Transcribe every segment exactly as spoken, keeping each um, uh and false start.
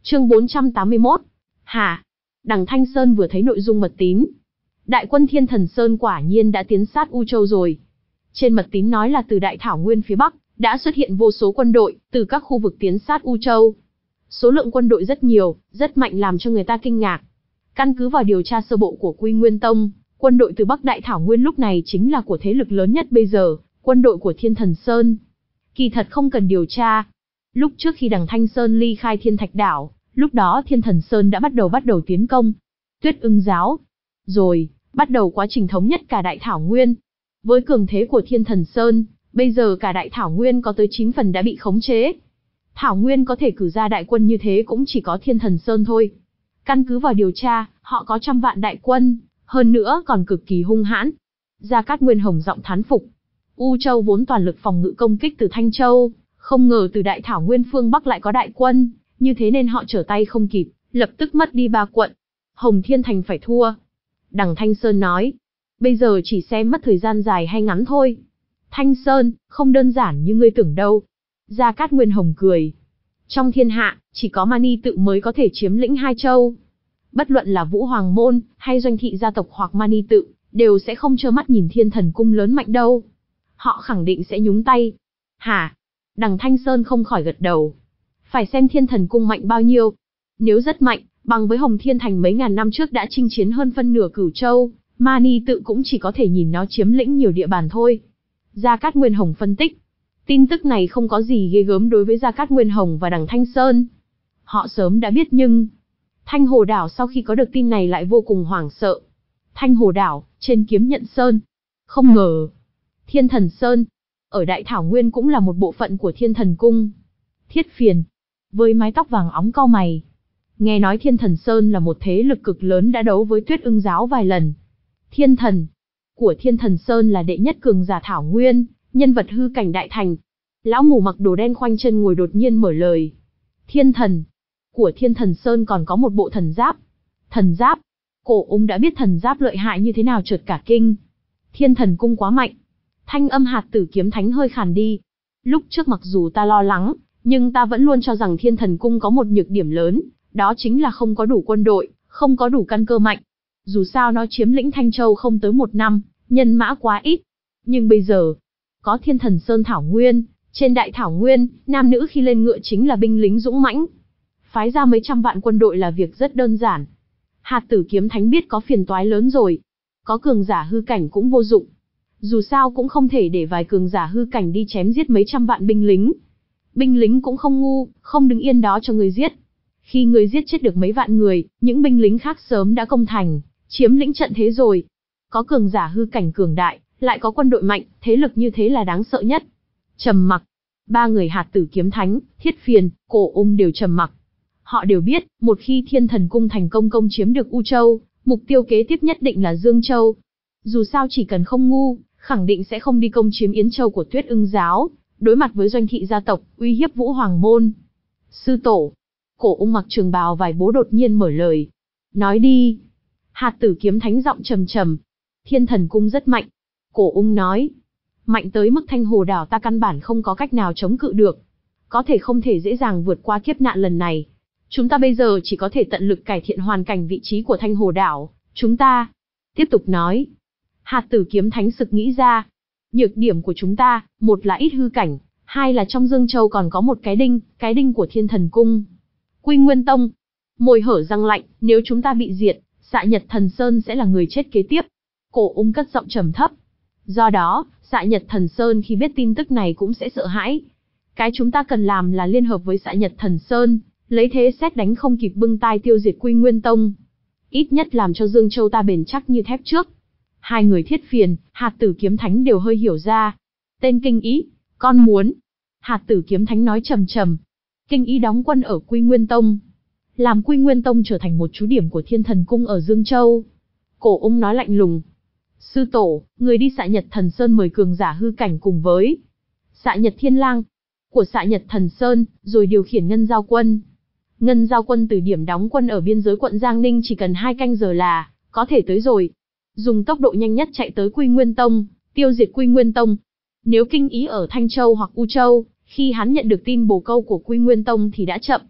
Chương bốn trăm tám mươi mốt. Hả? Đằng Thanh Sơn vừa thấy nội dung mật tín. Đại quân Thiên Thần Sơn quả nhiên đã tiến sát U Châu rồi. Trên mật tín nói là từ Đại Thảo Nguyên phía Bắc, đã xuất hiện vô số quân đội, từ các khu vực tiến sát U Châu. Số lượng quân đội rất nhiều, rất mạnh làm cho người ta kinh ngạc. Căn cứ vào điều tra sơ bộ của Quy Nguyên Tông, quân đội từ Bắc Đại Thảo Nguyên lúc này chính là của thế lực lớn nhất bây giờ, quân đội của Thiên Thần Sơn. Kỳ thật không cần điều tra. Lúc trước khi đằng Thanh Sơn ly khai Thiên Thạch Đảo, lúc đó Thiên Thần Sơn đã bắt đầu bắt đầu tiến công. Tuyết Ưng giáo. Rồi, bắt đầu quá trình thống nhất cả Đại Thảo Nguyên. Với cường thế của Thiên Thần Sơn, bây giờ cả Đại Thảo Nguyên có tới chín phần đã bị khống chế. Thảo Nguyên có thể cử ra đại quân như thế cũng chỉ có Thiên Thần Sơn thôi. Căn cứ vào điều tra, họ có trăm vạn đại quân, hơn nữa còn cực kỳ hung hãn. Gia Cát Nguyên hồng giọng thán phục. U Châu vốn toàn lực phòng ngự công kích từ Thanh Châu, không ngờ từ Đại Thảo Nguyên phương Bắc lại có đại quân, như thế nên họ trở tay không kịp, lập tức mất đi ba quận. Hồng Thiên Thành phải thua. Đằng Thanh Sơn nói, bây giờ chỉ xem mất thời gian dài hay ngắn thôi. Thanh Sơn, không đơn giản như ngươi tưởng đâu. Gia Cát Nguyên hồng cười. Trong thiên hạ, chỉ có Mani tự mới có thể chiếm lĩnh hai châu. Bất luận là Vũ Hoàng Môn, hay doanh thị gia tộc hoặc Mani tự, đều sẽ không trơ mắt nhìn Thiên Thần Cung lớn mạnh đâu. Họ khẳng định sẽ nhúng tay. Hả? Đằng Thanh Sơn không khỏi gật đầu. Phải xem Thiên Thần Cung mạnh bao nhiêu. Nếu rất mạnh, bằng với Hồng Thiên Thành mấy ngàn năm trước đã chinh chiến hơn phân nửa Cửu Châu, Mani tự cũng chỉ có thể nhìn nó chiếm lĩnh nhiều địa bàn thôi. Gia Cát Nguyên Hồng phân tích. Tin tức này không có gì ghê gớm đối với Gia Cát Nguyên Hồng và đằng Thanh Sơn. Họ sớm đã biết nhưng... Thanh Hồ Đảo sau khi có được tin này lại vô cùng hoảng sợ. Thanh Hồ Đảo, trên Kiếm Nhận Sơn. Không ngờ... Thiên Thần Sơn, ở Đại Thảo Nguyên cũng là một bộ phận của Thiên Thần Cung. Thiết Phiền, với mái tóc vàng óng cau mày. Nghe nói Thiên Thần Sơn là một thế lực cực lớn đã đấu với Tuyết Ưng giáo vài lần. Thiên Thần của Thiên Thần Sơn là đệ nhất cường giả Thảo Nguyên, nhân vật hư cảnh đại thành. Lão mù mặc đồ đen khoanh chân ngồi đột nhiên mở lời. Thiên Thần của Thiên Thần Sơn còn có một bộ thần giáp. Thần giáp? Cổ Ung đã biết thần giáp lợi hại như thế nào chợt cả kinh. Thiên Thần Cung quá mạnh. Thanh âm Hạt Tử Kiếm Thánh hơi khàn đi. Lúc trước mặc dù ta lo lắng, nhưng ta vẫn luôn cho rằng Thiên Thần Cung có một nhược điểm lớn, đó chính là không có đủ quân đội, không có đủ căn cơ mạnh. Dù sao nó chiếm lĩnh Thanh Châu không tới một năm, nhân mã quá ít. Nhưng bây giờ, có Thiên Thần Sơn Thảo Nguyên, trên Đại Thảo Nguyên, nam nữ khi lên ngựa chính là binh lính dũng mãnh. Phái ra mấy trăm vạn quân đội là việc rất đơn giản. Hạt Tử Kiếm Thánh biết có phiền toái lớn rồi. Có cường giả hư cảnh cũng vô dụng. Dù sao cũng không thể để vài cường giả hư cảnh đi chém giết mấy trăm vạn binh lính. Binh lính cũng không ngu, không đứng yên đó cho người giết. Khi người giết chết được mấy vạn người, những binh lính khác sớm đã công thành, chiếm lĩnh trận thế rồi. Có cường giả hư cảnh cường đại, lại có quân đội mạnh, thế lực như thế là đáng sợ nhất. Trầm mặc. Ba người Hạt Tử Kiếm Thánh, Thiết Phiền, Cổ Ung đều trầm mặc. Họ đều biết, một khi Thiên Thần Cung thành công công chiếm được U Châu, mục tiêu kế tiếp nhất định là Dương Châu. Dù sao chỉ cần không ngu, khẳng định sẽ không đi công chiếm Yến Châu của Tuyết Ưng giáo, đối mặt với doanh thị gia tộc, uy hiếp Vũ Hoàng Môn. Sư tổ. Cổ Ung mặc trường bào vải bố đột nhiên mở lời. Nói đi. Hạt Tử Kiếm Thánh giọng trầm trầm. Thiên Thần Cung rất mạnh. Cổ Ung nói. Mạnh tới mức Thanh Hồ Đảo ta căn bản không có cách nào chống cự được. Có thể không thể dễ dàng vượt qua kiếp nạn lần này. Chúng ta bây giờ chỉ có thể tận lực cải thiện hoàn cảnh vị trí của Thanh Hồ Đảo. Chúng ta. Tiếp tục nói. Hạt Tử Kiếm Thánh sực nghĩ ra. Nhược điểm của chúng ta, một là ít hư cảnh, hai là trong Dương Châu còn có một cái đinh, cái đinh của Thiên Thần Cung. Quy Nguyên Tông. Môi hở răng lạnh, nếu chúng ta bị diệt, Xạ Nhật Thần Sơn sẽ là người chết kế tiếp. Cổ Ung cất giọng trầm thấp. Do đó, Xạ Nhật Thần Sơn khi biết tin tức này cũng sẽ sợ hãi. Cái chúng ta cần làm là liên hợp với Xạ Nhật Thần Sơn, lấy thế xét đánh không kịp bưng tai tiêu diệt Quy Nguyên Tông. Ít nhất làm cho Dương Châu ta bền chắc như thép trước. Hai người Thiết Phiền, Hạt Tử Kiếm Thánh đều hơi hiểu ra. Tên Kinh Ý, con muốn. Hạt Tử Kiếm Thánh nói trầm trầm. Kinh Ý đóng quân ở Quy Nguyên Tông. Làm Quy Nguyên Tông trở thành một trú điểm của Thiên Thần Cung ở Dương Châu. Cổ Ung nói lạnh lùng. Sư tổ, người đi Xạ Nhật Thần Sơn mời cường giả hư cảnh cùng với Xạ Nhật Thiên Lang của Xạ Nhật Thần Sơn, rồi điều khiển Ngân Giao Quân. Ngân Giao Quân từ điểm đóng quân ở biên giới quận Giang Ninh chỉ cần hai canh giờ là có thể tới rồi. Dùng tốc độ nhanh nhất chạy tới Quy Nguyên Tông, tiêu diệt Quy Nguyên Tông. Nếu Kinh Ý ở Thanh Châu hoặc U Châu, khi hắn nhận được tin bồ câu của Quy Nguyên Tông thì đã chậm.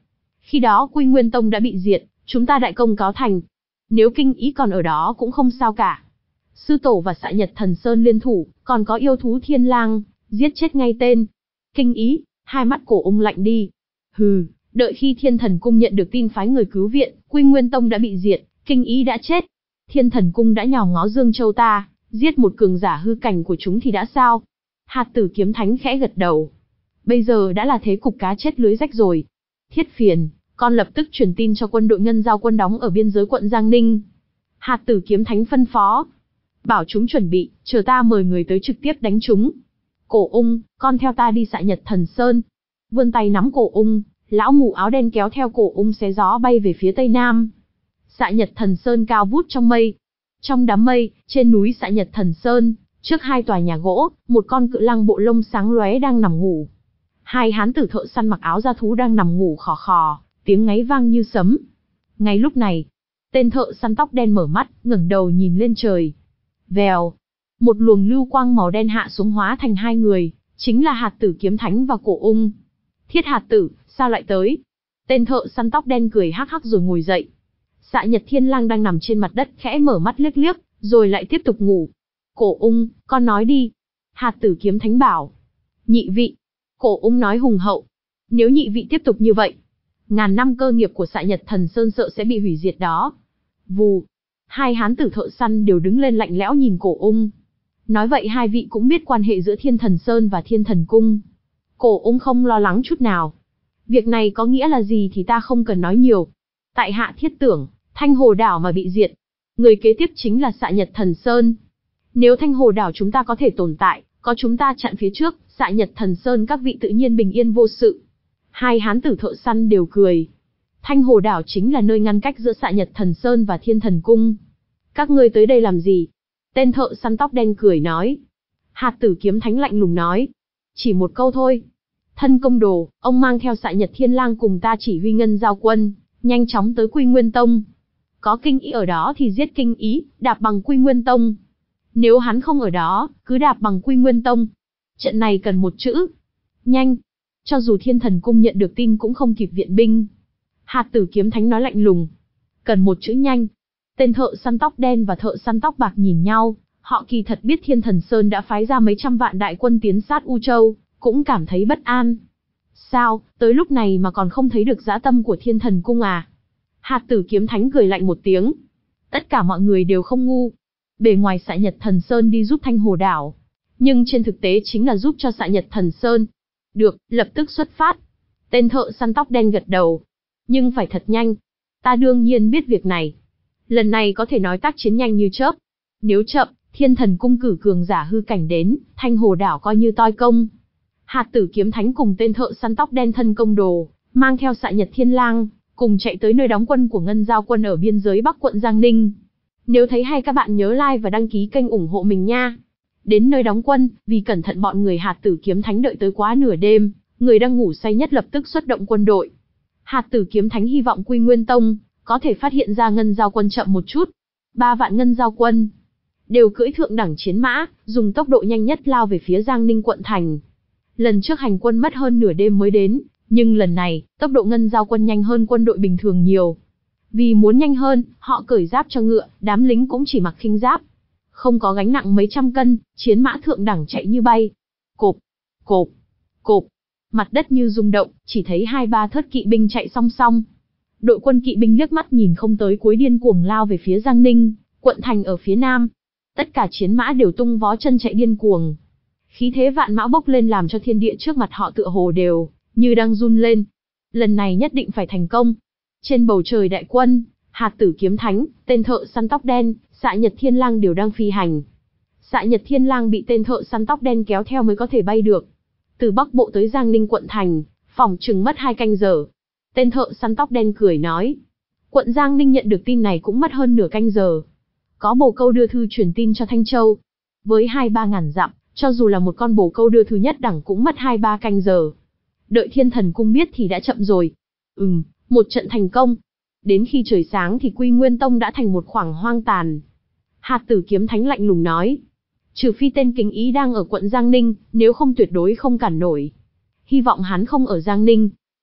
Khi đó Quy Nguyên Tông đã bị diệt, chúng ta đại công cáo thành. Nếu kinh ý còn ở đó cũng không sao cả. Sư tổ và Xạ Nhật Thần Sơn liên thủ, còn có yêu thú Thiên Lang, giết chết ngay tên. Kinh ý, hai mắt Cổ Ung lạnh đi. Hừ, đợi khi Thiên Thần Cung nhận được tin phái người cứu viện, Quy Nguyên Tông đã bị diệt, kinh ý đã chết. Thiên Thần Cung đã nhòm ngó Dương Châu ta, giết một cường giả hư cảnh của chúng thì đã sao? Hạt Tử Kiếm Thánh khẽ gật đầu. Bây giờ đã là thế cục cá chết lưới rách rồi. Thiết Phiền, con lập tức truyền tin cho quân đội Ngân Giao quân đóng ở biên giới quận Giang Ninh. Hạt Tử Kiếm Thánh phân phó. Bảo chúng chuẩn bị, chờ ta mời người tới trực tiếp đánh chúng. Cổ Ung, con theo ta đi Xạ Nhật Thần Sơn. Vươn tay nắm Cổ Ung, lão mù áo đen kéo theo Cổ Ung xé gió bay về phía tây nam. Xạ Nhật Thần Sơn cao vút trong mây. Trong đám mây, trên núi Xạ Nhật Thần Sơn, trước hai tòa nhà gỗ, một con cự lang bộ lông sáng lóe đang nằm ngủ. Hai hán tử thợ săn mặc áo da thú đang nằm ngủ khò khò, tiếng ngáy vang như sấm. Ngay lúc này, tên thợ săn tóc đen mở mắt, ngẩng đầu nhìn lên trời. Vèo, một luồng lưu quang màu đen hạ xuống hóa thành hai người, chính là Hạt Tử Kiếm Thánh và Cổ Ung. Thiết Hạt Tử, sao lại tới? Tên thợ săn tóc đen cười hắc hắc rồi ngồi dậy. Xạ Nhật Thiên Lang đang nằm trên mặt đất khẽ mở mắt liếc liếc, rồi lại tiếp tục ngủ. Cổ Ung, con nói đi. Hạt Tử Kiếm Thánh bảo. Nhị vị. Cổ Ung nói hùng hậu. Nếu nhị vị tiếp tục như vậy, ngàn năm cơ nghiệp của Xạ Nhật Thần Sơn sợ sẽ bị hủy diệt đó. Vù. Hai hán tử thợ săn đều đứng lên lạnh lẽo nhìn Cổ Ung. Nói vậy hai vị cũng biết quan hệ giữa Thiên Thần Sơn và Thiên Thần Cung. Cổ Ung không lo lắng chút nào. Việc này có nghĩa là gì thì ta không cần nói nhiều. Tại hạ thiết tưởng, Thanh Hồ Đảo mà bị diệt, người kế tiếp chính là Xạ Nhật Thần Sơn. Nếu Thanh Hồ Đảo chúng ta có thể tồn tại, có chúng ta chặn phía trước, Xạ Nhật Thần Sơn các vị tự nhiên bình yên vô sự. Hai hán tử thợ săn đều cười. Thanh Hồ Đảo chính là nơi ngăn cách giữa Xạ Nhật Thần Sơn và Thiên Thần Cung. Các ngươi tới đây làm gì? Tên thợ săn tóc đen cười nói. Hạt Tử Kiếm Thánh lạnh lùng nói. Chỉ một câu thôi. Thân công đồ, ông mang theo Xạ Nhật Thiên Lang cùng ta chỉ huy Ngân Giao quân, nhanh chóng tới Quy Nguyên Tông. Có kinh ý ở đó thì giết kinh ý, đạp bằng Quy Nguyên Tông. Nếu hắn không ở đó, cứ đạp bằng Quy Nguyên Tông. Trận này cần một chữ. Nhanh. Cho dù Thiên Thần Cung nhận được tin cũng không kịp viện binh. Hạt Tử Kiếm Thánh nói lạnh lùng. Cần một chữ nhanh. Tên thợ săn tóc đen và thợ săn tóc bạc nhìn nhau, họ kỳ thật biết Thiên Thần Sơn đã phái ra mấy trăm vạn đại quân tiến sát U Châu, cũng cảm thấy bất an. Sao, tới lúc này mà còn không thấy được dã tâm của Thiên Thần Cung à? Hạt Tử Kiếm Thánh cười lạnh một tiếng. Tất cả mọi người đều không ngu. Bề ngoài Xạ Nhật Thần Sơn đi giúp Thanh Hồ Đảo, nhưng trên thực tế chính là giúp cho Xạ Nhật Thần Sơn. Được, lập tức xuất phát. Tên thợ săn tóc đen gật đầu. Nhưng phải thật nhanh. Ta đương nhiên biết việc này. Lần này có thể nói tác chiến nhanh như chớp. Nếu chậm, Thiên Thần Cung cử cường giả hư cảnh đến, Thanh Hồ Đảo coi như toi công. Hạt Tử Kiếm Thánh cùng tên thợ săn tóc đen thân công đồ, mang theo Xạ Nhật Thiên Lang, cùng chạy tới nơi đóng quân của Ngân Giao quân ở biên giới Bắc quận Giang Ninh. Nếu thấy hay các bạn nhớ like và đăng ký kênh ủng hộ mình nha. Đến nơi đóng quân, vì cẩn thận bọn người Hạt Tử Kiếm Thánh đợi tới quá nửa đêm, người đang ngủ say nhất lập tức xuất động quân đội. Hạt Tử Kiếm Thánh hy vọng Quy Nguyên Tông có thể phát hiện ra Ngân Giao quân chậm một chút. Ba vạn Ngân Giao quân đều cưỡi thượng đẳng chiến mã, dùng tốc độ nhanh nhất lao về phía Giang Ninh quận thành. Lần trước hành quân mất hơn nửa đêm mới đến, nhưng lần này, tốc độ Ngân Giao quân nhanh hơn quân đội bình thường nhiều. Vì muốn nhanh hơn, họ cởi giáp cho ngựa, đám lính cũng chỉ mặc khinh giáp. Không có gánh nặng mấy trăm cân, chiến mã thượng đẳng chạy như bay. Cộp, cộp, cộp. Mặt đất như rung động, chỉ thấy hai ba thớt kỵ binh chạy song song. Đội quân kỵ binh liếc mắt nhìn không tới cuối điên cuồng lao về phía Giang Ninh, quận thành ở phía nam. Tất cả chiến mã đều tung vó chân chạy điên cuồng. Khí thế vạn mã bốc lên làm cho thiên địa trước mặt họ tựa hồ đều như đang run lên. Lần này nhất định phải thành công. Trên bầu trời đại quân, Hạt Tử Kiếm Thánh, tên thợ săn tóc đen, Xạ Nhật Thiên Lang đều đang phi hành. Xạ Nhật Thiên Lang bị tên thợ săn tóc đen kéo theo mới có thể bay được. Từ Bắc Bộ tới Giang Ninh quận thành, phỏng chừng mất hai canh giờ. Tên thợ săn tóc đen cười nói. Quận Giang Ninh nhận được tin này cũng mất hơn nửa canh giờ. Có bồ câu đưa thư truyền tin cho Thanh Châu. Với hai ba ngàn dặm, cho dù là một con bồ câu đưa thư nhất đẳng cũng mất hai ba canh giờ. Đợi Thiên Thần Cung biết thì đã chậm rồi. Ừm, một trận thành công. Đến khi trời sáng thì Quy Nguyên Tông đã thành một khoảng hoang tàn. Hạt Tử Kiếm Thánh lạnh lùng nói. Trừ phi tên Kính Ý đang ở quận Giang Ninh, nếu không tuyệt đối không cản nổi. Hy vọng hắn không ở Giang Ninh.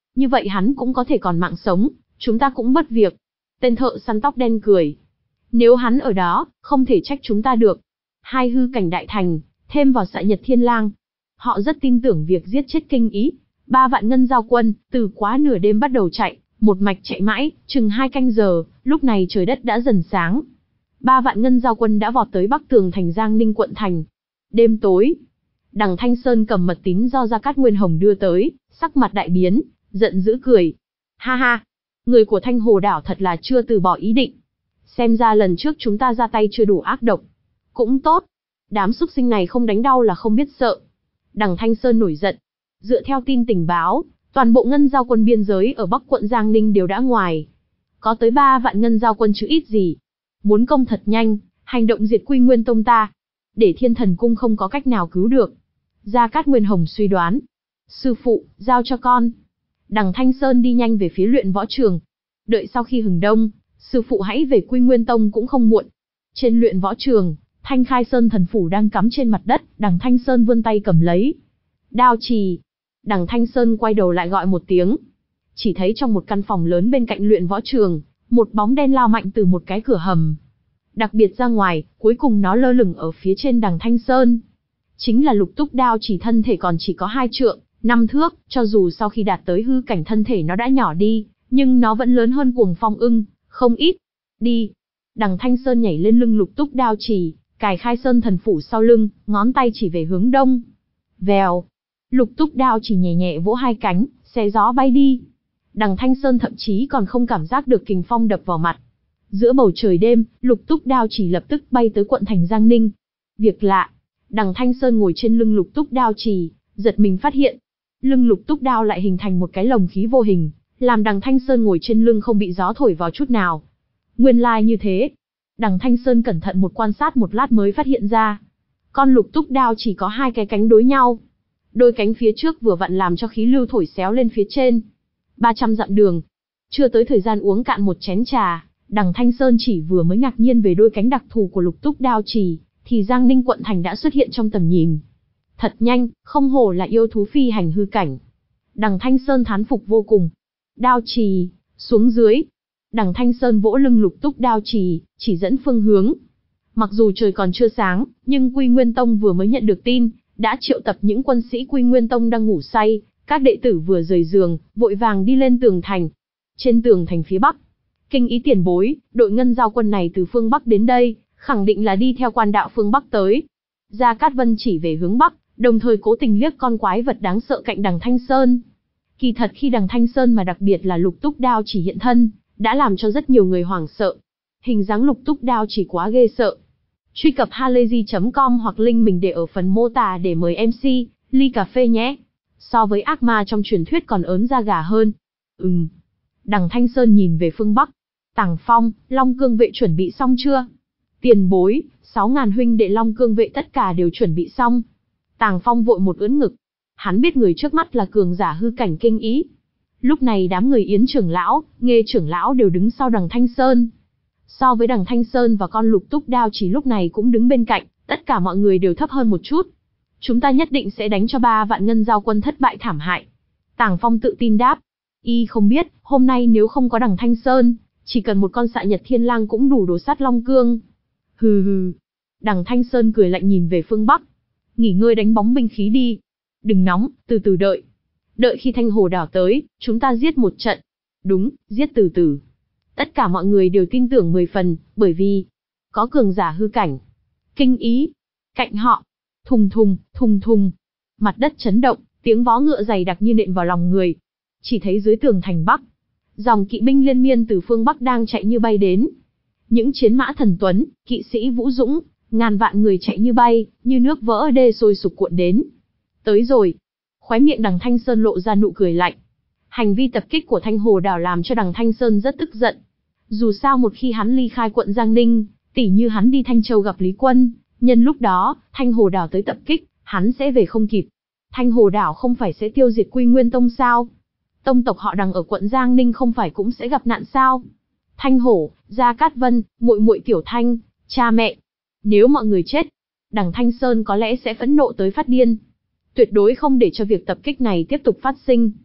Như vậy hắn cũng có thể còn mạng sống, chúng ta cũng bất việc. Tên thợ săn tóc đen cười. Nếu hắn ở đó, không thể trách chúng ta được. Hai hư cảnh đại thành, thêm vào Xạ Nhật Thiên Lang. Họ rất tin tưởng việc giết chết Kinh Ý. Ba vạn ngân giao quân, từ quá nửa đêm bắt đầu chạy, một mạch chạy mãi, chừng hai canh giờ, lúc này trời đất đã dần sáng. Ba vạn ngân giao quân đã vọt tới bắc tường thành Giang Ninh quận thành. Đêm tối, Đằng Thanh Sơn cầm mật tín do Gia Cát Nguyên Hồng đưa tới, sắc mặt đại biến, giận dữ cười. Ha ha, người của Thanh Hồ đảo thật là chưa từ bỏ ý định. Xem ra lần trước chúng ta ra tay chưa đủ ác độc. Cũng tốt, đám súc sinh này không đánh đau là không biết sợ. Đằng Thanh Sơn nổi giận. Dựa theo tin tình báo, toàn bộ ngân giao quân biên giới ở Bắc quận Giang Ninh đều đã ngoài. Có tới ba vạn ngân giao quân chứ ít gì. Muốn công thật nhanh, hành động diệt Quy Nguyên Tông ta. Để Thiên Thần Cung không có cách nào cứu được. Gia Cát Nguyên Hồng suy đoán. Sư phụ, giao cho con. Đằng Thanh Sơn đi nhanh về phía luyện võ trường. Đợi sau khi hừng đông, sư phụ hãy về Quy Nguyên Tông cũng không muộn. Trên luyện võ trường, Thanh Khai Sơn thần phủ đang cắm trên mặt đất, đằng Thanh Sơn vươn tay cầm lấy. Đao trì. Đằng Thanh Sơn quay đầu lại gọi một tiếng. Chỉ thấy trong một căn phòng lớn bên cạnh luyện võ trường, một bóng đen lao mạnh từ một cái cửa hầm. Đặc biệt ra ngoài, cuối cùng nó lơ lửng ở phía trên đằng Thanh Sơn. Chính là lục túc đao chỉ thân thể còn chỉ có hai trượng, năm thước, cho dù sau khi đạt tới hư cảnh thân thể nó đã nhỏ đi, nhưng nó vẫn lớn hơn Cuồng Phong ưng, không ít. Đi. Đằng Thanh Sơn nhảy lên lưng lục túc đao chỉ, cài Khai Sơn thần phủ sau lưng, ngón tay chỉ về hướng đông. Vèo. Lục túc đao chỉ nhẹ nhẹ vỗ hai cánh, xé gió bay đi. Đằng Thanh Sơn thậm chí còn không cảm giác được kình phong đập vào mặt. Giữa bầu trời đêm, lục túc đao chỉ lập tức bay tới quận thành Giang Ninh. Việc lạ, đằng Thanh Sơn ngồi trên lưng lục túc đao chỉ, giật mình phát hiện. Lưng lục túc đao lại hình thành một cái lồng khí vô hình, làm đằng Thanh Sơn ngồi trên lưng không bị gió thổi vào chút nào. Nguyên lai như thế. Đằng Thanh Sơn cẩn thận một quan sát một lát mới phát hiện ra. Con lục túc đao chỉ có hai cái cánh đối nhau. Đôi cánh phía trước vừa vặn làm cho khí lưu thổi xéo lên phía trên. ba trăm dặm đường. Chưa tới thời gian uống cạn một chén trà, đằng Thanh Sơn chỉ vừa mới ngạc nhiên về đôi cánh đặc thù của lục túc đao chỉ, thì Giang Ninh quận thành đã xuất hiện trong tầm nhìn. Thật nhanh, không hổ là yêu thú phi hành hư cảnh. Đằng Thanh Sơn thán phục vô cùng. Đao trì, xuống dưới. Đằng Thanh Sơn vỗ lưng lục túc đao trì, chỉ dẫn phương hướng. Mặc dù trời còn chưa sáng, nhưng Quy Nguyên Tông vừa mới nhận được tin, đã triệu tập những quân sĩ Quy Nguyên Tông đang ngủ say, các đệ tử vừa rời giường, vội vàng đi lên tường thành. Trên tường thành phía Bắc, Kinh Ý tiền bối, đội ngân giao quân này từ phương Bắc đến đây, khẳng định là đi theo quan đạo phương Bắc tới. Gia Cát Vân chỉ về hướng Bắc, đồng thời cố tình liếc con quái vật đáng sợ cạnh đằng Thanh Sơn. Kỳ thật khi đằng Thanh Sơn mà đặc biệt là lục túc đao chỉ hiện thân, đã làm cho rất nhiều người hoảng sợ. Hình dáng lục túc đao chỉ quá ghê sợ. Truy cập halayzi chấm com hoặc link mình để ở phần mô tả để mời em xê, ly cà phê nhé. So với ác ma trong truyền thuyết còn ớn da gà hơn. Ừm. Đằng Thanh Sơn nhìn về phương Bắc. Tàng Phong, Long Cương vệ chuẩn bị xong chưa? Tiền bối, sáu ngàn huynh đệ Long Cương vệ tất cả đều chuẩn bị xong. Tàng Phong vội một ưỡn ngực. Hắn biết người trước mắt là cường giả hư cảnh Kinh Ý. Lúc này đám người Yến trưởng lão, Nghê trưởng lão đều đứng sau đằng Thanh Sơn. So với đằng Thanh Sơn và con lục túc đao chỉ lúc này cũng đứng bên cạnh, tất cả mọi người đều thấp hơn một chút. Chúng ta nhất định sẽ đánh cho ba vạn ngân giao quân thất bại thảm hại. Tàng Phong tự tin đáp. Y không biết, hôm nay nếu không có đằng Thanh Sơn, chỉ cần một con Xạ Nhật Thiên Lang cũng đủ đổ sát Long Cương. Hừ hừ. Đằng Thanh Sơn cười lạnh nhìn về phương Bắc. Nghỉ ngơi đánh bóng binh khí đi. Đừng nóng, từ từ đợi. Đợi khi Thanh Hồ đảo tới, chúng ta giết một trận. Đúng, giết từ từ. Tất cả mọi người đều tin tưởng mười phần, bởi vì có cường giả hư cảnh. Kinh Ý. Cạnh họ. Thùng thùng, thùng thùng. Mặt đất chấn động, tiếng vó ngựa dày đặc như nện vào lòng người. Chỉ thấy dưới tường thành Bắc, dòng kỵ binh liên miên từ phương Bắc đang chạy như bay đến. Những chiến mã thần tuấn, kỵ sĩ vũ dũng, ngàn vạn người chạy như bay, như nước vỡ đê sôi sục cuộn đến. Tới rồi. Khóe miệng đằng Thanh Sơn lộ ra nụ cười lạnh. Hành vi tập kích của Thanh Hồ đảo làm cho đằng Thanh Sơn rất tức giận. Dù sao một khi hắn ly khai quận Giang Ninh, tỉ như hắn đi Thanh Châu gặp Lý Quân, nhân lúc đó, Thanh Hồ đảo tới tập kích, hắn sẽ về không kịp. Thanh Hồ đảo không phải sẽ tiêu diệt Quy Nguyên Tông sao? Tông tộc họ đằng ở quận Giang Ninh không phải cũng sẽ gặp nạn sao? Thanh Hổ, Gia Cát Vân, muội muội Tiểu Thanh, cha mẹ. Nếu mọi người chết, đằng Thanh Sơn có lẽ sẽ phẫn nộ tới phát điên. Tuyệt đối không để cho việc tập kích này tiếp tục phát sinh.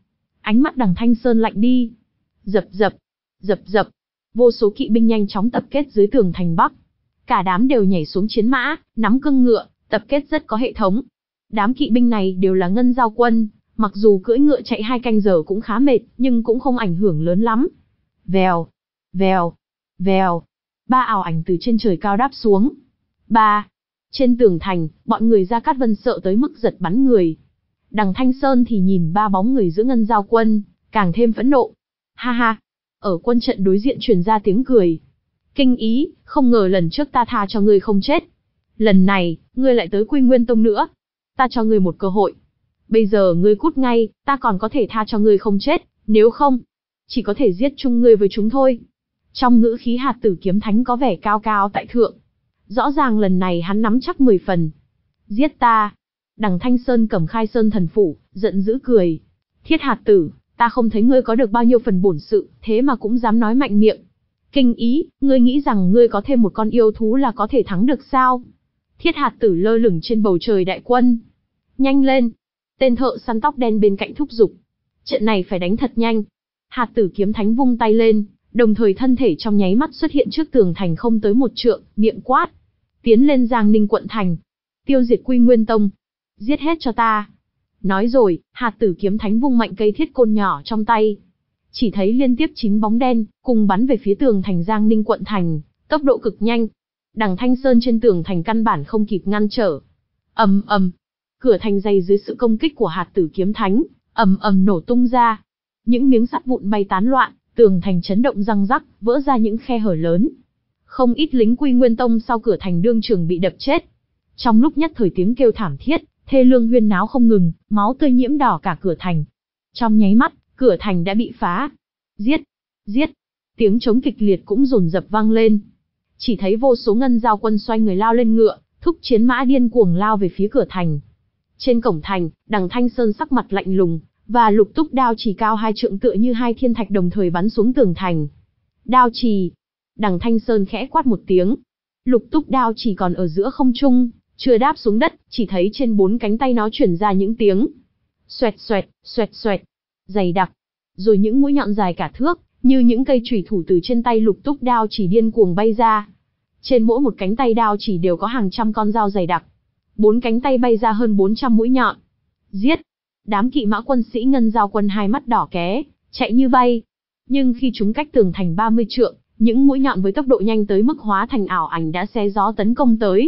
Ánh mắt Đằng Thanh Sơn lạnh đi. Dập dập, dập dập, vô số kỵ binh nhanh chóng tập kết dưới tường thành Bắc. Cả đám đều nhảy xuống chiến mã, nắm cương ngựa, tập kết rất có hệ thống. Đám kỵ binh này đều là ngân giao quân, mặc dù cưỡi ngựa chạy hai canh giờ cũng khá mệt, nhưng cũng không ảnh hưởng lớn lắm. Vèo, vèo, vèo, ba ảo ảnh từ trên trời cao đáp xuống. Ba, trên tường thành, bọn người Gia Cát Vân sợ tới mức giật bắn người. Đằng Thanh Sơn thì nhìn ba bóng người giữa ngân giao quân, càng thêm phẫn nộ. Ha ha, ở quân trận đối diện truyền ra tiếng cười. Kinh ý, không ngờ lần trước ta tha cho ngươi không chết. Lần này, ngươi lại tới Quy Nguyên Tông nữa. Ta cho ngươi một cơ hội. Bây giờ ngươi cút ngay, ta còn có thể tha cho ngươi không chết, nếu không, chỉ có thể giết chung ngươi với chúng thôi. Trong ngữ khí Hạt Tử Kiếm Thánh có vẻ cao cao tại thượng. Rõ ràng lần này hắn nắm chắc mười phần. Giết ta. Đằng Thanh Sơn cầm Khai Sơn thần phủ, giận dữ cười. Thiết Hạt Tử, ta không thấy ngươi có được bao nhiêu phần bổn sự, thế mà cũng dám nói mạnh miệng. Kinh ý, ngươi nghĩ rằng ngươi có thêm một con yêu thú là có thể thắng được sao? Thiết Hạt Tử lơ lửng trên bầu trời đại quân. Nhanh lên. Tên thợ săn tóc đen bên cạnh thúc giục. Trận này phải đánh thật nhanh. Hạt Tử Kiếm Thánh vung tay lên, đồng thời thân thể trong nháy mắt xuất hiện trước tường thành không tới một trượng, miệng quát. Tiến lên Giang Ninh quận thành. Tiêu diệt Quy Nguyên Tông. Giết hết cho ta. Nói rồi, Hạt Tử Kiếm Thánh vung mạnh cây thiết côn nhỏ trong tay. Chỉ thấy liên tiếp chín bóng đen, cùng bắn về phía tường thành Giang Ninh quận thành, tốc độ cực nhanh. Đằng Thanh Sơn trên tường thành căn bản không kịp ngăn trở. Ầm ầm, cửa thành dày dưới sự công kích của Hạt Tử Kiếm Thánh, ầm ầm nổ tung ra. Những miếng sắt vụn bay tán loạn, tường thành chấn động răng rắc, vỡ ra những khe hở lớn. Không ít lính Quy Nguyên Tông sau cửa thành đương trường bị đập chết. Trong lúc nhất thời tiếng kêu thảm thiết, thê lương huyên náo không ngừng, máu tươi nhiễm đỏ cả cửa thành. Trong nháy mắt, cửa thành đã bị phá. Giết! Giết! Tiếng trống kịch liệt cũng dồn dập vang lên. Chỉ thấy vô số ngân giao quân xoay người lao lên ngựa, thúc chiến mã điên cuồng lao về phía cửa thành. Trên cổng thành, Đằng Thanh Sơn sắc mặt lạnh lùng, và lục túc đao chỉ cao hai trượng tựa như hai thiên thạch đồng thời bắn xuống tường thành. Đao chì! Đằng Thanh Sơn khẽ quát một tiếng. Lục túc đao chỉ còn ở giữa không trung, chưa đáp xuống đất, chỉ thấy trên bốn cánh tay nó chuyển ra những tiếng xoẹt xoẹt, xoẹt xoẹt, dày đặc. Rồi những mũi nhọn dài cả thước, như những cây chủy thủ từ trên tay lục túc đao chỉ điên cuồng bay ra. Trên mỗi một cánh tay đao chỉ đều có hàng trăm con dao dày đặc. Bốn cánh tay bay ra hơn bốn trăm mũi nhọn. Giết! Đám kỵ mã quân sĩ ngân giao quân hai mắt đỏ ké, chạy như bay. Nhưng khi chúng cách tường thành ba mươi trượng, những mũi nhọn với tốc độ nhanh tới mức hóa thành ảo ảnh đã xé gió tấn công tới.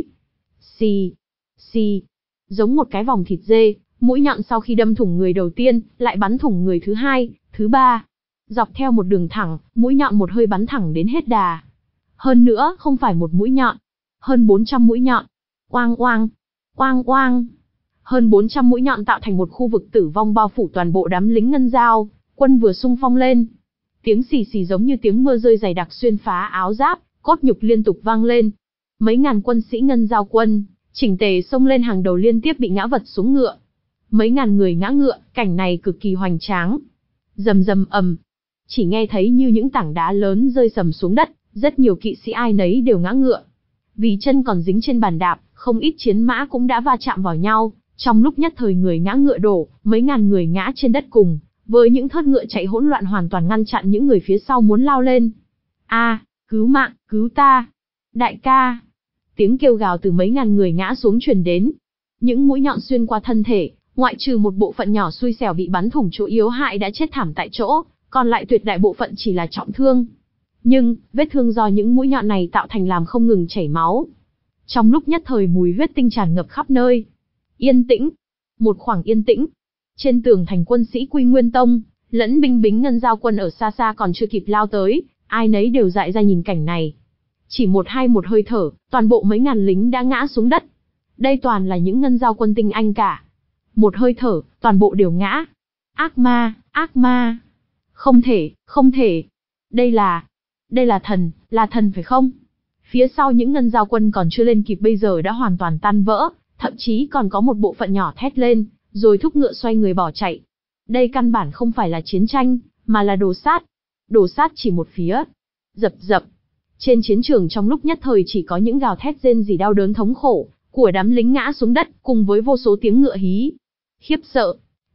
Xì, xì, giống một cái vòng thịt dê, mũi nhọn sau khi đâm thủng người đầu tiên, lại bắn thủng người thứ hai, thứ ba. Dọc theo một đường thẳng, mũi nhọn một hơi bắn thẳng đến hết đà. Hơn nữa, không phải một mũi nhọn, hơn bốn trăm mũi nhọn. Oang oang, oang oang. Hơn bốn trăm mũi nhọn tạo thành một khu vực tử vong bao phủ toàn bộ đám lính ngân giao, quân vừa xung phong lên. Tiếng xì xì giống như tiếng mưa rơi dày đặc xuyên phá áo giáp, cốt nhục liên tục vang lên. Mấy ngàn quân sĩ ngân giao quân, chỉnh tề xông lên hàng đầu liên tiếp bị ngã vật xuống ngựa. Mấy ngàn người ngã ngựa, cảnh này cực kỳ hoành tráng. Rầm rầm ầm, chỉ nghe thấy như những tảng đá lớn rơi sầm xuống đất, rất nhiều kỵ sĩ ai nấy đều ngã ngựa. Vì chân còn dính trên bàn đạp, không ít chiến mã cũng đã va chạm vào nhau, trong lúc nhất thời người ngã ngựa đổ, mấy ngàn người ngã trên đất cùng, với những thớt ngựa chạy hỗn loạn hoàn toàn ngăn chặn những người phía sau muốn lao lên. A, cứu mạng, cứu ta! Đại ca! Tiếng kêu gào từ mấy ngàn người ngã xuống truyền đến. Những mũi nhọn xuyên qua thân thể, ngoại trừ một bộ phận nhỏ xui xẻo bị bắn thủng chỗ yếu hại đã chết thảm tại chỗ, còn lại tuyệt đại bộ phận chỉ là trọng thương. Nhưng, vết thương do những mũi nhọn này tạo thành làm không ngừng chảy máu. Trong lúc nhất thời mùi huyết tinh tràn ngập khắp nơi. Yên tĩnh. Một khoảng yên tĩnh. Trên tường thành quân sĩ Quy Nguyên Tông, lẫn binh bính ngân giao quân ở xa xa còn chưa kịp lao tới, ai nấy đều dại ra nhìn cảnh này. Chỉ một hai một hơi thở, toàn bộ mấy ngàn lính đã ngã xuống đất. Đây toàn là những ngân giao quân tinh anh cả. Một hơi thở, toàn bộ đều ngã. Ác ma, ác ma. Không thể, không thể. Đây là, đây là thần, là thần phải không? Phía sau những ngân giao quân còn chưa lên kịp bây giờ đã hoàn toàn tan vỡ, thậm chí còn có một bộ phận nhỏ thét lên, rồi thúc ngựa xoay người bỏ chạy. Đây căn bản không phải là chiến tranh, mà là đồ sát. Đồ sát chỉ một phía. Dập dập. Trên chiến trường trong lúc nhất thời chỉ có những gào thét rên rỉ đau đớn thống khổ của đám lính ngã xuống đất, cùng với vô số tiếng ngựa hí. Khiếp sợ.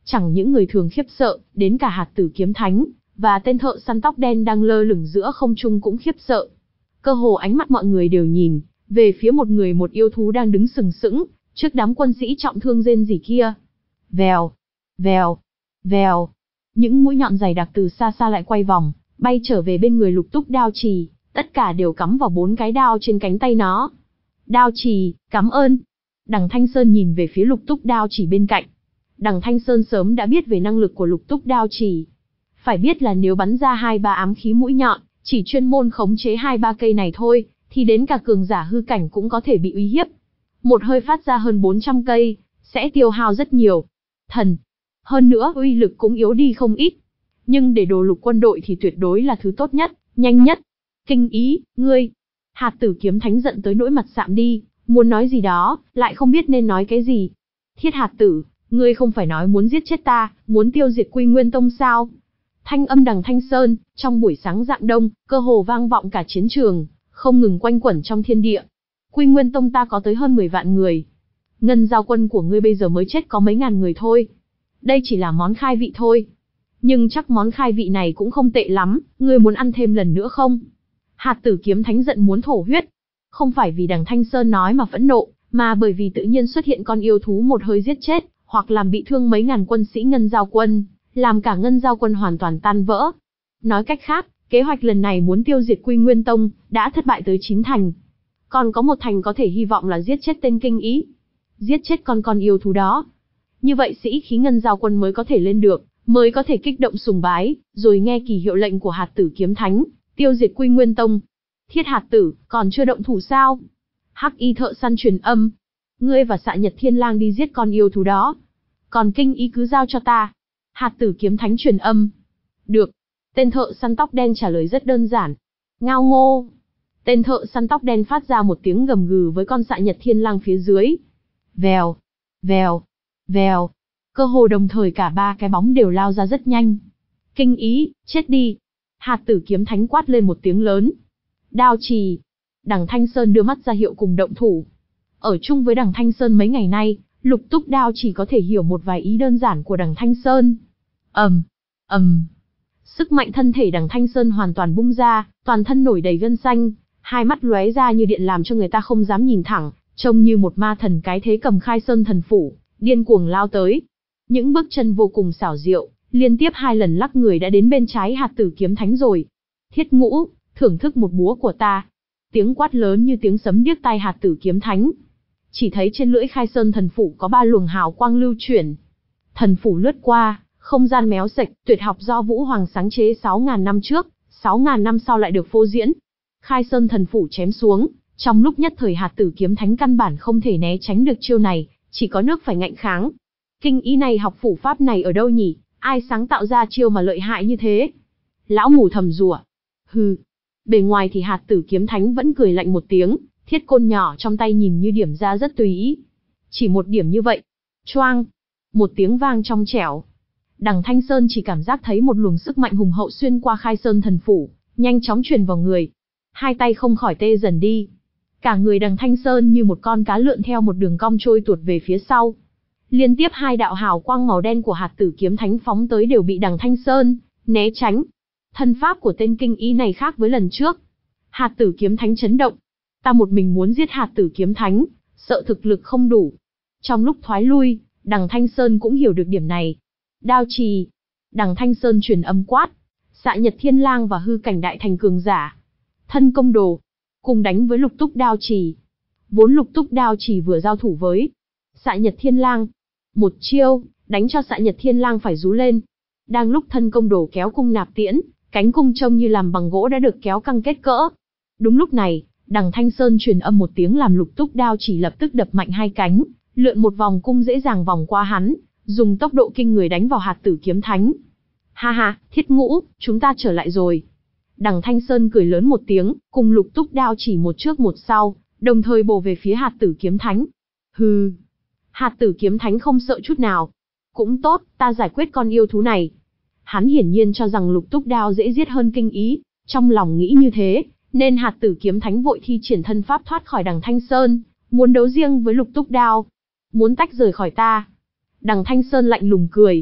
Chẳng những người thường khiếp sợ, đến cả hạt tử kiếm thánh, và tên thợ săn tóc đen đang lơ lửng giữa không trung cũng khiếp sợ. Cơ hồ ánh mắt mọi người đều nhìn về phía một người một yêu thú đang đứng sừng sững trước đám quân sĩ trọng thương rên rỉ kia. Vèo, vèo, vèo. Những mũi nhọn dày đặc từ xa xa lại quay vòng, bay trở về bên người Lục Túc Đao Trì, tất cả đều cắm vào bốn cái đao trên cánh tay nó. Đao Trì, cảm ơn. Đằng Thanh Sơn nhìn về phía Lục Túc Đao Trì bên cạnh. Đằng Thanh Sơn sớm đã biết về năng lực của Lục Túc Đao Trì. Phải biết là nếu bắn ra hai ba ám khí mũi nhọn, chỉ chuyên môn khống chế hai ba cây này thôi, thì đến cả cường giả hư cảnh cũng có thể bị uy hiếp. Một hơi phát ra hơn bốn trăm cây, sẽ tiêu hao rất nhiều thần. Hơn nữa uy lực cũng yếu đi không ít. Nhưng để đồ lục quân đội thì tuyệt đối là thứ tốt nhất, nhanh nhất. Kinh ý, ngươi. Hạt tử kiếm thánh giận tới nỗi mặt sạm đi, muốn nói gì đó, lại không biết nên nói cái gì. Thiết hạt tử, ngươi không phải nói muốn giết chết ta, muốn tiêu diệt Quy Nguyên Tông sao? Thanh âm đằng Thanh Sơn, trong buổi sáng rạng đông, cơ hồ vang vọng cả chiến trường, không ngừng quanh quẩn trong thiên địa. Quy Nguyên Tông ta có tới hơn mười vạn người. Ngân giao quân của ngươi bây giờ mới chết có mấy ngàn người thôi. Đây chỉ là món khai vị thôi. Nhưng chắc món khai vị này cũng không tệ lắm, ngươi muốn ăn thêm lần nữa không? Hạt tử kiếm thánh giận muốn thổ huyết. Không phải vì đằng Thanh Sơn nói mà phẫn nộ, mà bởi vì tự nhiên xuất hiện con yêu thú một hơi giết chết, hoặc làm bị thương mấy ngàn quân sĩ ngân giao quân, làm cả ngân giao quân hoàn toàn tan vỡ. Nói cách khác, kế hoạch lần này muốn tiêu diệt Quy Nguyên Tông, đã thất bại tới chín thành. Còn có một thành có thể hy vọng là giết chết tên kinh ý. Giết chết con con yêu thú đó. Như vậy sĩ khí ngân giao quân mới có thể lên được, mới có thể kích động sùng bái, rồi nghe kỳ hiệu lệnh của hạt tử kiếm thánh, tiêu diệt Quy Nguyên Tông. Thiết hạt tử, còn chưa động thủ sao? Hắc y thợ săn truyền âm. Ngươi và Xạ Nhật Thiên Lang đi giết con yêu thú đó. Còn kinh ý cứ giao cho ta. Hạt tử kiếm thánh truyền âm. Được. Tên thợ săn tóc đen trả lời rất đơn giản. Ngao ngô. Tên thợ săn tóc đen phát ra một tiếng gầm gừ với con Xạ Nhật Thiên Lang phía dưới. Vèo, vèo, vèo. Cơ hồ đồng thời cả ba cái bóng đều lao ra rất nhanh. Kinh ý, chết đi. Hạt tử kiếm thánh quát lên một tiếng lớn. Đao Trì. Đằng Thanh Sơn đưa mắt ra hiệu cùng động thủ. Ở chung với đằng Thanh Sơn mấy ngày nay, Lục Túc Đao chỉ có thể hiểu một vài ý đơn giản của đằng Thanh Sơn. ầm, ầm. Sức mạnh thân thể đằng Thanh Sơn hoàn toàn bung ra, toàn thân nổi đầy gân xanh, hai mắt lóe ra như điện làm cho người ta không dám nhìn thẳng, trông như một ma thần cái thế cầm khai sơn thần phủ, điên cuồng lao tới. Những bước chân vô cùng xảo diệu, liên tiếp hai lần lắc người đã đến bên trái hạt tử kiếm thánh rồi. Thiết Ngũ, thưởng thức một búa của ta. Tiếng quát lớn như tiếng sấm điếc tai hạt tử kiếm thánh. Chỉ thấy trên lưỡi khai sơn thần phủ có ba luồng hào quang lưu chuyển. Thần phủ lướt qua, không gian méo sạch, tuyệt học do Vũ Hoàng sáng chế sáu ngàn năm trước, sáu ngàn năm sau lại được phô diễn. Khai sơn thần phủ chém xuống, trong lúc nhất thời hạt tử kiếm thánh căn bản không thể né tránh được chiêu này, chỉ có nước phải ngạnh kháng. Kinh ý này học phủ pháp này ở đâu nhỉ? Ai sáng tạo ra chiêu mà lợi hại như thế? Lão mù thầm rủa. Hừ. Bề ngoài thì hạt tử kiếm thánh vẫn cười lạnh một tiếng, thiết côn nhỏ trong tay nhìn như điểm ra rất tùy ý. Chỉ một điểm như vậy. Choang. Một tiếng vang trong trẻo. Đằng Thanh Sơn chỉ cảm giác thấy một luồng sức mạnh hùng hậu xuyên qua khai sơn thần phủ, nhanh chóng truyền vào người. Hai tay không khỏi tê dần đi. Cả người đằng Thanh Sơn như một con cá lượn theo một đường cong trôi tuột về phía sau. Liên tiếp hai đạo hào quang màu đen của hạt tử kiếm thánh phóng tới đều bị đằng Thanh Sơn né tránh. Thân pháp của tên kinh ý này khác với lần trước. Hạt tử kiếm thánh chấn động. Ta một mình muốn giết hạt tử kiếm thánh, sợ thực lực không đủ. Trong lúc thoái lui, đằng Thanh Sơn cũng hiểu được điểm này. Đao Trì. Đằng Thanh Sơn truyền âm quát. Xạ Nhật Thiên Lang và hư cảnh đại thành cường giả. Thân công đồ. Cùng đánh với Lục Túc Đao Trì. Vốn Lục Túc Đao Trì vừa giao thủ với Xạ Nhật Thiên Lang. Một chiêu, đánh cho Xạ Nhật Thiên Lang phải rú lên. Đang lúc thân công đồ kéo cung nạp tiễn, cánh cung trông như làm bằng gỗ đã được kéo căng kết cỡ. Đúng lúc này, đằng Thanh Sơn truyền âm một tiếng làm Lục Túc Đao chỉ lập tức đập mạnh hai cánh, lượn một vòng cung dễ dàng vòng qua hắn, dùng tốc độ kinh người đánh vào hạt tử kiếm thánh. Ha ha, Thiết Ngũ, chúng ta trở lại rồi. Đằng Thanh Sơn cười lớn một tiếng, cùng Lục Túc Đao chỉ một trước một sau, đồng thời bổ về phía hạt tử kiếm thánh. Hừ. Hạt tử kiếm thánh không sợ chút nào. Cũng tốt, ta giải quyết con yêu thú này. Hắn hiển nhiên cho rằng Lục Túc Đao dễ giết hơn kinh ý, trong lòng nghĩ như thế, nên hạt tử kiếm thánh vội thi triển thân pháp thoát khỏi đằng Thanh Sơn, muốn đấu riêng với Lục Túc Đao. Muốn tách rời khỏi ta. Đằng Thanh Sơn lạnh lùng cười,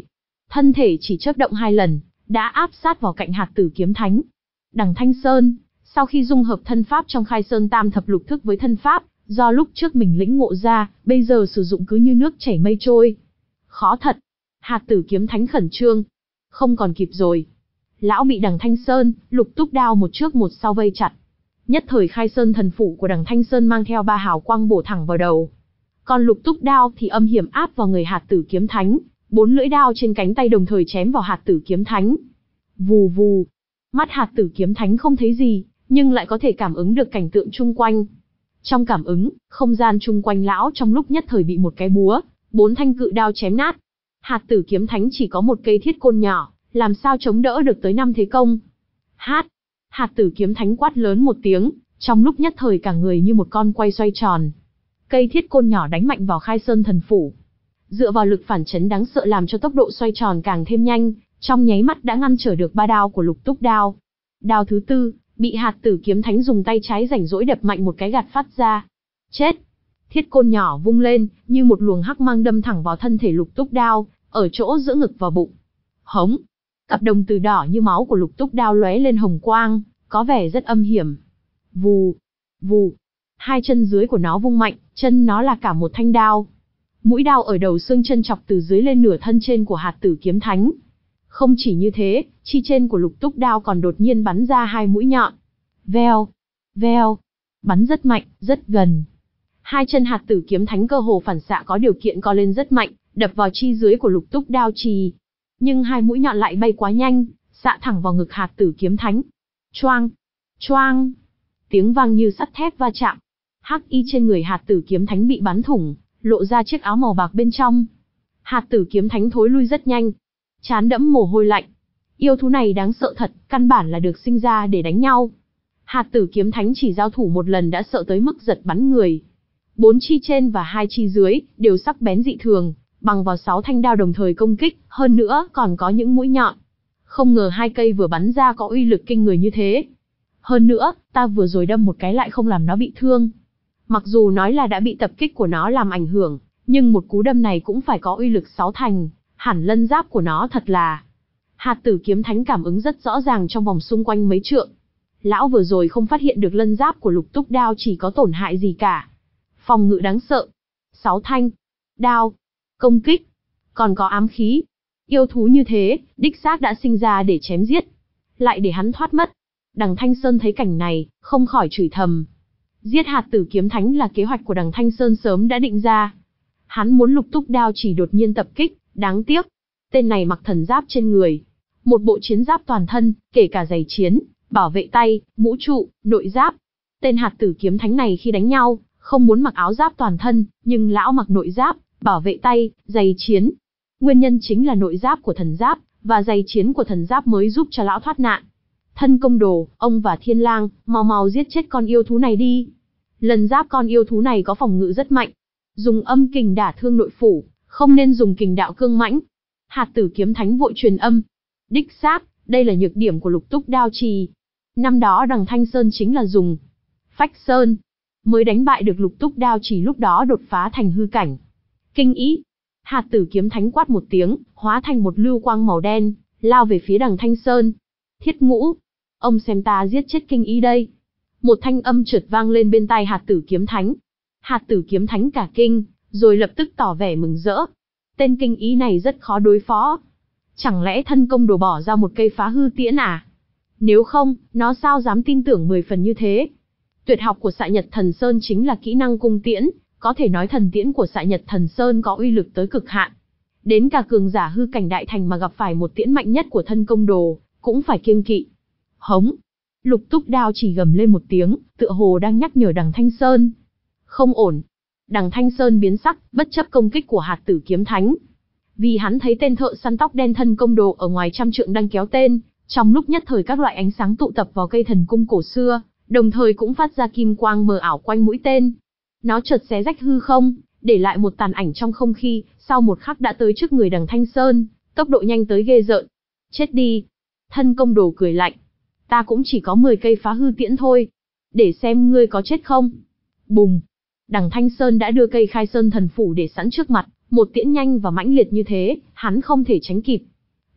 thân thể chỉ chớp động hai lần, đã áp sát vào cạnh hạt tử kiếm thánh. Đằng Thanh Sơn, sau khi dung hợp thân pháp trong Khai Sơn Tam Thập Lục Thức với thân pháp, do lúc trước mình lĩnh ngộ ra, bây giờ sử dụng cứ như nước chảy mây trôi. Khó thật. Hạt tử kiếm thánh khẩn trương. Không còn kịp rồi. Lão bị đằng Thanh Sơn, Lục Túc đao một trước một sau vây chặt. Nhất thời Khai Sơn thần phủ của đằng Thanh Sơn mang theo ba hào quang bổ thẳng vào đầu. Còn Lục Túc đao thì âm hiểm áp vào người hạt tử kiếm thánh, bốn lưỡi đao trên cánh tay đồng thời chém vào hạt tử kiếm thánh. Vù vù. Mắt hạt tử kiếm thánh không thấy gì, nhưng lại có thể cảm ứng được cảnh tượng chung quanh. Trong cảm ứng, không gian chung quanh lão trong lúc nhất thời bị một cái búa, bốn thanh cự đao chém nát. Hạt tử kiếm thánh chỉ có một cây thiết côn nhỏ, làm sao chống đỡ được tới năm thế công. Hát! Hạt tử kiếm thánh quát lớn một tiếng, trong lúc nhất thời cả người như một con quay xoay tròn. Cây thiết côn nhỏ đánh mạnh vào Khai Sơn thần phủ. Dựa vào lực phản chấn đáng sợ làm cho tốc độ xoay tròn càng thêm nhanh, trong nháy mắt đã ngăn trở được ba đao của Lục Túc đao. Đao thứ tư, bị hạt tử kiếm thánh dùng tay trái rảnh rỗi đập mạnh một cái gạt phát ra. Chết! Thiết côn nhỏ vung lên, như một luồng hắc mang đâm thẳng vào thân thể Lục Túc đao, ở chỗ giữa ngực và bụng. Hống! Cặp đồng tử đỏ như máu của Lục Túc đao lóe lên hồng quang, có vẻ rất âm hiểm. Vù! Vù! Hai chân dưới của nó vung mạnh, chân nó là cả một thanh đao. Mũi đao ở đầu xương chân chọc từ dưới lên nửa thân trên của hạt tử kiếm thánh. Không chỉ như thế, chi trên của Lục Túc đao còn đột nhiên bắn ra hai mũi nhọn. Veo! Veo! Bắn rất mạnh, rất gần. Hai chân hạt tử kiếm thánh cơ hồ phản xạ có điều kiện co lên rất mạnh, đập vào chi dưới của Lục Túc đao chì. Nhưng hai mũi nhọn lại bay quá nhanh, xạ thẳng vào ngực hạt tử kiếm thánh. Choang! Choang! Tiếng vang như sắt thép va chạm. Hắc y trên người hạt tử kiếm thánh bị bắn thủng, lộ ra chiếc áo màu bạc bên trong. Hạt tử kiếm thánh thối lui rất nhanh, trán đẫm mồ hôi lạnh. Yêu thú này đáng sợ thật, căn bản là được sinh ra để đánh nhau. Hạt tử kiếm thánh chỉ giao thủ một lần đã sợ tới mức giật bắn người. Bốn chi trên và hai chi dưới đều sắc bén dị thường, bằng vào sáu thanh đao đồng thời công kích, hơn nữa còn có những mũi nhọn. Không ngờ hai cây vừa bắn ra có uy lực kinh người như thế. Hơn nữa, ta vừa rồi đâm một cái lại không làm nó bị thương. Mặc dù nói là đã bị tập kích của nó làm ảnh hưởng, nhưng một cú đâm này cũng phải có uy lực sáu thành, hẳn lân giáp của nó thật là... Hạt tử kiếm thánh cảm ứng rất rõ ràng trong vòng xung quanh mấy trượng. Lão vừa rồi không phát hiện được lân giáp của Lục Túc đao chỉ có tổn hại gì cả. Phòng ngự đáng sợ. Sáu thanh. Đao. Công kích. Còn có ám khí. Yêu thú như thế, đích xác đã sinh ra để chém giết. Lại để hắn thoát mất. Đằng Thanh Sơn thấy cảnh này, không khỏi chửi thầm. Giết hạt tử kiếm thánh là kế hoạch của đằng Thanh Sơn sớm đã định ra. Hắn muốn Lục Túc đao chỉ đột nhiên tập kích, đáng tiếc. Tên này mặc thần giáp trên người. Một bộ chiến giáp toàn thân, kể cả giày chiến, bảo vệ tay, mũ trụ, nội giáp. Tên hạt tử kiếm thánh này khi đánh nhau, không muốn mặc áo giáp toàn thân, nhưng lão mặc nội giáp, bảo vệ tay, giày chiến. Nguyên nhân chính là nội giáp của thần giáp, và giày chiến của thần giáp mới giúp cho lão thoát nạn. Thân công đồ, ông và Thiên Lang, mau mau giết chết con yêu thú này đi. Lần giáp con yêu thú này có phòng ngự rất mạnh. Dùng âm kình đả thương nội phủ, không nên dùng kình đạo cương mãnh. Hạt tử kiếm thánh vội truyền âm. Đích xác, đây là nhược điểm của Lục Túc đao trì. Năm đó đằng Thanh Sơn chính là dùng Phách Sơn, mới đánh bại được Lục Túc đao trì, lúc đó đột phá thành hư cảnh. Kinh ý. Hạt tử kiếm thánh quát một tiếng, hóa thành một lưu quang màu đen, lao về phía đằng Thanh Sơn. Thiết Ngũ, ông xem ta giết chết kinh ý đây. Một thanh âm chợt vang lên bên tai hạt tử kiếm thánh. Hạt tử kiếm thánh cả kinh, rồi lập tức tỏ vẻ mừng rỡ. Tên kinh ý này rất khó đối phó. Chẳng lẽ thân công đồ bỏ ra một cây phá hư tiễn à? Nếu không, nó sao dám tin tưởng mười phần như thế? Tuyệt học của Xạ Nhật Thần Sơn chính là kỹ năng cung tiễn, có thể nói thần tiễn của Xạ Nhật Thần Sơn có uy lực tới cực hạn. Đến cả cường giả hư cảnh đại thành mà gặp phải một tiễn mạnh nhất của thân công đồ, cũng phải kiêng kỵ. Hống! Lục Túc đao chỉ gầm lên một tiếng, tựa hồ đang nhắc nhở đằng Thanh Sơn. Không ổn. Đằng Thanh Sơn biến sắc, bất chấp công kích của hạt tử kiếm thánh. Vì hắn thấy tên thợ săn tóc đen thân công đồ ở ngoài trăm trượng đang kéo tên, trong lúc nhất thời các loại ánh sáng tụ tập vào cây thần cung cổ xưa, đồng thời cũng phát ra kim quang mờ ảo quanh mũi tên. Nó chợt xé rách hư không, để lại một tàn ảnh trong không khí, sau một khắc đã tới trước người đằng Thanh Sơn, tốc độ nhanh tới ghê rợn. Chết đi! Thân công đồ cười lạnh. Ta cũng chỉ có mười cây phá hư tiễn thôi. Để xem ngươi có chết không. Bùng! Đằng Thanh Sơn đã đưa cây Khai Sơn thần phủ để sẵn trước mặt, một tiễn nhanh và mãnh liệt như thế, hắn không thể tránh kịp.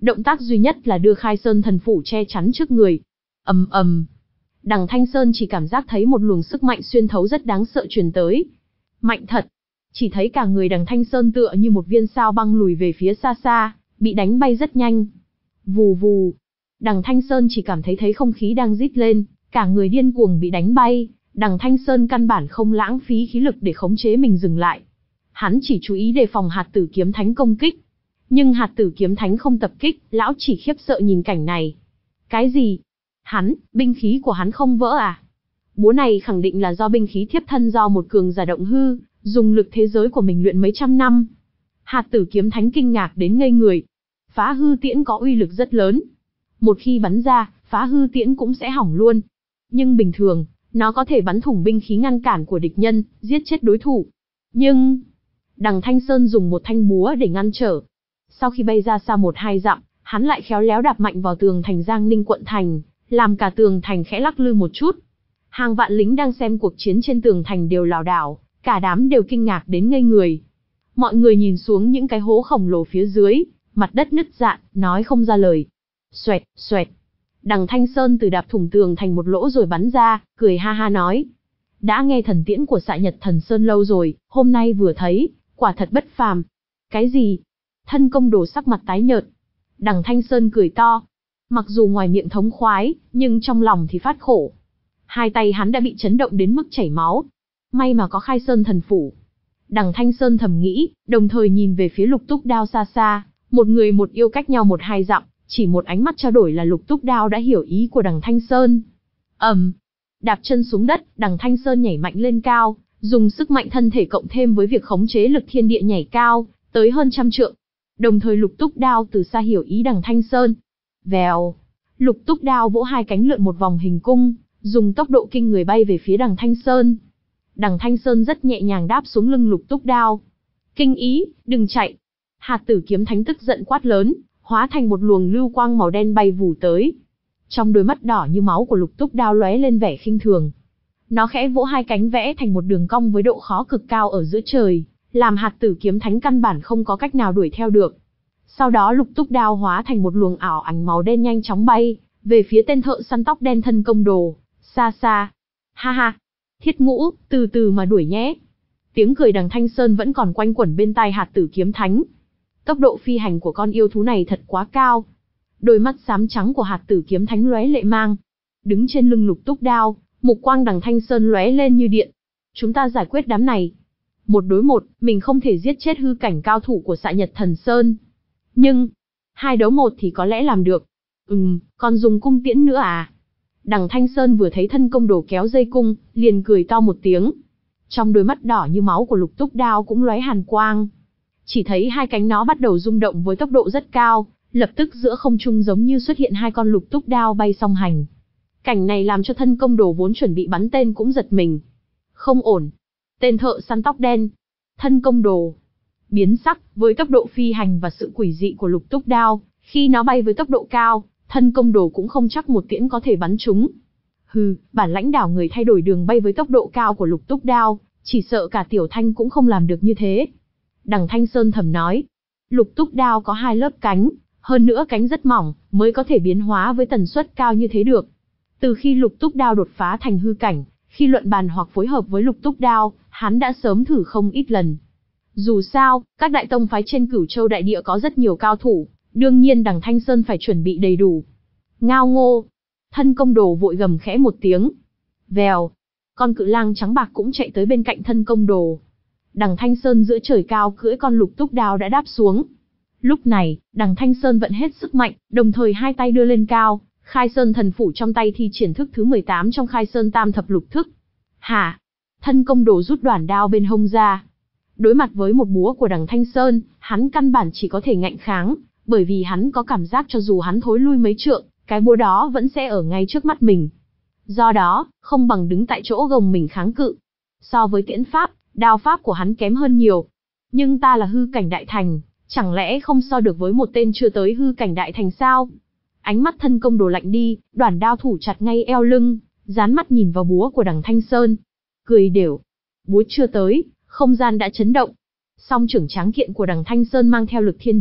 Động tác duy nhất là đưa Khai Sơn thần phủ che chắn trước người. Ầm ầm. Đằng Thanh Sơn chỉ cảm giác thấy một luồng sức mạnh xuyên thấu rất đáng sợ truyền tới. Mạnh thật. Chỉ thấy cả người đằng Thanh Sơn tựa như một viên sao băng lùi về phía xa xa, bị đánh bay rất nhanh. Vù vù. Đằng Thanh Sơn chỉ cảm thấy thấy không khí đang rít lên, cả người điên cuồng bị đánh bay. Đằng Thanh Sơn căn bản không lãng phí khí lực để khống chế mình dừng lại. Hắn chỉ chú ý đề phòng hạt tử kiếm thánh công kích. Nhưng hạt tử kiếm thánh không tập kích, lão chỉ khiếp sợ nhìn cảnh này. Cái gì? Hắn, binh khí của hắn không vỡ à? Búa này khẳng định là do binh khí thiếp thân do một cường giả động hư, dùng lực thế giới của mình luyện mấy trăm năm. Hạt tử kiếm thánh kinh ngạc đến ngây người. Phá hư tiễn có uy lực rất lớn. Một khi bắn ra, phá hư tiễn cũng sẽ hỏng luôn. Nhưng bình thường, nó có thể bắn thủng binh khí ngăn cản của địch nhân, giết chết đối thủ. Nhưng... Đằng Thanh Sơn dùng một thanh búa để ngăn trở. Sau khi bay ra xa một hai dặm, hắn lại khéo léo đạp mạnh vào tường thành Giang Ninh quận thành, làm cả tường thành khẽ lắc lư một chút. Hàng vạn lính đang xem cuộc chiến trên tường thành đều lảo đảo, cả đám đều kinh ngạc đến ngây người. Mọi người nhìn xuống những cái hố khổng lồ phía dưới, mặt đất nứt rạn, nói không ra lời. Xoẹt, xoẹt. Đằng Thanh Sơn từ đạp thủng tường thành một lỗ rồi bắn ra, cười ha ha nói. Đã nghe thần tiễn của Xạ Nhật Thần Sơn lâu rồi, hôm nay vừa thấy, quả thật bất phàm. Cái gì? Thân công đồ sắc mặt tái nhợt. Đằng Thanh Sơn cười to. Mặc dù ngoài miệng thống khoái, nhưng trong lòng thì phát khổ. Hai tay hắn đã bị chấn động đến mức chảy máu. May mà có Khai Sơn thần phủ. Đằng Thanh Sơn thầm nghĩ, đồng thời nhìn về phía Lục Túc Đao xa xa, một người một yêu cách nhau một hai dặm, chỉ một ánh mắt trao đổi là Lục Túc Đao đã hiểu ý của đằng Thanh Sơn. Ầm, um, đạp chân xuống đất, đằng Thanh Sơn nhảy mạnh lên cao, dùng sức mạnh thân thể cộng thêm với việc khống chế lực thiên địa nhảy cao, tới hơn trăm trượng. Đồng thời Lục Túc Đao từ xa hiểu ý đằng Thanh Sơn. Vèo, Lục Túc Đao vỗ hai cánh lượn một vòng hình cung, dùng tốc độ kinh người bay về phía đằng Thanh Sơn. Đằng Thanh Sơn rất nhẹ nhàng đáp xuống lưng Lục Túc Đao. Kinh ý, đừng chạy. Hạt tử kiếm thánh tức giận quát lớn, hóa thành một luồng lưu quang màu đen bay vù tới. Trong đôi mắt đỏ như máu của Lục Túc Đao lóe lên vẻ khinh thường. Nó khẽ vỗ hai cánh vẽ thành một đường cong với độ khó cực cao ở giữa trời, làm hạt tử kiếm thánh căn bản không có cách nào đuổi theo được. Sau đó Lục Túc Đao hóa thành một luồng ảo ảnh màu đen nhanh chóng bay về phía tên thợ săn tóc đen thân công đồ, xa xa. Ha ha, Thiết Ngũ, từ từ mà đuổi nhé. Tiếng cười đằng Thanh Sơn vẫn còn quanh quẩn bên tai hạt tử kiếm thánh. Tốc độ phi hành của con yêu thú này thật quá cao. Đôi mắt xám trắng của hạt tử kiếm thánh lóe lệ mang. Đứng trên lưng Lục Túc Đao, mục quang đằng Thanh Sơn lóe lên như điện. Chúng ta giải quyết đám này. Một đối một, mình không thể giết chết hư cảnh cao thủ của Xạ Nhật Thần Sơn. Nhưng, hai đấu một thì có lẽ làm được. Ừm, còn dùng cung tiễn nữa à? Đằng Thanh Sơn vừa thấy thân công đồ kéo dây cung, liền cười to một tiếng. Trong đôi mắt đỏ như máu của Lục Túc Đao cũng lóe hàn quang. Chỉ thấy hai cánh nó bắt đầu rung động với tốc độ rất cao, lập tức giữa không trung giống như xuất hiện hai con Lục Túc Đao bay song hành. Cảnh này làm cho thân công đồ vốn chuẩn bị bắn tên cũng giật mình. Không ổn. Tên thợ săn tóc đen. Thân công đồ. Biến sắc, với tốc độ phi hành và sự quỷ dị của Lục Túc Đao, khi nó bay với tốc độ cao, thân công đồ cũng không chắc một tiễn có thể bắn trúng. Hừ, bản lãnh đảo người thay đổi đường bay với tốc độ cao của Lục Túc Đao, chỉ sợ cả Tiểu Thanh cũng không làm được như thế. Đằng Thanh Sơn thầm nói, Lục Túc Đao có hai lớp cánh, hơn nữa cánh rất mỏng, mới có thể biến hóa với tần suất cao như thế được. Từ khi Lục Túc Đao đột phá thành hư cảnh, khi luận bàn hoặc phối hợp với Lục Túc Đao, hắn đã sớm thử không ít lần. Dù sao, các đại tông phái trên Cửu Châu đại địa có rất nhiều cao thủ, đương nhiên đằng Thanh Sơn phải chuẩn bị đầy đủ. Ngao ngô, thân công đồ vội gầm khẽ một tiếng. Vèo, con cự lang trắng bạc cũng chạy tới bên cạnh thân công đồ. Đằng Thanh Sơn giữa trời cao cưỡi con Lục Túc Đao đã đáp xuống. Lúc này, đằng Thanh Sơn vận hết sức mạnh, đồng thời hai tay đưa lên cao, Khai Sơn thần phủ trong tay thi triển thức thứ mười tám trong Khai Sơn Tam Thập Lục Thức. Hả? Thân công đồ rút đoản đao bên hông ra. Đối mặt với một búa của đằng Thanh Sơn, hắn căn bản chỉ có thể ngạnh kháng, bởi vì hắn có cảm giác cho dù hắn thối lui mấy trượng, cái búa đó vẫn sẽ ở ngay trước mắt mình. Do đó, không bằng đứng tại chỗ gồng mình kháng cự. So với tiễn pháp, đao pháp của hắn kém hơn nhiều. Nhưng ta là hư cảnh đại thành, chẳng lẽ không so được với một tên chưa tới hư cảnh đại thành sao? Ánh mắt thân công đồ lạnh đi, đoản đao thủ chặt ngay eo lưng, dán mắt nhìn vào búa của đằng Thanh Sơn. Cười đều. Búa chưa tới, không gian đã chấn động. Song trưởng tráng kiện của đằng Thanh Sơn mang theo lực thiên địa,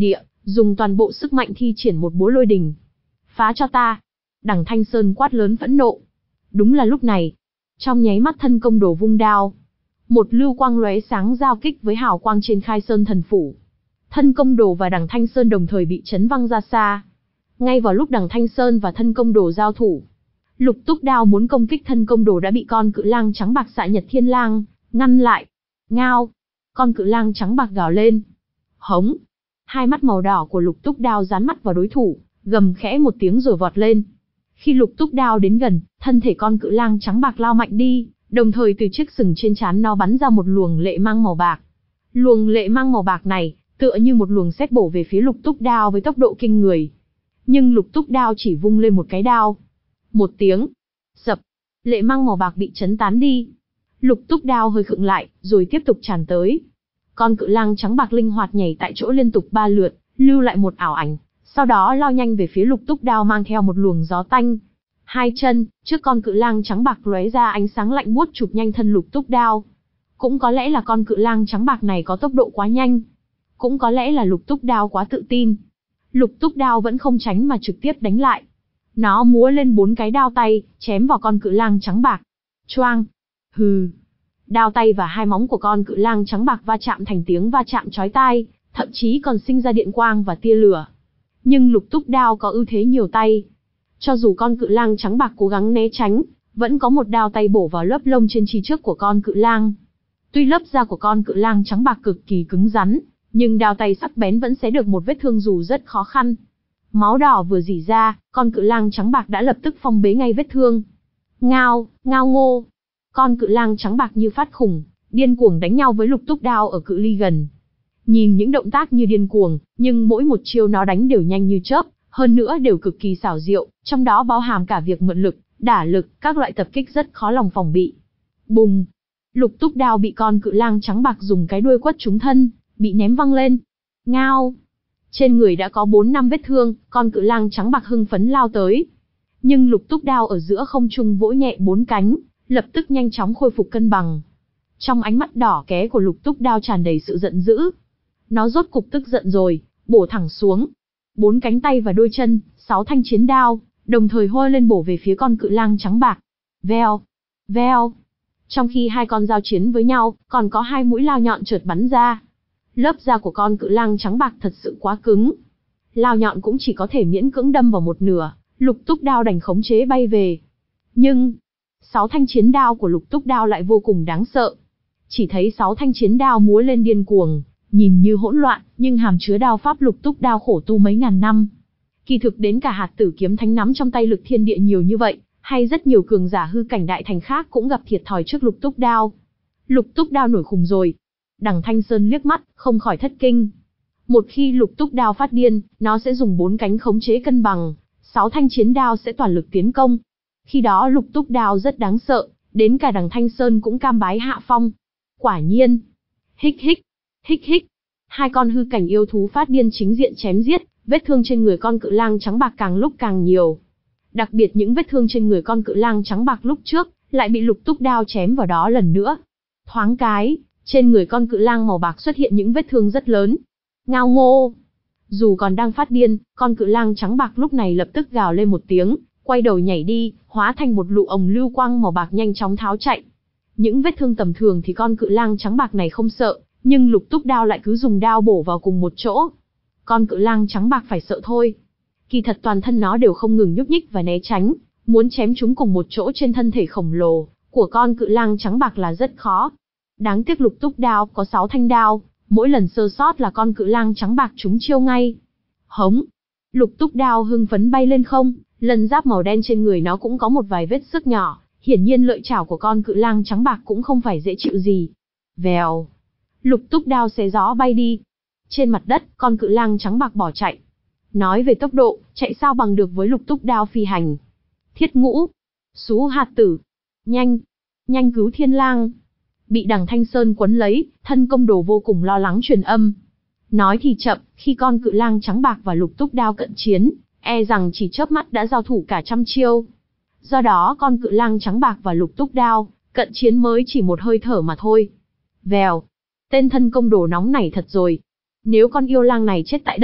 dùng toàn bộ sức mạnh thi triển một búa lôi đình. Phá cho ta! Đằng Thanh Sơn quát lớn phẫn nộ. Đúng là lúc này, trong nháy mắt thân công đồ vung đao, một lưu quang lóe sáng giao kích với hào quang trên Khai Sơn thần phủ. Thân công đồ và đằng Thanh Sơn đồng thời bị chấn văng ra xa. Ngay vào lúc đằng Thanh Sơn và thân công đồ giao thủ, Lục Túc đao muốn công kích thân công đồ đã bị con cự lang trắng bạc Xạ Nhật Thiên Lang ngăn lại. Ngao! Con cự lang trắng bạc gào lên. Hống! Hai mắt màu đỏ của Lục Túc đao dán mắt vào đối thủ, gầm khẽ một tiếng rồi vọt lên. Khi Lục Túc đao đến gần, thân thể con cự lang trắng bạc lao mạnh đi, đồng thời từ chiếc sừng trên trán nó bắn ra một luồng lệ mang màu bạc. Luồng lệ mang màu bạc này, tựa như một luồng sét bổ về phía Lục Túc đao với tốc độ kinh người. Nhưng Lục Túc đao chỉ vung lên một cái đao. Một tiếng, sập, lệ mang màu bạc bị chấn tán đi. Lục Túc đao hơi khựng lại, rồi tiếp tục tràn tới. Con cự lang trắng bạc linh hoạt nhảy tại chỗ liên tục ba lượt, lưu lại một ảo ảnh, sau đó lao nhanh về phía Lục Túc đao mang theo một luồng gió tanh. Hai chân, trước con cự lang trắng bạc lóe ra ánh sáng lạnh buốt chụp nhanh thân Lục Túc đao. Cũng có lẽ là con cự lang trắng bạc này có tốc độ quá nhanh. Cũng có lẽ là Lục Túc đao quá tự tin. Lục Túc đao vẫn không tránh mà trực tiếp đánh lại. Nó múa lên bốn cái đao tay, chém vào con cự lang trắng bạc. Choang! Hừ! Đao tay và hai móng của con cự lang trắng bạc va chạm thành tiếng va chạm chói tai, thậm chí còn sinh ra điện quang và tia lửa. Nhưng Lục Túc đao có ưu thế nhiều tay. Cho dù con cự lang trắng bạc cố gắng né tránh, vẫn có một đao tay bổ vào lớp lông trên chi trước của con cự lang. Tuy lớp da của con cự lang trắng bạc cực kỳ cứng rắn, nhưng đao tay sắc bén vẫn xé được một vết thương dù rất khó khăn. Máu đỏ vừa rỉ ra, con cự lang trắng bạc đã lập tức phong bế ngay vết thương. Ngao, ngao ngô. Con cự lang trắng bạc như phát khủng, điên cuồng đánh nhau với Lục Túc đao ở cự ly gần. Nhìn những động tác như điên cuồng, nhưng mỗi một chiêu nó đánh đều nhanh như chớp, hơn nữa đều cực kỳ xảo diệu, trong đó bao hàm cả việc mượn lực, đả lực, các loại tập kích rất khó lòng phòng bị. Bùng! Lục Túc đao bị con cự lang trắng bạc dùng cái đuôi quất trúng thân, bị ném văng lên. Ngao! Trên người đã có bốn năm vết thương, con cự lang trắng bạc hưng phấn lao tới. Nhưng Lục Túc đao ở giữa không trung vỗ nhẹ bốn cánh, lập tức nhanh chóng khôi phục cân bằng. Trong ánh mắt đỏ ké của Lục Túc đao tràn đầy sự giận dữ. Nó rốt cục tức giận rồi, bổ thẳng xuống. Bốn cánh tay và đôi chân, sáu thanh chiến đao, đồng thời hôi lên bổ về phía con cự lang trắng bạc. Veo, veo. Trong khi hai con giao chiến với nhau, còn có hai mũi lao nhọn chợt bắn ra. Lớp da của con cự lang trắng bạc thật sự quá cứng. Lao nhọn cũng chỉ có thể miễn cưỡng đâm vào một nửa, Lục Túc đao đành khống chế bay về. Nhưng, sáu thanh chiến đao của Lục Túc đao lại vô cùng đáng sợ. Chỉ thấy sáu thanh chiến đao múa lên điên cuồng, nhìn như hỗn loạn, nhưng hàm chứa đao pháp Lục Túc đao khổ tu mấy ngàn năm. Kỳ thực đến cả hạt tử kiếm thánh nắm trong tay lực thiên địa nhiều như vậy, hay rất nhiều cường giả hư cảnh đại thành khác cũng gặp thiệt thòi trước Lục Túc đao. Lục Túc đao nổi khùng rồi. Đằng Thanh Sơn liếc mắt, không khỏi thất kinh. Một khi Lục Túc đao phát điên, nó sẽ dùng bốn cánh khống chế cân bằng, sáu thanh chiến đao sẽ toàn lực tiến công. Khi đó Lục Túc đao rất đáng sợ, đến cả đằng Thanh Sơn cũng cam bái hạ phong. Quả nhiên. Hích hích, hích hích. Hai con hư cảnh yêu thú phát điên chính diện chém giết, vết thương trên người con cự lang trắng bạc càng lúc càng nhiều. Đặc biệt những vết thương trên người con cự lang trắng bạc lúc trước, lại bị Lục Túc đao chém vào đó lần nữa. Thoáng cái, trên người con cự lang màu bạc xuất hiện những vết thương rất lớn. Ngao ngô! Dù còn đang phát điên, con cự lang trắng bạc lúc này lập tức gào lên một tiếng, quay đầu nhảy đi, hóa thành một lụ ồng lưu quang màu bạc nhanh chóng tháo chạy. Những vết thương tầm thường thì con cự lang trắng bạc này không sợ, nhưng Lục Túc đao lại cứ dùng đao bổ vào cùng một chỗ. Con cự lang trắng bạc phải sợ thôi. Kỳ thật toàn thân nó đều không ngừng nhúc nhích và né tránh, muốn chém chúng cùng một chỗ trên thân thể khổng lồ của con cự lang trắng bạc là rất khó. Đáng tiếc Lục Túc đao có sáu thanh đao, mỗi lần sơ sót là con cự lang trắng bạc trúng chiêu ngay. Hống! Lục Túc đao hưng phấn bay lên không, lần giáp màu đen trên người nó cũng có một vài vết xước nhỏ, hiển nhiên lợi chảo của con cự lang trắng bạc cũng không phải dễ chịu gì. Vèo! Lục Túc đao xé gió bay đi. Trên mặt đất, con cự lang trắng bạc bỏ chạy. Nói về tốc độ, chạy sao bằng được với Lục Túc đao phi hành. Thiết ngũ! Sú hạt tử! Nhanh! Nhanh cứu Thiên Lang! Bị đằng Thanh Sơn quấn lấy, thân công đồ vô cùng lo lắng truyền âm. Nói thì chậm, khi con cự lang trắng bạc và Lục Túc đao cận chiến, e rằng chỉ chớp mắt đã giao thủ cả trăm chiêu. Do đó con cự lang trắng bạc và Lục Túc đao, cận chiến mới chỉ một hơi thở mà thôi. Vèo! Tên thân công đồ nóng nảy thật rồi. Nếu con yêu lang này chết tại đây,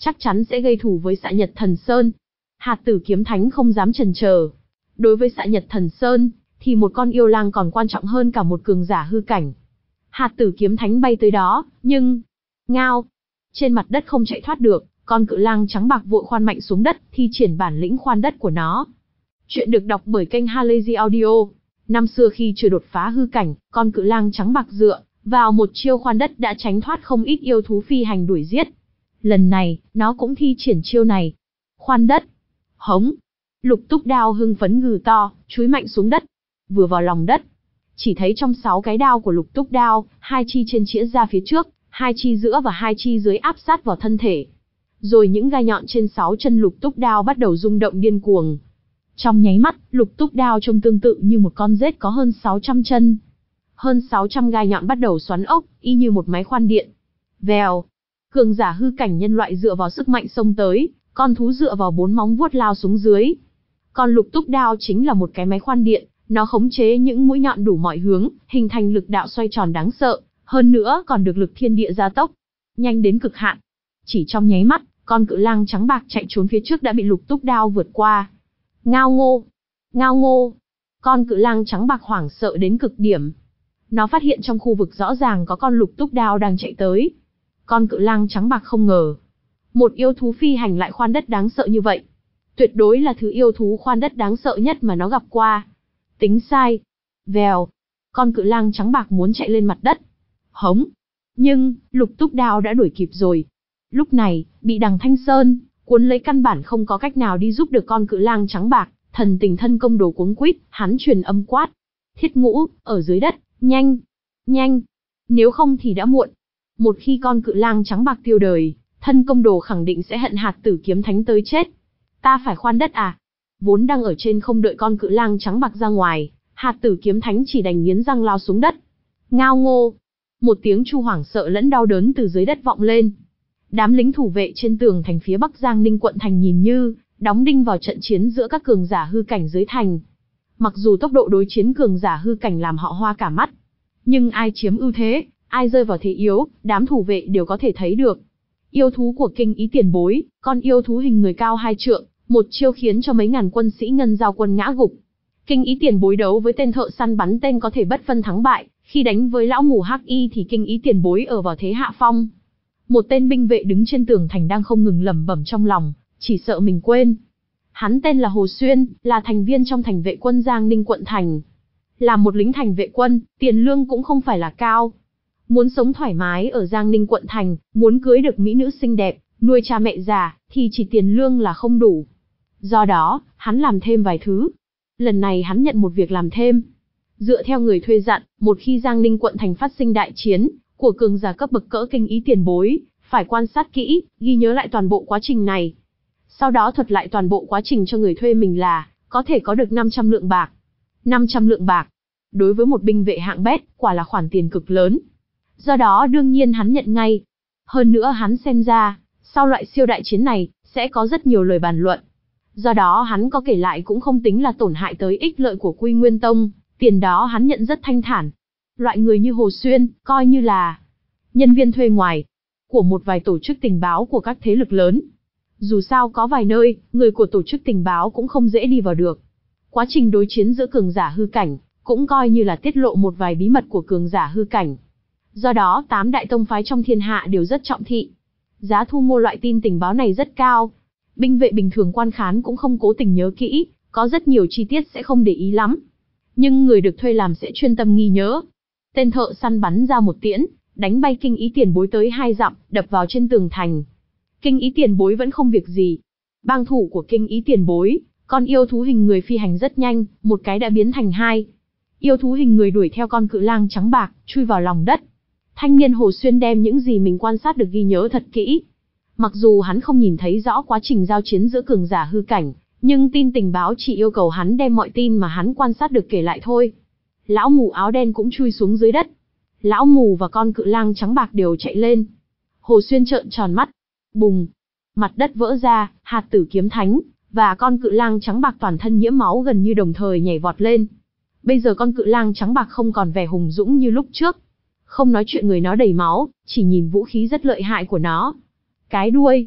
chắc chắn sẽ gây thù với Xạ Nhật Thần Sơn. Hạt Tử Kiếm Thánh không dám chần chờ. Đối với Xạ Nhật Thần Sơn, thì một con yêu lang còn quan trọng hơn cả một cường giả hư cảnh. Hạt Tử Kiếm Thánh bay tới đó, nhưng... Ngao! Trên mặt đất không chạy thoát được, con cự lang trắng bạc vội khoan mạnh xuống đất, thi triển bản lĩnh khoan đất của nó. Chuyện được đọc bởi kênh Halazy Audio. Năm xưa khi chưa đột phá hư cảnh, con cự lang trắng bạc dựa vào một chiêu khoan đất đã tránh thoát không ít yêu thú phi hành đuổi giết. Lần này, nó cũng thi triển chiêu này. Khoan đất. Hống. Lục Túc Đao hưng phấn gừ to, chúi mạnh xuống đất. Vừa vào lòng đất, chỉ thấy trong sáu cái đao của Lục Túc Đao, hai chi trên chĩa ra phía trước, hai chi giữa và hai chi dưới áp sát vào thân thể. Rồi những gai nhọn trên sáu chân Lục Túc Đao bắt đầu rung động điên cuồng. Trong nháy mắt, Lục Túc Đao trông tương tự như một con rết có hơn sáu trăm chân. Hơn sáu trăm gai nhọn bắt đầu xoắn ốc, y như một máy khoan điện. Vèo. Cường giả hư cảnh nhân loại dựa vào sức mạnh xông tới, con thú dựa vào bốn móng vuốt lao xuống dưới. Còn Lục Túc Đao chính là một cái máy khoan điện, nó khống chế những mũi nhọn đủ mọi hướng, hình thành lực đạo xoay tròn đáng sợ, hơn nữa còn được lực thiên địa gia tốc, nhanh đến cực hạn. Chỉ trong nháy mắt, con cự lang trắng bạc chạy trốn phía trước đã bị Lục Túc Đao vượt qua. Ngao ngô! Ngao ngô! Con cự lang trắng bạc hoảng sợ đến cực điểm. Nó phát hiện trong khu vực rõ ràng có con Lục Túc Đao đang chạy tới. Con cự lang trắng bạc không ngờ, một yêu thú phi hành lại khoan đất đáng sợ như vậy. Tuyệt đối là thứ yêu thú khoan đất đáng sợ nhất mà nó gặp qua. Tính sai. Vèo. Con cự lang trắng bạc muốn chạy lên mặt đất. Hống. Nhưng, Lục Túc Đao đã đuổi kịp rồi. Lúc này, bị Đằng Thanh Sơn cuốn lấy, căn bản không có cách nào đi giúp được con cự lang trắng bạc. Thần tình thân công đồ cuống quýt, hắn truyền âm quát. Thiết Ngũ, ở dưới đất, nhanh, nhanh. Nếu không thì đã muộn. Một khi con cự lang trắng bạc tiêu đời, thân công đồ khẳng định sẽ hận Hạt Tử Kiếm Thánh tới chết. Ta phải khoan đất à? Vốn đang ở trên không đợi con cự lang trắng bạc ra ngoài, Hạt Tử Kiếm Thánh chỉ đành nghiến răng lao xuống đất. Ngao ngô! Một tiếng chu hoảng sợ lẫn đau đớn từ dưới đất vọng lên. Đám lính thủ vệ trên tường thành phía Bắc Giang Ninh quận thành nhìn như đóng đinh vào trận chiến giữa các cường giả hư cảnh dưới thành. Mặc dù tốc độ đối chiến cường giả hư cảnh làm họ hoa cả mắt, nhưng ai chiếm ưu thế, ai rơi vào thế yếu, đám thủ vệ đều có thể thấy được. Yêu thú của Kinh Ý Tiền Bối, con yêu thú hình người cao hai trượng, một chiêu khiến cho mấy ngàn quân sĩ Ngân Giao quân ngã gục. Kinh Ý Tiền Bối đấu với tên thợ săn bắn tên có thể bất phân thắng bại, khi đánh với lão mù Hắc Y thì Kinh Ý Tiền Bối ở vào thế hạ phong. Một tên binh vệ đứng trên tường thành đang không ngừng lẩm bẩm trong lòng, chỉ sợ mình quên. Hắn tên là Hồ Xuyên, là thành viên trong thành vệ quân Giang Ninh quận thành. Là một lính thành vệ quân, tiền lương cũng không phải là cao. Muốn sống thoải mái ở Giang Ninh quận thành, muốn cưới được mỹ nữ xinh đẹp, nuôi cha mẹ già, thì chỉ tiền lương là không đủ. Do đó, hắn làm thêm vài thứ. Lần này hắn nhận một việc làm thêm. Dựa theo người thuê dặn, một khi Giang Ninh quận thành phát sinh đại chiến, của cường giả cấp bậc cỡ Kinh Ý Tiền Bối, phải quan sát kỹ, ghi nhớ lại toàn bộ quá trình này. Sau đó thuật lại toàn bộ quá trình cho người thuê mình là, có thể có được năm trăm lượng bạc. năm trăm lượng bạc. Đối với một binh vệ hạng bét, quả là khoản tiền cực lớn. Do đó đương nhiên hắn nhận ngay. Hơn nữa hắn xem ra, sau loại siêu đại chiến này, sẽ có rất nhiều lời bàn luận. Do đó hắn có kể lại cũng không tính là tổn hại tới ích lợi của Quy Nguyên Tông, tiền đó hắn nhận rất thanh thản. Loại người như Hồ Xuyên, coi như là nhân viên thuê ngoài của một vài tổ chức tình báo của các thế lực lớn. Dù sao có vài nơi, người của tổ chức tình báo cũng không dễ đi vào được. Quá trình đối chiến giữa cường giả hư cảnh, cũng coi như là tiết lộ một vài bí mật của cường giả hư cảnh. Do đó tám đại tông phái trong thiên hạ đều rất trọng thị. Giá thu mua loại tin tình báo này rất cao. Binh vệ bình thường quan khán cũng không cố tình nhớ kỹ, có rất nhiều chi tiết sẽ không để ý lắm. Nhưng người được thuê làm sẽ chuyên tâm ghi nhớ. Tên thợ săn bắn ra một tiễn, đánh bay Kinh Ý Tiền Bối tới hai dặm, đập vào trên tường thành. Kinh Ý Tiền Bối vẫn không việc gì. Bang thủ của Kinh Ý Tiền Bối, con yêu thú hình người phi hành rất nhanh, một cái đã biến thành hai. Yêu thú hình người đuổi theo con cự lang trắng bạc, chui vào lòng đất. Thanh niên Hồ Xuyên đem những gì mình quan sát được ghi nhớ thật kỹ. Mặc dù hắn không nhìn thấy rõ quá trình giao chiến giữa cường giả hư cảnh, nhưng tin tình báo chỉ yêu cầu hắn đem mọi tin mà hắn quan sát được kể lại thôi. Lão mù áo đen cũng chui xuống dưới đất. Lão mù và con cự lang trắng bạc đều chạy lên. Hồ Xuyên trợn tròn mắt. Bùng! Mặt đất vỡ ra, Hạt Tử Kiếm Thánh và con cự lang trắng bạc toàn thân nhiễm máu gần như đồng thời nhảy vọt lên. Bây giờ con cự lang trắng bạc không còn vẻ hùng dũng như lúc trước. Không nói chuyện người nó đầy máu, chỉ nhìn vũ khí rất lợi hại của nó. Cái đuôi.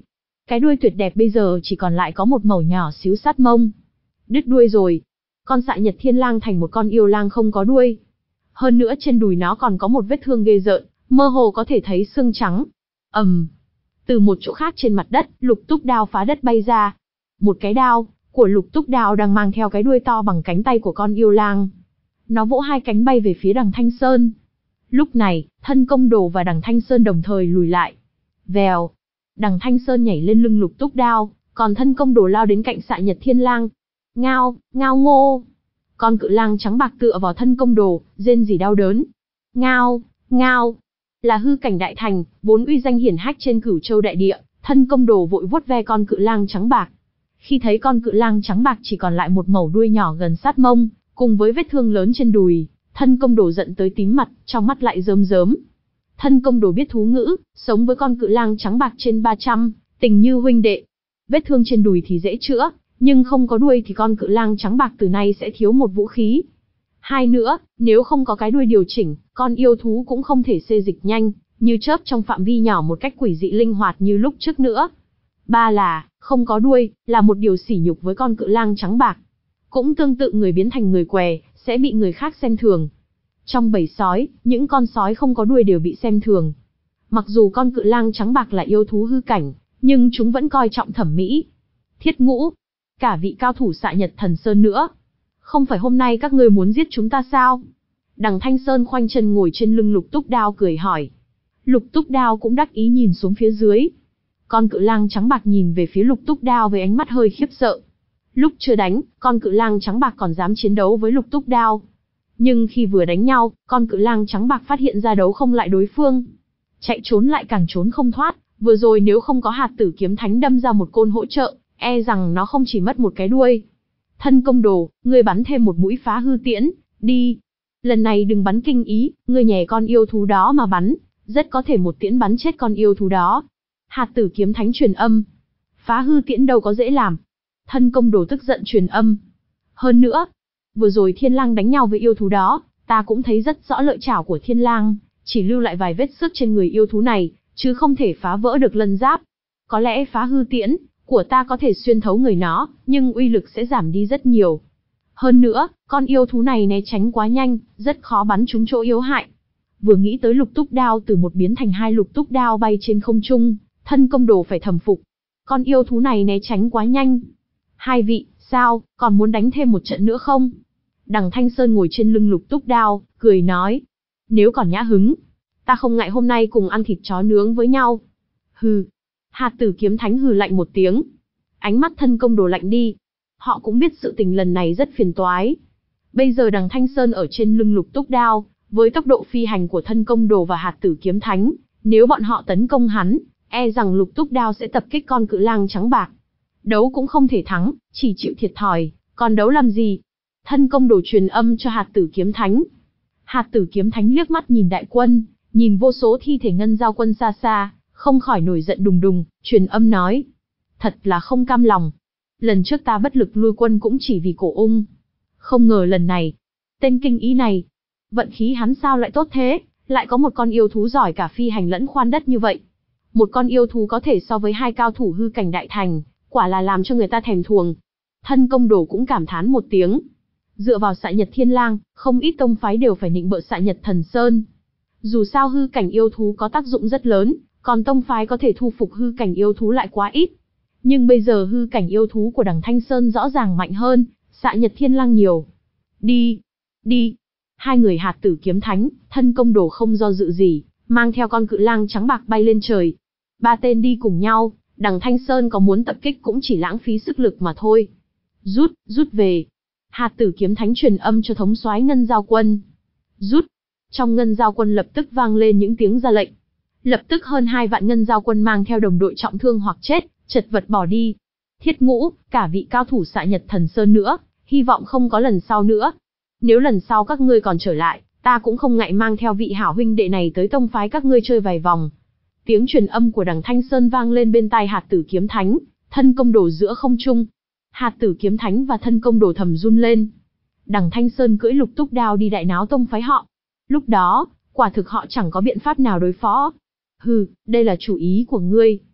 Cái đuôi tuyệt đẹp bây giờ chỉ còn lại có một mẩu nhỏ xíu sát mông. Đứt đuôi rồi. Con xạ nhật thiên lang thành một con yêu lang không có đuôi. Hơn nữa trên đùi nó còn có một vết thương ghê rợn, mơ hồ có thể thấy xương trắng. ầm, um. Từ một chỗ khác trên mặt đất, Lục Túc Đao phá đất bay ra. Một cái đao của Lục Túc Đao đang mang theo cái đuôi to bằng cánh tay của con yêu lang. Nó vỗ hai cánh bay về phía Đằng Thanh Sơn. Lúc này, Thân Công Đồ và Đằng Thanh Sơn đồng thời lùi lại. Vèo. Đằng Thanh Sơn nhảy lên lưng Lục Túc Đao, còn Thân Công Đồ lao đến cạnh xạ nhật thiên lang. Ngao, ngao ngô. Con cự lang trắng bạc tựa vào Thân Công Đồ, rên rỉ đau đớn. Ngao, ngao. Là hư cảnh đại thành, vốn uy danh hiển hách trên Cửu Châu đại địa, Thân Công Đồ vội vuốt ve con cự lang trắng bạc. Khi thấy con cự lang trắng bạc chỉ còn lại một mẩu đuôi nhỏ gần sát mông, cùng với vết thương lớn trên đùi, Thân Công Đồ giận tới tím mặt, trong mắt lại rơm rớm. Thân Công Đồ biết thú ngữ, sống với con cự lang trắng bạc trên ba trăm, tình như huynh đệ. Vết thương trên đùi thì dễ chữa, nhưng không có đuôi thì con cự lang trắng bạc từ nay sẽ thiếu một vũ khí. Hai nữa, nếu không có cái đuôi điều chỉnh, con yêu thú cũng không thể xê dịch nhanh, như chớp trong phạm vi nhỏ một cách quỷ dị linh hoạt như lúc trước nữa. Ba là, không có đuôi, là một điều sỉ nhục với con cự lang trắng bạc. Cũng tương tự người biến thành người què, sẽ bị người khác xem thường. Trong bầy sói, những con sói không có đuôi đều bị xem thường. Mặc dù con cự lang trắng bạc là yêu thú hư cảnh, nhưng chúng vẫn coi trọng thẩm mỹ. Thiết Ngũ, cả vị cao thủ xạ nhật thần sơn nữa. Không phải hôm nay các ngươi muốn giết chúng ta sao? Đằng Thanh Sơn khoanh chân ngồi trên lưng Lục Túc Đao cười hỏi. Lục Túc Đao cũng đắc ý nhìn xuống phía dưới. Con cự lang trắng bạc nhìn về phía Lục Túc Đao với ánh mắt hơi khiếp sợ. Lúc chưa đánh, con cự lang trắng bạc còn dám chiến đấu với Lục Túc Đao. Nhưng khi vừa đánh nhau, con cự lang trắng bạc phát hiện ra đấu không lại đối phương. Chạy trốn lại càng trốn không thoát, vừa rồi nếu không có hạt tử kiếm thánh đâm ra một côn hỗ trợ, e rằng nó không chỉ mất một cái đuôi. Thân Công Đồ, ngươi bắn thêm một mũi phá hư tiễn, đi. Lần này đừng bắn kinh ý, ngươi nhè con yêu thú đó mà bắn, rất có thể một tiễn bắn chết con yêu thú đó. Hạt tử kiếm thánh truyền âm. Phá hư tiễn đâu có dễ làm. Thân Công Đồ tức giận truyền âm. Hơn nữa, vừa rồi Thiên Lang đánh nhau với yêu thú đó, ta cũng thấy rất rõ lợi chảo của Thiên Lang, chỉ lưu lại vài vết xước trên người yêu thú này, chứ không thể phá vỡ được lân giáp. Có lẽ phá hư tiễn của ta có thể xuyên thấu người nó, nhưng uy lực sẽ giảm đi rất nhiều. Hơn nữa, con yêu thú này né tránh quá nhanh, rất khó bắn trúng chỗ yếu hại. Vừa nghĩ tới Lục Túc Đao từ một biến thành hai Lục Túc Đao bay trên không trung, Thân Công Đồ phải thầm phục. Con yêu thú này né tránh quá nhanh. Hai vị, sao, còn muốn đánh thêm một trận nữa không? Đằng Thanh Sơn ngồi trên lưng Lục Túc Đao, cười nói. Nếu còn nhã hứng, ta không ngại hôm nay cùng ăn thịt chó nướng với nhau. Hừ. Hạt tử kiếm thánh hừ lạnh một tiếng. Ánh mắt Thân Công Đồ lạnh đi. Họ cũng biết sự tình lần này rất phiền toái. Bây giờ đằng Thanh Sơn ở trên lưng Lục Túc Đao, với tốc độ phi hành của Thân Công Đồ và hạt tử kiếm thánh, nếu bọn họ tấn công hắn, e rằng Lục Túc Đao sẽ tập kích con cự lang trắng bạc. Đấu cũng không thể thắng, chỉ chịu thiệt thòi, còn đấu làm gì? Thân Công Đồ truyền âm cho hạt tử kiếm thánh. Hạt tử kiếm thánh liếc mắt nhìn đại quân, nhìn vô số thi thể ngân giao quân xa xa, không khỏi nổi giận đùng đùng, truyền âm nói. Thật là không cam lòng. Lần trước ta bất lực lui quân cũng chỉ vì cổ ung. Không ngờ lần này, tên kinh ý này, vận khí hắn sao lại tốt thế, lại có một con yêu thú giỏi cả phi hành lẫn khoan đất như vậy. Một con yêu thú có thể so với hai cao thủ hư cảnh đại thành, quả là làm cho người ta thèm thuồng. Thân Công Đồ cũng cảm thán một tiếng. Dựa vào xạ nhật thiên lang, không ít tông phái đều phải nịnh bợ xạ nhật thần sơn. Dù sao hư cảnh yêu thú có tác dụng rất lớn, còn tông phái có thể thu phục hư cảnh yêu thú lại quá ít. Nhưng bây giờ hư cảnh yêu thú của đằng Thanh Sơn rõ ràng mạnh hơn, xạ nhật thiên lang nhiều. Đi, đi. Hai người hạt tử kiếm thánh, Thân Công Đồ không do dự gì, mang theo con cự lang trắng bạc bay lên trời. Ba tên đi cùng nhau, đằng Thanh Sơn có muốn tập kích cũng chỉ lãng phí sức lực mà thôi. Rút, rút về. Hạt tử kiếm thánh truyền âm cho thống soái ngân giao quân. Rút. Trong ngân giao quân lập tức vang lên những tiếng ra lệnh. Lập tức hơn hai vạn ngân giao quân mang theo đồng đội trọng thương hoặc chết, chật vật bỏ đi. Thiết Ngũ, cả vị cao thủ xạ nhật thần sơn nữa, hy vọng không có lần sau nữa. Nếu lần sau các ngươi còn trở lại, ta cũng không ngại mang theo vị hảo huynh đệ này tới tông phái các ngươi chơi vài vòng. Tiếng truyền âm của đằng Thanh Sơn vang lên bên tai hạt tử kiếm thánh, Thân Công Đồ giữa không trung. Hạt tử kiếm thánh và Thân Công Đồ thầm run lên. Đằng Thanh Sơn cưỡi Lục Túc Đao đi đại náo tông phái họ. Lúc đó, quả thực họ chẳng có biện pháp nào đối phó. Hừ, đây là chủ ý của ngươi.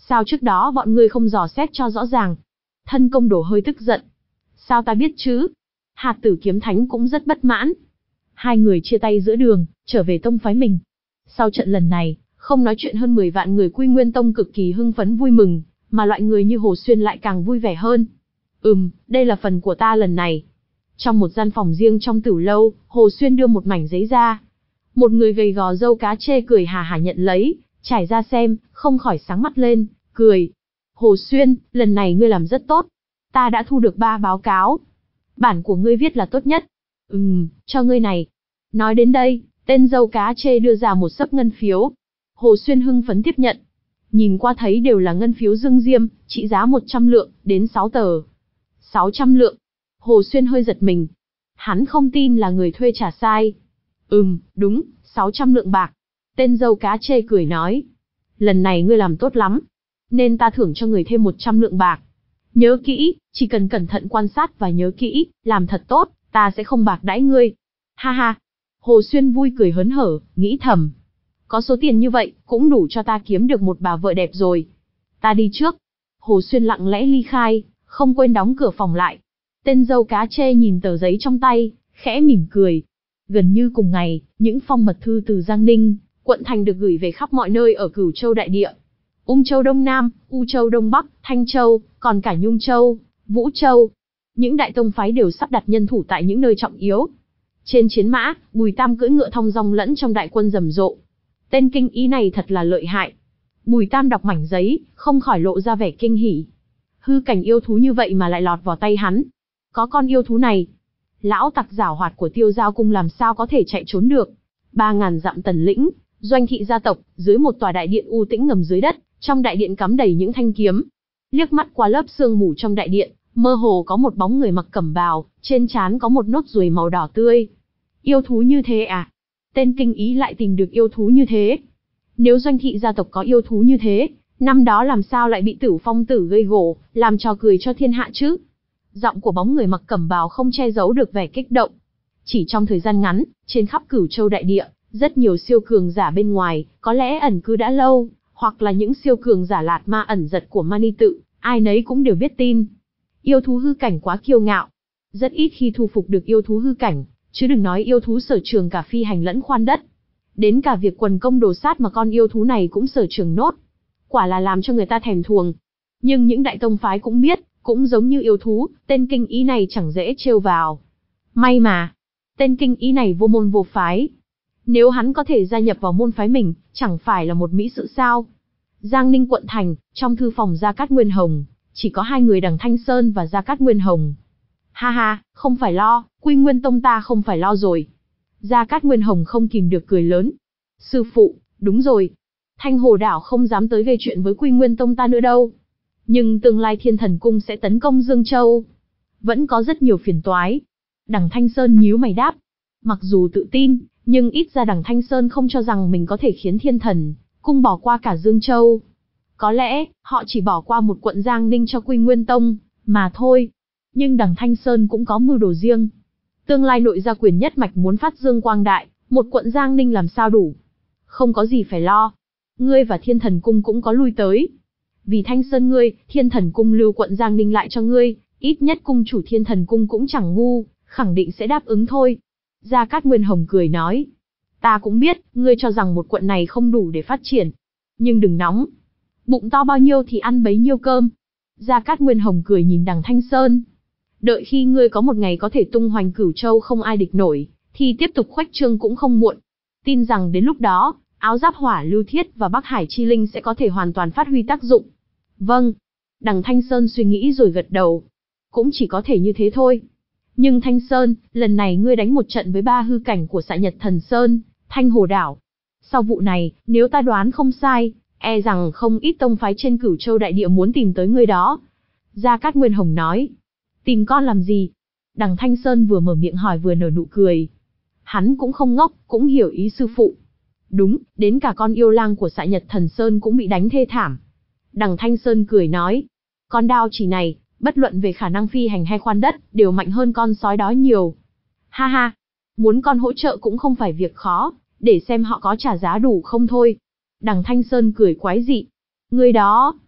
Sao trước đó bọn ngươi không dò xét cho rõ ràng? Thân công đồ hơi tức giận. Sao ta biết chứ? Hạt tử kiếm thánh cũng rất bất mãn. Hai người chia tay giữa đường, trở về tông phái mình. Sau trận lần này, không nói chuyện hơn mười vạn người Quy Nguyên Tông cực kỳ hưng phấn vui mừng, mà loại người như Hồ Xuyên lại càng vui vẻ hơn. Ừm, đây là phần của ta lần này. Trong một gian phòng riêng trong Tửu lâu, Hồ Xuyên đưa một mảnh giấy ra. Một người gầy gò râu cá chê cười hà hà nhận lấy, trải ra xem, không khỏi sáng mắt lên, cười. Hồ Xuyên, lần này ngươi làm rất tốt. Ta đã thu được ba báo cáo. Bản của ngươi viết là tốt nhất. Ừm, cho ngươi này. Nói đến đây, tên râu cá chê đưa ra một xấp ngân phiếu. Hồ Xuyên hưng phấn tiếp nhận. Nhìn qua thấy đều là ngân phiếu dương diêm, trị giá một trăm lượng, đến sáu tờ. sáu trăm lượng. Hồ Xuyên hơi giật mình. Hắn không tin là người thuê trả sai. Ừm, đúng, sáu trăm lượng bạc. Tên râu cá chê cười nói. Lần này ngươi làm tốt lắm. Nên ta thưởng cho người thêm một trăm lượng bạc. Nhớ kỹ, chỉ cần cẩn thận quan sát và nhớ kỹ, làm thật tốt, ta sẽ không bạc đãi ngươi. Ha ha. Hồ Xuyên vui cười hớn hở, nghĩ thầm. Có số tiền như vậy, cũng đủ cho ta kiếm được một bà vợ đẹp rồi. Ta đi trước. Hồ Xuyên lặng lẽ ly khai, không quên đóng cửa phòng lại. Tên dâu cá chê nhìn tờ giấy trong tay, khẽ mỉm cười. Gần như cùng ngày, những phong mật thư từ Giang Ninh, quận thành được gửi về khắp mọi nơi ở Cửu Châu đại địa. Ung Châu Đông Nam, U Châu Đông Bắc, Thanh Châu, còn cả Nhung Châu, Vũ Châu. Những đại tông phái đều sắp đặt nhân thủ tại những nơi trọng yếu. Trên chiến mã, Bùi Tam cưỡi ngựa thong dong lẫn trong đại quân rầm rộ. Tên kinh ý này thật là lợi hại. Bùi Tam đọc mảnh giấy, không khỏi lộ ra vẻ kinh hỉ. Hư cảnh yêu thú như vậy mà lại lọt vào tay hắn. Có con yêu thú này, lão tặc giảo hoạt của Tiêu Giao cung làm sao có thể chạy trốn được. Ba ngàn dặm tần lĩnh, doanh thị gia tộc, dưới một tòa đại điện u tĩnh ngầm dưới đất, trong đại điện cắm đầy những thanh kiếm. Liếc mắt qua lớp sương mù trong đại điện, mơ hồ có một bóng người mặc cẩm bào, trên trán có một nốt ruồi màu đỏ tươi. Yêu thú như thế à? Tên kinh ý lại tìm được yêu thú như thế. Nếu doanh thị gia tộc có yêu thú như thế, năm đó làm sao lại bị Tử Phong tử gây gổ, làm trò cười cho thiên hạ chứ? Giọng của bóng người mặc cẩm bào không che giấu được vẻ kích động. Chỉ trong thời gian ngắn, trên khắp Cửu Châu đại địa, rất nhiều siêu cường giả bên ngoài, có lẽ ẩn cư đã lâu, hoặc là những siêu cường giả lạt ma ẩn giật của Mani tự, ai nấy cũng đều biết tin. Yêu thú hư cảnh quá kiêu ngạo, rất ít khi thu phục được yêu thú hư cảnh, chứ đừng nói yêu thú sở trường cả phi hành lẫn khoan đất. Đến cả việc quần công đồ sát mà con yêu thú này cũng sở trường nốt. Quả là làm cho người ta thèm thuồng. Nhưng những đại tông phái cũng biết, cũng giống như yêu thú, tên kinh ý này chẳng dễ trêu vào. May mà, tên kinh ý này vô môn vô phái. Nếu hắn có thể gia nhập vào môn phái mình, chẳng phải là một mỹ sự sao? Giang Ninh quận thành, trong thư phòng Gia Cát Nguyên Hồng, chỉ có hai người Đằng Thanh Sơn và Gia Cát Nguyên Hồng. Ha ha, không phải lo, Quy Nguyên Tông ta không phải lo rồi. Gia Cát Nguyên Hồng không kìm được cười lớn. Sư phụ, đúng rồi. Thanh Hồ Đảo không dám tới gây chuyện với Quy Nguyên Tông ta nữa đâu. Nhưng tương lai Thiên Thần Cung sẽ tấn công Dương Châu. Vẫn có rất nhiều phiền toái. Đằng Thanh Sơn nhíu mày đáp. Mặc dù tự tin, nhưng ít ra đằng Thanh Sơn không cho rằng mình có thể khiến Thiên Thần Cung bỏ qua cả Dương Châu. Có lẽ, họ chỉ bỏ qua một quận Giang Ninh cho Quy Nguyên Tông, mà thôi. Nhưng đằng Thanh Sơn cũng có mưu đồ riêng. Tương lai nội gia quyền nhất mạch muốn phát dương quang đại, một quận Giang Ninh làm sao đủ. Không có gì phải lo. Ngươi và Thiên Thần Cung cũng có lui tới. Vì Thanh Sơn ngươi, Thiên Thần Cung lưu quận Giang Ninh lại cho ngươi, ít nhất cung chủ Thiên Thần Cung cũng chẳng ngu, khẳng định sẽ đáp ứng thôi. Gia Cát Nguyên Hồng cười nói. Ta cũng biết, ngươi cho rằng một quận này không đủ để phát triển. Nhưng đừng nóng. Bụng to bao nhiêu thì ăn bấy nhiêu cơm. Gia Cát Nguyên Hồng cười nhìn đằng Thanh Sơn. Đợi khi ngươi có một ngày có thể tung hoành Cửu Châu không ai địch nổi, thì tiếp tục khuếch trương cũng không muộn. Tin rằng đến lúc đó, áo giáp hỏa lưu thiết và Bắc Hải chi linh sẽ có thể hoàn toàn phát huy tác dụng. Vâng. Đằng Thanh Sơn suy nghĩ rồi gật đầu. Cũng chỉ có thể như thế thôi. Nhưng Thanh Sơn, lần này ngươi đánh một trận với ba hư cảnh của Xạ Nhật Thần Sơn, Thanh Hồ Đảo. Sau vụ này, nếu ta đoán không sai, e rằng không ít tông phái trên Cửu Châu đại địa muốn tìm tới ngươi đó. Gia Cát Nguyên Hồng nói. Tìm con làm gì? Đằng Thanh Sơn vừa mở miệng hỏi vừa nở nụ cười. Hắn cũng không ngốc, cũng hiểu ý sư phụ. Đúng, đến cả con yêu lang của Xạ Nhật Thần Sơn cũng bị đánh thê thảm. Đằng Thanh Sơn cười nói. Con đao chỉ này, bất luận về khả năng phi hành hay khoan đất, đều mạnh hơn con sói đó nhiều. Ha ha, muốn con hỗ trợ cũng không phải việc khó, để xem họ có trả giá đủ không thôi. Đằng Thanh Sơn cười quái dị. Người đó,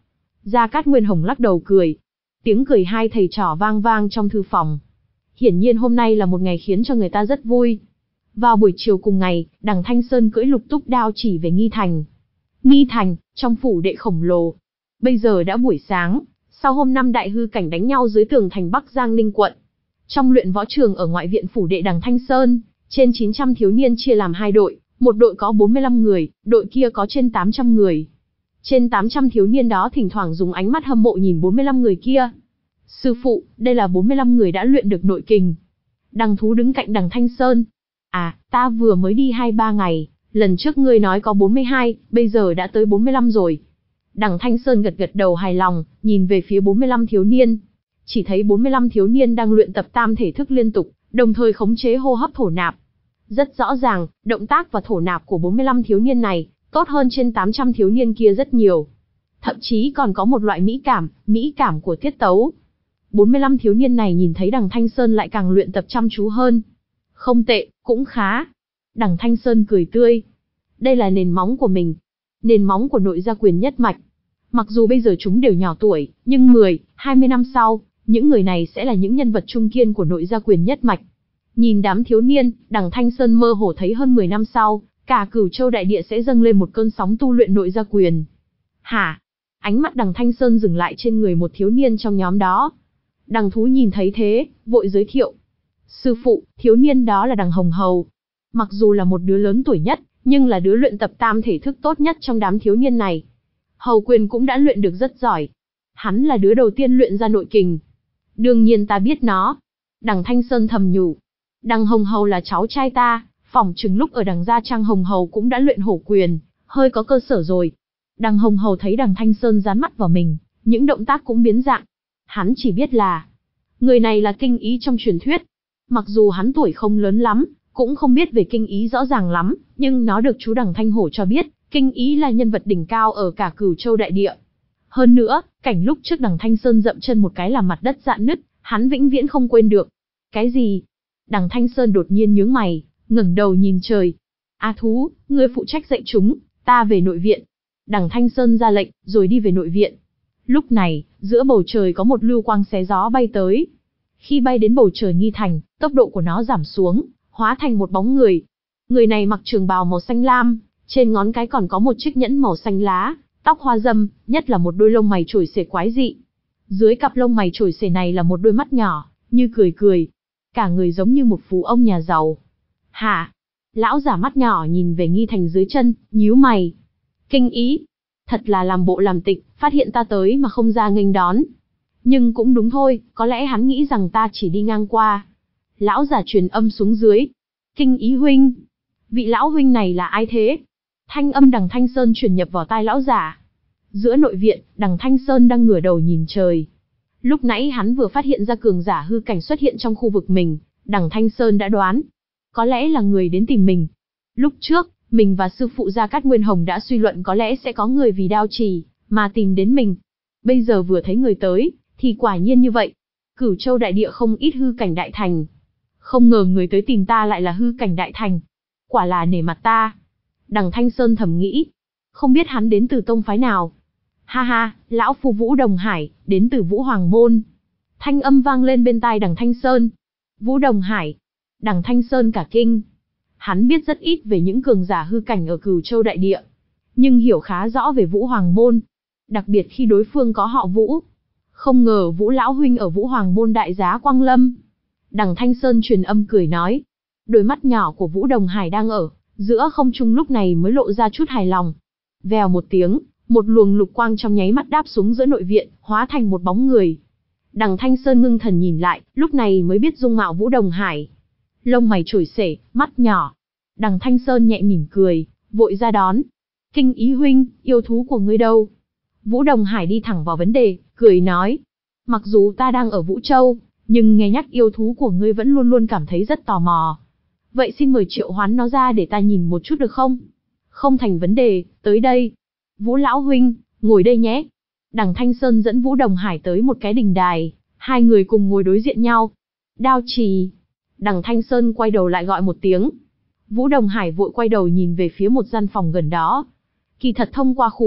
Gia Cát Nguyên Hồng lắc đầu cười. Tiếng cười hai thầy trò vang vang trong thư phòng. Hiển nhiên hôm nay là một ngày khiến cho người ta rất vui. Vào buổi chiều cùng ngày, Đằng Thanh Sơn cưỡi lục túc đao chỉ về Nghi Thành. Nghi Thành, trong phủ đệ khổng lồ. Bây giờ đã buổi sáng, sau hôm năm đại hư cảnh đánh nhau dưới tường thành Bắc Giang Ninh quận. Trong luyện võ trường ở ngoại viện phủ đệ Đằng Thanh Sơn, trên chín trăm thiếu niên chia làm hai đội, một đội có bốn mươi lăm người, đội kia có trên tám trăm người. Trên tám trăm thiếu niên đó thỉnh thoảng dùng ánh mắt hâm mộ nhìn bốn mươi lăm người kia. Sư phụ, đây là bốn mươi lăm người đã luyện được nội kình. Đằng Thú đứng cạnh Đằng Thanh Sơn. À, ta vừa mới đi hai ba ngày, lần trước ngươi nói có bốn mươi hai, bây giờ đã tới bốn mươi lăm rồi. Đằng Thanh Sơn gật gật đầu hài lòng, nhìn về phía bốn mươi lăm thiếu niên. Chỉ thấy bốn mươi lăm thiếu niên đang luyện tập tam thể thức liên tục, đồng thời khống chế hô hấp thổ nạp. Rất rõ ràng, động tác và thổ nạp của bốn mươi lăm thiếu niên này, tốt hơn trên tám trăm thiếu niên kia rất nhiều. Thậm chí còn có một loại mỹ cảm, mỹ cảm của tiết tấu. bốn mươi lăm thiếu niên này nhìn thấy Đằng Thanh Sơn lại càng luyện tập chăm chú hơn. Không tệ, cũng khá. Đằng Thanh Sơn cười tươi. Đây là nền móng của mình. Nền móng của nội gia quyền nhất mạch. Mặc dù bây giờ chúng đều nhỏ tuổi, nhưng mười, hai mươi năm sau, những người này sẽ là những nhân vật trung kiên của nội gia quyền nhất mạch. Nhìn đám thiếu niên, Đằng Thanh Sơn mơ hồ thấy hơn mười năm sau, cả Cửu Châu đại địa sẽ dâng lên một cơn sóng tu luyện nội gia quyền. Hả? Ánh mắt Đằng Thanh Sơn dừng lại trên người một thiếu niên trong nhóm đó. Đằng Thú nhìn thấy thế, vội giới thiệu. Sư phụ, thiếu niên đó là Đằng Hồng Hầu. Mặc dù là một đứa lớn tuổi nhất, nhưng là đứa luyện tập tam thể thức tốt nhất trong đám thiếu niên này. Hầu quyền cũng đã luyện được rất giỏi. Hắn là đứa đầu tiên luyện ra nội kình. Đương nhiên ta biết nó. Đằng Thanh Sơn thầm nhủ. Đằng Hồng Hầu là cháu trai ta, phỏng chừng lúc ở Đằng Gia Trang Hồng Hầu cũng đã luyện hổ quyền, hơi có cơ sở rồi. Đằng Hồng Hầu thấy Đằng Thanh Sơn dán mắt vào mình, những động tác cũng biến dạng. Hắn chỉ biết là, người này là kinh ý trong truyền thuyết. Mặc dù hắn tuổi không lớn lắm, cũng không biết về kinh ý rõ ràng lắm, nhưng nó được chú Đằng Thanh Hổ cho biết, kinh ý là nhân vật đỉnh cao ở cả Cửu Châu đại địa. Hơn nữa, cảnh lúc trước Đằng Thanh Sơn dậm chân một cái làm mặt đất rạn nứt, hắn vĩnh viễn không quên được. Cái gì? Đằng Thanh Sơn đột nhiên nhướng mày, ngẩng đầu nhìn trời. A Thú, ngươi phụ trách dạy chúng, ta về nội viện. Đằng Thanh Sơn ra lệnh, rồi đi về nội viện. Lúc này, giữa bầu trời có một lưu quang xé gió bay tới. Khi bay đến bầu trời Nghi Thành, tốc độ của nó giảm xuống, hóa thành một bóng người. Người này mặc trường bào màu xanh lam, trên ngón cái còn có một chiếc nhẫn màu xanh lá, tóc hoa râm, nhất là một đôi lông mày chổi xể quái dị. Dưới cặp lông mày chổi xể này là một đôi mắt nhỏ, như cười cười. Cả người giống như một phú ông nhà giàu. Hả? Lão giả mắt nhỏ nhìn về Nghi Thành dưới chân, nhíu mày. Kinh ý. Thật là làm bộ làm tịch, phát hiện ta tới mà không ra nghênh đón. Nhưng cũng đúng thôi, có lẽ hắn nghĩ rằng ta chỉ đi ngang qua. Lão giả truyền âm xuống dưới. Kinh ý huynh. Vị lão huynh này là ai thế? Thanh âm Đằng Thanh Sơn truyền nhập vào tai lão giả. Giữa nội viện, Đằng Thanh Sơn đang ngửa đầu nhìn trời. Lúc nãy hắn vừa phát hiện ra cường giả hư cảnh xuất hiện trong khu vực mình, Đằng Thanh Sơn đã đoán. Có lẽ là người đến tìm mình. Lúc trước, mình và sư phụ Gia Cát Nguyên Hồng đã suy luận có lẽ sẽ có người vì đao trì, mà tìm đến mình. Bây giờ vừa thấy người tới, thì quả nhiên như vậy. Cửu Châu đại địa không ít hư cảnh đại thành. Không ngờ người tới tìm ta lại là hư cảnh đại thành. Quả là nể mặt ta. Đằng Thanh Sơn thầm nghĩ. Không biết hắn đến từ tông phái nào. Ha ha, lão phu Vũ Đồng Hải, đến từ Vũ Hoàng Môn. Thanh âm vang lên bên tai Đằng Thanh Sơn. Vũ Đồng Hải. Đằng Thanh Sơn cả kinh. Hắn biết rất ít về những cường giả hư cảnh ở Cửu Châu đại địa, nhưng hiểu khá rõ về Vũ Hoàng Môn, đặc biệt khi đối phương có họ Vũ. Không ngờ Vũ lão huynh ở Vũ Hoàng Môn đại giá quang lâm. Đằng Thanh Sơn truyền âm cười nói. Đôi mắt nhỏ của Vũ Đồng Hải đang ở giữa không trung lúc này mới lộ ra chút hài lòng. Vèo một tiếng, một luồng lục quang trong nháy mắt đáp xuống giữa nội viện, hóa thành một bóng người. Đằng Thanh Sơn ngưng thần nhìn lại, lúc này mới biết dung mạo Vũ Đồng Hải. Lông mày chổi xể, mắt nhỏ. Đằng Thanh Sơn nhẹ mỉm cười, vội ra đón. Kinh ý huynh, yêu thú của ngươi đâu? Vũ Đồng Hải đi thẳng vào vấn đề, cười nói. Mặc dù ta đang ở Vũ Châu, nhưng nghe nhắc yêu thú của ngươi vẫn luôn luôn cảm thấy rất tò mò. Vậy xin mời triệu hoán nó ra để ta nhìn một chút được không? Không thành vấn đề, tới đây. Vũ lão huynh, ngồi đây nhé. Đằng Thanh Sơn dẫn Vũ Đồng Hải tới một cái đình đài, hai người cùng ngồi đối diện nhau. Đao trì. Đằng Thanh Sơn quay đầu lại gọi một tiếng. Vũ Đồng Hải vội quay đầu nhìn về phía một gian phòng gần đó. Kỳ thật thông qua khu vực,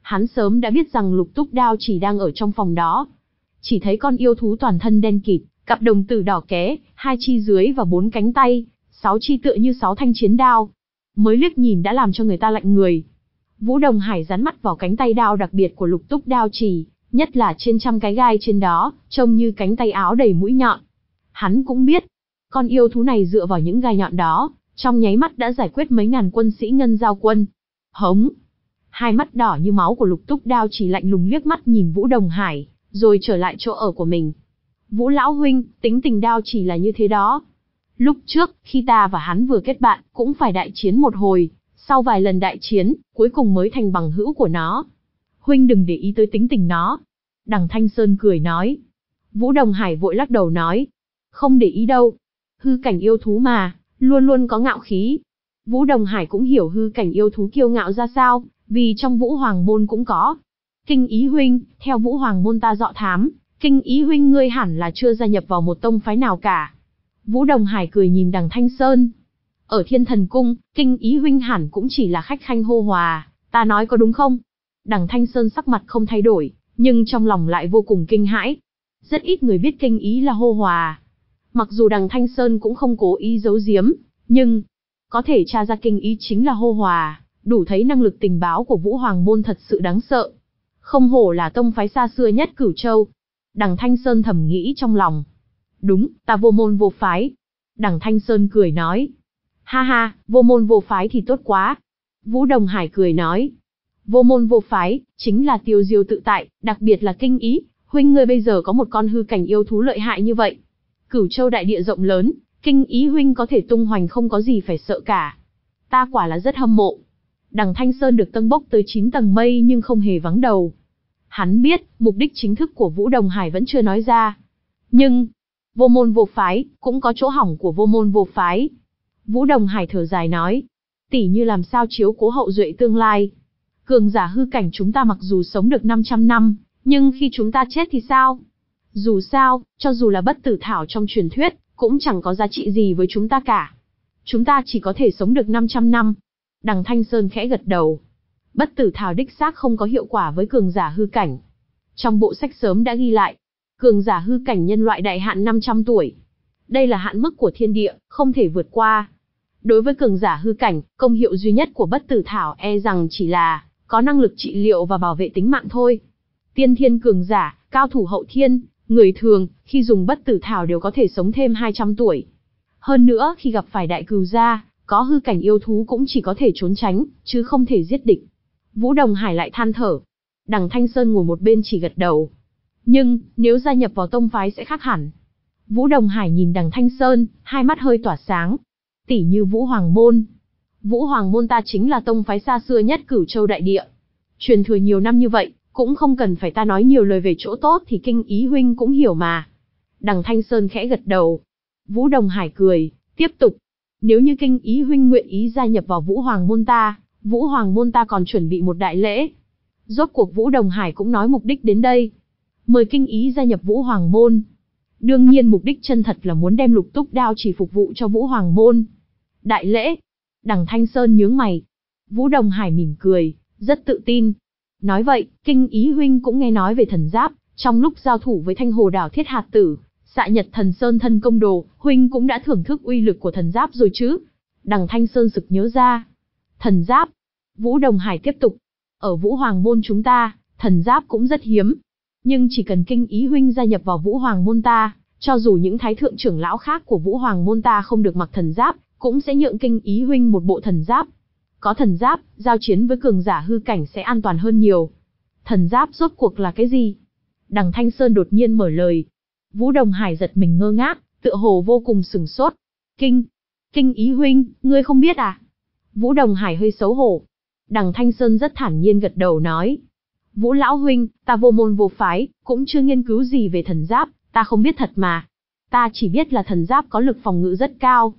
Hắn sớm đã biết rằng Lục Túc Đao chỉ đang ở trong phòng đó. Chỉ thấy con yêu thú toàn thân đen kịt, cặp đồng tử đỏ ké, hai chi dưới và bốn cánh tay, sáu chi tựa như sáu thanh chiến đao. Mới liếc nhìn đã làm cho người ta lạnh người. Vũ Đồng Hải dán mắt vào cánh tay đao đặc biệt của Lục Túc Đao chỉ, nhất là trên trăm cái gai trên đó, trông như cánh tay áo đầy mũi nhọn. Hắn cũng biết, con yêu thú này dựa vào những gai nhọn đó, trong nháy mắt đã giải quyết mấy ngàn quân sĩ Ngân Giao quân. Hống! Hai mắt đỏ như máu của Lục Túc Đao chỉ lạnh lùng liếc mắt nhìn Vũ Đồng Hải, rồi trở lại chỗ ở của mình. Vũ lão huynh, tính tình Đao chỉ là như thế đó. Lúc trước, khi ta và hắn vừa kết bạn, cũng phải đại chiến một hồi, sau vài lần đại chiến, cuối cùng mới thành bằng hữu của nó. Huynh đừng để ý tới tính tình nó. Đằng Thanh Sơn cười nói. Vũ Đồng Hải vội lắc đầu nói. Không để ý đâu. Hư cảnh yêu thú mà, luôn luôn có ngạo khí. Vũ Đồng Hải cũng hiểu hư cảnh yêu thú kiêu ngạo ra sao, vì trong Vũ Hoàng môn cũng có. Kinh Ý huynh, theo Vũ Hoàng môn ta dọ thám, Kinh Ý huynh ngươi hẳn là chưa gia nhập vào một tông phái nào cả. Vũ Đồng Hải cười nhìn đằng Thanh Sơn. Ở Thiên Thần Cung, Kinh Ý huynh hẳn cũng chỉ là khách khanh hô hòa, ta nói có đúng không? Đằng Thanh Sơn sắc mặt không thay đổi, nhưng trong lòng lại vô cùng kinh hãi. Rất ít người biết Kinh Ý là hô hòa. Mặc dù đằng Thanh Sơn cũng không cố ý giấu giếm, nhưng có thể tra ra Kinh Ý chính là hô hòa, đủ thấy năng lực tình báo của Vũ Hoàng môn thật sự đáng sợ. Không hổ là tông phái xa xưa nhất Cửu Châu. Đằng Thanh Sơn thầm nghĩ trong lòng. Đúng, ta vô môn vô phái. Đằng Thanh Sơn cười nói. Ha ha, vô môn vô phái thì tốt quá. Vũ Đồng Hải cười nói. Vô môn vô phái, chính là tiêu diêu tự tại, đặc biệt là Kinh Ý. Huynh ngươi bây giờ có một con hư cảnh yêu thú lợi hại như vậy. Cửu Châu đại địa rộng lớn, Kinh Ý huynh có thể tung hoành không có gì phải sợ cả. Ta quả là rất hâm mộ. Đằng Thanh Sơn được tâng bốc tới chín tầng mây nhưng không hề vắng đầu. Hắn biết, mục đích chính thức của Vũ Đồng Hải vẫn chưa nói ra. Nhưng, vô môn vô phái, cũng có chỗ hỏng của vô môn vô phái. Vũ Đồng Hải thở dài nói, tỉ như làm sao chiếu cố hậu duệ tương lai. Cường giả hư cảnh chúng ta mặc dù sống được năm trăm năm, nhưng khi chúng ta chết thì sao? Dù sao, cho dù là bất tử thảo trong truyền thuyết, cũng chẳng có giá trị gì với chúng ta cả. Chúng ta chỉ có thể sống được năm trăm năm. Đằng Thanh Sơn khẽ gật đầu. Bất tử thảo đích xác không có hiệu quả với cường giả hư cảnh. Trong bộ sách sớm đã ghi lại, cường giả hư cảnh nhân loại đại hạn năm trăm tuổi. Đây là hạn mức của thiên địa, không thể vượt qua. Đối với cường giả hư cảnh, công hiệu duy nhất của bất tử thảo e rằng chỉ là có năng lực trị liệu và bảo vệ tính mạng thôi. Tiên thiên cường giả, cao thủ hậu thiên, người thường, khi dùng bất tử thảo đều có thể sống thêm hai trăm tuổi. Hơn nữa, khi gặp phải đại cừu gia, có hư cảnh yêu thú cũng chỉ có thể trốn tránh, chứ không thể giết địch. Vũ Đồng Hải lại than thở. Đằng Thanh Sơn ngồi một bên chỉ gật đầu. Nhưng, nếu gia nhập vào tông phái sẽ khác hẳn. Vũ Đồng Hải nhìn đằng Thanh Sơn, hai mắt hơi tỏa sáng. Tỉ như Vũ Hoàng môn. Vũ Hoàng môn ta chính là tông phái xa xưa nhất Cửu Châu đại địa. Truyền thừa nhiều năm như vậy, cũng không cần phải ta nói nhiều lời về chỗ tốt thì Kinh Ý huynh cũng hiểu mà. Đằng Thanh Sơn khẽ gật đầu. Vũ Đồng Hải cười, tiếp tục. Nếu như Kinh Ý huynh nguyện ý gia nhập vào Vũ Hoàng môn ta, Vũ Hoàng môn ta còn chuẩn bị một đại lễ. Rốt cuộc Vũ Đồng Hải cũng nói mục đích đến đây. Mời Kinh Ý gia nhập Vũ Hoàng môn. Đương nhiên mục đích chân thật là muốn đem Lục Túc Đao chỉ phục vụ cho Vũ Hoàng môn. Đại lễ. Đằng Thanh Sơn nhướng mày. Vũ Đồng Hải mỉm cười, rất tự tin. Nói vậy, Kinh Ý huynh cũng nghe nói về thần giáp, trong lúc giao thủ với Thanh Hồ Đảo Thiết Hạt Tử, Xạ Nhật Thần Sơn thân công đồ, huynh cũng đã thưởng thức uy lực của thần giáp rồi chứ? Đằng Thanh Sơn sực nhớ ra. Thần giáp. Vũ Đồng Hải tiếp tục. Ở Vũ Hoàng môn chúng ta, thần giáp cũng rất hiếm. Nhưng chỉ cần Kinh Ý huynh gia nhập vào Vũ Hoàng môn ta, cho dù những thái thượng trưởng lão khác của Vũ Hoàng môn ta không được mặc thần giáp, cũng sẽ nhượng Kinh Ý huynh một bộ thần giáp. Có thần giáp, giao chiến với cường giả hư cảnh sẽ an toàn hơn nhiều. Thần giáp rốt cuộc là cái gì? Đằng Thanh Sơn đột nhiên mở lời. Vũ Đồng Hải giật mình ngơ ngác, tựa hồ vô cùng sửng sốt. Kinh, Kinh Ý huynh, ngươi không biết à? Vũ Đồng Hải hơi xấu hổ. Đằng Thanh Sơn rất thản nhiên gật đầu nói. Vũ lão huynh, ta vô môn vô phái, cũng chưa nghiên cứu gì về thần giáp, ta không biết thật mà. Ta chỉ biết là thần giáp có lực phòng ngự rất cao.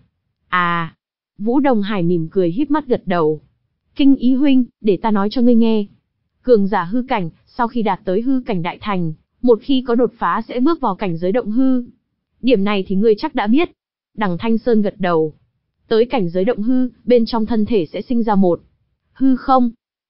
À, Vũ Đồng Hải mỉm cười híp mắt gật đầu. Kinh Ý huynh, để ta nói cho ngươi nghe. Cường giả hư cảnh, sau khi đạt tới hư cảnh đại thành, một khi có đột phá sẽ bước vào cảnh giới động hư. Điểm này thì ngươi chắc đã biết. Đằng Thanh Sơn gật đầu. Tới cảnh giới động hư, bên trong thân thể sẽ sinh ra một hư không.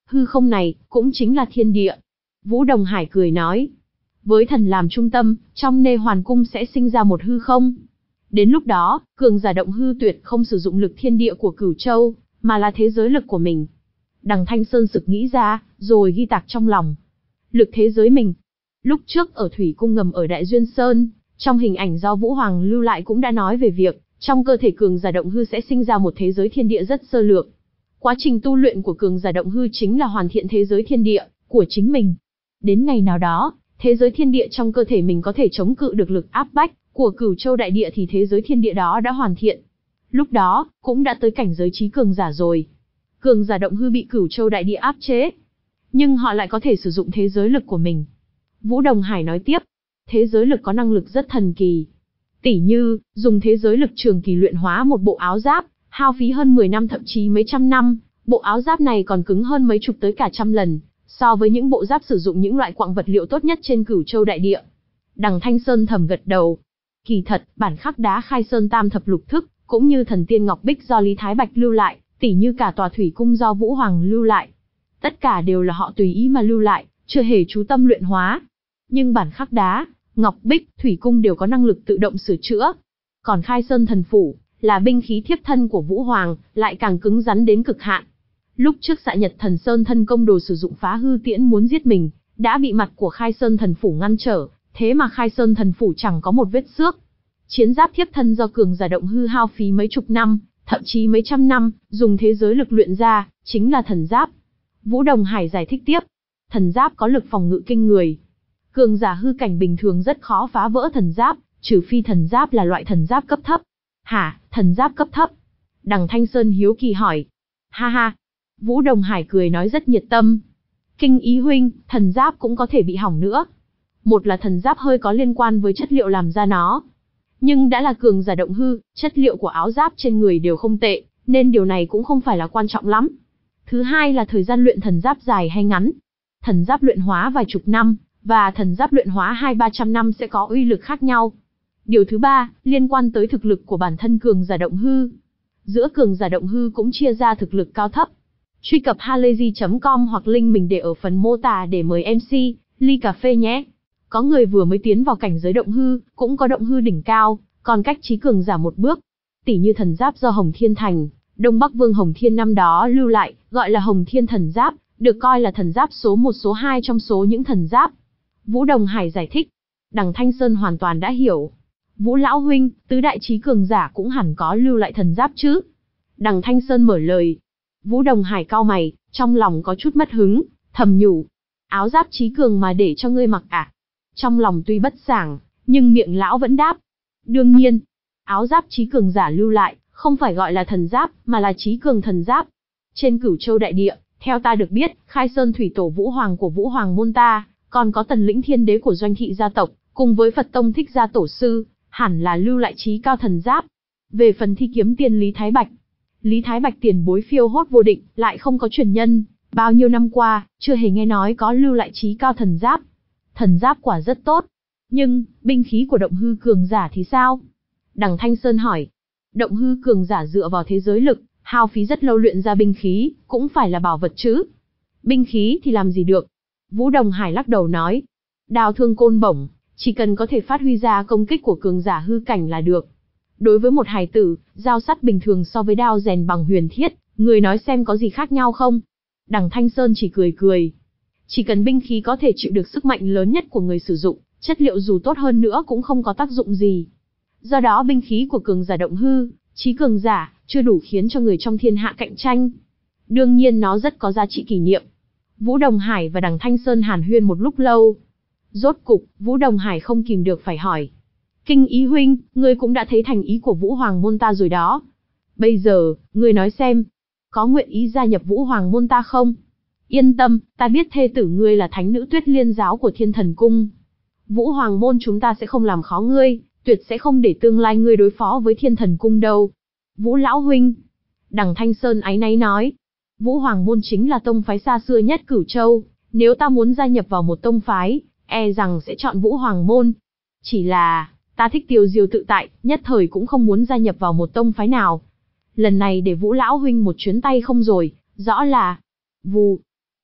Hư không này, cũng chính là thiên địa. Vũ Đồng Hải cười nói. Với thần làm trung tâm, trong Nê Hoàn Cung sẽ sinh ra một hư không. Đến lúc đó, cường giả động hư tuyệt không sử dụng lực thiên địa của Cửu Châu, mà là thế giới lực của mình. Đằng Thanh Sơn sực nghĩ ra, rồi ghi tạc trong lòng. Lực thế giới mình. Lúc trước ở Thủy Cung ngầm ở Đại Duyên Sơn, trong hình ảnh do Vũ Hoàng lưu lại cũng đã nói về việc, trong cơ thể cường giả động hư sẽ sinh ra một thế giới thiên địa rất sơ lược. Quá trình tu luyện của cường giả động hư chính là hoàn thiện thế giới thiên địa của chính mình. Đến ngày nào đó, thế giới thiên địa trong cơ thể mình có thể chống cự được lực áp bách của Cửu Châu đại địa thì thế giới thiên địa đó đã hoàn thiện. Lúc đó, cũng đã tới cảnh giới trí cường giả rồi. Cường giả động hư bị Cửu Châu đại địa áp chế, nhưng họ lại có thể sử dụng thế giới lực của mình. Vũ Đồng Hải nói tiếp, thế giới lực có năng lực rất thần kỳ. Tỉ như, dùng thế giới lực trường kỳ luyện hóa một bộ áo giáp, hao phí hơn mười năm thậm chí mấy trăm năm, bộ áo giáp này còn cứng hơn mấy chục tới cả trăm lần, so với những bộ giáp sử dụng những loại quặng vật liệu tốt nhất trên Cửu Châu đại địa. Đằng Thanh Sơn thầm gật đầu. Kỳ thật, bản khắc đá Khai Sơn Tam thập lục thức, cũng như thần tiên ngọc bích do Lý Thái Bạch lưu lại, tỉ như cả tòa thủy cung do Vũ Hoàng lưu lại. Tất cả đều là họ tùy ý mà lưu lại, chưa hề chú tâm luyện hóa. Nhưng bản khắc đá, ngọc bích, thủy cung đều có năng lực tự động sửa chữa. Còn Khai Sơn thần phủ, là binh khí thiếp thân của Vũ Hoàng, lại càng cứng rắn đến cực hạn. Lúc trước Xạ Nhật Thần Sơn thân công đồ sử dụng phá hư tiễn muốn giết mình, đã bị mặt của Khai Sơn thần phủ ngăn trở, thế mà Khai Sơn thần phủ chẳng có một vết xước. Chiến giáp thiếp thân do cường giả động hư hao phí mấy chục năm, thậm chí mấy trăm năm, dùng thế giới lực luyện ra, chính là thần giáp. Vũ Đồng Hải giải thích tiếp, thần giáp có lực phòng ngự kinh người. Cường giả hư cảnh bình thường rất khó phá vỡ thần giáp, trừ phi thần giáp là loại thần giáp cấp thấp. Hả, thần giáp cấp thấp? Đằng Thanh Sơn hiếu kỳ hỏi. Ha ha. Vũ Đồng Hải cười nói rất nhiệt tâm. Kinh ý huynh, thần giáp cũng có thể bị hỏng nữa. Một là thần giáp hơi có liên quan với chất liệu làm ra nó. Nhưng đã là cường giả động hư, chất liệu của áo giáp trên người đều không tệ, nên điều này cũng không phải là quan trọng lắm. Thứ hai là thời gian luyện thần giáp dài hay ngắn. Thần giáp luyện hóa vài chục năm, và thần giáp luyện hóa hai ba trăm năm sẽ có uy lực khác nhau. Điều thứ ba, liên quan tới thực lực của bản thân cường giả động hư. Giữa cường giả động hư cũng chia ra thực lực cao thấp. Truy cập halayzi chấm com hoặc link mình để ở phần mô tả để mời em xê, ly cà phê nhé. Có người vừa mới tiến vào cảnh giới động hư, cũng có động hư đỉnh cao, còn cách trí cường giả một bước. Tỉ như thần giáp do Hồng Thiên Thành, Đông Bắc Vương Hồng Thiên năm đó lưu lại, gọi là Hồng Thiên thần giáp, được coi là thần giáp số một số hai trong số những thần giáp. Vũ Đồng Hải giải thích. Đằng Thanh Sơn hoàn toàn đã hiểu. Vũ lão huynh, tứ đại trí cường giả cũng hẳn có lưu lại thần giáp chứ? Đằng Thanh Sơn mở lời. Vũ Đồng Hải cau mày, trong lòng có chút mất hứng, thầm nhủ. Áo giáp trí cường mà để cho ngươi mặc à? Trong lòng tuy bất sảng, nhưng miệng lão vẫn đáp. Đương nhiên, áo giáp trí cường giả lưu lại, không phải gọi là thần giáp, mà là trí cường thần giáp. Trên Cửu Châu đại địa, theo ta được biết, Khai Sơn thủy tổ Vũ Hoàng của Vũ Hoàng môn ta, còn có Tần Lĩnh Thiên Đế của Doanh Thị gia tộc, cùng với Phật Tông Thích Gia tổ sư, hẳn là lưu lại trí cao thần giáp. Về phần Thi Kiếm Tiên Lý Thái Bạch, Lý Thái Bạch tiền bối phiêu hốt vô định, lại không có truyền nhân, bao nhiêu năm qua, chưa hề nghe nói có lưu lại trí cao thần giáp. Thần giáp quả rất tốt, nhưng, binh khí của động hư cường giả thì sao? Đằng Thanh Sơn hỏi. Động hư cường giả dựa vào thế giới lực, hao phí rất lâu luyện ra binh khí, cũng phải là bảo vật chứ. Binh khí thì làm gì được? Vũ Đồng Hải lắc đầu nói. Đao thương côn bổng, chỉ cần có thể phát huy ra công kích của cường giả hư cảnh là được. Đối với một hài tử, dao sắt bình thường so với đao rèn bằng huyền thiết, người nói xem có gì khác nhau không? Đằng Thanh Sơn chỉ cười cười. Chỉ cần binh khí có thể chịu được sức mạnh lớn nhất của người sử dụng, chất liệu dù tốt hơn nữa cũng không có tác dụng gì. Do đó binh khí của cường giả động hư, trí cường giả, chưa đủ khiến cho người trong thiên hạ cạnh tranh. Đương nhiên nó rất có giá trị kỷ niệm. Vũ Đồng Hải và Đằng Thanh Sơn hàn huyên một lúc lâu. Rốt cục, Vũ Đồng Hải không kìm được phải hỏi. Kinh ý huynh, ngươi cũng đã thấy thành ý của Vũ Hoàng môn ta rồi đó. Bây giờ, ngươi nói xem, có nguyện ý gia nhập Vũ Hoàng môn ta không? Yên tâm, ta biết thê tử ngươi là thánh nữ Tuyết Liên giáo của Thiên Thần Cung. Vũ Hoàng môn chúng ta sẽ không làm khó ngươi, tuyệt sẽ không để tương lai ngươi đối phó với Thiên Thần Cung đâu. Vũ lão huynh. Đằng Thanh Sơn áy náy nói. Vũ Hoàng môn chính là tông phái xa xưa nhất Cửu Châu, nếu ta muốn gia nhập vào một tông phái, e rằng sẽ chọn Vũ Hoàng môn. Chỉ là, ta thích tiêu diêu tự tại, nhất thời cũng không muốn gia nhập vào một tông phái nào. Lần này để Vũ lão huynh một chuyến tay không rồi, rõ là... Vù.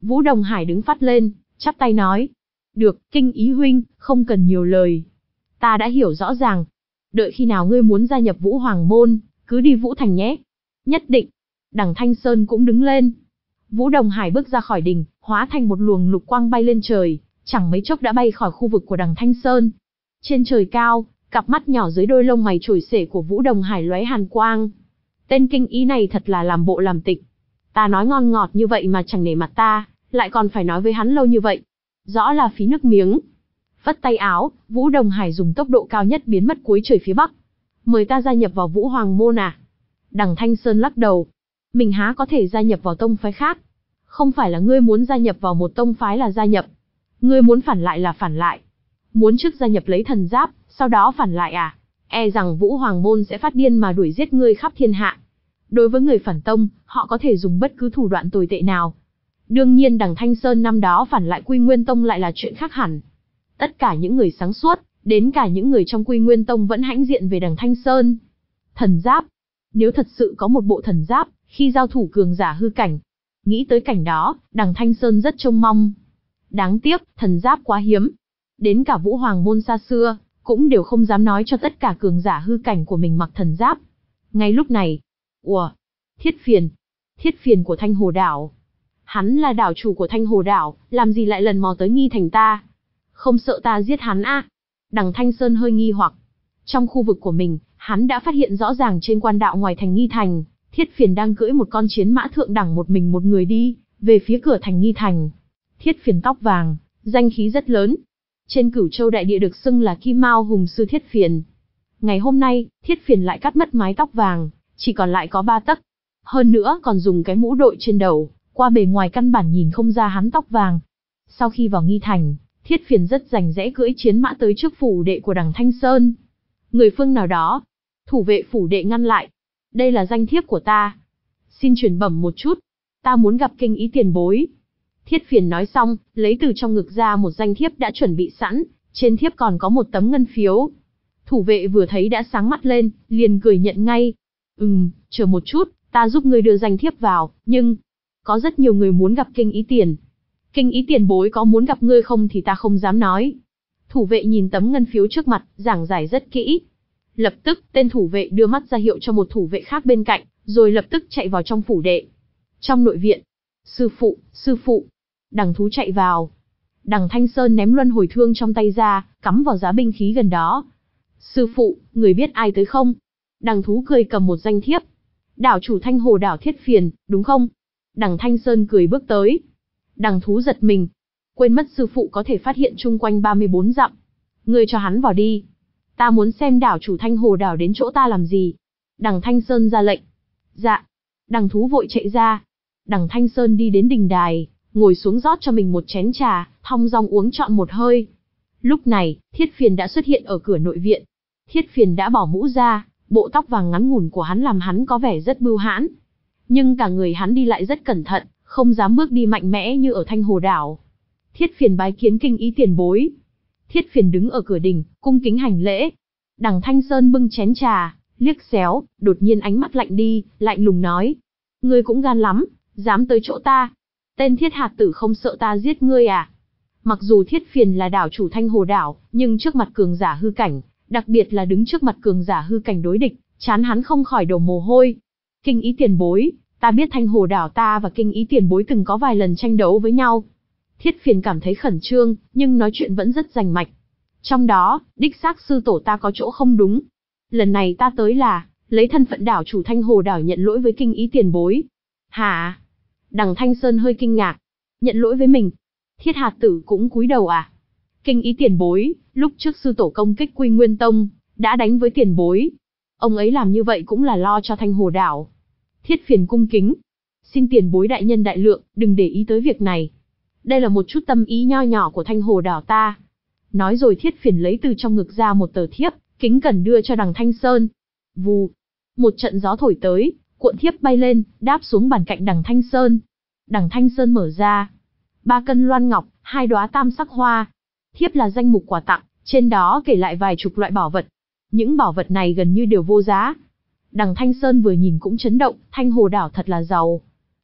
Vũ Đồng Hải đứng phát lên, chắp tay nói. Được, Kinh Ý huynh, không cần nhiều lời. Ta đã hiểu rõ ràng. Đợi khi nào ngươi muốn gia nhập Vũ Hoàng môn, cứ đi Vũ Thành nhé. Nhất định. Đằng Thanh Sơn cũng đứng lên. Vũ Đồng Hải bước ra khỏi đình, hóa thành một luồng lục quang bay lên trời, chẳng mấy chốc đã bay khỏi khu vực của đằng Thanh Sơn. Trên trời cao, cặp mắt nhỏ dưới đôi lông mày chổi xể của Vũ Đồng Hải lóe hàn quang. Tên Kinh Ý này thật là làm bộ làm tịch. Ta nói ngon ngọt như vậy mà chẳng nể mặt ta, lại còn phải nói với hắn lâu như vậy. Rõ là phí nước miếng. Vất tay áo, Vũ Đồng Hải dùng tốc độ cao nhất biến mất cuối trời phía bắc. Mời ta gia nhập vào Vũ Hoàng môn à? Đằng Thanh Sơn lắc đầu. Mình há có thể gia nhập vào tông phái khác? Không phải là ngươi muốn gia nhập vào một tông phái là gia nhập. Ngươi muốn phản lại là phản lại. Muốn trước gia nhập lấy thần giáp, sau đó phản lại à? E rằng Vũ Hoàng môn sẽ phát điên mà đuổi giết ngươi khắp thiên hạ. Đối với người phản tông, họ có thể dùng bất cứ thủ đoạn tồi tệ nào. Đương nhiên đằng Thanh Sơn năm đó phản lại Quy Nguyên Tông lại là chuyện khác hẳn. Tất cả những người sáng suốt, đến cả những người trong Quy Nguyên Tông vẫn hãnh diện về đằng Thanh Sơn. Thần giáp. Nếu thật sự có một bộ thần giáp, khi giao thủ cường giả hư cảnh. Nghĩ tới cảnh đó, đằng Thanh Sơn rất trông mong. Đáng tiếc, thần giáp quá hiếm. Đến cả Vũ Hoàng môn xa xưa, cũng đều không dám nói cho tất cả cường giả hư cảnh của mình mặc thần giáp. Ngay lúc này, ủa, Thiết Phiền, Thiết Phiền của Thanh Hồ Đảo. Hắn là đảo chủ của Thanh Hồ Đảo, làm gì lại lần mò tới Nghi Thành ta? Không sợ ta giết hắn à? Đằng Thanh Sơn hơi nghi hoặc. Trong khu vực của mình, hắn đã phát hiện rõ ràng trên quan đạo ngoài thành Nghi Thành, Thiết Phiền đang cưỡi một con chiến mã thượng đẳng một mình một người đi, về phía cửa thành Nghi Thành. Thiết Phiền tóc vàng, danh khí rất lớn. Trên Cửu Châu đại địa được xưng là Kim Mao Hùng Sư Thiết Phiền. Ngày hôm nay, Thiết Phiền lại cắt mất mái tóc vàng, chỉ còn lại có ba tấc. Hơn nữa còn dùng cái mũ đội trên đầu, qua bề ngoài căn bản nhìn không ra hắn tóc vàng. Sau khi vào Nghi Thành, Thiết Phiền rất rành rẽ cưỡi chiến mã tới trước phủ đệ của đằng Thanh Sơn. Người phương nào đó, thủ vệ phủ đệ ngăn lại. Đây là danh thiếp của ta. Xin truyền bẩm một chút. Ta muốn gặp Kinh Ý tiền bối. Thiết Phiền nói xong, lấy từ trong ngực ra một danh thiếp đã chuẩn bị sẵn, trên thiếp còn có một tấm ngân phiếu. Thủ vệ vừa thấy đã sáng mắt lên, liền cười nhận ngay. Ừm, chờ một chút, ta giúp ngươi đưa danh thiếp vào, nhưng... Có rất nhiều người muốn gặp Kinh Ý tiền. Kinh Ý tiền bối có muốn gặp ngươi không thì ta không dám nói. Thủ vệ nhìn tấm ngân phiếu trước mặt, giảng giải rất kỹ. Lập tức, tên thủ vệ đưa mắt ra hiệu cho một thủ vệ khác bên cạnh, rồi lập tức chạy vào trong phủ đệ. Trong nội viện, sư phụ, sư phụ, đằng thú chạy vào. Đằng Thanh Sơn ném luân hồi thương trong tay ra, cắm vào giá binh khí gần đó. Sư phụ, người biết ai tới không? Đằng thú cười cầm một danh thiếp. Đảo chủ Thanh Hồ Đảo Thiết Phiền, đúng không? Đằng Thanh Sơn cười bước tới. Đằng thú giật mình. Quên mất sư phụ có thể phát hiện chung quanh ba mươi bốn dặm. Ngươi cho hắn vào đi. Ta muốn xem đảo chủ Thanh Hồ Đảo đến chỗ ta làm gì. Đằng Thanh Sơn ra lệnh. Dạ. Đằng thú vội chạy ra. Đằng Thanh Sơn đi đến đình đài, ngồi xuống rót cho mình một chén trà, thong dong uống trọn một hơi. Lúc này, Thiết Phiền đã xuất hiện ở cửa nội viện. Thiết Phiền đã bỏ mũ ra, bộ tóc vàng ngắn ngủn của hắn làm hắn có vẻ rất bưu hãn. Nhưng cả người hắn đi lại rất cẩn thận, không dám bước đi mạnh mẽ như ở Thanh Hồ Đảo. Thiết Phiền bái kiến Kinh Ý tiền bối. Thiết Phiền đứng ở cửa đình, cung kính hành lễ. Đằng Thanh Sơn bưng chén trà, liếc xéo, đột nhiên ánh mắt lạnh đi, lạnh lùng nói. Ngươi cũng gan lắm, dám tới chỗ ta. Tên Thiết hạt tử không sợ ta giết ngươi à? Mặc dù Thiết Phiền là đảo chủ Thanh Hồ Đảo, nhưng trước mặt cường giả hư cảnh, đặc biệt là đứng trước mặt cường giả hư cảnh đối địch, chán hắn không khỏi đổ mồ hôi. Kinh Ý tiền bối, ta biết Thanh Hồ Đảo ta và Kinh Ý tiền bối từng có vài lần tranh đấu với nhau. Thiết Phiền cảm thấy khẩn trương, nhưng nói chuyện vẫn rất rành mạch. Trong đó, đích xác sư tổ ta có chỗ không đúng. Lần này ta tới là, lấy thân phận đảo chủ Thanh Hồ Đảo nhận lỗi với Kinh Ý tiền bối. Hả? Đằng Thanh Sơn hơi kinh ngạc. Nhận lỗi với mình? Thiết hạt tử cũng cúi đầu à? Kinh Ý tiền bối, lúc trước sư tổ công kích Quy Nguyên Tông, đã đánh với tiền bối. Ông ấy làm như vậy cũng là lo cho Thanh Hồ Đảo. Thiết Phiền cung kính. Xin tiền bối đại nhân đại lượng, đừng để ý tới việc này. Đây là một chút tâm ý nho nhỏ của Thanh Hồ Đảo ta. Nói rồi Thiết Phiền lấy từ trong ngực ra một tờ thiếp, kính cẩn đưa cho đằng Thanh Sơn. Vù. Một trận gió thổi tới, cuộn thiếp bay lên, đáp xuống bàn cạnh đằng Thanh Sơn. Đằng Thanh Sơn mở ra. Ba cân loan ngọc, hai đóa tam sắc hoa. Thiếp là danh mục quà tặng, trên đó kể lại vài chục loại bảo vật. Những bảo vật này gần như đều vô giá. Đằng Thanh Sơn vừa nhìn cũng chấn động, Thanh Hồ Đảo thật là giàu.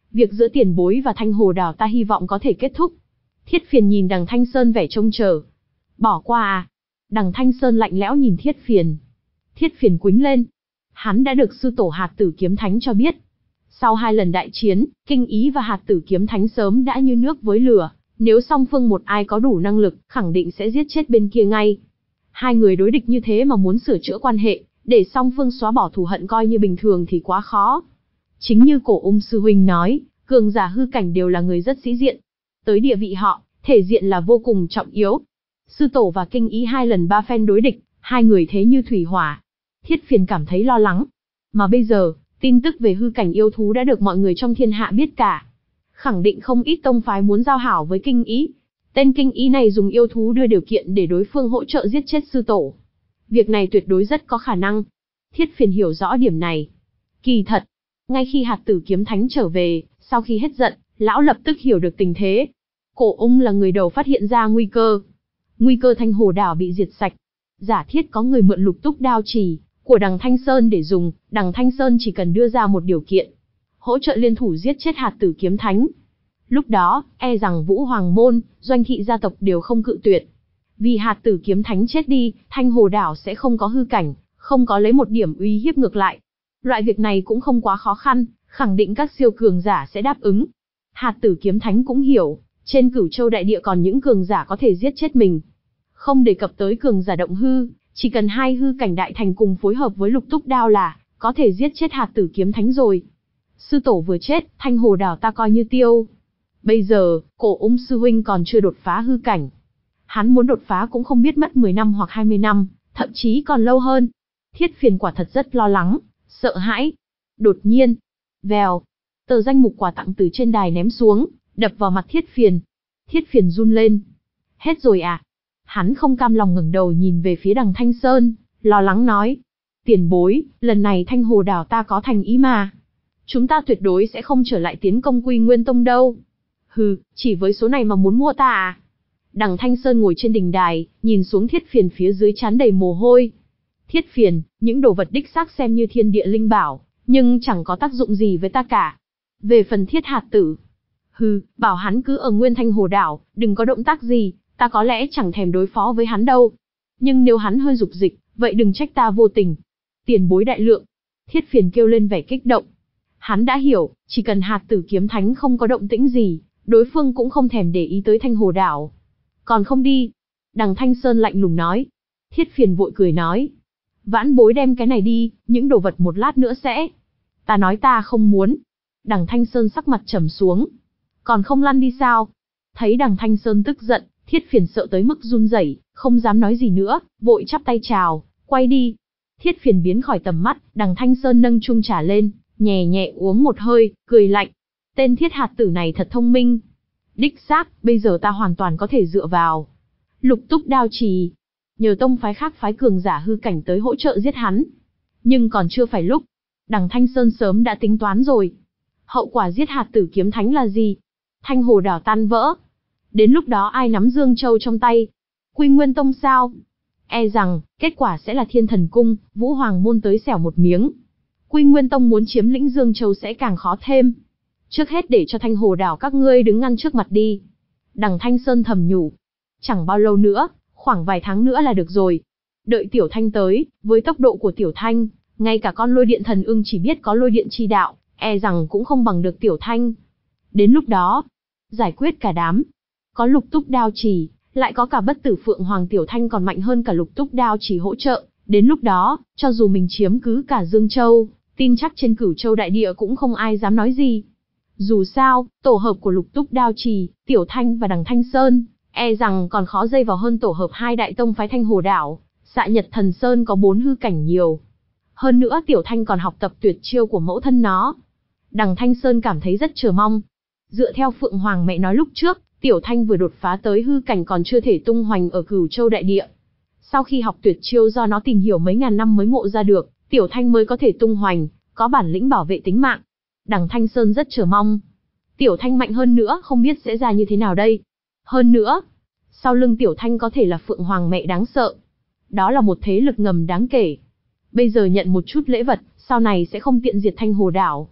Việc giữa tiền bối và Thanh Hồ Đảo ta hy vọng có thể kết thúc. Thiết Phiền nhìn Đằng Thanh Sơn vẻ trông chờ. Bỏ qua à? Đằng Thanh Sơn lạnh lẽo nhìn Thiết Phiền. Thiết Phiền quĩnh lên. Hắn đã được sư tổ Hạt Tử Kiếm Thánh cho biết. Sau hai lần đại chiến, Kinh Ý và Hạt Tử Kiếm Thánh sớm đã như nước với lửa. Nếu song phương một ai có đủ năng lực, khẳng định sẽ giết chết bên kia ngay. Hai người đối địch như thế mà muốn sửa chữa quan hệ, để song phương xóa bỏ thù hận coi như bình thường thì quá khó. Chính như Cổ Ung sư huynh nói, cường giả hư cảnh đều là người rất sĩ diện. Tới địa vị họ, thể diện là vô cùng trọng yếu. Sư tổ và Kinh Ý hai lần ba phen đối địch, hai người thế như thủy hỏa. Thiết Phiền cảm thấy lo lắng. Mà bây giờ, tin tức về hư cảnh yêu thú đã được mọi người trong thiên hạ biết cả. Khẳng định không ít tông phái muốn giao hảo với Kinh Ý. Tên Kinh Ý này dùng yêu thú đưa điều kiện để đối phương hỗ trợ giết chết sư tổ. Việc này tuyệt đối rất có khả năng. Thiết Phiền hiểu rõ điểm này. Kỳ thật, ngay khi Hạt Tử Kiếm Thánh trở về, sau khi hết giận, lão lập tức hiểu được tình thế. Cổ Ung là người đầu phát hiện ra nguy cơ. Nguy cơ Thanh Hồ Đảo bị diệt sạch. Giả thiết có người mượn Lục Túc Đao Chỉ của Đằng Thanh Sơn để dùng, Đằng Thanh Sơn chỉ cần đưa ra một điều kiện. Hỗ trợ liên thủ giết chết Hạt Tử Kiếm Thánh. Lúc đó, e rằng Vũ Hoàng Môn, Doanh Thị gia tộc đều không cự tuyệt. Vì Hạt Tử Kiếm Thánh chết đi, Thanh Hồ Đảo sẽ không có hư cảnh, không có lấy một điểm uy hiếp ngược lại. Loại việc này cũng không quá khó khăn, khẳng định các siêu cường giả sẽ đáp ứng. Hạt Tử Kiếm Thánh cũng hiểu, trên Cửu Châu đại địa còn những cường giả có thể giết chết mình. Không đề cập tới cường giả động hư, chỉ cần hai hư cảnh đại thành cùng phối hợp với Lục Túc Đao là có thể giết chết Hạt Tử Kiếm Thánh rồi. Sư tổ vừa chết, Thanh Hồ Đảo ta coi như tiêu. Bây giờ, Cổ Ung sư huynh còn chưa đột phá hư cảnh. Hắn muốn đột phá cũng không biết mất mười năm hoặc hai mươi năm, thậm chí còn lâu hơn. Thiết Phiền quả thật rất lo lắng, sợ hãi. Đột nhiên, vèo, tờ danh mục quà tặng từ trên đài ném xuống, đập vào mặt Thiết Phiền. Thiết Phiền run lên. Hết rồi à? Hắn không cam lòng ngẩng đầu nhìn về phía Đằng Thanh Sơn, lo lắng nói. Tiền bối, lần này Thanh Hồ Đảo ta có thành ý mà. Chúng ta tuyệt đối sẽ không trở lại tiến công Quy Nguyên Tông đâu. Hừ, chỉ với số này mà muốn mua ta à? Đằng Thanh Sơn ngồi trên đỉnh đài, nhìn xuống Thiết Phiền phía dưới trán đầy mồ hôi. Thiết Phiền, những đồ vật đích xác xem như thiên địa linh bảo, nhưng chẳng có tác dụng gì với ta cả. Về phần Thiết Hạt Tử, hừ, bảo hắn cứ ở nguyên Thanh Hồ Đảo, đừng có động tác gì, ta có lẽ chẳng thèm đối phó với hắn đâu. Nhưng nếu hắn hơi dục dịch, vậy đừng trách ta vô tình. Tiền bối đại lượng. Thiết Phiền kêu lên vẻ kích động. Hắn đã hiểu, chỉ cần Hạt Tử Kiếm Thánh không có động tĩnh gì, đối phương cũng không thèm để ý tới Thanh Hồ Đảo. Còn không đi. Đằng Thanh Sơn lạnh lùng nói. Thiết Phiền vội cười nói. Vãn bối đem cái này đi, những đồ vật một lát nữa sẽ. Ta nói ta không muốn. Đằng Thanh Sơn sắc mặt trầm xuống. Còn không lăn đi sao? Thấy đằng Thanh Sơn tức giận, Thiết Phiền sợ tới mức run rẩy, không dám nói gì nữa, vội chắp tay chào, quay đi. Thiết Phiền biến khỏi tầm mắt, đằng Thanh Sơn nâng chung trà lên, nhẹ nhẹ uống một hơi, cười lạnh. Tên Thiết Hạt Tử này thật thông minh. Đích xác, bây giờ ta hoàn toàn có thể dựa vào Lục Túc Đao Trì. Nhờ tông phái khác phái cường giả hư cảnh tới hỗ trợ giết hắn. Nhưng còn chưa phải lúc. Đằng Thanh Sơn sớm đã tính toán rồi. Hậu quả giết Hạt Tử Kiếm Thánh là gì? Thanh Hồ Đảo tan vỡ. Đến lúc đó ai nắm Dương Châu trong tay? Quy Nguyên Tông sao? E rằng, kết quả sẽ là Thiên Thần Cung, Vũ Hoàng Môn tới xẻo một miếng. Quy Nguyên Tông muốn chiếm lĩnh Dương Châu sẽ càng khó thêm. Trước hết để cho Thanh Hồ Đảo các ngươi đứng ngăn trước mặt đi. Đằng Thanh Sơn thầm nhủ. Chẳng bao lâu nữa, khoảng vài tháng nữa là được rồi. Đợi Tiểu Thanh tới, với tốc độ của Tiểu Thanh, ngay cả con lôi điện thần ưng chỉ biết có lôi điện chi đạo, e rằng cũng không bằng được Tiểu Thanh. Đến lúc đó, giải quyết cả đám. Có Lục Túc Đao Chỉ, lại có cả bất tử Phượng Hoàng, Tiểu Thanh còn mạnh hơn cả Lục Túc Đao Chỉ hỗ trợ. Đến lúc đó, cho dù mình chiếm cứ cả Dương Châu, tin chắc trên Cửu Châu đại địa cũng không ai dám nói gì. Dù sao, tổ hợp của Lục Túc Đao Trì, Tiểu Thanh và Đằng Thanh Sơn, e rằng còn khó dây vào hơn tổ hợp hai đại tông phái Thanh Hồ Đảo. Xạ Nhật Thần Sơn có bốn hư cảnh nhiều. Hơn nữa Tiểu Thanh còn học tập tuyệt chiêu của mẫu thân nó. Đằng Thanh Sơn cảm thấy rất chờ mong. Dựa theo Phượng Hoàng mẹ nói lúc trước, Tiểu Thanh vừa đột phá tới hư cảnh còn chưa thể tung hoành ở Cửu Châu đại địa. Sau khi học tuyệt chiêu do nó tìm hiểu mấy ngàn năm mới ngộ ra được, Tiểu Thanh mới có thể tung hoành, có bản lĩnh bảo vệ tính mạng. Đằng Thanh Sơn rất chờ mong. Tiểu Thanh mạnh hơn nữa không biết sẽ ra như thế nào đây. Hơn nữa, sau lưng Tiểu Thanh có thể là Phượng Hoàng mẹ đáng sợ. Đó là một thế lực ngầm đáng kể. Bây giờ nhận một chút lễ vật, sau này sẽ không tiện diệt Thanh Hồ Đảo.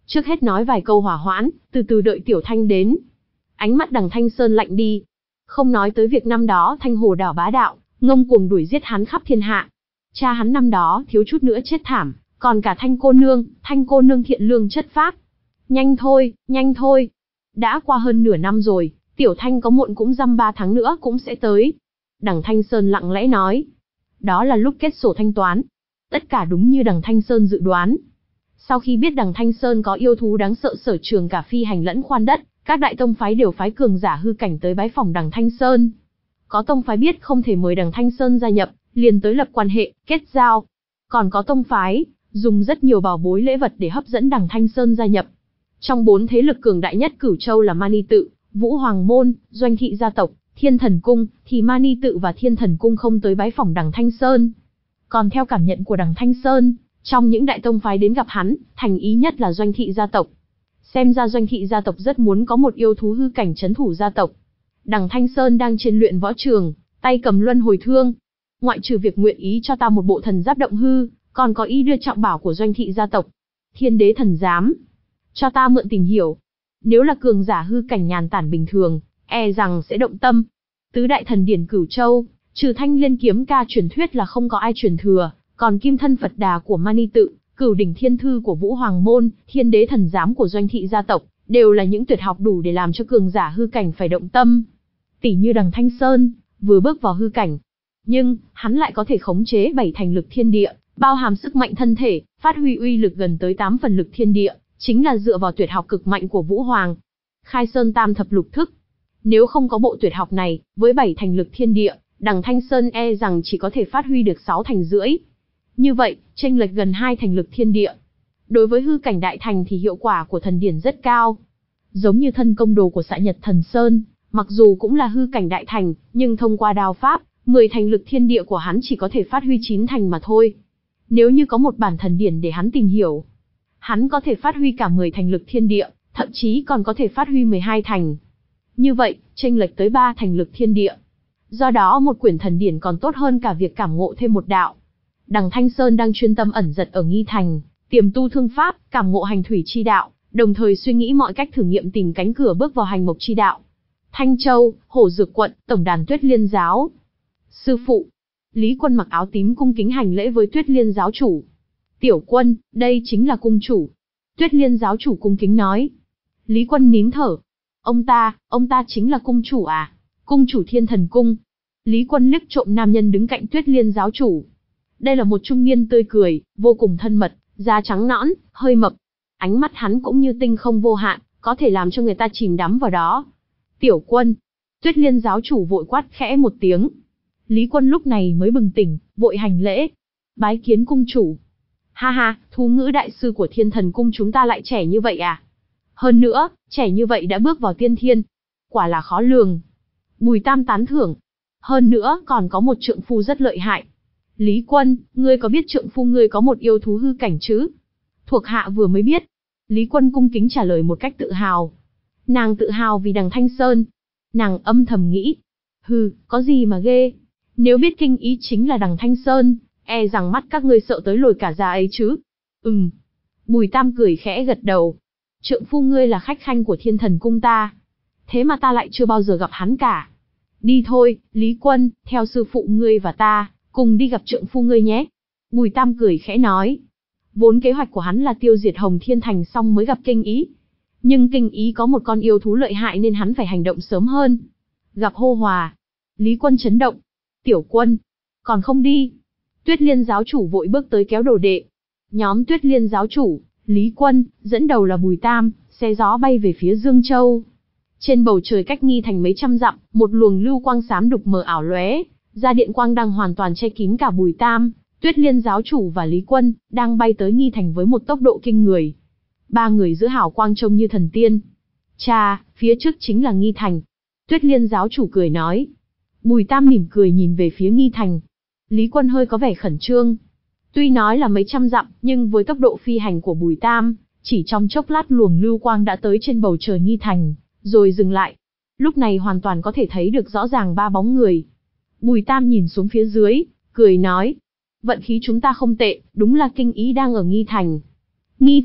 Trước hết nói vài câu hỏa hoãn, từ từ đợi Tiểu Thanh đến. Ánh mắt Đằng Thanh Sơn lạnh đi. Không nói tới việc năm đó Thanh Hồ đảo bá đạo, ngông cuồng đuổi giết hắn khắp thiên hạ. Cha hắn năm đó thiếu chút nữa chết thảm, còn cả Thanh cô nương, Thanh cô nương thiện lương chất phác. Nhanh thôi, nhanh thôi. Đã qua hơn nửa năm rồi, Tiểu Thanh có muộn cũng dăm ba tháng nữa cũng sẽ tới. Đằng Thanh Sơn lặng lẽ nói. Đó là lúc kết sổ thanh toán. Tất cả đúng như Đằng Thanh Sơn dự đoán. Sau khi biết Đằng Thanh Sơn có yêu thú đáng sợ sở trường cả phi hành lẫn khoan đất, các đại tông phái đều phái cường giả hư cảnh tới bái phỏng Đằng Thanh Sơn. Có tông phái biết không thể mời Đằng Thanh Sơn gia nhập, liền tới lập quan hệ, kết giao. Còn có tông phái, dùng rất nhiều bảo bối lễ vật để hấp dẫn Đằng Thanh Sơn gia nhập. Trong bốn thế lực cường đại nhất Cửu Châu là Mani Tự, Vũ Hoàng Môn, Doanh Thị gia tộc, Thiên Thần Cung, thì Mani Tự và Thiên Thần Cung không tới bái phỏng Đằng Thanh Sơn. Còn theo cảm nhận của Đằng Thanh Sơn, trong những đại tông phái đến gặp hắn, thành ý nhất là Doanh Thị gia tộc. Xem ra Doanh Thị gia tộc rất muốn có một yêu thú hư cảnh trấn thủ gia tộc. Đằng Thanh Sơn đang trên luyện võ trường, tay cầm luân hồi thương. Ngoại trừ việc nguyện ý cho ta một bộ thần giáp động hư, còn có ý đưa trọng bảo của Doanh Thị gia tộc. Thiên đế thần giám. Cho ta mượn tìm hiểu. Nếu là cường giả hư cảnh nhàn tản bình thường, e rằng sẽ động tâm. Tứ đại thần điển Cửu Châu, trừ Thanh Liên kiếm ca truyền thuyết là không có ai truyền thừa, còn Kim thân Phật Đà của Mani Tự, Cửu đỉnh thiên thư của Vũ Hoàng Môn, Thiên đế thần giám của Doanh Thị gia tộc, đều là những tuyệt học đủ để làm cho cường giả hư cảnh phải động tâm. Tỷ như Đằng Thanh Sơn, vừa bước vào hư cảnh, nhưng hắn lại có thể khống chế bảy thành lực thiên địa, bao hàm sức mạnh thân thể, phát huy uy lực gần tới tám phần lực thiên địa, chính là dựa vào tuyệt học cực mạnh của Vũ Hoàng. Khai Sơn Tam thập lục thức. Nếu không có bộ tuyệt học này, với bảy thành lực thiên địa, Đằng Thanh Sơn e rằng chỉ có thể phát huy được sáu thành rưỡi. Như vậy, chênh lệch gần hai thành lực thiên địa. Đối với hư cảnh đại thành thì hiệu quả của thần điển rất cao. Giống như thân công đồ của Xạ Nhật Thần Sơn, mặc dù cũng là hư cảnh đại thành, nhưng thông qua đao pháp, mười thành lực thiên địa của hắn chỉ có thể phát huy chín thành mà thôi. Nếu như có một bản thần điển để hắn tìm hiểu, hắn có thể phát huy cả mười thành lực thiên địa, thậm chí còn có thể phát huy mười hai thành. Như vậy, chênh lệch tới ba thành lực thiên địa. Do đó một quyển thần điển còn tốt hơn cả việc cảm ngộ thêm một đạo. Đằng Thanh Sơn đang chuyên tâm ẩn giật ở Nghi Thành, tiềm tu thương pháp, cảm ngộ hành thủy chi đạo, đồng thời suy nghĩ mọi cách thử nghiệm tìm cánh cửa bước vào hành mộc chi đạo. Thanh Châu, Hổ Dược quận, tổng đàn Tuyết Liên giáo. Sư phụ. Lý Quân mặc áo tím cung kính hành lễ với Tuyết Liên giáo chủ. Tiểu Quân, đây chính là cung chủ. Tuyết Liên giáo chủ cung kính nói. Lý Quân nín thở. Ông ta, ông ta chính là cung chủ à? Cung chủ Thiên Thần Cung. Lý Quân liếc trộm nam nhân đứng cạnh Tuyết Liên giáo chủ. Đây là một trung niên tươi cười, vô cùng thân mật, da trắng nõn, hơi mập. Ánh mắt hắn cũng như tinh không vô hạn, có thể làm cho người ta chìm đắm vào đó. Tiểu Quân. Tuyết Liên giáo chủ vội quát khẽ một tiếng. Lý Quân lúc này mới bừng tỉnh, vội hành lễ. Bái kiến cung chủ. Ha ha, thú ngữ đại sư của Thiên Thần Cung chúng ta lại trẻ như vậy à? Hơn nữa, trẻ như vậy đã bước vào tiên thiên. Quả là khó lường. Bùi Tam tán thưởng. Hơn nữa, còn có một trượng phu rất lợi hại. Lý Quân, ngươi có biết trượng phu ngươi có một yêu thú hư cảnh chứ? Thuộc hạ vừa mới biết. Lý Quân cung kính trả lời một cách tự hào. Nàng tự hào vì Đằng Thanh Sơn. Nàng âm thầm nghĩ. Hừ, có gì mà ghê. Nếu biết kinh ý chính là Đằng Thanh Sơn, e rằng mắt các ngươi sợ tới lồi cả da ấy chứ. Ừm. Bùi Tam cười khẽ gật đầu. Trượng phu ngươi là khách khanh của Thiên Thần Cung ta. Thế mà ta lại chưa bao giờ gặp hắn cả. Đi thôi, Lý Quân, theo sư phụ ngươi và ta, cùng đi gặp trượng phu ngươi nhé. Bùi Tam cười khẽ nói. Vốn kế hoạch của hắn là tiêu diệt Hồng Thiên Thành xong mới gặp kinh ý. Nhưng kinh ý có một con yêu thú lợi hại nên hắn phải hành động sớm hơn. Gặp hô hòa. Lý Quân chấn động. Tiểu Quân. Còn không đi. Tuyết Liên giáo chủ vội bước tới kéo đồ đệ. Nhóm Tuyết Liên giáo chủ, Lý Quân, dẫn đầu là Bùi Tam, xe gió bay về phía Dương Châu. Trên bầu trời cách Nghi Thành mấy trăm dặm, một luồng lưu quang xám đục mờ ảo lóe, ra điện quang đang hoàn toàn che kín cả Bùi Tam, Tuyết Liên giáo chủ và Lý Quân, đang bay tới Nghi Thành với một tốc độ kinh người. Ba người giữa hào quang trông như thần tiên. Cha, phía trước chính là Nghi Thành. Tuyết Liên giáo chủ cười nói. Bùi Tam mỉm cười nhìn về phía Nghi Thành. Lý Quân hơi có vẻ khẩn trương. Tuy nói là mấy trăm dặm, nhưng với tốc độ phi hành của Bùi Tam, chỉ trong chốc lát luồng lưu quang đã tới trên bầu trời Nghi Thành, rồi dừng lại. Lúc này hoàn toàn có thể thấy được rõ ràng ba bóng người. Bùi Tam nhìn xuống phía dưới, cười nói. Vận khí chúng ta không tệ, đúng là kinh ý đang ở Nghi Thành. Nghi Thành,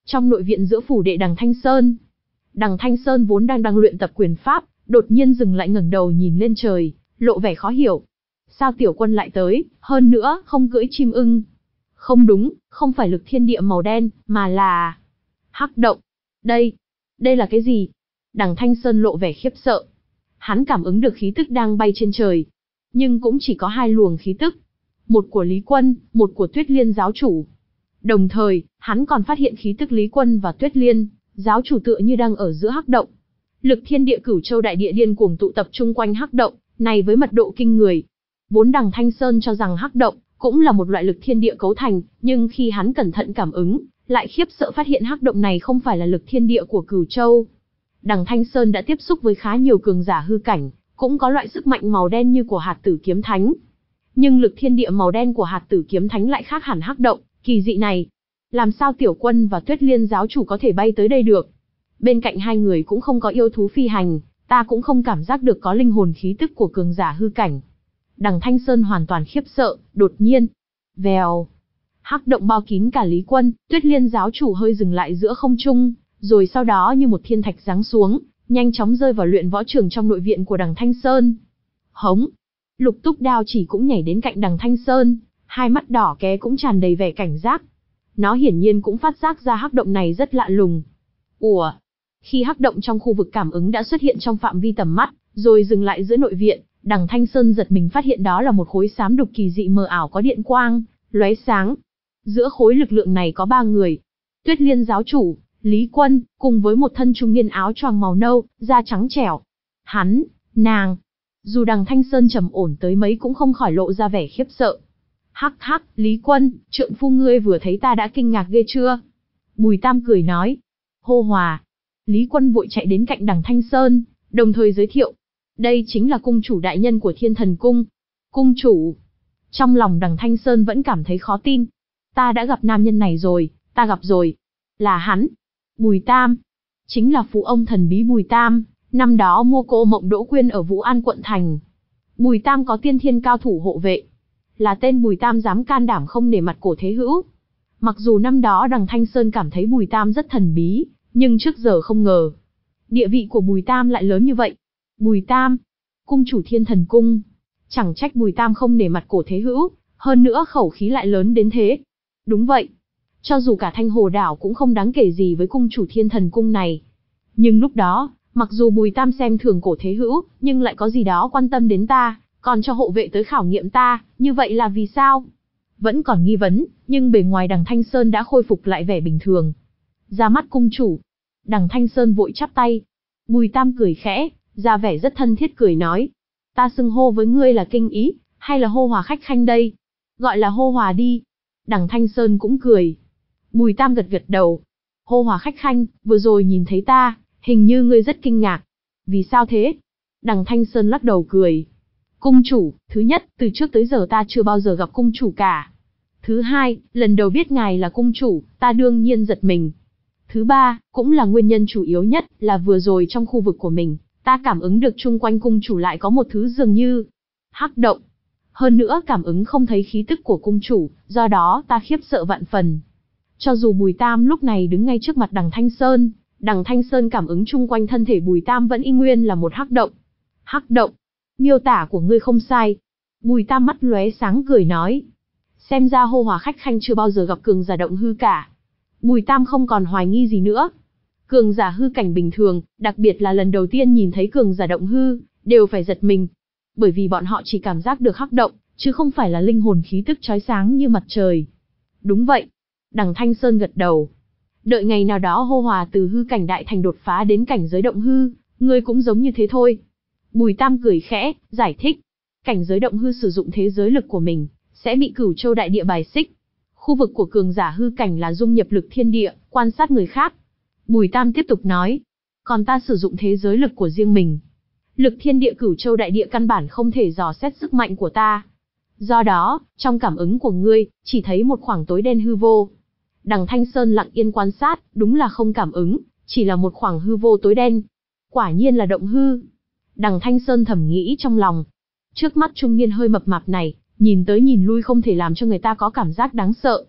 Trong nội viện giữa phủ đệ Đằng Thanh Sơn, Đằng Thanh Sơn vốn đang đang luyện tập quyền pháp, đột nhiên dừng lại ngẩng đầu nhìn lên trời, lộ vẻ khó hiểu. Sao tiểu quân lại tới, hơn nữa không cưỡi chim ưng? Không đúng, không phải lực thiên địa màu đen, mà là hắc động. Đây, đây là cái gì? Đằng Thanh Sơn lộ vẻ khiếp sợ. Hắn cảm ứng được khí tức đang bay trên trời, nhưng cũng chỉ có hai luồng khí tức, một của Lý Quân, một của Tuyết Liên giáo chủ. Đồng thời, hắn còn phát hiện khí tức Lý Quân và Tuyết Liên giáo chủ tựa như đang ở giữa hắc động. Lực thiên địa Cửu Châu đại địa điên cuồng tụ tập chung quanh hắc động này với mật độ kinh người. Vốn Đằng Thanh Sơn cho rằng hắc động cũng là một loại lực thiên địa cấu thành, nhưng khi hắn cẩn thận cảm ứng, lại khiếp sợ phát hiện hắc động này không phải là lực thiên địa của Cửu Châu. Đằng Thanh Sơn đã tiếp xúc với khá nhiều cường giả hư cảnh, cũng có loại sức mạnh màu đen như của Hạt Tử Kiếm Thánh. Nhưng lực thiên địa màu đen của Hạt Tử Kiếm Thánh lại khác hẳn hắc động, kỳ dị này. Làm sao Tiểu Quân và Tuyết Liên giáo chủ có thể bay tới đây được? Bên cạnh hai người cũng không có yêu thú phi hành, ta cũng không cảm giác được có linh hồn khí tức của cường giả hư cảnh. Đằng Thanh Sơn hoàn toàn khiếp sợ, đột nhiên, vèo, hắc động bao kín cả Lý Quân, Tuyết Liên giáo chủ hơi dừng lại giữa không trung, rồi sau đó như một thiên thạch giáng xuống, nhanh chóng rơi vào luyện võ trường trong nội viện của Đằng Thanh Sơn. Hống! Lục Túc Đao chỉ cũng nhảy đến cạnh Đằng Thanh Sơn, hai mắt đỏ ké cũng tràn đầy vẻ cảnh giác. Nó hiển nhiên cũng phát giác ra hắc động này rất lạ lùng. Ủa? Khi hắc động trong khu vực cảm ứng đã xuất hiện trong phạm vi tầm mắt, rồi dừng lại giữa nội viện, Đằng Thanh Sơn giật mình phát hiện đó là một khối xám đục kỳ dị mờ ảo có điện quang, lóe sáng. Giữa khối lực lượng này có ba người. Tuyết Liên giáo chủ, Lý Quân, cùng với một thân trung niên áo choàng màu nâu, da trắng trẻo. Hắn, nàng. Dù Đằng Thanh Sơn trầm ổn tới mấy cũng không khỏi lộ ra vẻ khiếp sợ. Hắc hắc, Lý Quân, trượng phu ngươi vừa thấy ta đã kinh ngạc ghê chưa? Bùi Tam cười nói. Hô hòa. Lý Quân vội chạy đến cạnh Đằng Thanh Sơn, đồng thời giới thiệu. Đây chính là cung chủ đại nhân của Thiên Thần Cung. Cung chủ. Trong lòng Đằng Thanh Sơn vẫn cảm thấy khó tin. Ta đã gặp nam nhân này rồi, ta gặp rồi. Là hắn. Bùi Tam. Chính là phú ông thần bí Bùi Tam, năm đó mua cô Mộng Đỗ Quyên ở Vũ An quận thành. Bùi Tam có tiên thiên cao thủ hộ vệ. Là tên Bùi Tam dám can đảm không nể mặt Cổ Thế Hữu. Mặc dù năm đó Đằng Thanh Sơn cảm thấy Bùi Tam rất thần bí, nhưng trước giờ không ngờ địa vị của Bùi Tam lại lớn như vậy. Bùi Tam, cung chủ Thiên Thần Cung. Chẳng trách Bùi Tam không nể mặt Cổ Thế Hữu, hơn nữa khẩu khí lại lớn đến thế. Đúng vậy. Cho dù cả Thanh Hồ Đảo cũng không đáng kể gì với cung chủ Thiên Thần Cung này. Nhưng lúc đó, mặc dù Bùi Tam xem thường Cổ Thế Hữu, nhưng lại có gì đó quan tâm đến ta, còn cho hộ vệ tới khảo nghiệm ta, như vậy là vì sao? Vẫn còn nghi vấn, nhưng bề ngoài Đằng Thanh Sơn đã khôi phục lại vẻ bình thường. Ra mắt cung chủ. Đằng Thanh Sơn vội chắp tay. Bùi Tam cười khẽ, ra vẻ rất thân thiết cười nói. Ta xưng hô với ngươi là Kinh Ý, hay là hô hòa khách khanh đây? Gọi là hô hòa đi. Đằng Thanh Sơn cũng cười. Bùi Tam gật gật đầu. Hô hòa khách khanh, vừa rồi nhìn thấy ta, hình như ngươi rất kinh ngạc. Vì sao thế? Đằng Thanh Sơn lắc đầu cười. Cung chủ, thứ nhất, từ trước tới giờ ta chưa bao giờ gặp cung chủ cả. Thứ hai, lần đầu biết ngài là cung chủ, ta đương nhiên giật mình. Thứ ba, cũng là nguyên nhân chủ yếu nhất, là vừa rồi trong khu vực của mình, ta cảm ứng được chung quanh cung chủ lại có một thứ dường như hắc động. Hơn nữa cảm ứng không thấy khí tức của cung chủ, do đó ta khiếp sợ vạn phần. Cho dù Bùi Tam lúc này đứng ngay trước mặt Đằng Thanh Sơn, Đằng Thanh Sơn cảm ứng chung quanh thân thể Bùi Tam vẫn y nguyên là một hắc động. Hắc động, miêu tả của ngươi không sai. Bùi Tam mắt lóe sáng cười nói. Xem ra hô hòa khách khanh chưa bao giờ gặp cường giả động hư cả. Bùi Tam không còn hoài nghi gì nữa. Cường giả hư cảnh bình thường, đặc biệt là lần đầu tiên nhìn thấy cường giả động hư, đều phải giật mình. Bởi vì bọn họ chỉ cảm giác được hắc động, chứ không phải là linh hồn khí tức chói sáng như mặt trời. Đúng vậy. Đằng Thanh Sơn gật đầu. Đợi ngày nào đó hô hòa từ hư cảnh đại thành đột phá đến cảnh giới động hư, ngươi cũng giống như thế thôi. Bùi Tam cười khẽ, giải thích. Cảnh giới động hư sử dụng thế giới lực của mình, sẽ bị Cửu Châu đại địa bài xích. Khu vực của cường giả hư cảnh là dung nhập lực thiên địa, quan sát người khác. Bùi Tam tiếp tục nói. Còn ta sử dụng thế giới lực của riêng mình. Lực thiên địa Cửu Châu đại địa căn bản không thể dò xét sức mạnh của ta. Do đó, trong cảm ứng của ngươi, chỉ thấy một khoảng tối đen hư vô. Đằng Thanh Sơn lặng yên quan sát, đúng là không cảm ứng, chỉ là một khoảng hư vô tối đen. Quả nhiên là động hư. Đằng Thanh Sơn thầm nghĩ trong lòng. Trước mắt trung niên hơi mập mạp này, nhìn tới nhìn lui không thể làm cho người ta có cảm giác đáng sợ.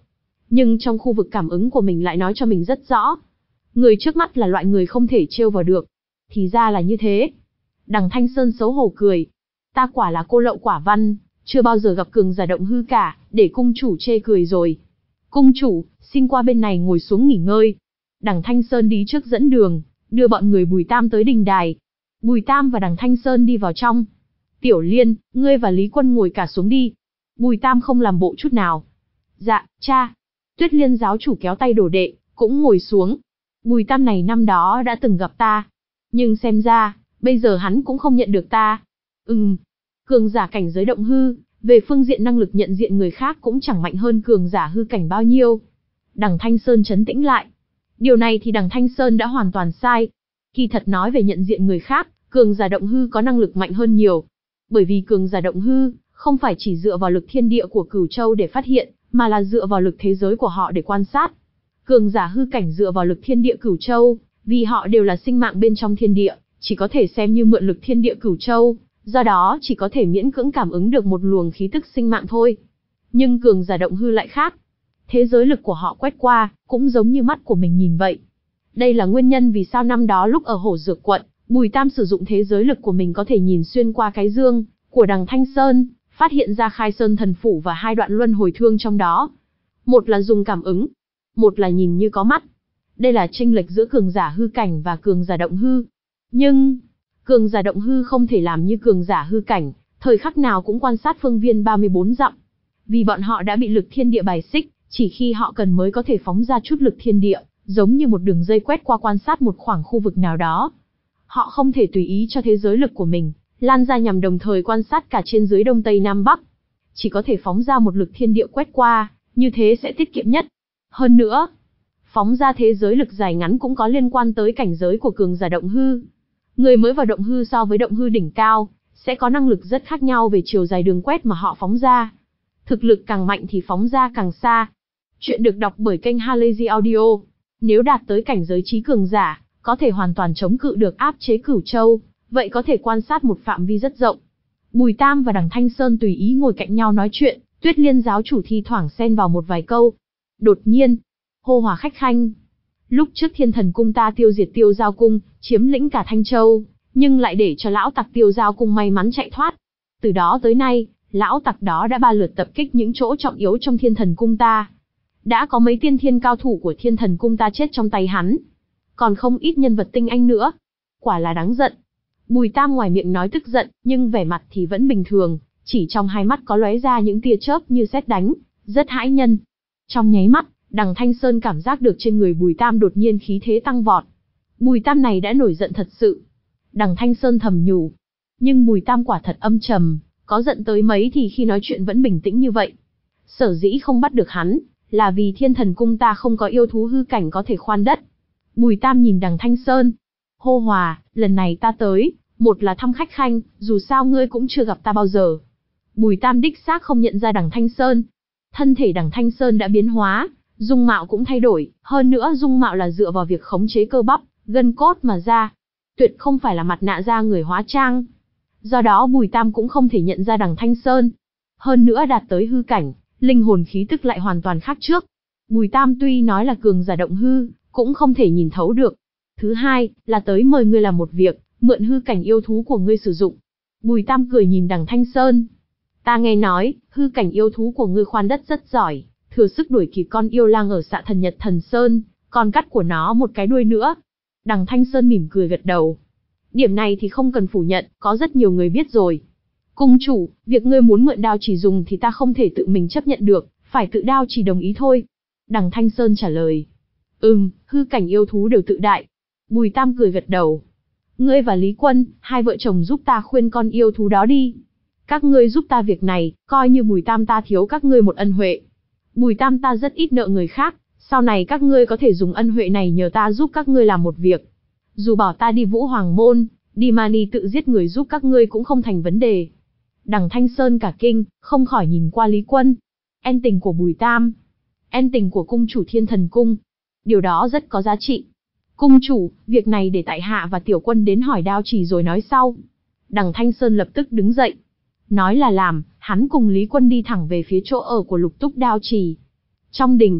Nhưng trong khu vực cảm ứng của mình lại nói cho mình rất rõ. Người trước mắt là loại người không thể trêu vào được. Thì ra là như thế. Đằng Thanh Sơn xấu hổ cười. Ta quả là cô lậu quả văn, chưa bao giờ gặp cường giả động hư cả, để cung chủ chê cười rồi. Cung chủ, xin qua bên này ngồi xuống nghỉ ngơi. Đằng Thanh Sơn đi trước dẫn đường, đưa bọn người Bùi Tam tới đình đài. Bùi Tam và đằng Thanh Sơn đi vào trong. Tiểu Liên, ngươi và Lý Quân ngồi cả xuống đi. Bùi Tam không làm bộ chút nào. Dạ, cha. Tuyết Liên giáo chủ kéo tay đồ đệ, cũng ngồi xuống. Bùi Tam này năm đó đã từng gặp ta. Nhưng xem ra, bây giờ hắn cũng không nhận được ta. Ừm, cường giả cảnh giới động hư, về phương diện năng lực nhận diện người khác cũng chẳng mạnh hơn cường giả hư cảnh bao nhiêu. Đằng Thanh Sơn trấn tĩnh lại. Điều này thì đằng Thanh Sơn đã hoàn toàn sai. Khi thật nói về nhận diện người khác, cường giả động hư có năng lực mạnh hơn nhiều. Bởi vì cường giả động hư, không phải chỉ dựa vào lực thiên địa của Cửu Châu để phát hiện, mà là dựa vào lực thế giới của họ để quan sát. Cường giả hư cảnh dựa vào lực thiên địa Cửu Châu, vì họ đều là sinh mạng bên trong thiên địa, chỉ có thể xem như mượn lực thiên địa Cửu Châu, do đó chỉ có thể miễn cưỡng cảm ứng được một luồng khí tức sinh mạng thôi. Nhưng cường giả động hư lại khác. Thế giới lực của họ quét qua, cũng giống như mắt của mình nhìn vậy. Đây là nguyên nhân vì sao năm đó lúc ở Hổ Dược quận, Bùi Tam sử dụng thế giới lực của mình có thể nhìn xuyên qua cái dương của đằng Thanh Sơn, phát hiện ra Khai Sơn thần phủ và hai đoạn luân hồi thương trong đó. Một là dùng cảm ứng, một là nhìn như có mắt. Đây là chênh lệch giữa cường giả hư cảnh và cường giả động hư. Nhưng, cường giả động hư không thể làm như cường giả hư cảnh, thời khắc nào cũng quan sát phương viên ba mươi bốn dặm. Vì bọn họ đã bị lực thiên địa bài xích, chỉ khi họ cần mới có thể phóng ra chút lực thiên địa, giống như một đường dây quét qua quan sát một khoảng khu vực nào đó. Họ không thể tùy ý cho thế giới lực của mình lan ra nhằm đồng thời quan sát cả trên dưới đông tây nam bắc. Chỉ có thể phóng ra một lực thiên địa quét qua, như thế sẽ tiết kiệm nhất. Hơn nữa, phóng ra thế giới lực dài ngắn cũng có liên quan tới cảnh giới của cường giả động hư. Người mới vào động hư so với động hư đỉnh cao, sẽ có năng lực rất khác nhau về chiều dài đường quét mà họ phóng ra. Thực lực càng mạnh thì phóng ra càng xa. Chuyện được đọc bởi kênh Halazy Audio. Nếu đạt tới cảnh giới trí cường giả, có thể hoàn toàn chống cự được áp chế Cửu Châu, vậy có thể quan sát một phạm vi rất rộng. Bùi Tam và đằng Thanh Sơn tùy ý ngồi cạnh nhau nói chuyện, Tuyết Liên giáo chủ thi thoảng xen vào một vài câu. Đột nhiên, hô hòa khách khanh. Lúc trước Thiên Thần cung ta tiêu diệt Tiêu Giao cung, chiếm lĩnh cả Thanh Châu, nhưng lại để cho lão tặc Tiêu Giao cung may mắn chạy thoát. Từ đó tới nay, lão tặc đó đã ba lượt tập kích những chỗ trọng yếu trong Thiên Thần cung ta. Đã có mấy tiên thiên cao thủ của Thiên Thần cung ta chết trong tay hắn. Còn không ít nhân vật tinh anh nữa. Quả là đáng giận. Bùi Tam ngoài miệng nói tức giận, nhưng vẻ mặt thì vẫn bình thường, chỉ trong hai mắt có lóe ra những tia chớp như sét đánh, rất hãi nhân. Trong nháy mắt, đằng Thanh Sơn cảm giác được trên người Bùi Tam đột nhiên khí thế tăng vọt. Bùi Tam này đã nổi giận thật sự. Đằng Thanh Sơn thầm nhủ. Nhưng Bùi Tam quả thật âm trầm, có giận tới mấy thì khi nói chuyện vẫn bình tĩnh như vậy. Sở dĩ không bắt được hắn, là vì Thiên Thần cung ta không có yêu thú hư cảnh có thể khoan đất. Bùi Tam nhìn đằng Thanh Sơn. Hô hòa, lần này ta tới, một là thăm khách khanh, dù sao ngươi cũng chưa gặp ta bao giờ. Bùi Tam đích xác không nhận ra đằng Thanh Sơn. Thân thể đằng Thanh Sơn đã biến hóa, dung mạo cũng thay đổi, hơn nữa dung mạo là dựa vào việc khống chế cơ bắp, gân cốt mà ra. Tuyệt không phải là mặt nạ da người hóa trang. Do đó Bùi Tam cũng không thể nhận ra đằng Thanh Sơn. Hơn nữa đạt tới hư cảnh, linh hồn khí tức lại hoàn toàn khác trước. Bùi Tam tuy nói là cường giả động hư, cũng không thể nhìn thấu được. Thứ hai, là tới mời ngươi làm một việc, mượn hư cảnh yêu thú của ngươi sử dụng. Bùi Tam cười nhìn đằng Thanh Sơn. Ta nghe nói, hư cảnh yêu thú của ngươi khoan đất rất giỏi, thừa sức đuổi kịp con yêu lang ở Xạ Thần Nhật Thần Sơn, còn cắt của nó một cái đuôi nữa. Đằng Thanh Sơn mỉm cười gật đầu. Điểm này thì không cần phủ nhận, có rất nhiều người biết rồi. Cung chủ, việc ngươi muốn mượn đao chỉ dùng thì ta không thể tự mình chấp nhận được, phải tự đao chỉ đồng ý thôi. Đằng Thanh Sơn trả lời. Ừm, hư cảnh yêu thú đều tự đại. Bùi Tam cười gật đầu. Ngươi và Lý Quân, hai vợ chồng giúp ta khuyên con yêu thú đó đi. Các ngươi giúp ta việc này, coi như Bùi Tam ta thiếu các ngươi một ân huệ. Bùi Tam ta rất ít nợ người khác, sau này các ngươi có thể dùng ân huệ này nhờ ta giúp các ngươi làm một việc. Dù bảo ta đi Vũ Hoàng Môn, đi Mani tự giết người giúp các ngươi cũng không thành vấn đề. Đằng Thanh Sơn cả kinh, không khỏi nhìn qua Lý Quân. En tình của Bùi Tam, en tình của cung chủ Thiên Thần cung, điều đó rất có giá trị. Cung chủ, việc này để tại hạ và tiểu quân đến hỏi đao chỉ rồi nói sau. Đằng Thanh Sơn lập tức đứng dậy. Nói là làm, hắn cùng Lý Quân đi thẳng về phía chỗ ở của Lục Túc đao chỉ. Trong đình,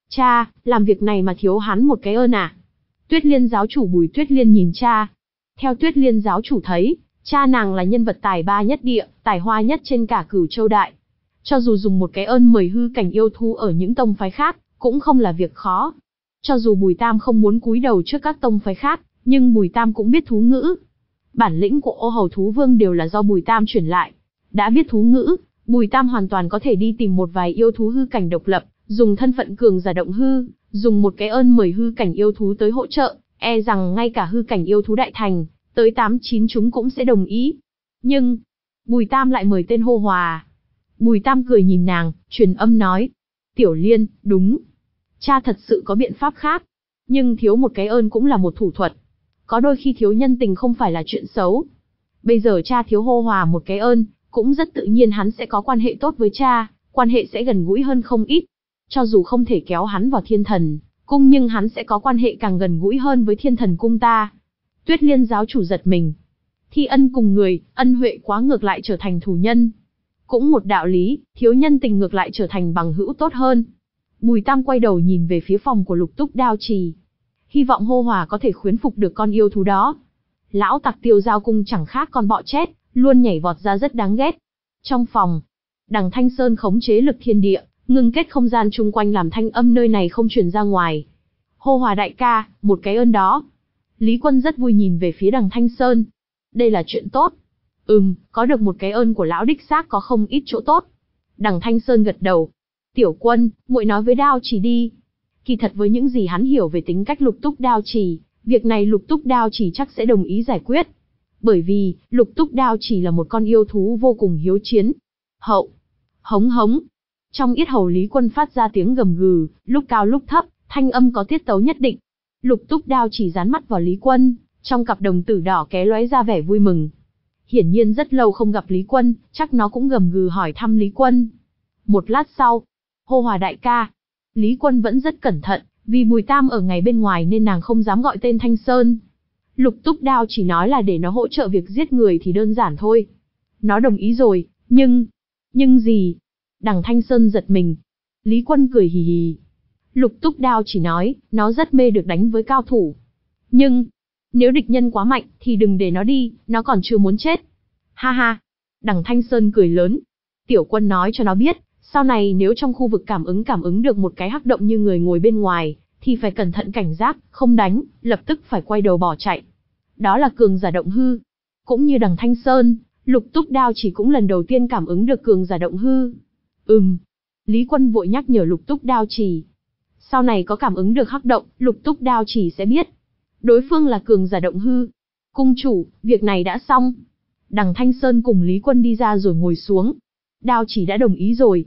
Cha, làm việc này mà thiếu hắn một cái ơn à? Tuyết Liên giáo chủ Bùi Tuyết Liên nhìn cha. Theo Tuyết Liên giáo chủ thấy, cha nàng là nhân vật tài ba nhất địa, tài hoa nhất trên cả Cửu Châu Đại. Cho dù dùng một cái ơn mời hư cảnh yêu thú ở những tông phái khác, cũng không là việc khó. Cho dù Bùi Tam không muốn cúi đầu trước các tông phái khác, nhưng Bùi Tam cũng biết thú ngữ. Bản lĩnh của Ô Hầu Thú Vương đều là do Bùi Tam truyền lại. Đã biết thú ngữ, Bùi Tam hoàn toàn có thể đi tìm một vài yêu thú hư cảnh độc lập, dùng thân phận cường giả động hư, dùng một cái ơn mời hư cảnh yêu thú tới hỗ trợ, e rằng ngay cả hư cảnh yêu thú đại thành, tới tám chín chúng cũng sẽ đồng ý. Nhưng, Bùi Tam lại mời tên Hô Hòa. Bùi Tam cười nhìn nàng, truyền âm nói, Tiểu Liên, đúng. Cha thật sự có biện pháp khác. Nhưng thiếu một cái ơn cũng là một thủ thuật. Có đôi khi thiếu nhân tình không phải là chuyện xấu. Bây giờ cha thiếu Hô Hòa một cái ơn, cũng rất tự nhiên hắn sẽ có quan hệ tốt với cha, quan hệ sẽ gần gũi hơn không ít. Cho dù không thể kéo hắn vào Thiên Thần Cung nhưng hắn sẽ có quan hệ càng gần gũi hơn với Thiên Thần Cung ta. Tuyết Liên giáo chủ giật mình. Thi ân cùng người, ân huệ quá ngược lại trở thành thù nhân. Cũng một đạo lý, thiếu nhân tình ngược lại trở thành bằng hữu tốt hơn. Bùi Tam quay đầu nhìn về phía phòng của Lục Túc Đao Trì. Hy vọng Hô Hòa có thể khuyến phục được con yêu thú đó. Lão tặc Tiêu Giao Cung chẳng khác con bọ chết, luôn nhảy vọt ra rất đáng ghét. Trong phòng, Đằng Thanh Sơn khống chế lực thiên địa, ngưng kết không gian chung quanh làm thanh âm nơi này không truyền ra ngoài. Hô Hòa đại ca, một cái ơn đó. Lý Quân rất vui nhìn về phía Đằng Thanh Sơn. Đây là chuyện tốt. Ừm, có được một cái ơn của lão đích xác có không ít chỗ tốt. Đằng Thanh Sơn gật đầu. Tiểu Quân, muội nói với Đao Trì đi. Kỳ thật với những gì hắn hiểu về tính cách Lục Túc Đao Trì, việc này Lục Túc Đao Trì chắc sẽ đồng ý giải quyết. Bởi vì, Lục Túc Đao Trì là một con yêu thú vô cùng hiếu chiến. Hậu, hống hống. Trong yết hầu Lý Quân phát ra tiếng gầm gừ, lúc cao lúc thấp, thanh âm có tiết tấu nhất định. Lục Túc Đao Trì dán mắt vào Lý Quân, trong cặp đồng tử đỏ ké lóe ra vẻ vui mừng. Hiển nhiên rất lâu không gặp Lý Quân, chắc nó cũng gầm gừ hỏi thăm Lý Quân. Một lát sau, Hô Hòa đại ca. Lý Quân vẫn rất cẩn thận, vì Bùi Tam ở ngay bên ngoài nên nàng không dám gọi tên Thanh Sơn. Lục Túc Đao chỉ nói là để nó hỗ trợ việc giết người thì đơn giản thôi. Nó đồng ý rồi, nhưng... Nhưng gì? Đằng Thanh Sơn giật mình. Lý Quân cười hì hì. Lục Túc Đao chỉ nói, nó rất mê được đánh với cao thủ. Nhưng, nếu địch nhân quá mạnh, thì đừng để nó đi, nó còn chưa muốn chết. Ha ha. Đằng Thanh Sơn cười lớn. Tiểu Quân nói cho nó biết, sau này nếu trong khu vực cảm ứng cảm ứng được một cái hắc động như người ngồi bên ngoài, thì phải cẩn thận cảnh giác, không đánh, lập tức phải quay đầu bỏ chạy. Đó là cường giả động hư. Cũng như Đằng Thanh Sơn, Lục Túc Đao chỉ cũng lần đầu tiên cảm ứng được cường giả động hư. Ừm. Lý Quân vội nhắc nhở Lục Túc Đao Trì. Sau này có cảm ứng được hắc động, Lục Túc Đao Trì sẽ biết. Đối phương là cường giả động hư. Cung chủ, việc này đã xong. Đằng Thanh Sơn cùng Lý Quân đi ra rồi ngồi xuống. Đao Trì đã đồng ý rồi.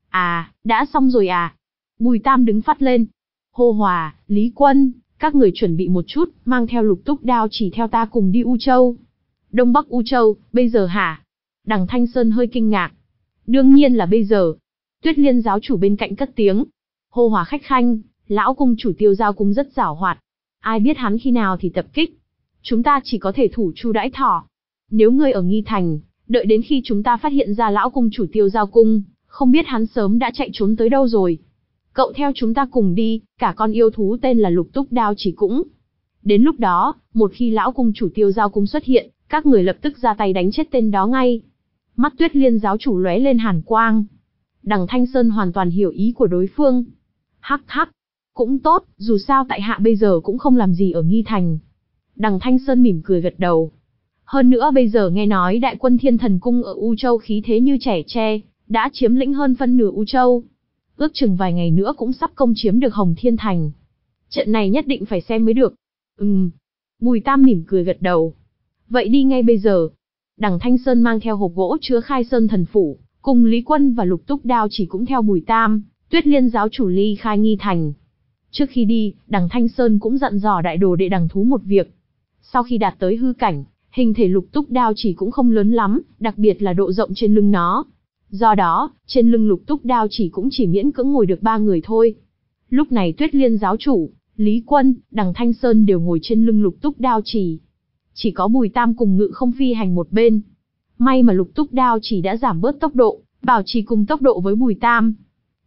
À, đã xong rồi à? Bùi Tam đứng phắt lên. Hô Hòa, Lý Quân, các người chuẩn bị một chút, mang theo Lục Túc Đao Trì theo ta cùng đi U Châu. Đông Bắc U Châu, bây giờ hả? Đằng Thanh Sơn hơi kinh ngạc. Đương nhiên là bây giờ. Tuyết Liên giáo chủ bên cạnh cất tiếng. Hô Hòa khách khanh, lão cung chủ Tiêu Giao Cung rất giảo hoạt. Ai biết hắn khi nào thì tập kích. Chúng ta chỉ có thể thủ chu đãi thỏ. Nếu ngươi ở Nghi Thành, đợi đến khi chúng ta phát hiện ra lão cung chủ Tiêu Giao Cung, không biết hắn sớm đã chạy trốn tới đâu rồi. Cậu theo chúng ta cùng đi, cả con yêu thú tên là Lục Túc Đao chỉ cũng. Đến lúc đó, một khi lão cung chủ Tiêu Giao Cung xuất hiện, các người lập tức ra tay đánh chết tên đó ngay. Mắt Tuyết Liên giáo chủ lóe lên hàn quang. Đằng Thanh Sơn hoàn toàn hiểu ý của đối phương. Hắc hắc, cũng tốt, dù sao tại hạ bây giờ cũng không làm gì ở Nghi Thành. Đằng Thanh Sơn mỉm cười gật đầu. Hơn nữa bây giờ nghe nói đại quân Thiên Thần Cung ở U Châu khí thế như trẻ tre, đã chiếm lĩnh hơn phân nửa U Châu. Ước chừng vài ngày nữa cũng sắp công chiếm được Hồng Thiên Thành. Trận này nhất định phải xem mới được. Ừm. Bùi Tam mỉm cười gật đầu. Vậy đi ngay bây giờ. Đằng Thanh Sơn mang theo hộp gỗ chứa Khai Sơn Thần Phủ, cùng Lý Quân và Lục Túc Đao chỉ cũng theo Bùi Tam, Tuyết Liên giáo chủ ly khai Nghi Thành. Trước khi đi, Đằng Thanh Sơn cũng dặn dò đại đồ đệ Đằng Thú một việc. Sau khi đạt tới hư cảnh, hình thể Lục Túc Đao chỉ cũng không lớn lắm, đặc biệt là độ rộng trên lưng nó. Do đó, trên lưng Lục Túc Đao chỉ cũng chỉ miễn cưỡng ngồi được ba người thôi. Lúc này Tuyết Liên giáo chủ, Lý Quân, Đằng Thanh Sơn đều ngồi trên lưng Lục Túc Đao chỉ. Chỉ có Bùi Tam cùng Ngự Không phi hành một bên. May mà Lục Túc Đao chỉ đã giảm bớt tốc độ, bảo trì cùng tốc độ với Bùi Tam.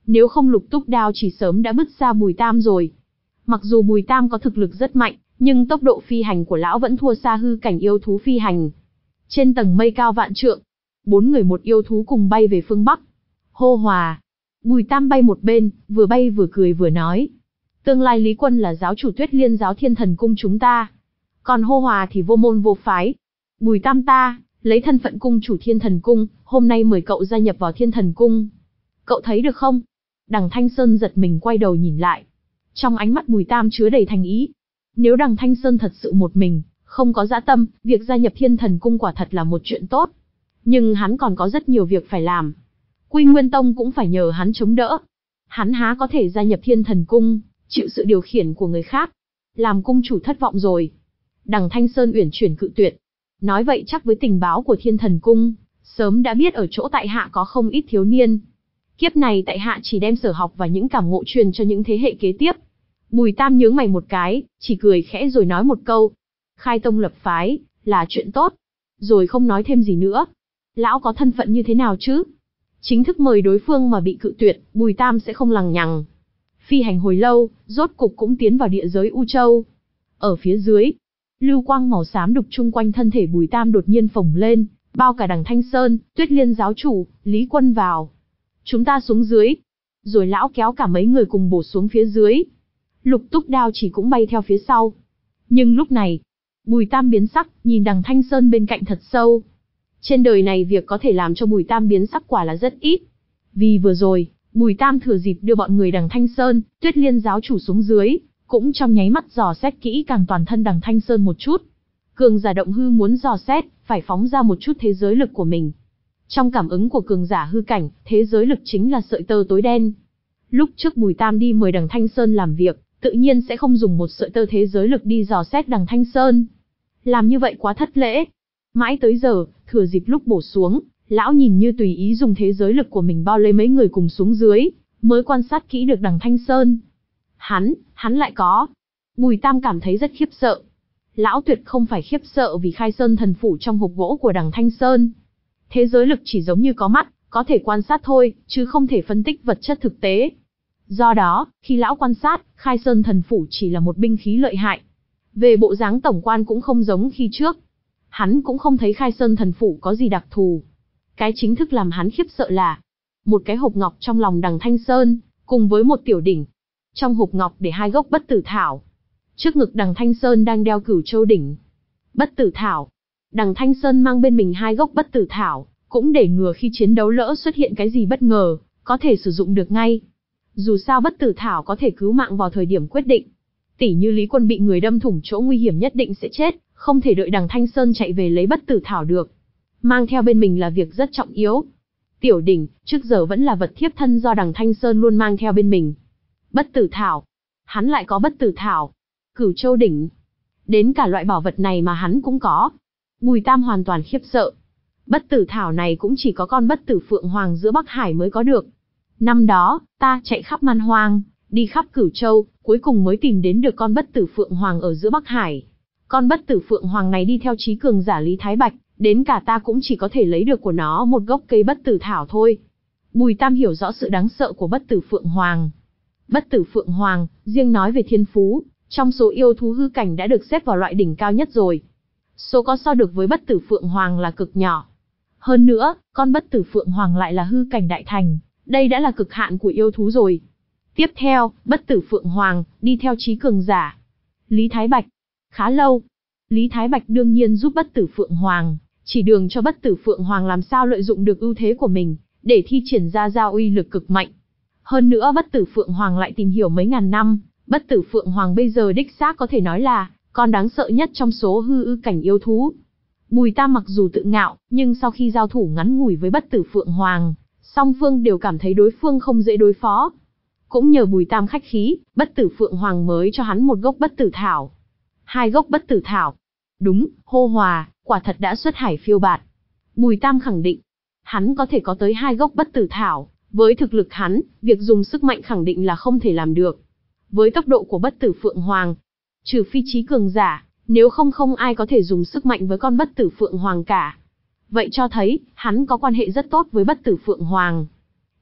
Nếu không Lục Túc Đao chỉ sớm đã bứt ra Bùi Tam rồi. Mặc dù Bùi Tam có thực lực rất mạnh, nhưng tốc độ phi hành của lão vẫn thua xa hư cảnh yêu thú phi hành. Trên tầng mây cao vạn trượng, bốn người một yêu thú cùng bay về phương Bắc. Hô hòa. Bùi Tam bay một bên, vừa bay vừa cười vừa nói. Tương lai Lý Quân là giáo chủ Tuyết Liên giáo Thiên Thần Cung chúng ta. Còn Hô Hòa thì vô môn vô phái. Bùi Tam ta, lấy thân phận cung chủ Thiên Thần Cung, hôm nay mời cậu gia nhập vào Thiên Thần Cung. Cậu thấy được không? Đằng Thanh Sơn giật mình quay đầu nhìn lại. Trong ánh mắt Bùi Tam chứa đầy thành ý. Nếu đằng Thanh Sơn thật sự một mình, không có dã tâm, việc gia nhập Thiên Thần Cung quả thật là một chuyện tốt. Nhưng hắn còn có rất nhiều việc phải làm. Quy Nguyên Tông cũng phải nhờ hắn chống đỡ. Hắn há có thể gia nhập Thiên Thần Cung, chịu sự điều khiển của người khác. Làm cung chủ thất vọng rồi. Đằng Thanh Sơn uyển chuyển cự tuyệt. Nói vậy chắc với tình báo của Thiên Thần Cung, sớm đã biết ở chỗ tại hạ có không ít thiếu niên. Kiếp này tại hạ chỉ đem sở học và những cảm ngộ truyền cho những thế hệ kế tiếp. Bùi Tam nhướng mày một cái, chỉ cười khẽ rồi nói một câu. Khai tông lập phái, là chuyện tốt. Rồi không nói thêm gì nữa. Lão có thân phận như thế nào chứ? Chính thức mời đối phương mà bị cự tuyệt, Bùi Tam sẽ không lằng nhằng. Phi hành hồi lâu, rốt cục cũng tiến vào địa giới U Châu. Ở phía dưới, lưu quang màu xám đục chung quanh thân thể Bùi Tam đột nhiên phồng lên, bao cả đằng Thanh Sơn, Tuyết Liên giáo chủ, Lý Quân vào. Chúng ta xuống dưới. Rồi lão kéo cả mấy người cùng bổ xuống phía dưới. Lục Túc Đao chỉ cũng bay theo phía sau. Nhưng lúc này, Bùi Tam biến sắc, nhìn đằng Thanh Sơn bên cạnh thật sâu. Trên đời này việc có thể làm cho Bùi Tam biến sắc quả là rất ít. Vì vừa rồi, Bùi Tam thừa dịp đưa bọn người đằng Thanh Sơn, Tuyết Liên giáo chủ xuống dưới, cũng trong nháy mắt dò xét kỹ càng toàn thân đằng Thanh Sơn một chút. Cường giả động hư muốn dò xét, phải phóng ra một chút thế giới lực của mình. Trong cảm ứng của cường giả hư cảnh, thế giới lực chính là sợi tơ tối đen. Lúc trước Bùi Tam đi mời đằng Thanh Sơn làm việc, tự nhiên sẽ không dùng một sợi tơ thế giới lực đi dò xét đằng Thanh Sơn. Làm như vậy quá thất lễ. Mãi tới giờ, thừa dịp lúc bổ xuống, lão nhìn như tùy ý dùng thế giới lực của mình bao lấy mấy người cùng xuống dưới, mới quan sát kỹ được đằng Thanh Sơn. Hắn, hắn lại có. Bùi Tam cảm thấy rất khiếp sợ. Lão tuyệt không phải khiếp sợ vì khai sơn thần phủ trong hộp gỗ của đằng Thanh Sơn. Thế giới lực chỉ giống như có mắt, có thể quan sát thôi, chứ không thể phân tích vật chất thực tế. Do đó, khi lão quan sát, khai sơn thần phủ chỉ là một binh khí lợi hại. Về bộ dáng tổng quan cũng không giống khi trước. Hắn cũng không thấy khai sơn thần phủ có gì đặc thù. Cái chính thức làm hắn khiếp sợ là một cái hộp ngọc trong lòng đằng Thanh Sơn, cùng với một tiểu đỉnh. Trong hộp ngọc để hai gốc bất tử thảo. Trước ngực đằng Thanh Sơn đang đeo cửu châu đỉnh. Bất tử thảo. Đằng Thanh Sơn mang bên mình hai gốc bất tử thảo, cũng để ngừa khi chiến đấu lỡ xuất hiện cái gì bất ngờ, có thể sử dụng được ngay. Dù sao bất tử thảo có thể cứu mạng vào thời điểm quyết định. Tỉ như Lý Quân bị người đâm thủng chỗ nguy hiểm nhất định sẽ chết, không thể đợi đằng Thanh Sơn chạy về lấy bất tử thảo được. Mang theo bên mình là việc rất trọng yếu. Tiểu đỉnh, trước giờ vẫn là vật thiếp thân do đằng Thanh Sơn luôn mang theo bên mình. Bất tử thảo. Hắn lại có bất tử thảo. Cửu châu đỉnh. Đến cả loại bảo vật này mà hắn cũng có. Bùi Tam hoàn toàn khiếp sợ. Bất tử thảo này cũng chỉ có con bất tử phượng hoàng giữa Bắc Hải mới có được. Năm đó, ta chạy khắp man hoang, đi khắp Cửu Châu, cuối cùng mới tìm đến được con bất tử phượng hoàng ở giữa Bắc Hải. Con bất tử phượng hoàng này đi theo trí cường giả Lý Thái Bạch, đến cả ta cũng chỉ có thể lấy được của nó một gốc cây bất tử thảo thôi. Bùi Tam hiểu rõ sự đáng sợ của bất tử phượng hoàng. Bất tử phượng hoàng, riêng nói về thiên phú, trong số yêu thú hư cảnh đã được xếp vào loại đỉnh cao nhất rồi. Số có so được với bất tử phượng hoàng là cực nhỏ. Hơn nữa, con bất tử phượng hoàng lại là hư cảnh đại thành, đây đã là cực hạn của yêu thú rồi. Tiếp theo, bất tử phượng hoàng, đi theo trí cường giả. Lý Thái Bạch. Khá lâu. Lý Thái Bạch đương nhiên giúp bất tử phượng hoàng, chỉ đường cho bất tử phượng hoàng làm sao lợi dụng được ưu thế của mình, để thi triển ra ra uy lực cực mạnh. Hơn nữa bất tử phượng hoàng lại tìm hiểu mấy ngàn năm, bất tử phượng hoàng bây giờ đích xác có thể nói là con đáng sợ nhất trong số hư ư cảnh yêu thú. Bùi Tam mặc dù tự ngạo, nhưng sau khi giao thủ ngắn ngủi với bất tử phượng hoàng, song phương đều cảm thấy đối phương không dễ đối phó. Cũng nhờ Bùi Tam khách khí, bất tử phượng hoàng mới cho hắn một gốc bất tử thảo. Hai gốc bất tử thảo. Đúng, hô hòa, quả thật đã xuất hải phiêu bạt. Bùi Tam khẳng định, hắn có thể có tới hai gốc bất tử thảo, với thực lực hắn, việc dùng sức mạnh khẳng định là không thể làm được. Với tốc độ của bất tử phượng hoàng, trừ phi trí cường giả, nếu không không ai có thể dùng sức mạnh với con bất tử phượng hoàng cả. Vậy cho thấy, hắn có quan hệ rất tốt với bất tử phượng hoàng.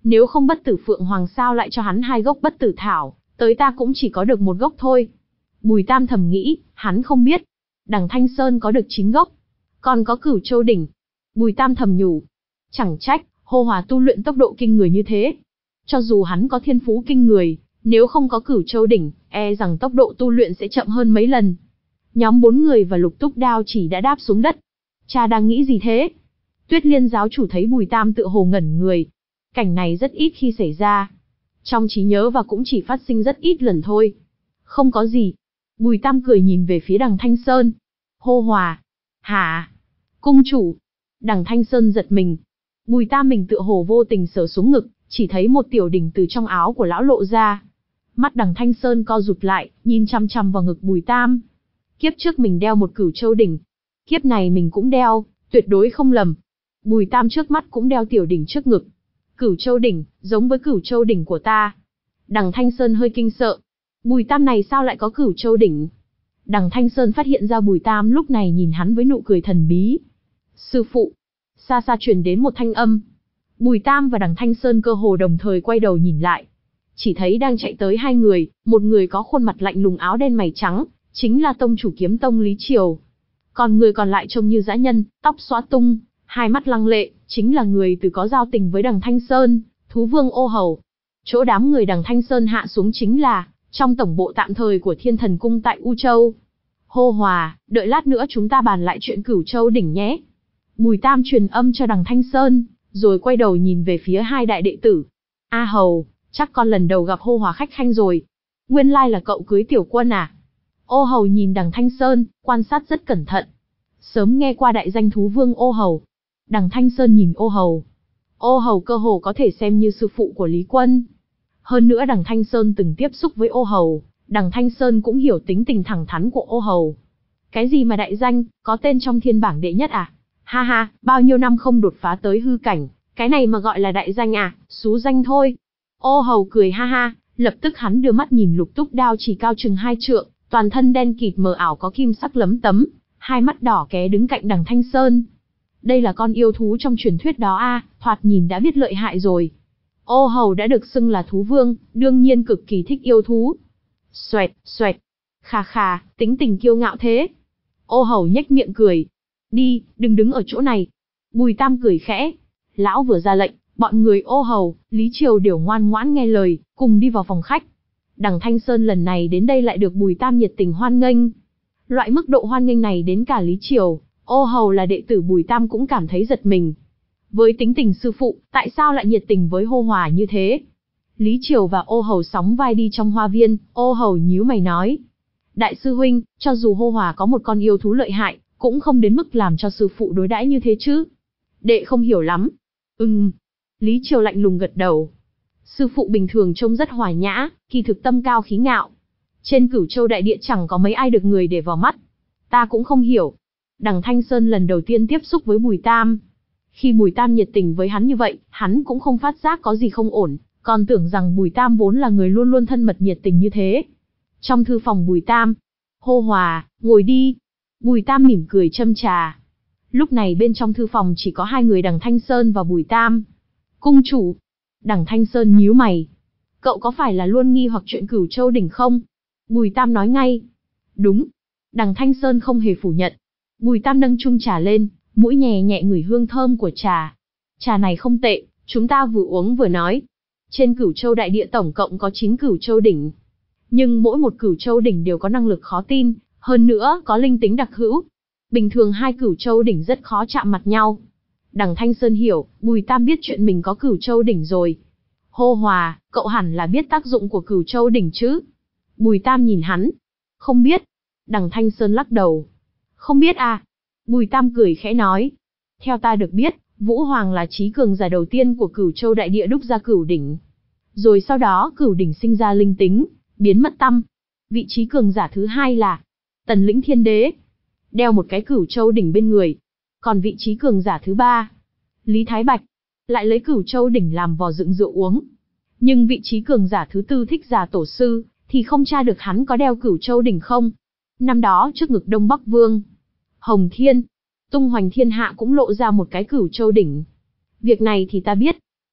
Nếu không bất tử Phượng Hoàng sao lại cho hắn hai gốc bất tử thảo, tới ta cũng chỉ có được một gốc thôi. Bùi Tam thầm nghĩ, hắn không biết. Đằng Thanh Sơn có được chín gốc, còn có Cửu Châu đỉnh. Bùi Tam thầm nhủ. Chẳng trách, Hô Hòa tu luyện tốc độ kinh người như thế. Cho dù hắn có thiên phú kinh người, nếu không có Cửu Châu đỉnh, e rằng tốc độ tu luyện sẽ chậm hơn mấy lần. Nhóm bốn người và Lục Túc Đao chỉ đã đáp xuống đất. Cha đang nghĩ gì thế? Tuyết Liên giáo chủ thấy Bùi Tam tựa hồ ngẩn người. Cảnh này rất ít khi xảy ra. Trong trí nhớ và cũng chỉ phát sinh rất ít lần thôi. Không có gì. Bùi Tam cười nhìn về phía đằng Thanh Sơn. Hô Hòa. Hả? Cung chủ. Đằng Thanh Sơn giật mình. Bùi Tam mình tựa hồ vô tình sờ xuống ngực, chỉ thấy một tiểu đỉnh từ trong áo của lão lộ ra. Mắt đằng Thanh Sơn co rụt lại, nhìn chăm chăm vào ngực Bùi Tam. Kiếp trước mình đeo một Cửu Châu đỉnh. Kiếp này mình cũng đeo, tuyệt đối không lầm. Bùi Tam trước mắt cũng đeo tiểu đỉnh trước ngực. Cửu Châu đỉnh, giống với Cửu Châu đỉnh của ta. Đằng Thanh Sơn hơi kinh sợ. Bùi Tam này sao lại có Cửu Châu đỉnh? Đằng Thanh Sơn phát hiện ra Bùi Tam lúc này nhìn hắn với nụ cười thần bí. Sư phụ. Xa xa truyền đến một thanh âm. Bùi Tam và đằng Thanh Sơn cơ hồ đồng thời quay đầu nhìn lại. Chỉ thấy đang chạy tới hai người, một người có khuôn mặt lạnh lùng áo đen mày trắng, chính là tông chủ Kiếm Tông Lý Triều. Còn người còn lại trông như dã nhân, tóc xõa tung, hai mắt lăng lệ, chính là người từ có giao tình với đằng Thanh Sơn, Thú Vương Ô Hầu. Chỗ đám người đằng Thanh Sơn hạ xuống chính là trong tổng bộ tạm thời của Thiên Thần Cung tại U Châu. Hô Hòa, đợi lát nữa chúng ta bàn lại chuyện Cửu Châu đỉnh nhé. Bùi Tam truyền âm cho đằng Thanh Sơn, rồi quay đầu nhìn về phía hai đại đệ tử. A Hầu, chắc con lần đầu gặp Hô Hòa khách khanh rồi. Nguyên lai là cậu cưới tiểu quân à? Ô Hầu nhìn đằng Thanh Sơn, quan sát rất cẩn thận. Sớm nghe qua đại danh Thú Vương Ô Hầu. Đằng Thanh Sơn nhìn Ô Hầu. Ô Hầu cơ hồ có thể xem như sư phụ của Lý Quân. Hơn nữa đằng Thanh Sơn từng tiếp xúc với Ô Hầu, đằng Thanh Sơn cũng hiểu tính tình thẳng thắn của Ô Hầu. Cái gì mà đại danh, có tên trong thiên bảng đệ nhất à? Ha ha, bao nhiêu năm không đột phá tới hư cảnh, cái này mà gọi là đại danh à, xú danh thôi. Ô Hầu cười ha ha, lập tức hắn đưa mắt nhìn Lục Túc Đao chỉ cao chừng hai trượng, toàn thân đen kịt mờ ảo có kim sắc lấm tấm, hai mắt đỏ ké đứng cạnh đằng Thanh Sơn. Đây là con yêu thú trong truyền thuyết đó a, à, thoạt nhìn đã biết lợi hại rồi. Ô Hầu đã được xưng là thú vương, đương nhiên cực kỳ thích yêu thú. Xoẹt, xoẹt, khà khà, tính tình kiêu ngạo thế. Ô Hầu nhếch miệng cười. Đi, đừng đứng ở chỗ này. Bùi Tam cười khẽ. Lão vừa ra lệnh, bọn người Ô Hầu, Lý Triều đều ngoan ngoãn nghe lời, cùng đi vào phòng khách. Đằng Thanh Sơn lần này đến đây lại được Bùi Tam nhiệt tình hoan nghênh. Loại mức độ hoan nghênh này đến cả Lý Triều, Ô Hầu là đệ tử Bùi Tam cũng cảm thấy giật mình. Với tính tình sư phụ, tại sao lại nhiệt tình với Hô Hòa như thế? Lý Triều và Ô Hầu sóng vai đi trong hoa viên, Ô Hầu nhíu mày nói. Đại sư huynh, cho dù Hô Hòa có một con yêu thú lợi hại, cũng không đến mức làm cho sư phụ đối đãi như thế chứ. Đệ không hiểu lắm. Ừm. Lý Triều lạnh lùng gật đầu. Sư phụ bình thường trông rất hòa nhã, kỳ thực tâm cao khí ngạo. Trên Cửu Châu đại địa chẳng có mấy ai được người để vào mắt. Ta cũng không hiểu. Đằng Thanh Sơn lần đầu tiên tiếp xúc với Bùi Tam. Khi Bùi Tam nhiệt tình với hắn như vậy, hắn cũng không phát giác có gì không ổn, còn tưởng rằng Bùi Tam vốn là người luôn luôn thân mật nhiệt tình như thế. Trong thư phòng Bùi Tam. Hô Hòa, ngồi đi. Bùi Tam mỉm cười châm trà. Lúc này bên trong thư phòng chỉ có hai người đằng Thanh Sơn và Bùi Tam. Cung chủ. Đằng Thanh Sơn nhíu mày. Cậu có phải là luôn nghi hoặc chuyện Cửu Châu đỉnh không? Bùi Tam nói ngay. Đúng. Đằng Thanh Sơn không hề phủ nhận. Bùi Tam nâng chung trà lên, mũi nhẹ nhẹ ngửi hương thơm của trà. Trà này không tệ, chúng ta vừa uống vừa nói. Trên Cửu Châu đại địa tổng cộng có chín Cửu Châu đỉnh. Nhưng mỗi một Cửu Châu đỉnh đều có năng lực khó tin, hơn nữa có linh tính đặc hữu. Bình thường hai Cửu Châu đỉnh rất khó chạm mặt nhau. Đằng Thanh Sơn hiểu, Bùi Tam biết chuyện mình có Cửu Châu đỉnh rồi. Hô Hòa, cậu hẳn là biết tác dụng của Cửu Châu đỉnh chứ? Bùi Tam nhìn hắn. Không biết. Đằng Thanh Sơn lắc đầu. Không biết à? Bùi Tam cười khẽ nói. Theo ta được biết, Vũ Hoàng là trí cường giả đầu tiên của Cửu Châu đại địa đúc ra Cửu đỉnh. Rồi sau đó Cửu đỉnh sinh ra linh tính, biến mất tăm. Vị trí cường giả thứ hai là Tần Lĩnh Thiên Đế, đeo một cái Cửu Châu đỉnh bên người. Còn vị trí cường giả thứ ba, Lý Thái Bạch, lại lấy Cửu Châu đỉnh làm vò dựng rượu uống. Nhưng vị trí cường giả thứ tư Thích Giả Tổ Sư, thì không tra được hắn có đeo Cửu Châu đỉnh không. Năm đó trước ngực Đông Bắc Vương Hồng Thiên, tung hoành thiên hạ cũng lộ ra một cái Cửu Châu đỉnh. Việc này thì ta biết.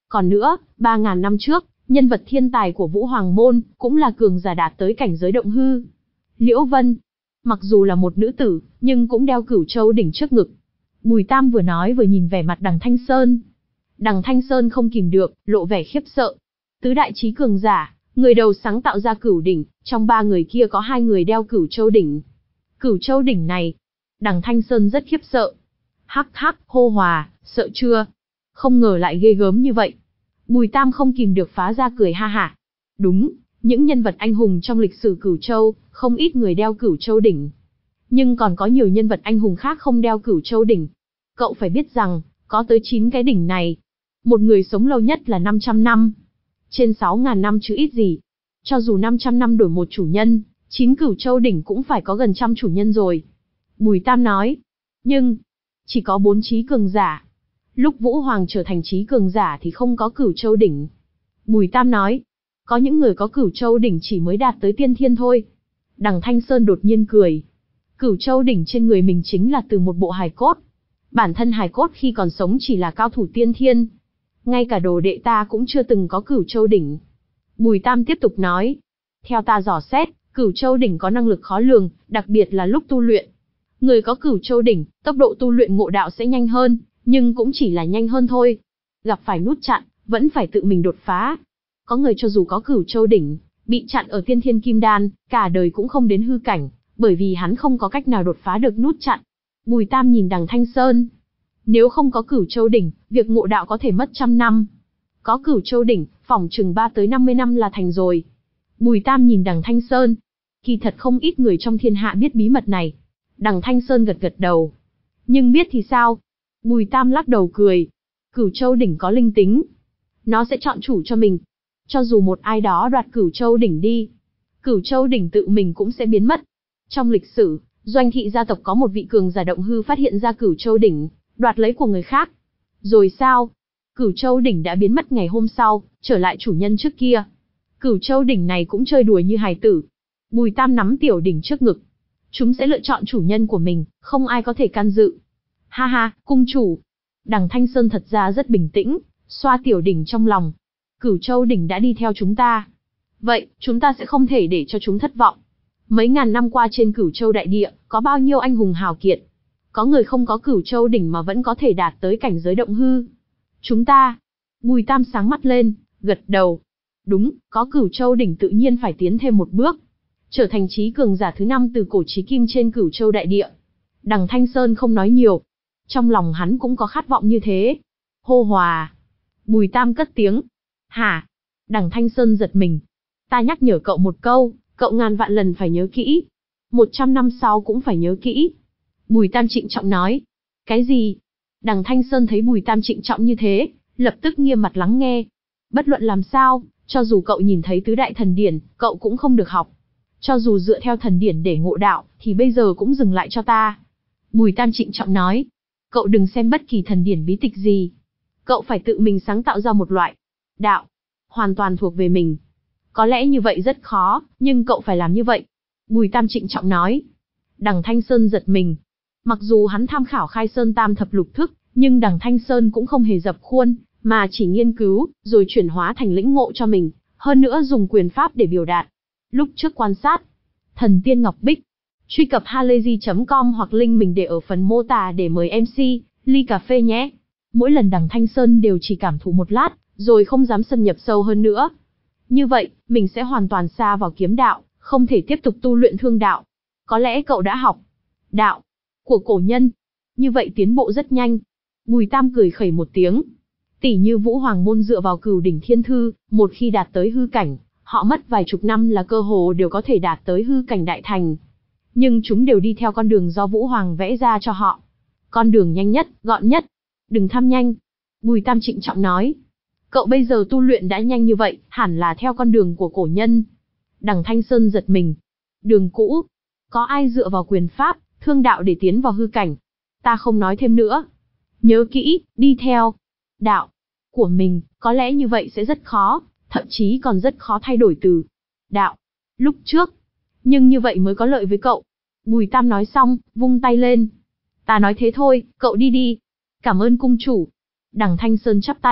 Còn nữa, ba ngàn năm trước, nhân vật thiên tài của Vũ Hoàng Môn, cũng là cường giả đạt tới cảnh giới động hư. Liễu Vân, mặc dù là một nữ tử, nhưng cũng đeo Cửu Châu đỉnh trước ngực. Bùi Tam vừa nói vừa nhìn vẻ mặt Đằng Thanh Sơn. Đằng Thanh Sơn không kìm được, lộ vẻ khiếp sợ. Tứ đại chí cường giả, người đầu sáng tạo ra Cửu đỉnh, trong ba người kia có hai người đeo Cửu Châu đỉnh. Cửu Châu đỉnh này, Đằng Thanh Sơn rất khiếp sợ. Hắc hắc, hô hòa, sợ chưa? Không ngờ lại ghê gớm như vậy. Bùi Tam không kìm được phá ra cười ha hả. Đúng, những nhân vật anh hùng trong lịch sử Cửu Châu, không ít người đeo Cửu Châu đỉnh. Nhưng còn có nhiều nhân vật anh hùng khác không đeo Cửu Châu đỉnh. Cậu phải biết rằng, có tới chín cái đỉnh này. Một người sống lâu nhất là năm trăm năm. Trên sáu ngàn năm chứ ít gì. Cho dù năm trăm năm đổi một chủ nhân, chín Cửu Châu đỉnh cũng phải có gần trăm chủ nhân rồi. Bùi Tam nói. Nhưng, chỉ có bốn chí cường giả. Lúc Vũ Hoàng trở thành chí cường giả thì không có Cửu Châu đỉnh. Bùi Tam nói. Có những người có Cửu Châu đỉnh chỉ mới đạt tới tiên thiên thôi. Đằng Thanh Sơn đột nhiên cười. Cửu Châu đỉnh trên người mình chính là từ một bộ hài cốt. Bản thân hài cốt khi còn sống chỉ là cao thủ tiên thiên. Ngay cả đồ đệ ta cũng chưa từng có Cửu Châu đỉnh. Bùi Tam tiếp tục nói. Theo ta dò xét, Cửu Châu đỉnh có năng lực khó lường, đặc biệt là lúc tu luyện. Người có Cửu Châu đỉnh, tốc độ tu luyện ngộ đạo sẽ nhanh hơn, nhưng cũng chỉ là nhanh hơn thôi. Gặp phải nút chặn, vẫn phải tự mình đột phá. Có người cho dù có Cửu Châu đỉnh, bị chặn ở tiên thiên kim đan, cả đời cũng không đến hư cảnh, bởi vì hắn không có cách nào đột phá được nút chặn. Bùi Tam nhìn Đằng Thanh Sơn. Nếu không có Cửu Châu đỉnh, việc ngộ đạo có thể mất trăm năm. Có Cửu Châu đỉnh, phỏng chừng ba tới năm mươi năm là thành rồi. Bùi Tam nhìn Đằng Thanh Sơn. Kỳ thật không ít người trong thiên hạ biết bí mật này. Đằng Thanh Sơn gật gật đầu. Nhưng biết thì sao? Bùi Tam lắc đầu cười. Cửu Châu đỉnh có linh tính. Nó sẽ chọn chủ cho mình. Cho dù một ai đó đoạt Cửu Châu đỉnh đi, Cửu Châu đỉnh tự mình cũng sẽ biến mất. Trong lịch sử, Doanh thị gia tộc có một vị cường giả động hư phát hiện ra Cửu Châu đỉnh, đoạt lấy của người khác. Rồi sao? Cửu Châu đỉnh đã biến mất ngày hôm sau, trở lại chủ nhân trước kia. Cửu Châu đỉnh này cũng chơi đùa như hài tử. Bùi Tam nắm tiểu đỉnh trước ngực. Chúng sẽ lựa chọn chủ nhân của mình, không ai có thể can dự. Ha ha, cung chủ. Đằng Thanh Sơn thật ra rất bình tĩnh, xoa tiểu đỉnh trong lòng. Cửu Châu đỉnh đã đi theo chúng ta. Vậy, chúng ta sẽ không thể để cho chúng thất vọng. Mấy ngàn năm qua trên Cửu Châu đại địa, có bao nhiêu anh hùng hào kiệt. Có người không có Cửu Châu đỉnh mà vẫn có thể đạt tới cảnh giới động hư. Chúng ta. Bùi Tam sáng mắt lên, gật đầu. Đúng, có Cửu Châu đỉnh tự nhiên phải tiến thêm một bước. Trở thành chí cường giả thứ năm từ cổ chí kim trên Cửu Châu đại địa. Đằng Thanh Sơn không nói nhiều. Trong lòng hắn cũng có khát vọng như thế. Hô hòa. Bùi Tam cất tiếng. Hả? Đằng Thanh Sơn giật mình. Ta nhắc nhở cậu một câu, cậu ngàn vạn lần phải nhớ kỹ. Một trăm năm sau cũng phải nhớ kỹ. Bùi Tam trịnh trọng nói. Cái gì? Đằng Thanh Sơn thấy Bùi Tam trịnh trọng như thế, lập tức nghiêm mặt lắng nghe. Bất luận làm sao, cho dù cậu nhìn thấy tứ đại thần điển, cậu cũng không được học. Cho dù dựa theo thần điển để ngộ đạo, thì bây giờ cũng dừng lại cho ta. Bùi Tam trịnh trọng nói. Cậu đừng xem bất kỳ thần điển bí tịch gì. Cậu phải tự mình sáng tạo ra một loại đạo, hoàn toàn thuộc về mình. Có lẽ như vậy rất khó, nhưng cậu phải làm như vậy. Bùi Tam trịnh trọng nói. Đằng Thanh Sơn giật mình. Mặc dù hắn tham khảo Khai Sơn Tam Thập Lục Thức, nhưng Đằng Thanh Sơn cũng không hề dập khuôn, mà chỉ nghiên cứu, rồi chuyển hóa thành lĩnh ngộ cho mình, hơn nữa dùng quyền pháp để biểu đạt. Lúc trước quan sát, Thần Tiên Ngọc Bích, truy cập halayzi chấm com hoặc link mình để ở phần mô tả để mời em xê, ly cà phê nhé. Mỗi lần Đằng Thanh Sơn đều chỉ cảm thụ một lát, rồi không dám xâm nhập sâu hơn nữa. Như vậy, mình sẽ hoàn toàn xa vào kiếm đạo, không thể tiếp tục tu luyện thương đạo. Có lẽ cậu đã học đạo của cổ nhân. Như vậy tiến bộ rất nhanh. Bùi Tam cười khẩy một tiếng. Tỷ như Vũ Hoàng Môn dựa vào Cửu đỉnh thiên thư, một khi đạt tới hư cảnh, họ mất vài chục năm là cơ hồ đều có thể đạt tới hư cảnh đại thành. Nhưng chúng đều đi theo con đường do Vũ Hoàng vẽ ra cho họ. Con đường nhanh nhất, gọn nhất. Đừng tham nhanh. Bùi Tam trịnh trọng nói. Cậu bây giờ tu luyện đã nhanh như vậy, hẳn là theo con đường của cổ nhân. Đằng Thanh Sơn giật mình. Đường cũ. Có ai dựa vào quyền pháp, thương đạo để tiến vào hư cảnh? Ta không nói thêm nữa. Nhớ kỹ, đi theo đạo của mình, có lẽ như vậy sẽ rất khó, thậm chí còn rất khó thay đổi từ đạo lúc trước. Nhưng như vậy mới có lợi với cậu. Bùi Tam nói xong, vung tay lên. Ta nói thế thôi, cậu đi đi. Cảm ơn cung chủ. Đằng Thanh Sơn chắp tay,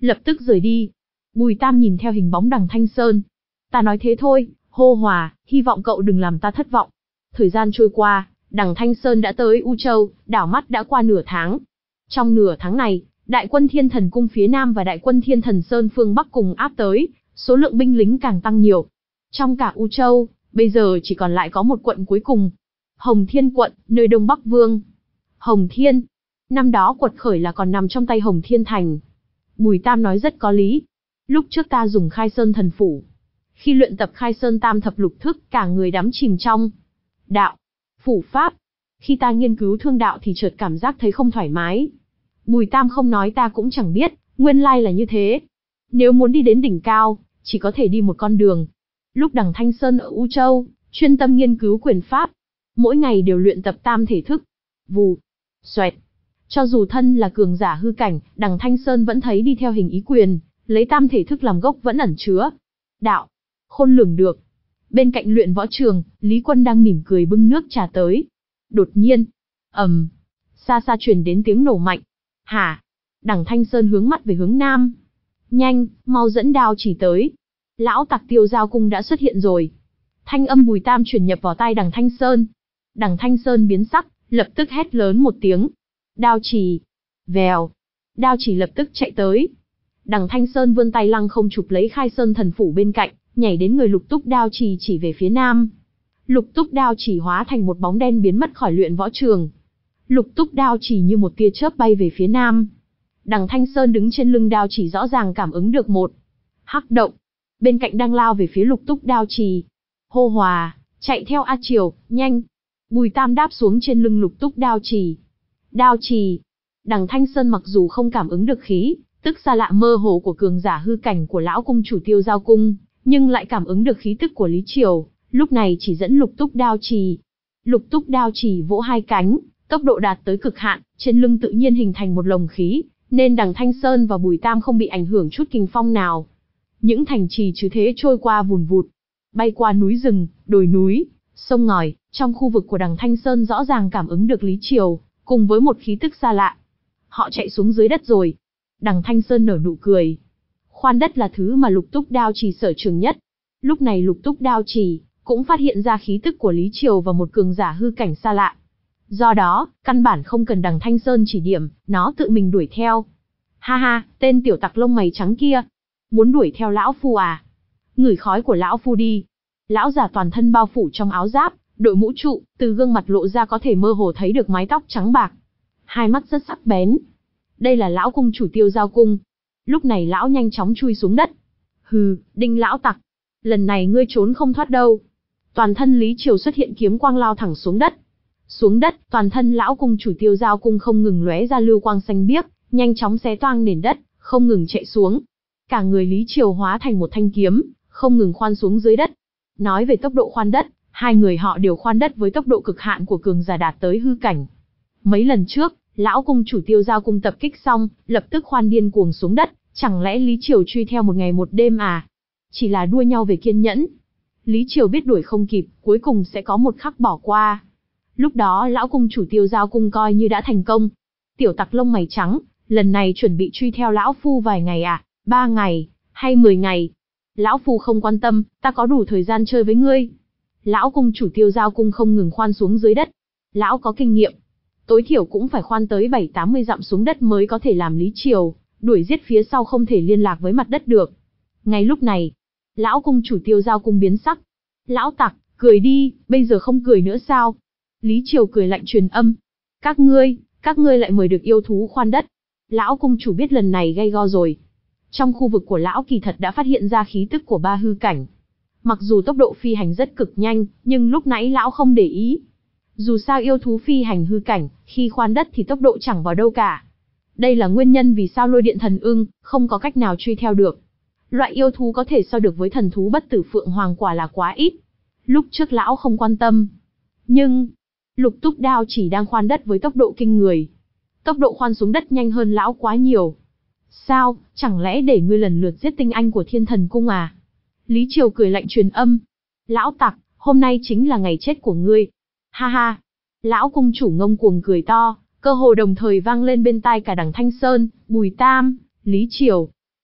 lập tức rời đi. Bùi Tam nhìn theo hình bóng Đằng Thanh Sơn. Ta nói thế thôi, Hô Hòa, hy vọng cậu đừng làm ta thất vọng. Thời gian trôi qua, Đằng Thanh Sơn đã tới U Châu, đảo mắt đã qua nửa tháng. Trong nửa tháng này, đại quân Thiên Thần Cung phía Nam và đại quân Thiên Thần Sơn phương Bắc cùng áp tới, số lượng binh lính càng tăng nhiều. Trong cả U Châu, bây giờ chỉ còn lại có một quận cuối cùng. Hồng Thiên quận, nơi Đông Bắc Vương. Hồng Thiên. Năm đó quật khởi là còn nằm trong tay Hồng Thiên Thành. Bùi Tam nói rất có lý. Lúc trước ta dùng Khai Sơn Thần Phủ. Khi luyện tập Khai Sơn Tam Thập Lục Thức, cả người đắm chìm trong đạo, phủ pháp. Khi ta nghiên cứu thương đạo thì chợt cảm giác thấy không thoải mái. Bùi Tam không nói ta cũng chẳng biết, nguyên lai là như thế. Nếu muốn đi đến đỉnh cao, chỉ có thể đi một con đường. Lúc Đằng Thanh Sơn ở U Châu, chuyên tâm nghiên cứu quyền pháp. Mỗi ngày đều luyện tập tam thể thức. Vù, xoẹt. Cho dù thân là cường giả hư cảnh, Đằng Thanh Sơn vẫn thấy đi theo hình ý quyền, lấy tam thể thức làm gốc vẫn ẩn chứa đạo, khôn lường được. Bên cạnh luyện võ trường, Lý Quân đang mỉm cười bưng nước trà tới. Đột nhiên, ầm, xa xa truyền đến tiếng nổ mạnh. Hả? Đằng Thanh Sơn hướng mắt về hướng nam. Nhanh, mau dẫn đao chỉ tới. Lão tặc Tiêu Giao Cung đã xuất hiện rồi. Thanh âm Bùi Tam truyền nhập vào tai Đằng Thanh Sơn. Đằng Thanh Sơn biến sắc, lập tức hét lớn một tiếng. Đao chỉ. Vèo. Đao chỉ lập tức chạy tới. Đằng Thanh Sơn vươn tay lăng không chụp lấy Khai Sơn Thần Phủ bên cạnh, nhảy đến người Lục Túc đao chỉ chỉ về phía nam. Lục Túc đao chỉ hóa thành một bóng đen biến mất khỏi luyện võ trường. Lục Túc đao chỉ như một tia chớp bay về phía nam. Đằng Thanh Sơn đứng trên lưng đao chỉ rõ ràng cảm ứng được một hắc động. Bên cạnh đang lao về phía Lục Túc đao chỉ. Hô Hòa, chạy theo A Triều, nhanh. Bùi Tam đáp xuống trên lưng Lục Túc đao chỉ. Đao chỉ. Đằng Thanh Sơn mặc dù không cảm ứng được khí, tức xa lạ mơ hồ của cường giả hư cảnh của lão cung chủ Tiêu Giao Cung, nhưng lại cảm ứng được khí tức của Lý Triều, lúc này chỉ dẫn Lục Túc đao chỉ. Lục Túc đao chỉ vỗ hai cánh, tốc độ đạt tới cực hạn, trên lưng tự nhiên hình thành một lồng khí, nên Đằng Thanh Sơn và Bùi Tam không bị ảnh hưởng chút kình phong nào. Những thành trì chứ thế trôi qua vùn vụt, bay qua núi rừng, đồi núi, sông ngòi, trong khu vực của Đằng Thanh Sơn rõ ràng cảm ứng được Lý Triều, cùng với một khí tức xa lạ. Họ chạy xuống dưới đất rồi. Đằng Thanh Sơn nở nụ cười. Khoan đất là thứ mà Lục Túc đao chỉ sở trường nhất. Lúc này Lục Túc đao chỉ cũng phát hiện ra khí tức của Lý Triều và một cường giả hư cảnh xa lạ. Do đó, căn bản không cần Đằng Thanh Sơn chỉ điểm, nó tự mình đuổi theo. Ha ha, tên tiểu tặc lông mày trắng kia. Muốn đuổi theo lão phu à? Ngửi khói của lão phu đi. Lão già toàn thân bao phủ trong áo giáp, đội mũ trụ, từ gương mặt lộ ra có thể mơ hồ thấy được mái tóc trắng bạc. Hai mắt rất sắc bén. Đây là lão cung chủ Tiêu Giao Cung. Lúc này lão nhanh chóng chui xuống đất. Hừ, Đinh lão tặc. Lần này ngươi trốn không thoát đâu. Toàn thân Lý Triều xuất hiện kiếm quang lao thẳng xuống đất. Xuống đất, toàn thân lão cung chủ Tiêu Giao Cung không ngừng lóe ra lưu quang xanh biếc, nhanh chóng xé toang nền đất, không ngừng chạy xuống. Cả người Lý Triều hóa thành một thanh kiếm, không ngừng khoan xuống dưới đất. Nói về tốc độ khoan đất, hai người họ đều khoan đất với tốc độ cực hạn của cường giả đạt tới hư cảnh. Mấy lần trước, lão cung chủ Tiêu Giao Cung tập kích xong, lập tức khoan điên cuồng xuống đất, chẳng lẽ Lý Triều truy theo một ngày một đêm à? Chỉ là đua nhau về kiên nhẫn. Lý Triều biết đuổi không kịp, cuối cùng sẽ có một khắc bỏ qua. Lúc đó lão cung chủ Tiêu Giao Cung coi như đã thành công. Tiểu tặc lông mày trắng, lần này chuẩn bị truy theo lão phu vài ngày à? Ba ngày, hay mười ngày? Lão phu không quan tâm, ta có đủ thời gian chơi với ngươi. Lão cung chủ Tiêu Giao Cung không ngừng khoan xuống dưới đất. Lão có kinh nghiệm. Tối thiểu cũng phải khoan tới bảy tám mươi dặm xuống đất mới có thể làm Lý Triều đuổi giết phía sau không thể liên lạc với mặt đất được. Ngay lúc này, lão cung chủ Tiêu Giao Cung biến sắc. Lão tặc, cười đi, bây giờ không cười nữa sao? Lý Triều cười lạnh truyền âm. Các ngươi, các ngươi lại mời được yêu thú khoan đất. Lão cung chủ biết lần này gay go rồi. Trong khu vực của lão kỳ thật đã phát hiện ra khí tức của ba hư cảnh. Mặc dù tốc độ phi hành rất cực nhanh, nhưng lúc nãy lão không để ý. Dù sao yêu thú phi hành hư cảnh, khi khoan đất thì tốc độ chẳng vào đâu cả. Đây là nguyên nhân vì sao Lôi Điện Thần Ưng không có cách nào truy theo được. Loại yêu thú có thể so được với thần thú bất tử Phượng Hoàng quả là quá ít. Lúc trước lão không quan tâm. Nhưng, Lục Túc đao chỉ đang khoan đất với tốc độ kinh người. Tốc độ khoan xuống đất nhanh hơn lão quá nhiều. Sao, chẳng lẽ để ngươi lần lượt giết tinh anh của Thiên Thần Cung à? Lý Triều cười lạnh truyền âm. Lão tặc, hôm nay chính là ngày chết của ngươi. Ha ha. Lão cung chủ ngông cuồng cười to, cơ hồ đồng thời vang lên bên tai cả Đằng Thanh Sơn, Bùi Tam, Lý Triều.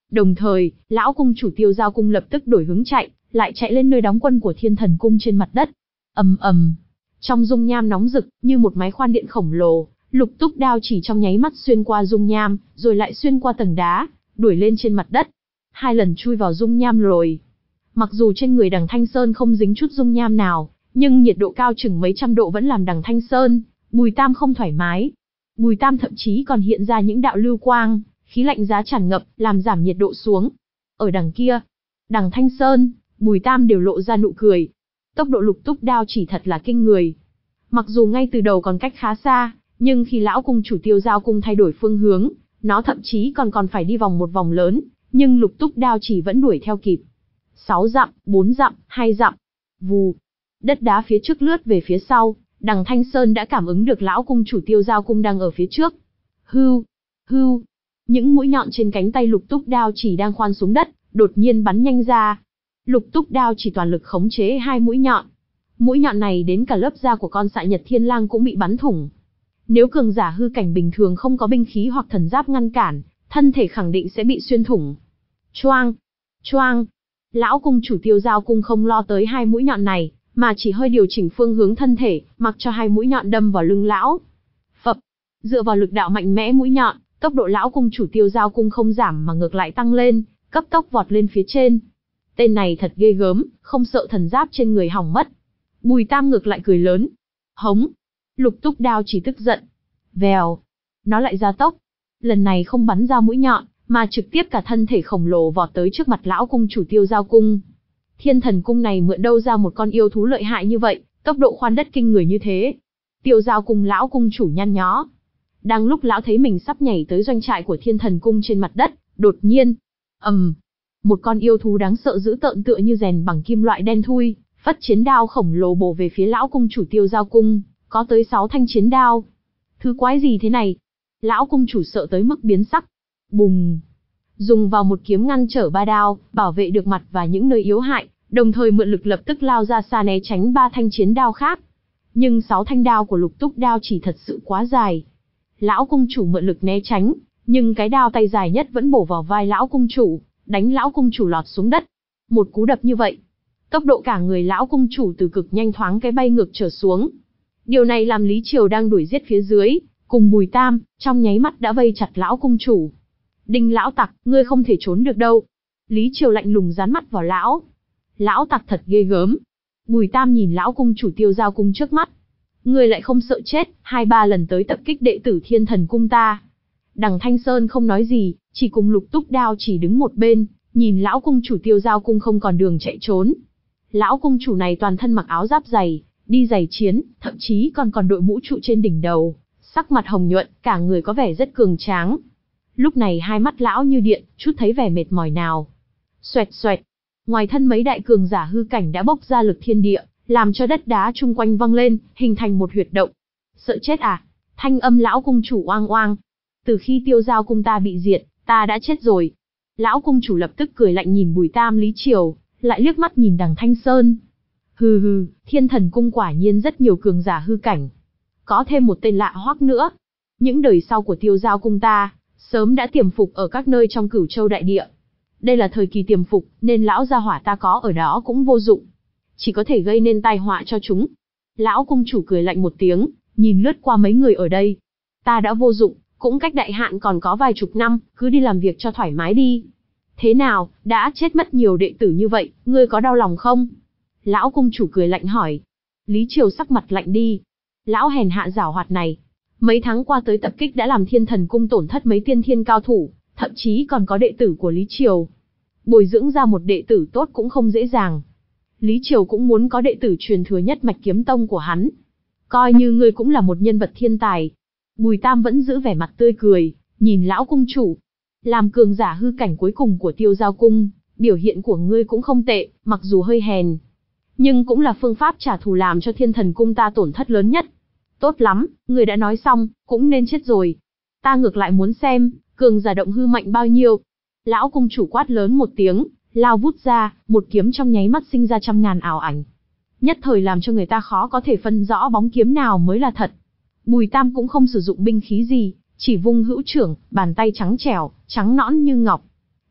Đồng thời, lão cung chủ Tiêu Giao cung lập tức đổi hướng chạy, lại chạy lên nơi đóng quân của Thiên Thần cung trên mặt đất. Ầm ầm, trong dung nham nóng rực, như một máy khoan điện khổng lồ, Lục Túc đao chỉ trong nháy mắt xuyên qua dung nham, rồi lại xuyên qua tầng đá, đuổi lên trên mặt đất. Hai lần chui vào dung nham rồi. Mặc dù trên người Đằng Thanh Sơn không dính chút dung nham nào, nhưng nhiệt độ cao chừng mấy trăm độ vẫn làm Đằng Thanh Sơn, Bùi Tam không thoải mái. Bùi Tam thậm chí còn hiện ra những đạo lưu quang, khí lạnh giá tràn ngập, làm giảm nhiệt độ xuống. Ở đằng kia, Đằng Thanh Sơn, Bùi Tam đều lộ ra nụ cười. Tốc độ Lục Túc đao chỉ thật là kinh người. Mặc dù ngay từ đầu còn cách khá xa, nhưng khi lão cung chủ Tiêu Giao cung thay đổi phương hướng, nó thậm chí còn còn phải đi vòng một vòng lớn, nhưng Lục Túc đao chỉ vẫn đuổi theo kịp. Sáu dặm, bốn dặm, hai dặm. Vù. Đất đá phía trước lướt về phía sau, Đằng Thanh Sơn đã cảm ứng được lão cung chủ Tiêu Giao cung đang ở phía trước. Hưu, hưu. Những mũi nhọn trên cánh tay Lục Túc đao chỉ đang khoan xuống đất, đột nhiên bắn nhanh ra. Lục Túc đao chỉ toàn lực khống chế hai mũi nhọn. Mũi nhọn này đến cả lớp da của con xạ Nhật Thiên Lang cũng bị bắn thủng. Nếu cường giả hư cảnh bình thường không có binh khí hoặc thần giáp ngăn cản, thân thể khẳng định sẽ bị xuyên thủng. Choang, choang. Lão cung chủ Tiêu Giao cung không lo tới hai mũi nhọn này, mà chỉ hơi điều chỉnh phương hướng thân thể, mặc cho hai mũi nhọn đâm vào lưng lão. Phập. Dựa vào lực đạo mạnh mẽ mũi nhọn, tốc độ lão cung chủ Tiêu Giao cung không giảm mà ngược lại tăng lên, cấp tốc vọt lên phía trên. Tên này thật ghê gớm, không sợ thần giáp trên người hỏng mất. Bùi Tam ngược lại cười lớn. Hống. Lục Túc đao chỉ tức giận. Vèo. Nó lại ra tốc. Lần này không bắn ra mũi nhọn, mà trực tiếp cả thân thể khổng lồ vọt tới trước mặt lão cung chủ Tiêu Giao cung. Thiên Thần cung này mượn đâu ra một con yêu thú lợi hại như vậy, tốc độ khoan đất kinh người như thế. Tiêu Giao cung lão cung chủ nhăn nhó. Đang lúc lão thấy mình sắp nhảy tới doanh trại của Thiên Thần cung trên mặt đất, đột nhiên, ầm, um, một con yêu thú đáng sợ dữ tợn tựa như rèn bằng kim loại đen thui, phất chiến đao khổng lồ bổ về phía lão cung chủ Tiêu Giao cung, có tới sáu thanh chiến đao. Thứ quái gì thế này? Lão cung chủ sợ tới mức biến sắc. Bùng! Dùng vào một kiếm ngăn trở ba đao, bảo vệ được mặt và những nơi yếu hại, đồng thời mượn lực lập tức lao ra xa né tránh ba thanh chiến đao khác. Nhưng sáu thanh đao của Lục Túc đao chỉ thật sự quá dài. Lão cung chủ mượn lực né tránh, nhưng cái đao tay dài nhất vẫn bổ vào vai lão cung chủ, đánh lão cung chủ lọt xuống đất. Một cú đập như vậy, tốc độ cả người lão cung chủ từ cực nhanh thoáng cái bay ngược trở xuống. Điều này làm Lý Triều đang đuổi giết phía dưới, cùng Bùi Tam, trong nháy mắt đã vây chặt lão cung chủ. Đinh lão tặc, ngươi không thể trốn được đâu. Lý Triều lạnh lùng dán mắt vào lão. Lão tặc thật ghê gớm. Bùi Tam nhìn lão cung chủ Tiêu Giao cung trước mắt. Ngươi lại không sợ chết, hai ba lần tới tập kích đệ tử Thiên Thần cung ta. Đằng Thanh Sơn không nói gì, chỉ cùng Lục Túc đao chỉ đứng một bên, nhìn lão cung chủ Tiêu Giao cung không còn đường chạy trốn. Lão cung chủ này toàn thân mặc áo giáp dày, đi giày chiến, thậm chí còn còn đội mũ trụ trên đỉnh đầu, sắc mặt hồng nhuận, cả người có vẻ rất cường tráng. Lúc này hai mắt lão như điện, chút thấy vẻ mệt mỏi nào. Xoẹt xoẹt, ngoài thân mấy đại cường giả hư cảnh đã bốc ra lực thiên địa, làm cho đất đá chung quanh văng lên, hình thành một huyệt động. Sợ chết à? Thanh âm lão cung chủ oang oang. Từ khi Tiêu Giao cung ta bị diệt, ta đã chết rồi. Lão cung chủ lập tức cười lạnh nhìn Bùi Tam Lý Triều, lại liếc mắt nhìn Đằng Thanh Sơn. Hừ hừ, Thiên Thần cung quả nhiên rất nhiều cường giả hư cảnh. Có thêm một tên lạ hoắc nữa. Những đời sau của Tiêu Giao cung ta, sớm đã tiềm phục ở các nơi trong Cửu Châu đại địa. Đây là thời kỳ tiềm phục, nên lão gia hỏa ta có ở đó cũng vô dụng. Chỉ có thể gây nên tai họa cho chúng. Lão cung chủ cười lạnh một tiếng, nhìn lướt qua mấy người ở đây. Ta đã vô dụng, cũng cách đại hạn còn có vài chục năm, cứ đi làm việc cho thoải mái đi. Thế nào, đã chết mất nhiều đệ tử như vậy, ngươi có đau lòng không? Lão cung chủ cười lạnh hỏi. Lý Triều sắc mặt lạnh đi. Lão hèn hạ giảo hoạt này. Mấy tháng qua tới tập kích đã làm Thiên Thần cung tổn thất mấy tiên thiên cao thủ, thậm chí còn có đệ tử của Lý Triều. Bồi dưỡng ra một đệ tử tốt cũng không dễ dàng. Lý Triều cũng muốn có đệ tử truyền thừa nhất mạch kiếm tông của hắn. Coi như ngươi cũng là một nhân vật thiên tài. Bùi Tam vẫn giữ vẻ mặt tươi cười, nhìn lão cung chủ. Làm cường giả hư cảnh cuối cùng của Tiêu Giao cung, biểu hiện của ngươi cũng không tệ, mặc dù hơi hèn. Nhưng cũng là phương pháp trả thù làm cho Thiên Thần cung ta tổn thất lớn nhất. Tốt lắm, ngươi đã nói xong, cũng nên chết rồi. Ta ngược lại muốn xem, cường giả động hư mạnh bao nhiêu. Lão cung chủ quát lớn một tiếng, lao vút ra, một kiếm trong nháy mắt sinh ra trăm ngàn ảo ảnh. Nhất thời làm cho người ta khó có thể phân rõ bóng kiếm nào mới là thật. Bùi Tam cũng không sử dụng binh khí gì, chỉ vung hữu trưởng, bàn tay trắng trẻo, trắng nõn như ngọc.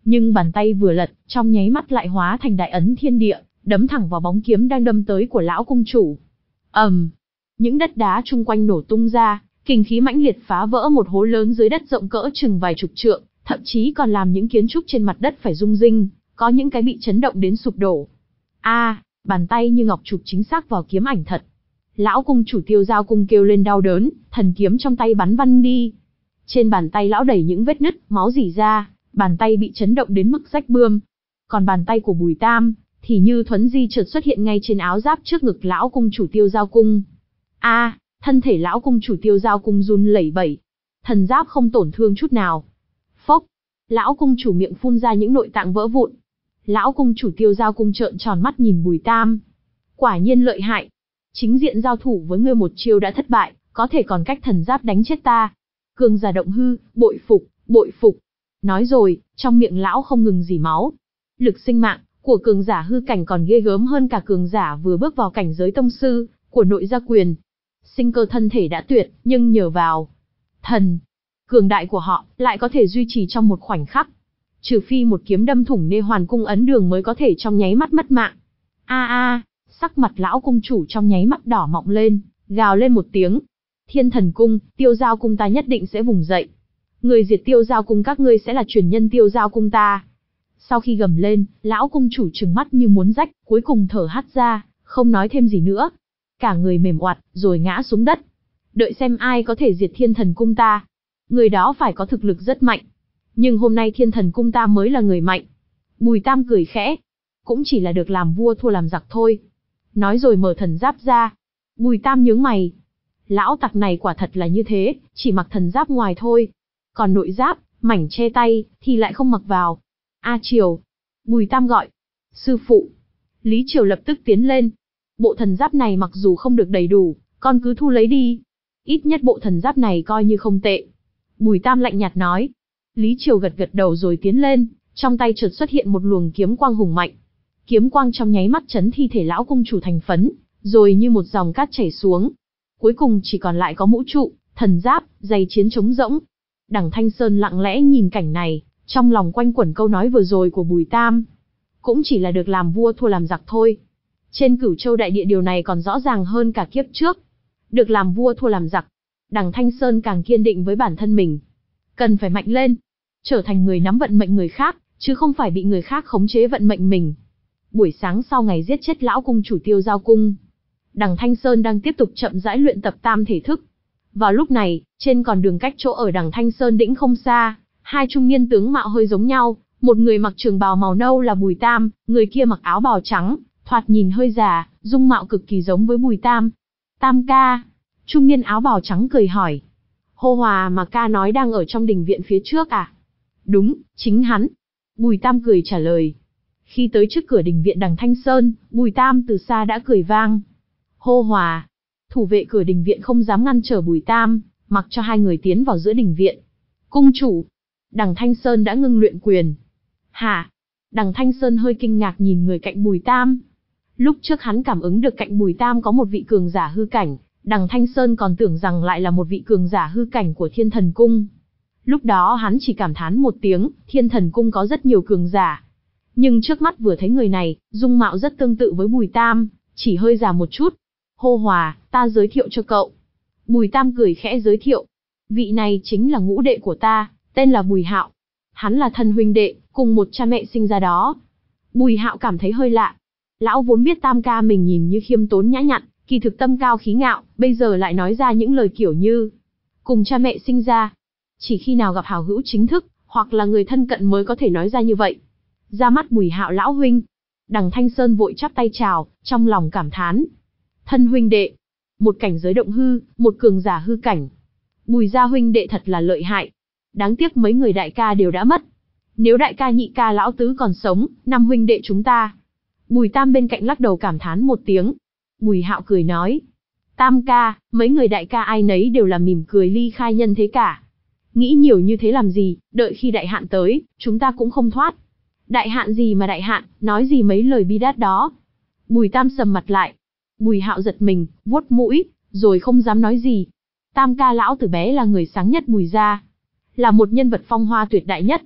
Nhưng bàn tay vừa lật, trong nháy mắt lại hóa thành đại ấn thiên địa, đấm thẳng vào bóng kiếm đang đâm tới của lão cung chủ. ầm, um, những đất đá chung quanh nổ tung ra, kình khí mãnh liệt phá vỡ một hố lớn dưới đất rộng cỡ chừng vài chục trượng, thậm chí còn làm những kiến trúc trên mặt đất phải rung rinh, có những cái bị chấn động đến sụp đổ. A, à, bàn tay như ngọc chụp chính xác vào kiếm ảnh thật. Lão cung chủ Tiêu Giao Cung kêu lên đau đớn, thần kiếm trong tay bắn văng đi. Trên bàn tay lão đầy những vết nứt, máu rỉ ra, bàn tay bị chấn động đến mức rách bươm. Còn bàn tay của Bùi Tam thì như thuấn di chợt xuất hiện ngay trên áo giáp trước ngực lão cung chủ Tiêu Giao Cung. A, à, thân thể lão cung chủ Tiêu Giao Cung run lẩy bẩy, thần giáp không tổn thương chút nào. Phốc, lão cung chủ miệng phun ra những nội tạng vỡ vụn. Lão cung chủ Tiêu Giao Cung trợn tròn mắt nhìn Bùi Tam. Quả nhiên lợi hại. Chính diện giao thủ với ngươi một chiêu đã thất bại, có thể còn cách thần giáp đánh chết ta. Cường giả động hư, bội phục, bội phục. Nói rồi, trong miệng lão không ngừng rỉ máu. Lực sinh mạng của cường giả hư cảnh còn ghê gớm hơn cả cường giả vừa bước vào cảnh giới tông sư của nội gia quyền. Sinh cơ thân thể đã tuyệt, nhưng nhờ vào thần cường đại của họ lại có thể duy trì trong một khoảnh khắc. Trừ phi một kiếm đâm thủng nê hoàn cung ấn đường mới có thể trong nháy mắt mất mạng. A a, sắc mặt lão cung chủ trong nháy mắt đỏ mọng lên, gào lên một tiếng. Thiên Thần Cung, Tiêu Giao Cung ta nhất định sẽ vùng dậy. Người diệt Tiêu Giao Cung các ngươi sẽ là truyền nhân Tiêu Giao Cung ta. Sau khi gầm lên, lão cung chủ trừng mắt như muốn rách, cuối cùng thở hắt ra, không nói thêm gì nữa. Cả người mềm oặt, rồi ngã xuống đất. Đợi xem ai có thể diệt Thiên Thần Cung ta. Người đó phải có thực lực rất mạnh. Nhưng hôm nay Thiên Thần Cung ta mới là người mạnh. Bùi Tam cười khẽ. Cũng chỉ là được làm vua thua làm giặc thôi. Nói rồi mở thần giáp ra. Bùi Tam nhướng mày. Lão tặc này quả thật là như thế, chỉ mặc thần giáp ngoài thôi. Còn nội giáp, mảnh che tay, thì lại không mặc vào. A Triều. Bùi Tam gọi. Sư phụ. Lý Triều lập tức tiến lên. Bộ thần giáp này mặc dù không được đầy đủ, con cứ thu lấy đi. Ít nhất bộ thần giáp này coi như không tệ. Bùi Tam lạnh nhạt nói. Lý Triều gật gật đầu rồi tiến lên, trong tay chợt xuất hiện một luồng kiếm quang hùng mạnh. Kiếm quang trong nháy mắt chấn thi thể lão cung chủ thành phấn, rồi như một dòng cát chảy xuống. Cuối cùng chỉ còn lại có mũ trụ, thần giáp, giày chiến trống rỗng. Đằng Thanh Sơn lặng lẽ nhìn cảnh này, trong lòng quanh quẩn câu nói vừa rồi của Bùi Tam. Cũng chỉ là được làm vua thua làm giặc thôi. Trên Cửu Châu đại địa điều này còn rõ ràng hơn cả kiếp trước. Được làm vua thua làm giặc. Đằng Thanh Sơn càng kiên định với bản thân mình. Cần phải mạnh lên. Trở thành người nắm vận mệnh người khác, chứ không phải bị người khác khống chế vận mệnh mình. Buổi sáng sau ngày giết chết lão cung chủ Tiêu Giao Cung, Đằng Thanh Sơn đang tiếp tục chậm rãi luyện tập tam thể thức. Vào lúc này, trên con đường cách chỗ ở Đằng Thanh Sơn đĩnh không xa, hai trung niên tướng mạo hơi giống nhau, một người mặc trường bào màu nâu là Bùi Tam, người kia mặc áo bào trắng, thoạt nhìn hơi già, dung mạo cực kỳ giống với Bùi Tam. Tam ca. Trung niên áo bào trắng cười hỏi. Hô Hòa mà ca nói đang ở trong đình viện phía trước à? Đúng, chính hắn. Bùi Tam cười trả lời. Khi tới trước cửa đình viện Đằng Thanh Sơn, Bùi Tam từ xa đã cười vang. Hô Hòa. Thủ vệ cửa đình viện không dám ngăn trở Bùi Tam, mặc cho hai người tiến vào giữa đình viện. Cung chủ. Đằng Thanh Sơn đã ngưng luyện quyền. Hả? Đằng Thanh Sơn hơi kinh ngạc nhìn người cạnh Bùi Tam. Lúc trước hắn cảm ứng được cạnh Bùi Tam có một vị cường giả hư cảnh, Đằng Thanh Sơn còn tưởng rằng lại là một vị cường giả hư cảnh của Thiên Thần Cung. Lúc đó hắn chỉ cảm thán một tiếng, Thiên Thần Cung có rất nhiều cường giả. Nhưng trước mắt vừa thấy người này, dung mạo rất tương tự với Bùi Tam, chỉ hơi già một chút. Hô Hòa, ta giới thiệu cho cậu. Bùi Tam cười khẽ giới thiệu. Vị này chính là ngũ đệ của ta, tên là Bùi Hạo. Hắn là thân huynh đệ, cùng một cha mẹ sinh ra đó. Bùi Hạo cảm thấy hơi lạ. Lão vốn biết Tam ca mình nhìn như khiêm tốn nhã nhặn, kỳ thực tâm cao khí ngạo, bây giờ lại nói ra những lời kiểu như cùng cha mẹ sinh ra. Chỉ khi nào gặp hảo hữu chính thức, hoặc là người thân cận mới có thể nói ra như vậy. Ra mắt Bùi Hạo lão huynh. Đằng Thanh Sơn vội chắp tay chào, trong lòng cảm thán. Thân huynh đệ, một cảnh giới động hư, một cường giả hư cảnh. Bùi gia huynh đệ thật là lợi hại. Đáng tiếc mấy người đại ca đều đã mất. Nếu đại ca nhị ca lão tứ còn sống, năm huynh đệ chúng ta. Bùi Tam bên cạnh lắc đầu cảm thán một tiếng. Bùi Hạo cười nói. Tam ca, mấy người đại ca ai nấy đều là mỉm cười ly khai nhân thế cả. Nghĩ nhiều như thế làm gì, đợi khi đại hạn tới, chúng ta cũng không thoát. Đại hạn gì mà đại hạn, nói gì mấy lời bi đát đó. Bùi Tam sầm mặt lại. Bùi Hạo giật mình, vuốt mũi, rồi không dám nói gì. Tam ca lão từ bé là người sáng nhất Bùi gia, là một nhân vật phong hoa tuyệt đại nhất.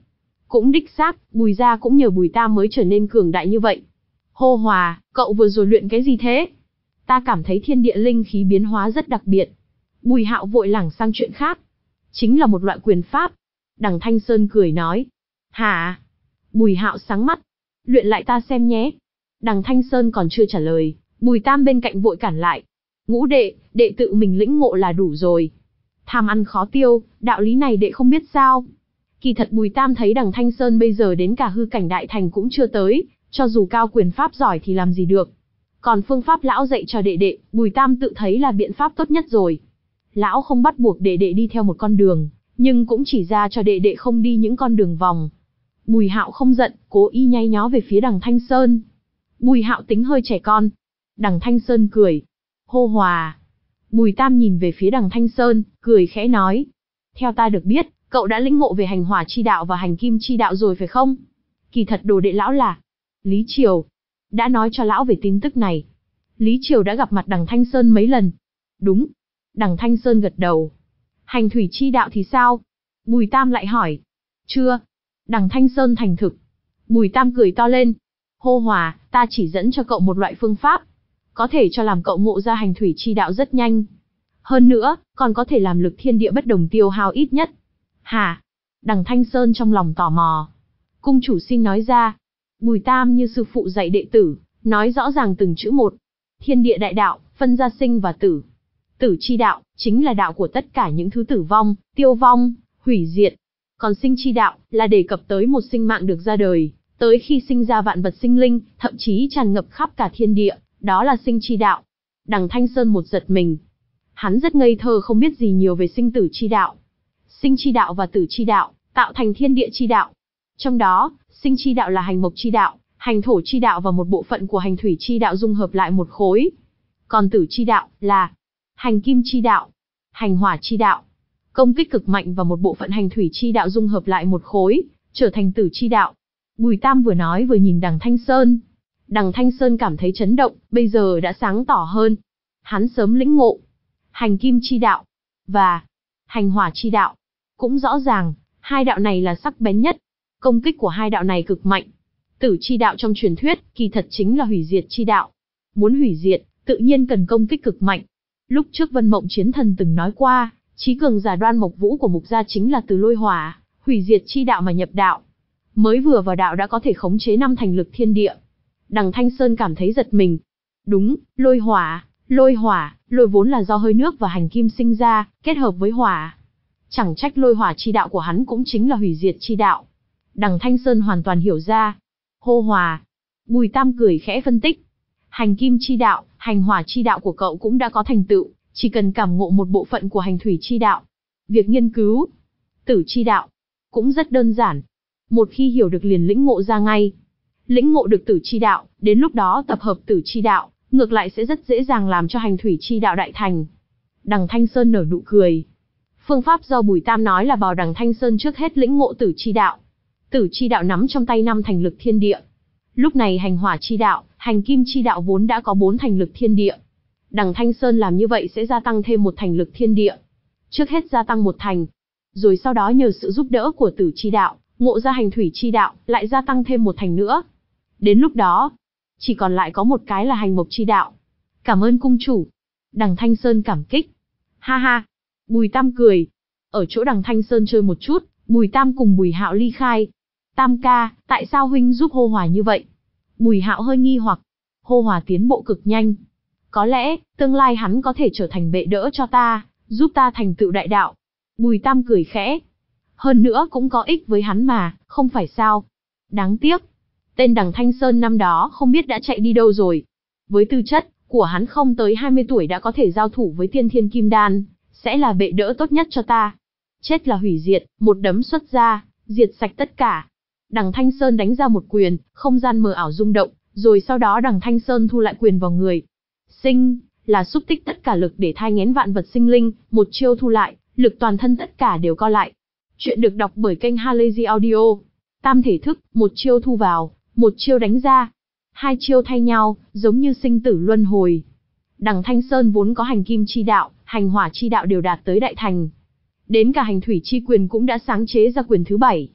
Cũng đích xác, Bùi gia cũng nhờ Bùi Tam mới trở nên cường đại như vậy. Hô Hòa, cậu vừa rồi luyện cái gì thế? Ta cảm thấy thiên địa linh khí biến hóa rất đặc biệt. Bùi Hạo vội lảng sang chuyện khác. Chính là một loại quyền pháp. Đằng Thanh Sơn cười nói. Hả? Bùi Hạo sáng mắt. Luyện lại ta xem nhé. Đằng Thanh Sơn còn chưa trả lời, Bùi Tam bên cạnh vội cản lại. Ngũ đệ, đệ tự mình lĩnh ngộ là đủ rồi. Tham ăn khó tiêu, đạo lý này đệ không biết sao? Kỳ thật Bùi Tam thấy đằng Thanh Sơn bây giờ đến cả hư cảnh đại thành cũng chưa tới, cho dù cao quyền pháp giỏi thì làm gì được. Còn phương pháp lão dạy cho đệ đệ, Bùi Tam tự thấy là biện pháp tốt nhất rồi. Lão không bắt buộc đệ đệ đi theo một con đường, nhưng cũng chỉ ra cho đệ đệ không đi những con đường vòng. Bùi Hạo không giận, cố ý nháy nhó về phía đằng Thanh Sơn. Bùi Hạo tính hơi trẻ con. Đằng Thanh Sơn cười. Hô Hòa. Bùi Tam nhìn về phía đằng Thanh Sơn, cười khẽ nói. Theo ta được biết, cậu đã lĩnh ngộ về hành hỏa chi đạo và hành kim chi đạo rồi phải không? Kỳ thật đồ đệ lão là Lý Triều. Đã nói cho lão về tin tức này. Lý Triều đã gặp mặt đằng Thanh Sơn mấy lần. Đúng. Đằng Thanh Sơn gật đầu. Hành thủy chi đạo thì sao? Bùi Tam lại hỏi. Chưa. Đằng Thanh Sơn thành thực. Bùi Tam cười to lên. Hô Hòa, ta chỉ dẫn cho cậu một loại phương pháp. Có thể cho làm cậu ngộ ra hành thủy chi đạo rất nhanh. Hơn nữa, còn có thể làm lực thiên địa bất đồng tiêu hao ít nhất. Hả? Đằng Thanh Sơn trong lòng tò mò. Cung chủ xin nói ra. Bùi Tam như sư phụ dạy đệ tử, nói rõ ràng từng chữ một. Thiên địa đại đạo, phân ra sinh và tử. Tử chi đạo, chính là đạo của tất cả những thứ tử vong, tiêu vong, hủy diệt. Còn sinh chi đạo, là đề cập tới một sinh mạng được ra đời, tới khi sinh ra vạn vật sinh linh, thậm chí tràn ngập khắp cả thiên địa, đó là sinh chi đạo. Đằng Thanh Sơn một giật mình. Hắn rất ngây thơ không biết gì nhiều về sinh tử chi đạo. Sinh chi đạo và tử chi đạo, tạo thành thiên địa chi đạo. Trong đó, sinh chi đạo là hành mộc chi đạo, hành thổ chi đạo và một bộ phận của hành thủy chi đạo dung hợp lại một khối. Còn tử chi đạo, là hành kim chi đạo, hành hỏa chi đạo. Công kích cực mạnh và một bộ phận hành thủy chi đạo dung hợp lại một khối, trở thành tử chi đạo. Bùi Tam vừa nói vừa nhìn đằng Thanh Sơn. Đằng Thanh Sơn cảm thấy chấn động, bây giờ đã sáng tỏ hơn. Hắn sớm lĩnh ngộ hành kim chi đạo và hành hỏa chi đạo. Cũng rõ ràng, hai đạo này là sắc bén nhất. Công kích của hai đạo này cực mạnh. Tử chi đạo trong truyền thuyết, kỳ thật chính là hủy diệt chi đạo. Muốn hủy diệt, tự nhiên cần công kích cực mạnh. Lúc trước Vân Mộng Chiến Thần từng nói qua, chí cường giả Đoan Mộc Vũ của Mục gia chính là từ lôi hỏa, hủy diệt chi đạo mà nhập đạo. Mới vừa vào đạo đã có thể khống chế năm thành lực thiên địa. Đằng Thanh Sơn cảm thấy giật mình. Đúng, lôi hỏa, lôi hỏa, lôi vốn là do hơi nước và hành kim sinh ra, kết hợp với hỏa. Chẳng trách lôi hỏa chi đạo của hắn cũng chính là hủy diệt chi đạo. Đằng Thanh Sơn hoàn toàn hiểu ra. Hô Hòa. Bùi Tam cười khẽ phân tích. Hành kim chi đạo, hành hỏa chi đạo của cậu cũng đã có thành tựu, chỉ cần cảm ngộ một bộ phận của hành thủy chi đạo. Việc nghiên cứu tử chi đạo cũng rất đơn giản. Một khi hiểu được liền lĩnh ngộ ra ngay. Lĩnh ngộ được tử chi đạo, đến lúc đó tập hợp tử chi đạo, ngược lại sẽ rất dễ dàng làm cho hành thủy chi đạo đại thành. Đằng Thanh Sơn nở nụ cười. Phương pháp do Bùi Tam nói là bảo đằng Thanh Sơn trước hết lĩnh ngộ tử chi đạo. Tử chi đạo nắm trong tay năm thành lực thiên địa. Lúc này hành hỏa chi đạo, hành kim chi đạo vốn đã có bốn thành lực thiên địa. Đằng Thanh Sơn làm như vậy sẽ gia tăng thêm một thành lực thiên địa. Trước hết gia tăng một thành, rồi sau đó nhờ sự giúp đỡ của tử chi đạo, ngộ ra hành thủy chi đạo, lại gia tăng thêm một thành nữa. Đến lúc đó, chỉ còn lại có một cái là hành mộc chi đạo. Cảm ơn cung chủ. Đằng Thanh Sơn cảm kích. Ha ha. Bùi Tam cười. Ở chỗ đằng Thanh Sơn chơi một chút, Bùi Tam cùng Bùi Hạo ly khai. Tam ca, tại sao huynh giúp Hô Hòa như vậy? Bùi Hạo hơi nghi hoặc. Hô Hòa tiến bộ cực nhanh. Có lẽ, tương lai hắn có thể trở thành bệ đỡ cho ta, giúp ta thành tựu đại đạo. Bùi Tam cười khẽ. Hơn nữa cũng có ích với hắn mà, không phải sao? Đáng tiếc. Tên đằng Thanh Sơn năm đó không biết đã chạy đi đâu rồi. Với tư chất của hắn không tới hai mươi tuổi đã có thể giao thủ với tiên thiên kim đan, sẽ là bệ đỡ tốt nhất cho ta. Chết là hủy diệt, một đấm xuất ra, diệt sạch tất cả. Đằng Thanh Sơn đánh ra một quyền, không gian mờ ảo rung động, rồi sau đó đằng Thanh Sơn thu lại quyền vào người. Sinh, là xúc tích tất cả lực để thai nghén vạn vật sinh linh, một chiêu thu lại, lực toàn thân tất cả đều co lại. Chuyện được đọc bởi kênh Halazy Audio. Tam thể thức, một chiêu thu vào, một chiêu đánh ra. Hai chiêu thay nhau, giống như sinh tử luân hồi. Đằng Thanh Sơn vốn có hành kim chi đạo, hành hỏa chi đạo đều đạt tới đại thành. Đến cả hành thủy chi quyền cũng đã sáng chế ra quyền thứ bảy.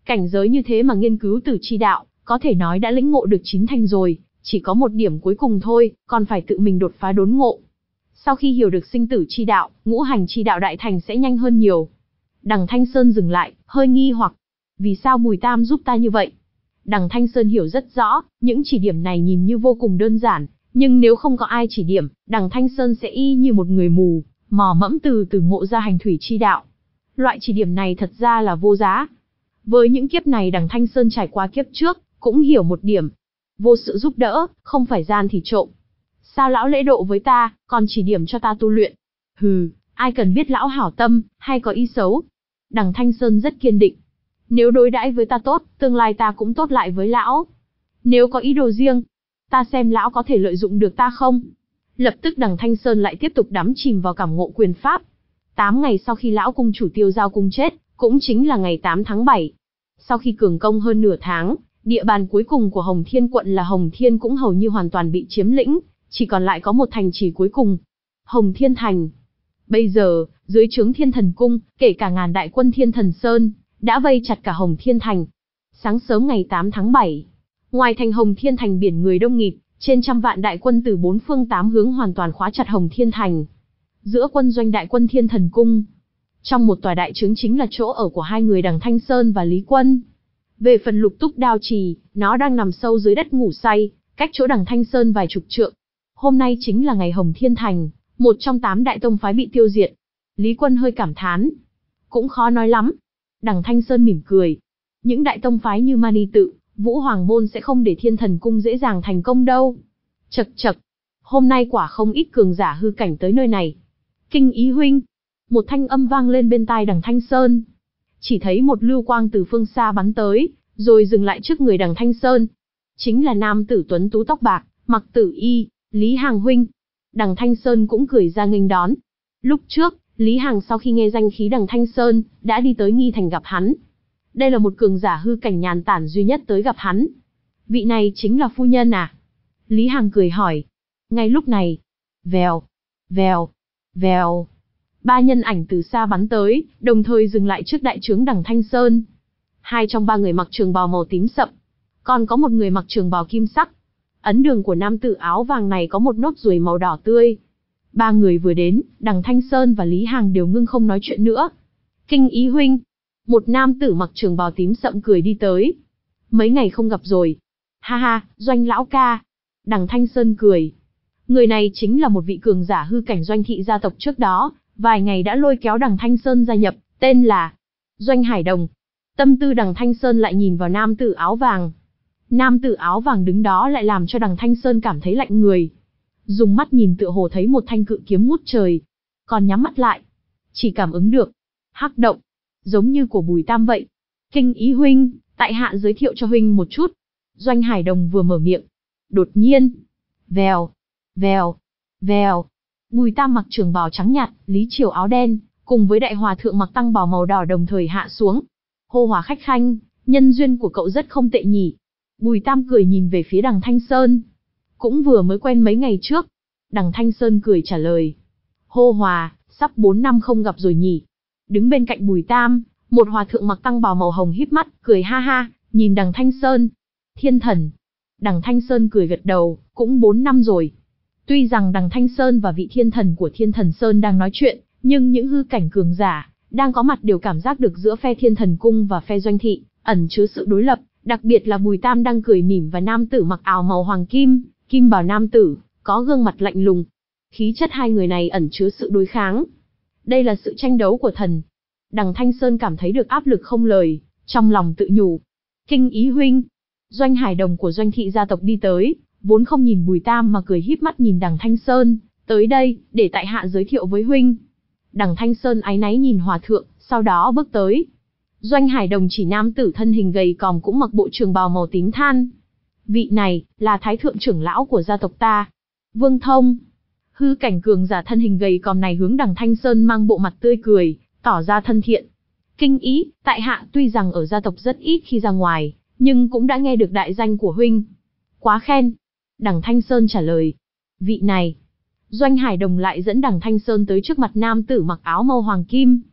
Cảnh giới như thế mà nghiên cứu tử chi đạo, có thể nói đã lĩnh ngộ được chín thành rồi, chỉ có một điểm cuối cùng thôi, còn phải tự mình đột phá đốn ngộ. Sau khi hiểu được sinh tử chi đạo, ngũ hành chi đạo đại thành sẽ nhanh hơn nhiều. Đằng Thanh Sơn dừng lại, hơi nghi hoặc. Vì sao Bùi Tam giúp ta như vậy? Đằng Thanh Sơn hiểu rất rõ, những chỉ điểm này nhìn như vô cùng đơn giản, nhưng nếu không có ai chỉ điểm, đằng Thanh Sơn sẽ y như một người mù, mò mẫm từ từ ngộ ra hành thủy chi đạo. Loại chỉ điểm này thật ra là vô giá. Với những kiếp này đằng Thanh Sơn trải qua kiếp trước, cũng hiểu một điểm. Vô sự giúp đỡ, không phải gian thì trộm. Sao lão lễ độ với ta, còn chỉ điểm cho ta tu luyện? Hừ, ai cần biết lão hảo tâm, hay có ý xấu. Đằng Thanh Sơn rất kiên định. Nếu đối đãi với ta tốt, tương lai ta cũng tốt lại với lão. Nếu có ý đồ riêng, ta xem lão có thể lợi dụng được ta không? Lập tức đằng Thanh Sơn lại tiếp tục đắm chìm vào cảm ngộ quyền pháp. Tám ngày sau khi lão cung chủ Tiêu Giao cung chết, cũng chính là ngày tám tháng bảy. Sau khi cường công hơn nửa tháng, địa bàn cuối cùng của Hồng Thiên quận là Hồng Thiên cũng hầu như hoàn toàn bị chiếm lĩnh, chỉ còn lại có một thành trì cuối cùng, Hồng Thiên thành. Bây giờ, dưới trướng Thiên Thần cung, kể cả ngàn đại quân Thiên Thần Sơn, đã vây chặt cả Hồng Thiên thành. Sáng sớm ngày tám tháng bảy, ngoài thành Hồng Thiên thành biển người đông nghịt, trên trăm vạn đại quân từ bốn phương tám hướng hoàn toàn khóa chặt Hồng Thiên thành. Giữa quân doanh đại quân Thiên Thần cung, trong một tòa đại trướng chính là chỗ ở của hai người đằng Thanh Sơn và Lý Quân. Về phần Lục Túc Đao Trì, nó đang nằm sâu dưới đất ngủ say, cách chỗ đằng Thanh Sơn vài chục trượng. Hôm nay chính là ngày Hồng Thiên thành, một trong tám đại tông phái bị tiêu diệt. Lý Quân hơi cảm thán. Cũng khó nói lắm. Đằng Thanh Sơn mỉm cười. Những đại tông phái như Mani Tự, Vũ Hoàng Môn sẽ không để Thiên Thần cung dễ dàng thành công đâu. Chậc chậc. Hôm nay quả không ít cường giả hư cảnh tới nơi này. Kinh Ý huynh. Một thanh âm vang lên bên tai đằng Thanh Sơn. Chỉ thấy một lưu quang từ phương xa bắn tới, rồi dừng lại trước người đằng Thanh Sơn. Chính là nam tử tuấn tú tóc bạc, mặc tử y, Lý Hàng huynh. Đằng Thanh Sơn cũng cười ra nghênh đón. Lúc trước, Lý Hàng sau khi nghe danh khí đằng Thanh Sơn, đã đi tới Nghi Thành gặp hắn. Đây là một cường giả hư cảnh nhàn tản duy nhất tới gặp hắn. Vị này chính là phu nhân à? Lý Hàng cười hỏi. Ngay lúc này, vèo, vèo, vèo. Ba nhân ảnh từ xa bắn tới, đồng thời dừng lại trước đại trướng đằng Thanh Sơn. Hai trong ba người mặc trường bào màu tím sậm, còn có một người mặc trường bào kim sắc. Ấn đường của nam tử áo vàng này có một nốt ruồi màu đỏ tươi. Ba người vừa đến, đằng Thanh Sơn và Lý Hàng đều ngưng không nói chuyện nữa. Kinh Ý huynh. Một nam tử mặc trường bào tím sậm cười đi tới. Mấy ngày không gặp rồi. Ha ha, Doanh lão ca. Đằng Thanh Sơn cười. Người này chính là một vị cường giả hư cảnh Doanh thị gia tộc trước đó, vài ngày đã lôi kéo đằng Thanh Sơn gia nhập, tên là Doanh Hải Đồng. Tâm tư đằng Thanh Sơn lại nhìn vào nam tử áo vàng. Nam tử áo vàng đứng đó lại làm cho đằng Thanh Sơn cảm thấy lạnh người. Dùng mắt nhìn tựa hồ thấy một thanh cự kiếm ngút trời. Còn nhắm mắt lại, chỉ cảm ứng được hắc động, giống như của Bùi Tam vậy. Kinh Ý huynh, tại hạ giới thiệu cho huynh một chút. Doanh Hải Đồng vừa mở miệng, đột nhiên, vèo, vèo, vèo. Bùi Tam mặc trường bào trắng nhạt, Lý Triều áo đen, cùng với đại hòa thượng mặc tăng bào màu đỏ đồng thời hạ xuống. Hô hòa khách khanh, nhân duyên của cậu rất không tệ nhỉ. Bùi Tam cười nhìn về phía đằng Thanh Sơn. Cũng vừa mới quen mấy ngày trước. Đằng Thanh Sơn cười trả lời. Hô hòa, sắp bốn năm không gặp rồi nhỉ. Đứng bên cạnh Bùi Tam, một hòa thượng mặc tăng bào màu hồng híp mắt, cười ha ha, nhìn đằng Thanh Sơn. Thiên thần. Đằng Thanh Sơn cười gật đầu, cũng bốn năm rồi. Tuy rằng đằng Thanh Sơn và vị thiên thần của Thiên Thần Sơn đang nói chuyện, nhưng những hư cảnh cường giả đang có mặt đều cảm giác được giữa phe Thiên Thần cung và phe Doanh thị ẩn chứa sự đối lập, đặc biệt là Bùi Tam đang cười mỉm và nam tử mặc áo màu hoàng kim, kim bào nam tử, có gương mặt lạnh lùng. Khí chất hai người này ẩn chứa sự đối kháng. Đây là sự tranh đấu của thần. Đằng Thanh Sơn cảm thấy được áp lực không lời, trong lòng tự nhủ. Kinh Ý huynh. Doanh Hải Đồng của Doanh thị gia tộc đi tới, vốn không nhìn Bùi Tam mà cười híp mắt nhìn đằng Thanh Sơn, tới đây, để tại hạ giới thiệu với huynh. Đằng Thanh Sơn áy náy nhìn hòa thượng, sau đó bước tới. Doanh Hải Đồng chỉ nam tử thân hình gầy còm cũng mặc bộ trường bào màu tím than. Vị này, là thái thượng trưởng lão của gia tộc ta. Vương Thông. Hư cảnh cường giả thân hình gầy còm này hướng đằng Thanh Sơn mang bộ mặt tươi cười, tỏ ra thân thiện. Kinh Ý, tại hạ tuy rằng ở gia tộc rất ít khi ra ngoài, nhưng cũng đã nghe được đại danh của huynh. Quá khen. Đằng Thanh Sơn trả lời. Vị này. Doanh Hải Đồng lại dẫn đằng Thanh Sơn tới trước mặt nam tử mặc áo màu hoàng kim.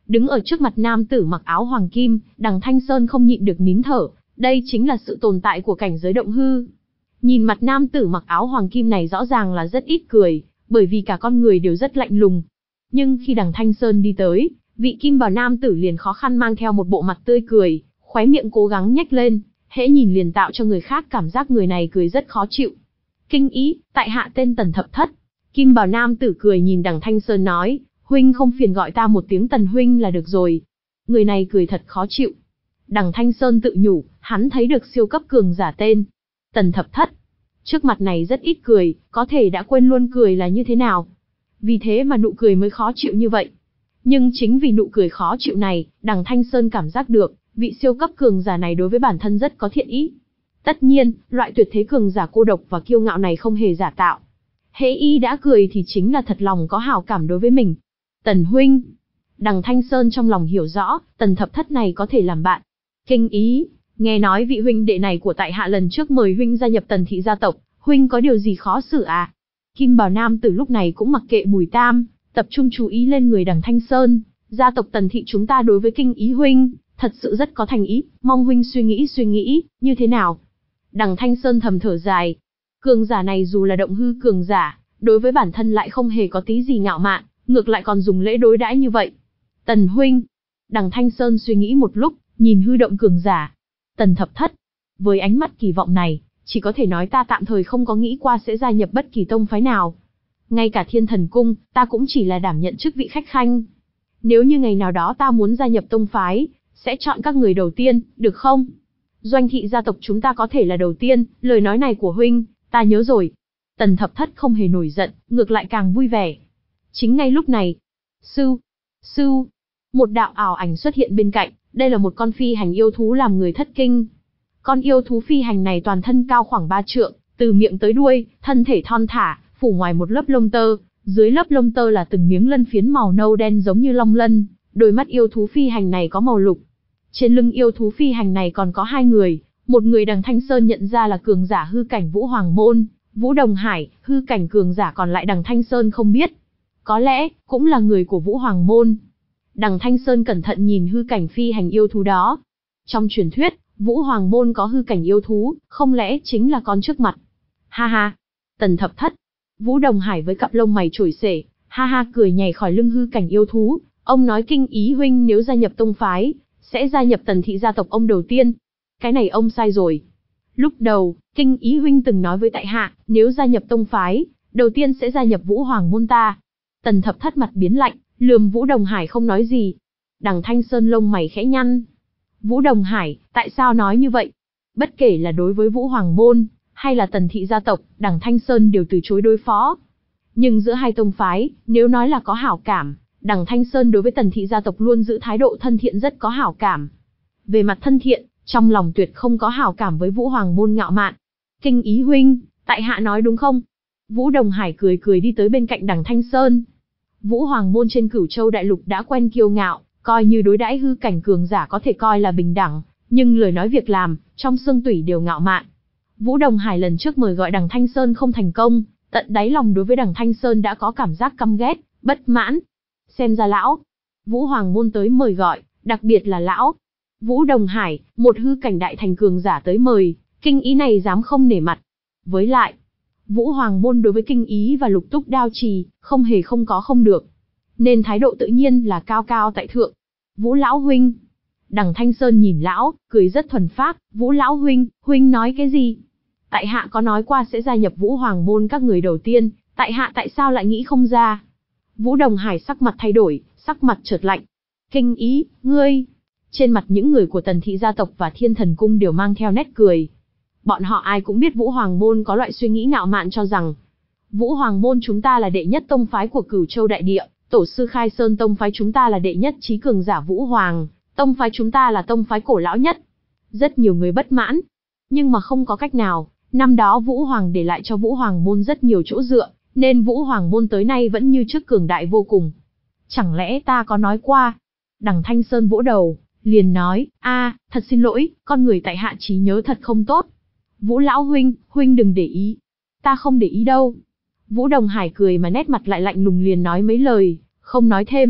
Đứng ở trước mặt nam tử mặc áo hoàng kim, Đằng Thanh Sơn không nhịn được nín thở, đây chính là sự tồn tại của cảnh giới động hư. Nhìn mặt nam tử mặc áo hoàng kim này rõ ràng là rất ít cười, bởi vì cả con người đều rất lạnh lùng. Nhưng khi Đằng Thanh Sơn đi tới, vị kim bào nam tử liền khó khăn mang theo một bộ mặt tươi cười, khóe miệng cố gắng nhếch lên, hễ nhìn liền tạo cho người khác cảm giác người này cười rất khó chịu. Kinh ý, tại hạ tên Tần Thập Thất. Kim bào nam tử cười nhìn Đằng Thanh Sơn nói, huynh không phiền gọi ta một tiếng Tần huynh là được rồi. Người này cười thật khó chịu. Đằng Thanh Sơn tự nhủ, hắn thấy được siêu cấp cường giả tên Tần Thập Thất. Trước mặt này rất ít cười, có thể đã quên luôn cười là như thế nào. Vì thế mà nụ cười mới khó chịu như vậy. Nhưng chính vì nụ cười khó chịu này, Đằng Thanh Sơn cảm giác được, vị siêu cấp cường giả này đối với bản thân rất có thiện ý. Tất nhiên, loại tuyệt thế cường giả cô độc và kiêu ngạo này không hề giả tạo. Hễ y đã cười thì chính là thật lòng có hảo cảm đối với mình. Tần huynh. Đằng Thanh Sơn trong lòng hiểu rõ, Tần Thập Thất này có thể làm bạn. Kinh ý, nghe nói vị huynh đệ này của tại hạ lần trước mời huynh gia nhập Tần thị gia tộc, huynh có điều gì khó xử à? Kim bào nam tử lúc này cũng mặc kệ Bùi Tam, tập trung chú ý lên người Đằng Thanh Sơn. Gia tộc Tần thị chúng ta đối với Kinh ý huynh, thật sự rất có thành ý, mong huynh suy nghĩ suy nghĩ, như thế nào? Đằng Thanh Sơn thầm thở dài. Cường giả này dù là động hư cường giả, đối với bản thân lại không hề có tí gì ngạo mạn, ngược lại còn dùng lễ đối đãi như vậy. Tần huynh. Đằng Thanh Sơn suy nghĩ một lúc, nhìn hư động cường giả. Tần Thập Thất. Với ánh mắt kỳ vọng này, chỉ có thể nói ta tạm thời không có nghĩ qua sẽ gia nhập bất kỳ tông phái nào. Ngay cả Thiên Thần Cung, ta cũng chỉ là đảm nhận chức vị khách khanh. Nếu như ngày nào đó ta muốn gia nhập tông phái, sẽ chọn các người đầu tiên, được không? Doanh thị gia tộc chúng ta có thể là đầu tiên, lời nói này của huynh, ta nhớ rồi. Tần Thập Thất không hề nổi giận, ngược lại càng vui vẻ. Chính ngay lúc này, sư, sư, một đạo ảo ảnh xuất hiện bên cạnh, đây là một con phi hành yêu thú làm người thất kinh. Con yêu thú phi hành này toàn thân cao khoảng ba trượng, từ miệng tới đuôi, thân thể thon thả, phủ ngoài một lớp lông tơ, dưới lớp lông tơ là từng miếng lân phiến màu nâu đen giống như long lân, đôi mắt yêu thú phi hành này có màu lục. Trên lưng yêu thú phi hành này còn có hai người, một người Đằng Thanh Sơn nhận ra là cường giả hư cảnh Vũ Hoàng Môn, Vũ Đồng Hải, hư cảnh cường giả còn lại Đằng Thanh Sơn không biết. Có lẽ, cũng là người của Vũ Hoàng Môn. Đằng Thanh Sơn cẩn thận nhìn hư cảnh phi hành yêu thú đó. Trong truyền thuyết, Vũ Hoàng Môn có hư cảnh yêu thú, không lẽ chính là con trước mặt? Ha ha! Tần Thập Thất. Vũ Đồng Hải với cặp lông mày chổi xể, ha ha cười nhảy khỏi lưng hư cảnh yêu thú. Ông nói Kinh ý huynh nếu gia nhập tông phái, sẽ gia nhập Tần thị gia tộc ông đầu tiên. Cái này ông sai rồi. Lúc đầu, Kinh ý huynh từng nói với tại hạ, nếu gia nhập tông phái, đầu tiên sẽ gia nhập Vũ Hoàng Môn ta. Tần Thập Thất mặt biến lạnh, lườm Vũ Đồng Hải không nói gì. Đằng Thanh Sơn lông mày khẽ nhăn. Vũ Đồng Hải, tại sao nói như vậy? Bất kể là đối với Vũ Hoàng Môn, hay là Tần thị gia tộc, Đằng Thanh Sơn đều từ chối đối phó. Nhưng giữa hai tông phái, nếu nói là có hảo cảm, Đằng Thanh Sơn đối với Tần thị gia tộc luôn giữ thái độ thân thiện rất có hảo cảm. Về mặt thân thiện, trong lòng tuyệt không có hảo cảm với Vũ Hoàng Môn ngạo mạn. Kinh ý huynh, tại hạ nói đúng không? Vũ Đồng Hải cười cười đi tới bên cạnh Đằng Thanh Sơn. Vũ Hoàng Môn trên Cửu Châu Đại Lục đã quen kiêu ngạo, coi như đối đãi hư cảnh cường giả có thể coi là bình đẳng, nhưng lời nói việc làm, trong xương tủy đều ngạo mạn. Vũ Đồng Hải lần trước mời gọi Đằng Thanh Sơn không thành công, tận đáy lòng đối với Đằng Thanh Sơn đã có cảm giác căm ghét, bất mãn. Xem ra lão, Vũ Hoàng Môn tới mời gọi, đặc biệt là lão Vũ Đồng Hải, một hư cảnh đại thành cường giả tới mời, Kinh ý này dám không nể mặt. Với lại, Vũ Hoàng Môn đối với Kinh ý và Lục Túc Đao Trì, không hề không có không được. Nên thái độ tự nhiên là cao cao tại thượng. Vũ lão huynh. Đằng Thanh Sơn nhìn lão, cười rất thuần phác. Vũ lão huynh, huynh nói cái gì? Tại hạ có nói qua sẽ gia nhập Vũ Hoàng Môn các người đầu tiên, tại hạ tại sao lại nghĩ không ra? Vũ Đồng Hải sắc mặt thay đổi, sắc mặt chợt lạnh. Kinh ý, ngươi. Trên mặt những người của Tần thị gia tộc và Thiên Thần Cung đều mang theo nét cười. Bọn họ ai cũng biết Vũ Hoàng Môn có loại suy nghĩ ngạo mạn cho rằng Vũ Hoàng Môn chúng ta là đệ nhất tông phái của Cửu Châu Đại Địa, tổ sư Khai Sơn tông phái chúng ta là đệ nhất trí cường giả Vũ Hoàng, tông phái chúng ta là tông phái cổ lão nhất. Rất nhiều người bất mãn, nhưng mà không có cách nào, năm đó Vũ Hoàng để lại cho Vũ Hoàng Môn rất nhiều chỗ dựa, nên Vũ Hoàng Môn tới nay vẫn như trước cường đại vô cùng. Chẳng lẽ ta có nói qua? Đằng Thanh Sơn vỗ đầu, liền nói, a, thật xin lỗi, con người tại hạ trí nhớ thật không tốt. Vũ lão huynh, huynh đừng để ý. Ta không để ý đâu. Vũ Đồng Hải cười mà nét mặt lại lạnh lùng liền nói mấy lời, không nói thêm.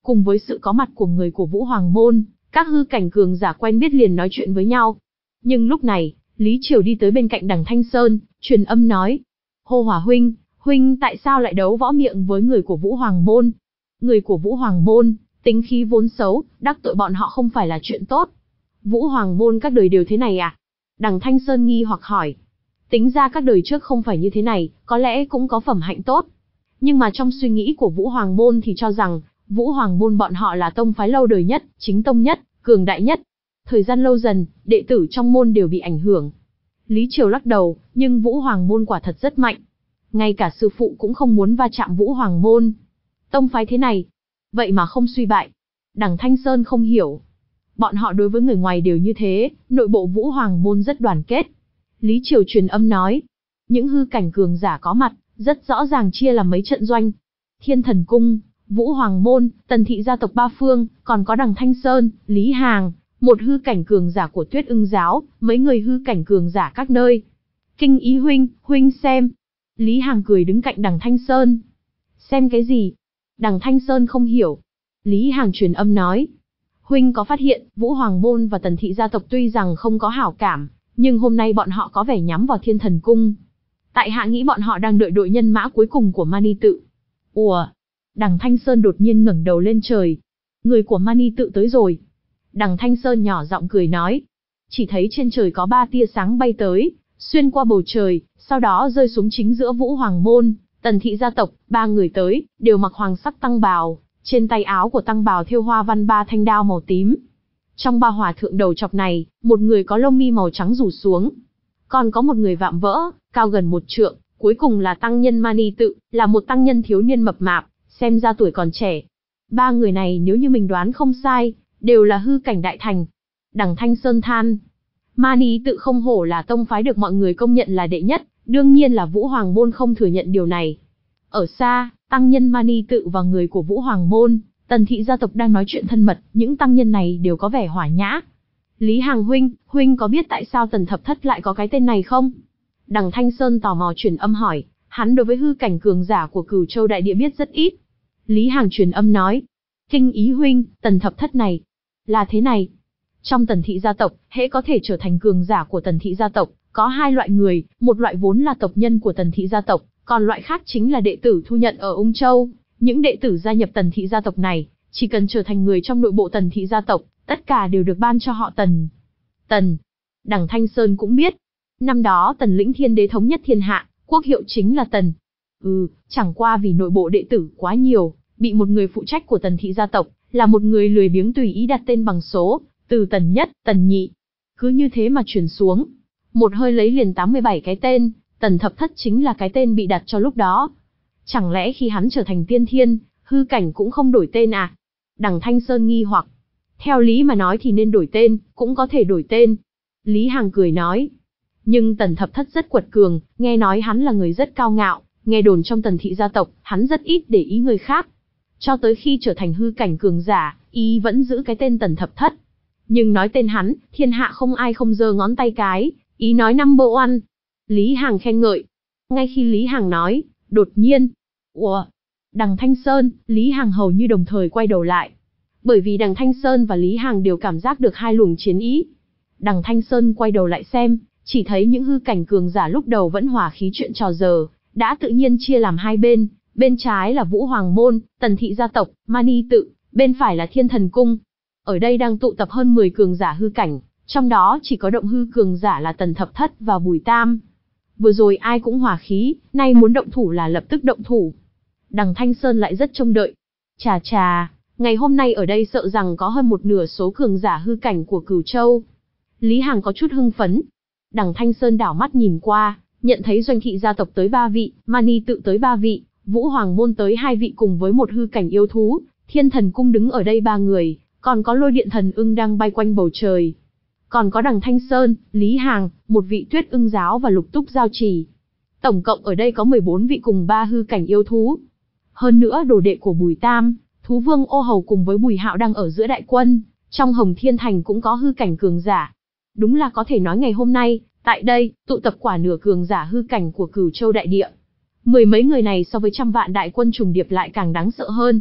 cùng với sự có mặt của người của Vũ Hoàng Môn, các hư cảnh cường giả quen biết liền nói chuyện với nhau. Nhưng lúc này, Lý Triều đi tới bên cạnh Đằng Thanh Sơn, truyền âm nói: Hô Hỏa huynh, huynh tại sao lại đấu võ miệng với người của Vũ Hoàng Môn? Người của Vũ Hoàng Môn, tính khí vốn xấu, đắc tội bọn họ không phải là chuyện tốt. Vũ Hoàng Môn các đời đều thế này à? Đằng Thanh Sơn nghi hoặc hỏi. Tính ra các đời trước không phải như thế này, có lẽ cũng có phẩm hạnh tốt. Nhưng mà trong suy nghĩ của Vũ Hoàng Môn thì cho rằng, Vũ Hoàng Môn bọn họ là tông phái lâu đời nhất, chính tông nhất, cường đại nhất. Thời gian lâu dần, đệ tử trong môn đều bị ảnh hưởng. Lý Triều lắc đầu, nhưng Vũ Hoàng Môn quả thật rất mạnh. Ngay cả sư phụ cũng không muốn va chạm Vũ Hoàng Môn. Tông phái thế này, vậy mà không suy bại. Đằng Thanh Sơn không hiểu. Bọn họ đối với người ngoài đều như thế, nội bộ Vũ Hoàng Môn rất đoàn kết. Lý Triều truyền âm nói, những hư cảnh cường giả có mặt, rất rõ ràng chia làm mấy trận doanh. Thiên Thần Cung, Vũ Hoàng Môn, Tần Thị gia tộc ba phương, còn có Đằng Thanh Sơn, Lý Hàng, một hư cảnh cường giả của Tuyết Ưng giáo, mấy người hư cảnh cường giả các nơi. Kinh Ý huynh, huynh xem. Lý Hàng cười đứng cạnh Đằng Thanh Sơn. Xem cái gì? Đằng Thanh Sơn không hiểu. Lý Hàng truyền âm nói, huynh có phát hiện, Vũ Hoàng Môn và Tần Thị gia tộc tuy rằng không có hảo cảm, nhưng hôm nay bọn họ có vẻ nhắm vào Thiên Thần Cung. Tại hạ nghĩ bọn họ đang đợi đội nhân mã cuối cùng của Mani Tự. Ủa? Đằng Thanh Sơn đột nhiên ngẩng đầu lên trời. Người của Mani Tự tới rồi. Đằng Thanh Sơn nhỏ giọng cười nói. Chỉ thấy trên trời có ba tia sáng bay tới, xuyên qua bầu trời, sau đó rơi xuống chính giữa Vũ Hoàng Môn, Tần Thị gia tộc. Ba người tới, đều mặc hoàng sắc tăng bào, trên tay áo của tăng bào thêu hoa văn ba thanh đao màu tím. Trong ba hòa thượng đầu chọc này, một người có lông mi màu trắng rủ xuống. Còn có một người vạm vỡ, cao gần một trượng, cuối cùng là tăng nhân Mani Tự, là một tăng nhân thiếu niên mập mạp, xem ra tuổi còn trẻ. Ba người này nếu như mình đoán không sai, đều là hư cảnh đại thành. Đằng Thanh Sơn than, Mani Tự không hổ là tông phái được mọi người công nhận là đệ nhất, đương nhiên là Vũ Hoàng Môn không thừa nhận điều này. Ở xa, tăng nhân Mani Tự và người của Vũ Hoàng Môn, Tần Thị gia tộc đang nói chuyện thân mật, những tăng nhân này đều có vẻ hòa nhã. Lý Hàng huynh, huynh có biết tại sao Tần Thập Thất lại có cái tên này không? Đằng Thanh Sơn tò mò truyền âm hỏi, hắn đối với hư cảnh cường giả của Cửu Châu đại địa biết rất ít. Lý Hàng truyền âm nói, Kinh Ý huynh, Tần Thập Thất này là thế này. Trong Tần Thị gia tộc, hễ có thể trở thành cường giả của Tần Thị gia tộc, có hai loại người, một loại vốn là tộc nhân của Tần Thị gia tộc, còn loại khác chính là đệ tử thu nhận ở Ung Châu. Những đệ tử gia nhập Tần Thị gia tộc này, chỉ cần trở thành người trong nội bộ Tần Thị gia tộc, tất cả đều được ban cho họ Tần. Tần. Đằng Thanh Sơn cũng biết. Năm đó Tần Lĩnh Thiên Đế thống nhất thiên hạ, quốc hiệu chính là Tần. Ừ, chẳng qua vì nội bộ đệ tử quá nhiều, bị một người phụ trách của Tần Thị gia tộc, là một người lười biếng tùy ý đặt tên bằng số, từ Tần Nhất, Tần Nhị. Cứ như thế mà truyền xuống. Một hơi lấy liền tám mươi bảy cái tên, Tần Thập Thất chính là cái tên bị đặt cho lúc đó. Chẳng lẽ khi hắn trở thành tiên thiên, hư cảnh cũng không đổi tên à? Đằng Thanh Sơn nghi hoặc. Theo lý mà nói thì nên đổi tên, cũng có thể đổi tên. Lý Hàng cười nói. Nhưng Tần Thập Thất rất quật cường, nghe nói hắn là người rất cao ngạo, nghe đồn trong Tần Thị gia tộc, hắn rất ít để ý người khác. Cho tới khi trở thành hư cảnh cường giả, y vẫn giữ cái tên Tần Thập Thất. Nhưng nói tên hắn, thiên hạ không ai không giơ ngón tay cái, ý nói number one. Lý Hàng khen ngợi. Ngay khi Lý Hàng nói, đột nhiên, ủa, Đằng Thanh Sơn, Lý Hàng hầu như đồng thời quay đầu lại. Bởi vì Đằng Thanh Sơn và Lý Hàng đều cảm giác được hai luồng chiến ý. Đằng Thanh Sơn quay đầu lại xem, chỉ thấy những hư cảnh cường giả lúc đầu vẫn hòa khí chuyện trò giờ, đã tự nhiên chia làm hai bên, bên trái là Vũ Hoàng Môn, Tần Thị gia tộc, Mani Tự, bên phải là Thiên Thần Cung. Ở đây đang tụ tập hơn mười cường giả hư cảnh, trong đó chỉ có động hư cường giả là Tần Thập Thất và Bùi Tam. Vừa rồi ai cũng hòa khí, nay muốn động thủ là lập tức động thủ. Đằng Thanh Sơn lại rất trông đợi. Chà chà, ngày hôm nay ở đây sợ rằng có hơn một nửa số cường giả hư cảnh của Cửu Châu. Lý Hàng có chút hưng phấn. Đằng Thanh Sơn đảo mắt nhìn qua, nhận thấy Doanh Thị gia tộc tới ba vị, Mani Tự tới ba vị, Vũ Hoàng Môn tới hai vị cùng với một hư cảnh yêu thú, Thiên Thần Cung đứng ở đây ba người, còn có Lôi Điện Thần Ưng đang bay quanh bầu trời. Còn có Đằng Thanh Sơn, Lý Hàng, một vị Tuyết Ưng giáo và Lục Túc giao trì. Tổng cộng ở đây có mười bốn vị cùng ba hư cảnh yêu thú. Hơn nữa đồ đệ của Bùi Tam, Thú Vương Ô Hầu cùng với Bùi Hạo đang ở giữa đại quân, trong Hồng Thiên Thành cũng có hư cảnh cường giả. Đúng là có thể nói ngày hôm nay, tại đây, tụ tập quả nửa cường giả hư cảnh của Cửu Châu đại địa. Mười mấy người này so với trăm vạn đại quân trùng điệp lại càng đáng sợ hơn.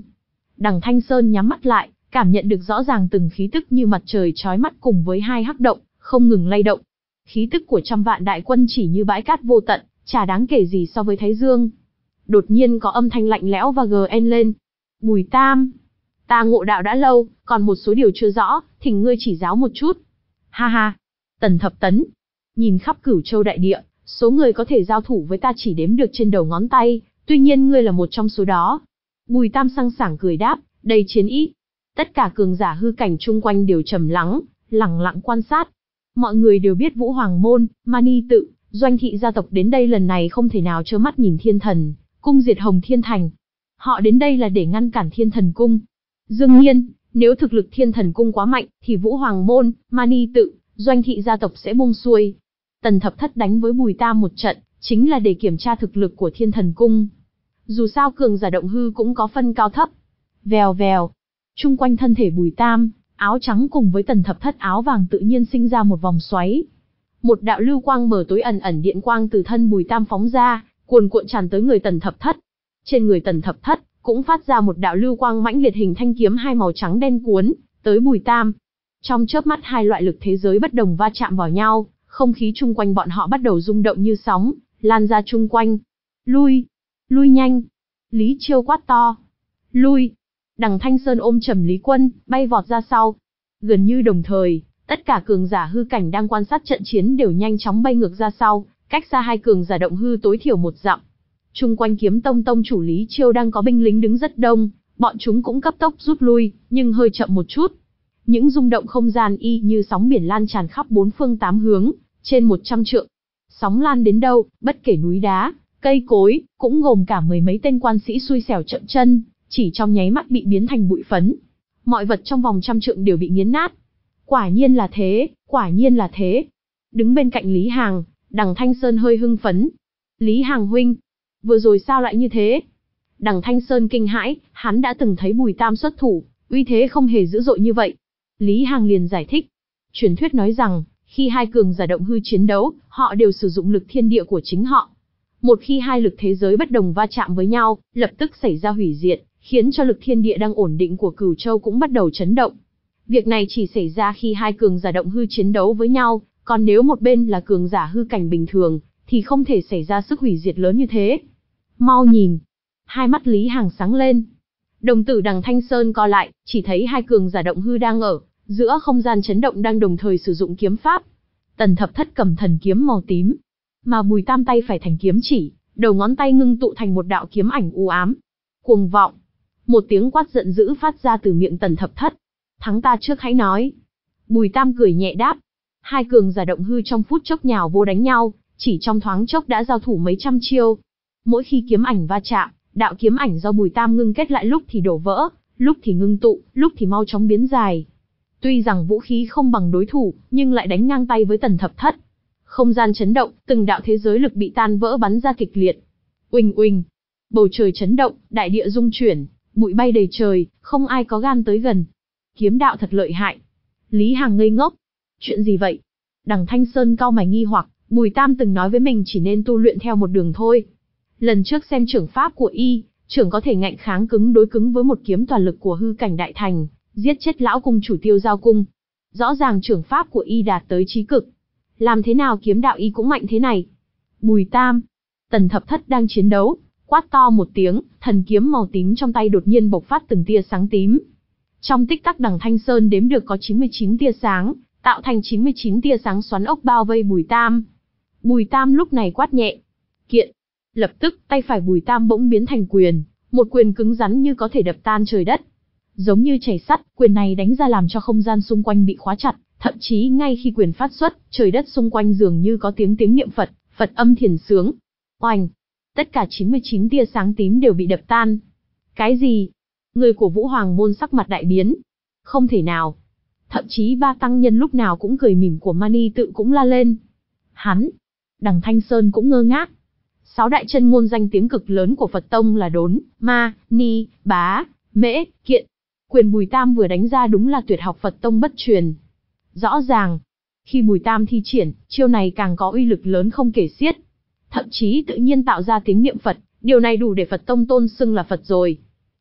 Đằng Thanh Sơn nhắm mắt lại, cảm nhận được rõ ràng từng khí tức như mặt trời chói mắt cùng với hai hắc động, không ngừng lay động. Khí tức của trăm vạn đại quân chỉ như bãi cát vô tận, chả đáng kể gì so với Thái Dương. Đột nhiên có âm thanh lạnh lẽo và gờn lên. Bùi Tam, ta ngộ đạo đã lâu, còn một số điều chưa rõ, thỉnh ngươi chỉ giáo một chút. Ha ha, Tần Thập Tấn, nhìn khắp Cửu Châu đại địa, số người có thể giao thủ với ta chỉ đếm được trên đầu ngón tay, tuy nhiên ngươi là một trong số đó. Bùi Tam sang sảng cười đáp, đầy chiến ý. Tất cả cường giả hư cảnh chung quanh đều trầm lắng, lặng lặng quan sát. Mọi người đều biết Vũ Hoàng Môn, Mani Tự, Doanh Thị gia tộc đến đây lần này không thể nào trơ mắt nhìn Thiên Thần Cung diệt Hồng Thiên Thành. Họ đến đây là để ngăn cản Thiên Thần Cung. Đương nhiên, nếu thực lực Thiên Thần Cung quá mạnh, thì Vũ Hoàng Môn, Mani Tự, Doanh Thị gia tộc sẽ buông xuôi. Tần Thập Thất đánh với Bùi Tam một trận, chính là để kiểm tra thực lực của Thiên Thần Cung. Dù sao cường giả động hư cũng có phân cao thấp. Vèo vèo, chung quanh thân thể Bùi Tam, áo trắng cùng với Tần Thập Thất áo vàng tự nhiên sinh ra một vòng xoáy. Một đạo lưu quang mờ tối ẩn ẩn điện quang từ thân Bùi Tam phóng ra, cuồn cuộn tràn tới người Tần Thập Thất. Trên người Tần Thập Thất cũng phát ra một đạo lưu quang mãnh liệt hình thanh kiếm hai màu trắng đen cuốn tới Bùi Tam. Trong chớp mắt hai loại lực thế giới bất đồng va chạm vào nhau, không khí chung quanh bọn họ bắt đầu rung động như sóng, lan ra chung quanh. Lui, lui nhanh. Lý Chiêu quát to. Lui. Đằng Thanh Sơn ôm chầm Lý Quân, bay vọt ra sau. Gần như đồng thời, tất cả cường giả hư cảnh đang quan sát trận chiến đều nhanh chóng bay ngược ra sau, cách xa hai cường giả động hư tối thiểu một dặm. Chung quanh Kiếm Tông tông chủ Lý Chiêu đang có binh lính đứng rất đông, bọn chúng cũng cấp tốc rút lui, nhưng hơi chậm một chút. Những rung động không gian y như sóng biển lan tràn khắp bốn phương tám hướng, trên một trăm trượng. Sóng lan đến đâu, bất kể núi đá, cây cối, cũng gồm cả mười mấy tên quan sĩ xui xẻo chậm chân, chỉ trong nháy mắt bị biến thành bụi phấn. Mọi vật trong vòng trăm trượng đều bị nghiến nát. Quả nhiên là thế, quả nhiên là thế. Đứng bên cạnh Lý Hàng, Đằng Thanh Sơn hơi hưng phấn. Lý Hàng huynh, vừa rồi sao lại như thế? Đằng Thanh Sơn kinh hãi, hắn đã từng thấy Bùi Tam xuất thủ, uy thế không hề dữ dội như vậy. Lý Hàng liền giải thích. Truyền thuyết nói rằng, khi hai cường giả động hư chiến đấu, họ đều sử dụng lực thiên địa của chính họ. Một khi hai lực thế giới bất đồng va chạm với nhau, lập tức xảy ra hủy diệt, khiến cho lực thiên địa đang ổn định của Cửu Châu cũng bắt đầu chấn động. Việc này chỉ xảy ra khi hai cường giả động hư chiến đấu với nhau, còn nếu một bên là cường giả hư cảnh bình thường, thì không thể xảy ra sức hủy diệt lớn như thế. Mau nhìn. Hai mắt Lý Hàng sáng lên. Đồng tử Đằng Thanh Sơn co lại, chỉ thấy hai cường giả động hư đang ở giữa không gian chấn động đang đồng thời sử dụng kiếm pháp. Tần Thập Thất cầm thần kiếm màu tím, mà Bùi Tam tay phải thành kiếm chỉ, đầu ngón tay ngưng tụ thành một đạo kiếm ảnh u ám. Cuồng vọng. Một tiếng quát giận dữ phát ra từ miệng Tần Thập Thất. Thắng ta trước hãy nói. Bùi Tam cười nhẹ đáp. Hai cường giả động hư trong phút chốc nhào vô đánh nhau, chỉ trong thoáng chốc đã giao thủ mấy trăm chiêu. Mỗi khi kiếm ảnh va chạm, đạo kiếm ảnh do Bùi Tam ngưng kết lại lúc thì đổ vỡ, lúc thì ngưng tụ, lúc thì mau chóng biến dài. Tuy rằng vũ khí không bằng đối thủ, nhưng lại đánh ngang tay với Tần Thập Thất. Không gian chấn động, từng đạo thế giới lực bị tan vỡ bắn ra kịch liệt. Uỳnh uỳnh, bầu trời chấn động, đại địa rung chuyển, bụi bay đầy trời, không ai có gan tới gần. Kiếm đạo thật lợi hại. Lý Hàng ngây ngốc. Chuyện gì vậy? Đằng Thanh Sơn cau mày nghi hoặc, Bùi Tam từng nói với mình chỉ nên tu luyện theo một đường thôi. Lần trước xem trưởng pháp của y, trưởng có thể ngạnh kháng cứng đối cứng với một kiếm toàn lực của hư cảnh đại thành, giết chết lão cung chủ Tiêu Giao Cung. Rõ ràng trưởng pháp của y đạt tới chí cực. Làm thế nào kiếm đạo y cũng mạnh thế này? Bùi Tam. Tần Thập Thất đang chiến đấu, quát to một tiếng, thần kiếm màu tím trong tay đột nhiên bộc phát từng tia sáng tím. Trong tích tắc Đằng Thanh Sơn đếm được có chín mươi chín tia sáng, tạo thành chín mươi chín tia sáng xoắn ốc bao vây Bùi Tam. Bùi Tam lúc này quát nhẹ. Kiện. Lập tức, tay phải Bùi Tam bỗng biến thành quyền, một quyền cứng rắn như có thể đập tan trời đất. Giống như chảy sắt, quyền này đánh ra làm cho không gian xung quanh bị khóa chặt, thậm chí ngay khi quyền phát xuất, trời đất xung quanh dường như có tiếng tiếng niệm Phật, Phật âm thiền sướng. Oanh! Tất cả chín mươi chín tia sáng tím đều bị đập tan. Cái gì? Người của Vũ Hoàng Môn sắc mặt đại biến. Không thể nào. Thậm chí ba tăng nhân lúc nào cũng cười mỉm của Mani Tự cũng la lên. Hắn! Đằng Thanh Sơn cũng ngơ ngác. Sáu đại chân ngôn danh tiếng cực lớn của Phật Tông là Đốn, Ma, Ni, Bá, Mễ, Kiện. Quyền Bùi Tam vừa đánh ra đúng là tuyệt học Phật Tông bất truyền. Rõ ràng, khi Bùi Tam thi triển, chiêu này càng có uy lực lớn không kể xiết. Thậm chí tự nhiên tạo ra tiếng niệm Phật, điều này đủ để Phật Tông tôn xưng là Phật rồi.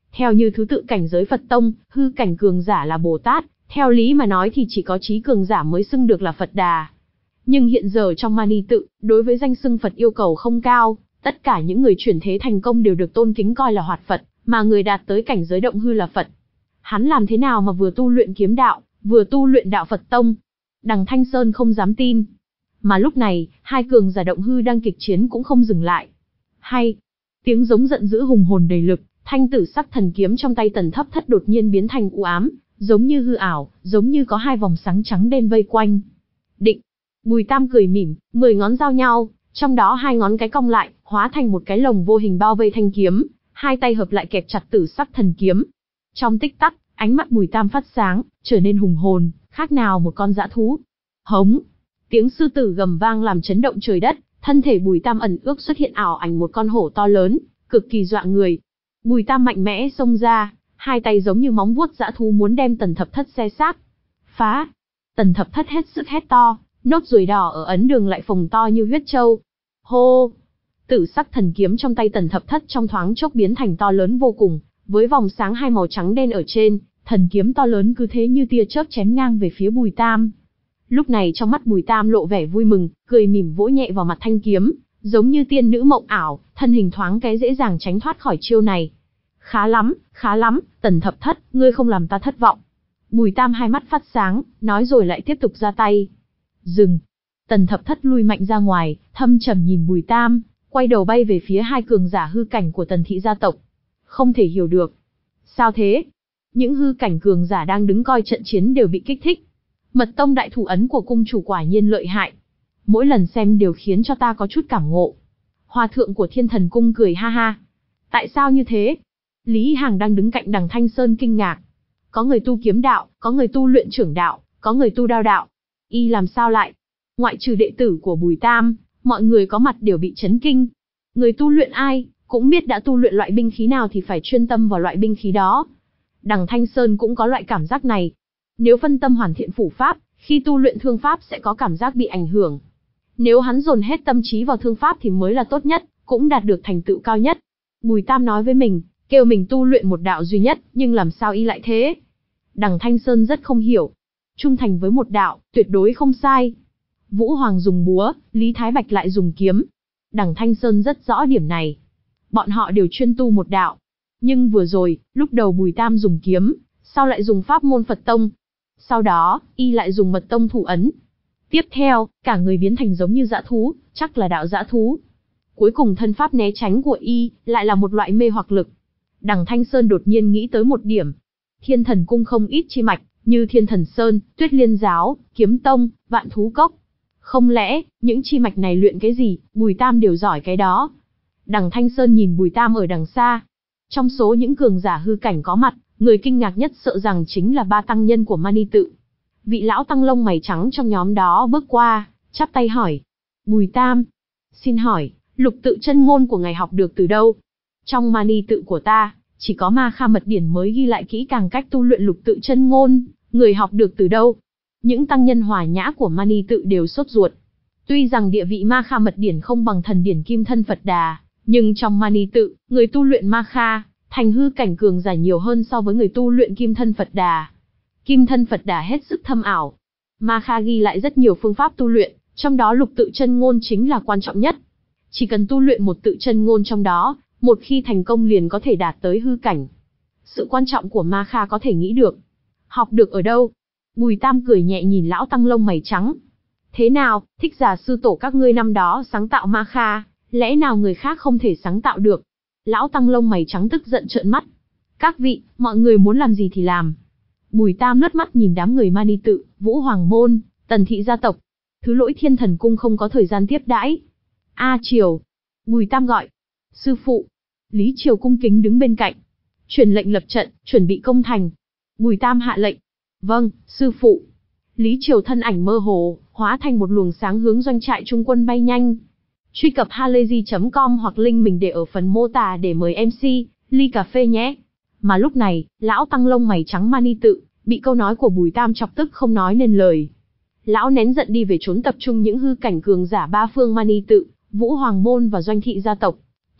Theo như thứ tự cảnh giới Phật tông, hư cảnh cường giả là Bồ Tát, theo lý mà nói thì chỉ có trí cường giả mới xưng được là Phật Đà. Nhưng hiện giờ trong Mani tự, đối với danh xưng Phật yêu cầu không cao, tất cả những người chuyển thế thành công đều được tôn kính coi là hoạt Phật, mà người đạt tới cảnh giới động hư là Phật. Hắn làm thế nào mà vừa tu luyện kiếm đạo, vừa tu luyện đạo Phật tông? Đằng Thanh Sơn không dám tin. Mà lúc này, hai cường giả động hư đang kịch chiến cũng không dừng lại. Hay, tiếng giống giận dữ hùng hồn đầy lực, thanh tử sắc thần kiếm trong tay Tần Thấp Thất đột nhiên biến thành u ám, giống như hư ảo, giống như có hai vòng sáng trắng đen vây quanh. Định, Bùi Tam cười mỉm, mười ngón giao nhau, trong đó hai ngón cái cong lại, hóa thành một cái lồng vô hình bao vây thanh kiếm, hai tay hợp lại kẹp chặt tử sắc thần kiếm. Trong tích tắc, ánh mắt Bùi Tam phát sáng, trở nên hùng hồn, khác nào một con dã thú. Hống! Tiếng sư tử gầm vang làm chấn động trời đất, thân thể Bùi Tam ẩn ước xuất hiện ảo ảnh một con hổ to lớn, cực kỳ dọa người. Bùi Tam mạnh mẽ xông ra, hai tay giống như móng vuốt dã thú muốn đem Tần Thập Thất xé xác. Phá! Tần Thập Thất hết sức hét to, nốt ruồi đỏ ở ấn đường lại phồng to như huyết châu. Hô! Tử sắc thần kiếm trong tay Tần Thập Thất trong thoáng chốc biến thành to lớn vô cùng, với vòng sáng hai màu trắng đen ở trên, thần kiếm to lớn cứ thế như tia chớp chém ngang về phía Bùi Tam. Lúc này trong mắt Bùi Tam lộ vẻ vui mừng, cười mỉm vỗ nhẹ vào mặt thanh kiếm, giống như tiên nữ mộng ảo, thân hình thoáng cái dễ dàng tránh thoát khỏi chiêu này. Khá lắm, khá lắm, Tần Thập Thất, ngươi không làm ta thất vọng. Bùi Tam hai mắt phát sáng, nói rồi lại tiếp tục ra tay. Dừng. Tần Thập Thất lui mạnh ra ngoài, thâm trầm nhìn Bùi Tam, quay đầu bay về phía hai cường giả hư cảnh của Tần thị gia tộc. Không thể hiểu được. Sao thế? Những hư cảnh cường giả đang đứng coi trận chiến đều bị kích thích. Mật tông đại thủ ấn của cung chủ quả nhiên lợi hại. Mỗi lần xem đều khiến cho ta có chút cảm ngộ. Hòa thượng của Thiên Thần Cung cười ha ha. Tại sao như thế? Lý Hàng đang đứng cạnh Đằng Thanh Sơn kinh ngạc. Có người tu kiếm đạo, có người tu luyện trưởng đạo, có người tu đao đạo. Y làm sao lại? Ngoại trừ đệ tử của Bùi Tam, mọi người có mặt đều bị chấn kinh. Người tu luyện ai, cũng biết đã tu luyện loại binh khí nào thì phải chuyên tâm vào loại binh khí đó. Đằng Thanh Sơn cũng có loại cảm giác này. Nếu phân tâm hoàn thiện phủ pháp, khi tu luyện thương pháp sẽ có cảm giác bị ảnh hưởng. Nếu hắn dồn hết tâm trí vào thương pháp thì mới là tốt nhất, cũng đạt được thành tựu cao nhất. Bùi Tam nói với mình, kêu mình tu luyện một đạo duy nhất, nhưng làm sao y lại thế? Đằng Thanh Sơn rất không hiểu. Trung thành với một đạo, tuyệt đối không sai. Vũ Hoàng dùng búa, Lý Thái Bạch lại dùng kiếm. Đằng Thanh Sơn rất rõ điểm này. Bọn họ đều chuyên tu một đạo. Nhưng vừa rồi, lúc đầu Bùi Tam dùng kiếm, sau lại dùng pháp môn Phật tông. Sau đó, y lại dùng mật tông thủ ấn. Tiếp theo, cả người biến thành giống như dã thú, chắc là đạo dã thú. Cuối cùng thân pháp né tránh của y, lại là một loại mê hoặc lực. Đằng Thanh Sơn đột nhiên nghĩ tới một điểm. Thiên Thần Cung không ít chi mạch, như Thiên Thần Sơn, Tuyết Liên Giáo, Kiếm Tông, Vạn Thú Cốc. Không lẽ, những chi mạch này luyện cái gì, Bùi Tam đều giỏi cái đó. Đằng Thanh Sơn nhìn Bùi Tam ở đằng xa. Trong số những cường giả hư cảnh có mặt, người kinh ngạc nhất sợ rằng chính là ba tăng nhân của Mani tự. Vị lão tăng lông mày trắng trong nhóm đó bước qua, chắp tay hỏi. Bùi Tam, xin hỏi, lục tự chân ngôn của ngài học được từ đâu? Trong Mani tự của ta, chỉ có Ma Kha Mật Điển mới ghi lại kỹ càng cách tu luyện lục tự chân ngôn, người học được từ đâu? Những tăng nhân hòa nhã của Mani tự đều sốt ruột. Tuy rằng địa vị Ma Kha Mật Điển không bằng thần điển Kim Thân Phật Đà, nhưng trong Mani tự, người tu luyện Ma Kha, thành hư cảnh cường giả nhiều hơn so với người tu luyện Kim Thân Phật Đà. Kim Thân Phật Đà hết sức thâm ảo. Ma Kha ghi lại rất nhiều phương pháp tu luyện, trong đó lục tự chân ngôn chính là quan trọng nhất. Chỉ cần tu luyện một tự chân ngôn trong đó, một khi thành công liền có thể đạt tới hư cảnh. Sự quan trọng của Ma Kha có thể nghĩ được. Học được ở đâu? Bùi Tam cười nhẹ nhìn lão tăng lông mày trắng. Thế nào, thích giả sư tổ các ngươi năm đó sáng tạo Ma Kha, lẽ nào người khác không thể sáng tạo được? Lão tăng lông mày trắng tức giận trợn mắt. Các vị, mọi người muốn làm gì thì làm. Bùi Tam lướt mắt nhìn đám người Mani tự, Vũ Hoàng môn, Tần thị gia tộc. Thứ lỗi Thiên Thần Cung không có thời gian tiếp đãi. A Triều. Bùi Tam gọi. Sư phụ. Lý Triều cung kính đứng bên cạnh. Truyền lệnh lập trận, chuẩn bị công thành. Bùi Tam hạ lệnh. Vâng, sư phụ. Lý Triều thân ảnh mơ hồ, hóa thành một luồng sáng hướng doanh trại trung quân bay nhanh. Truy cập halayzi chấm com hoặc link mình để ở phần mô tả để mời em xê, ly cà phê nhé. Mà lúc này, lão tăng lông mày trắng Mani tự, bị câu nói của Bùi Tam chọc tức không nói nên lời. Lão nén giận đi về trốn tập trung những hư cảnh cường giả ba phương Mani tự, Vũ Hoàng môn và doanh thị gia tộc.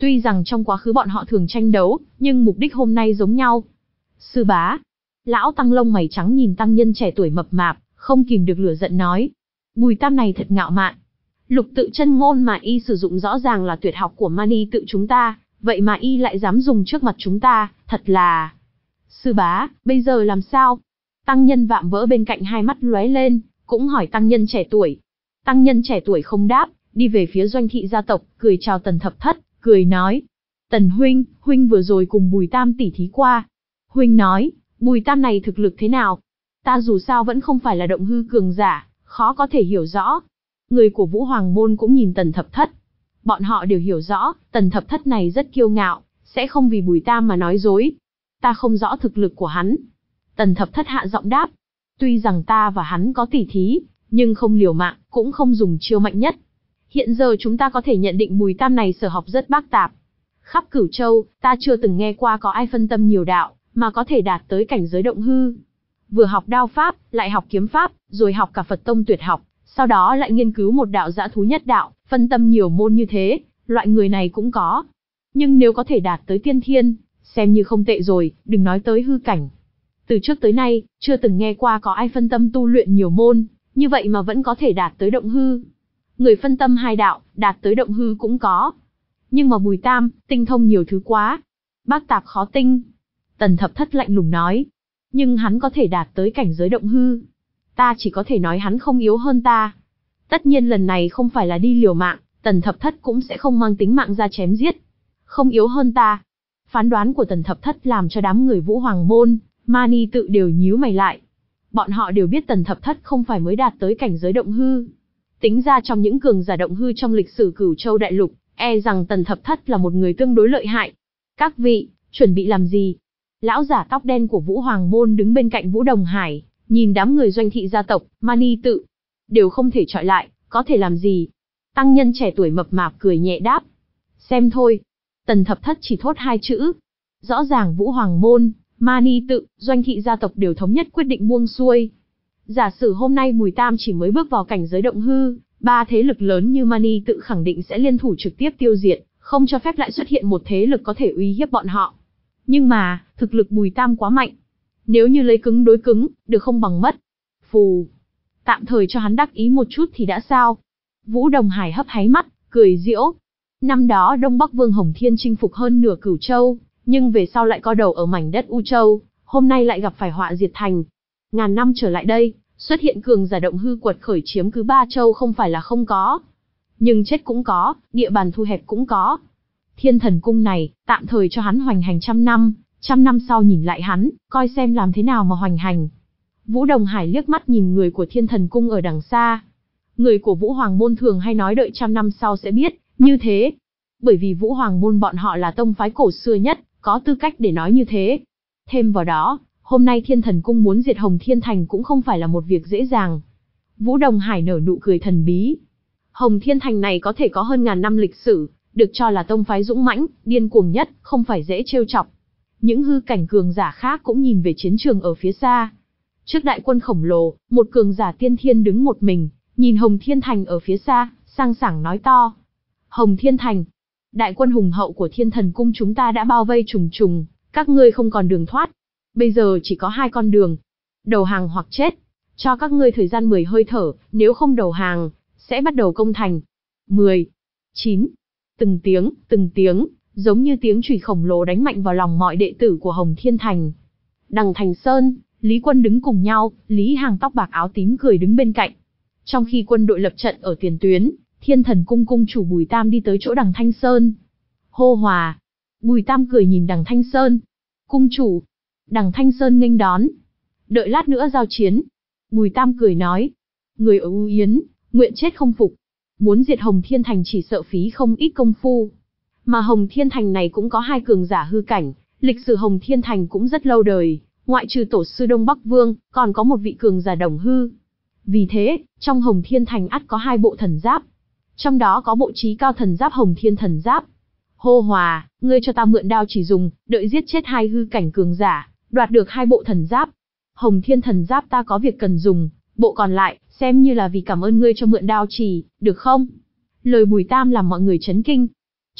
Tuy rằng trong quá khứ bọn họ thường tranh đấu, nhưng mục đích hôm nay giống nhau. Sư bá. Lão tăng lông mày trắng nhìn tăng nhân trẻ tuổi mập mạp, không kìm được lửa giận nói. Bùi Tam này thật ngạo mạn. Lục tự chân ngôn mà y sử dụng rõ ràng là tuyệt học của mani tự chúng ta, vậy mà y lại dám dùng trước mặt chúng ta, thật là... Sư bá, bây giờ làm sao? Tăng nhân vạm vỡ bên cạnh hai mắt lóe lên, cũng hỏi tăng nhân trẻ tuổi. Tăng nhân trẻ tuổi không đáp, đi về phía Doanh thị gia tộc, cười chào Tần Thập Thất, cười nói. Tần huynh, huynh vừa rồi cùng Bùi Tam tỉ thí qua. Huynh nói, Bùi Tam này thực lực thế nào? Ta dù sao vẫn không phải là động hư cường giả, khó có thể hiểu rõ. Người của Vũ Hoàng Môn cũng nhìn Tần Thập Thất. Bọn họ đều hiểu rõ, Tần Thập Thất này rất kiêu ngạo, sẽ không vì Bùi Tam mà nói dối. Ta không rõ thực lực của hắn. Tần Thập Thất hạ giọng đáp. Tuy rằng ta và hắn có tỉ thí, nhưng không liều mạng, cũng không dùng chiêu mạnh nhất. Hiện giờ chúng ta có thể nhận định Bùi Tam này sở học rất bác tạp. Khắp Cửu Châu, ta chưa từng nghe qua có ai phân tâm nhiều đạo, mà có thể đạt tới cảnh giới động hư. Vừa học đao pháp, lại học kiếm pháp, rồi học cả Phật tông tuyệt học, sau đó lại nghiên cứu một đạo dã thú nhất đạo, phân tâm nhiều môn như thế, loại người này cũng có. Nhưng nếu có thể đạt tới tiên thiên, xem như không tệ rồi, đừng nói tới hư cảnh. Từ trước tới nay, chưa từng nghe qua có ai phân tâm tu luyện nhiều môn, như vậy mà vẫn có thể đạt tới động hư. Người phân tâm hai đạo, đạt tới động hư cũng có. Nhưng mà Bùi Tam, tinh thông nhiều thứ quá. Bác tạp khó tinh. Tần Thập Thất lạnh lùng nói. Nhưng hắn có thể đạt tới cảnh giới động hư. Ta chỉ có thể nói hắn không yếu hơn ta. Tất nhiên lần này không phải là đi liều mạng, Tần Thập Thất cũng sẽ không mang tính mạng ra chém giết. Không yếu hơn ta. Phán đoán của Tần Thập Thất làm cho đám người Vũ Hoàng Môn, Mani tự đều nhíu mày lại. Bọn họ đều biết Tần Thập Thất không phải mới đạt tới cảnh giới động hư. Tính ra trong những cường giả động hư trong lịch sử Cửu Châu Đại Lục, e rằng Tần Thập Thất là một người tương đối lợi hại. Các vị, chuẩn bị làm gì? Lão giả tóc đen của Vũ Hoàng Môn đứng bên cạnh Vũ Đồng Hải, nhìn đám người Doanh thị gia tộc, Mani tự. Đều không thể chọi lại, có thể làm gì? Tăng nhân trẻ tuổi mập mạp cười nhẹ đáp. Xem thôi. Tần Thập Thất chỉ thốt hai chữ. Rõ ràng Vũ Hoàng Môn, Mani tự, Doanh thị gia tộc đều thống nhất quyết định buông xuôi. Giả sử hôm nay Bùi Tam chỉ mới bước vào cảnh giới động hư, ba thế lực lớn như Mani tự khẳng định sẽ liên thủ trực tiếp tiêu diệt, không cho phép lại xuất hiện một thế lực có thể uy hiếp bọn họ. Nhưng mà, thực lực Bùi Tam quá mạnh. Nếu như lấy cứng đối cứng, được không bằng mất. Phù. Tạm thời cho hắn đắc ý một chút thì đã sao? Vũ Đồng Hải hấp háy mắt, cười giễu. Năm đó Đông Bắc Vương Hồng Thiên chinh phục hơn nửa Cửu Châu, nhưng về sau lại co đầu ở mảnh đất U Châu, hôm nay lại gặp phải họa diệt thành. Ngàn năm trở lại đây, xuất hiện cường giả động hư quật khởi chiếm cứ ba châu không phải là không có. Nhưng chết cũng có, địa bàn thu hẹp cũng có. Thiên Thần Cung này, tạm thời cho hắn hoành hành trăm năm, trăm năm sau nhìn lại hắn, coi xem làm thế nào mà hoành hành. Vũ Đồng Hải liếc mắt nhìn người của Thiên Thần Cung ở đằng xa. Người của Vũ Hoàng Môn thường hay nói đợi trăm năm sau sẽ biết, như thế. Bởi vì Vũ Hoàng Môn bọn họ là tông phái cổ xưa nhất, có tư cách để nói như thế. Thêm vào đó, hôm nay Thiên Thần Cung muốn diệt Hồng Thiên Thành cũng không phải là một việc dễ dàng. Vũ Đồng Hải nở nụ cười thần bí. Hồng Thiên Thành này có thể có hơn ngàn năm lịch sử, được cho là tông phái dũng mãnh, điên cuồng nhất, không phải dễ trêu chọc. Những hư cảnh cường giả khác cũng nhìn về chiến trường ở phía xa. Trước đại quân khổng lồ, một cường giả tiên thiên đứng một mình, nhìn Hồng Thiên Thành ở phía xa, sang sảng nói to. Hồng Thiên Thành, đại quân hùng hậu của Thiên Thần Cung chúng ta đã bao vây trùng trùng, các ngươi không còn đường thoát. Bây giờ chỉ có hai con đường. Đầu hàng hoặc chết. Cho các ngươi thời gian mười hơi thở, nếu không đầu hàng, sẽ bắt đầu công thành. mười, chín. Từng tiếng, từng tiếng, giống như tiếng chùy khổng lồ đánh mạnh vào lòng mọi đệ tử của Hồng Thiên Thành. Đằng Thành Sơn, Lý Quân đứng cùng nhau, Lý Hàng tóc bạc áo tím cười đứng bên cạnh. Trong khi quân đội lập trận ở tiền tuyến, Thiên Thần Cung cung chủ Bùi Tam đi tới chỗ Đằng Thanh Sơn. Hô hòa. Bùi Tam cười nhìn Đằng Thanh Sơn. Cung chủ. Đằng Thanh Sơn nghênh đón. Đợi lát nữa giao chiến. Bùi Tam cười nói. Người ở U Yến, nguyện chết không phục. Muốn diệt Hồng Thiên Thành chỉ sợ phí không ít công phu. Mà Hồng Thiên Thành này cũng có hai cường giả hư cảnh, lịch sử Hồng Thiên Thành cũng rất lâu đời, ngoại trừ tổ sư Đông Bắc Vương, còn có một vị cường giả đồng hư. Vì thế, trong Hồng Thiên Thành ắt có hai bộ thần giáp. Trong đó có bộ trí cao thần giáp Hồng Thiên thần giáp. Hô hòa, ngươi cho ta mượn đao chỉ dùng, đợi giết chết hai hư cảnh cường giả, đoạt được hai bộ thần giáp. Hồng Thiên thần giáp ta có việc cần dùng, bộ còn lại, xem như là vì cảm ơn ngươi cho mượn đao chỉ, được không? Lời Bùi Tam làm mọi người chấn kinh.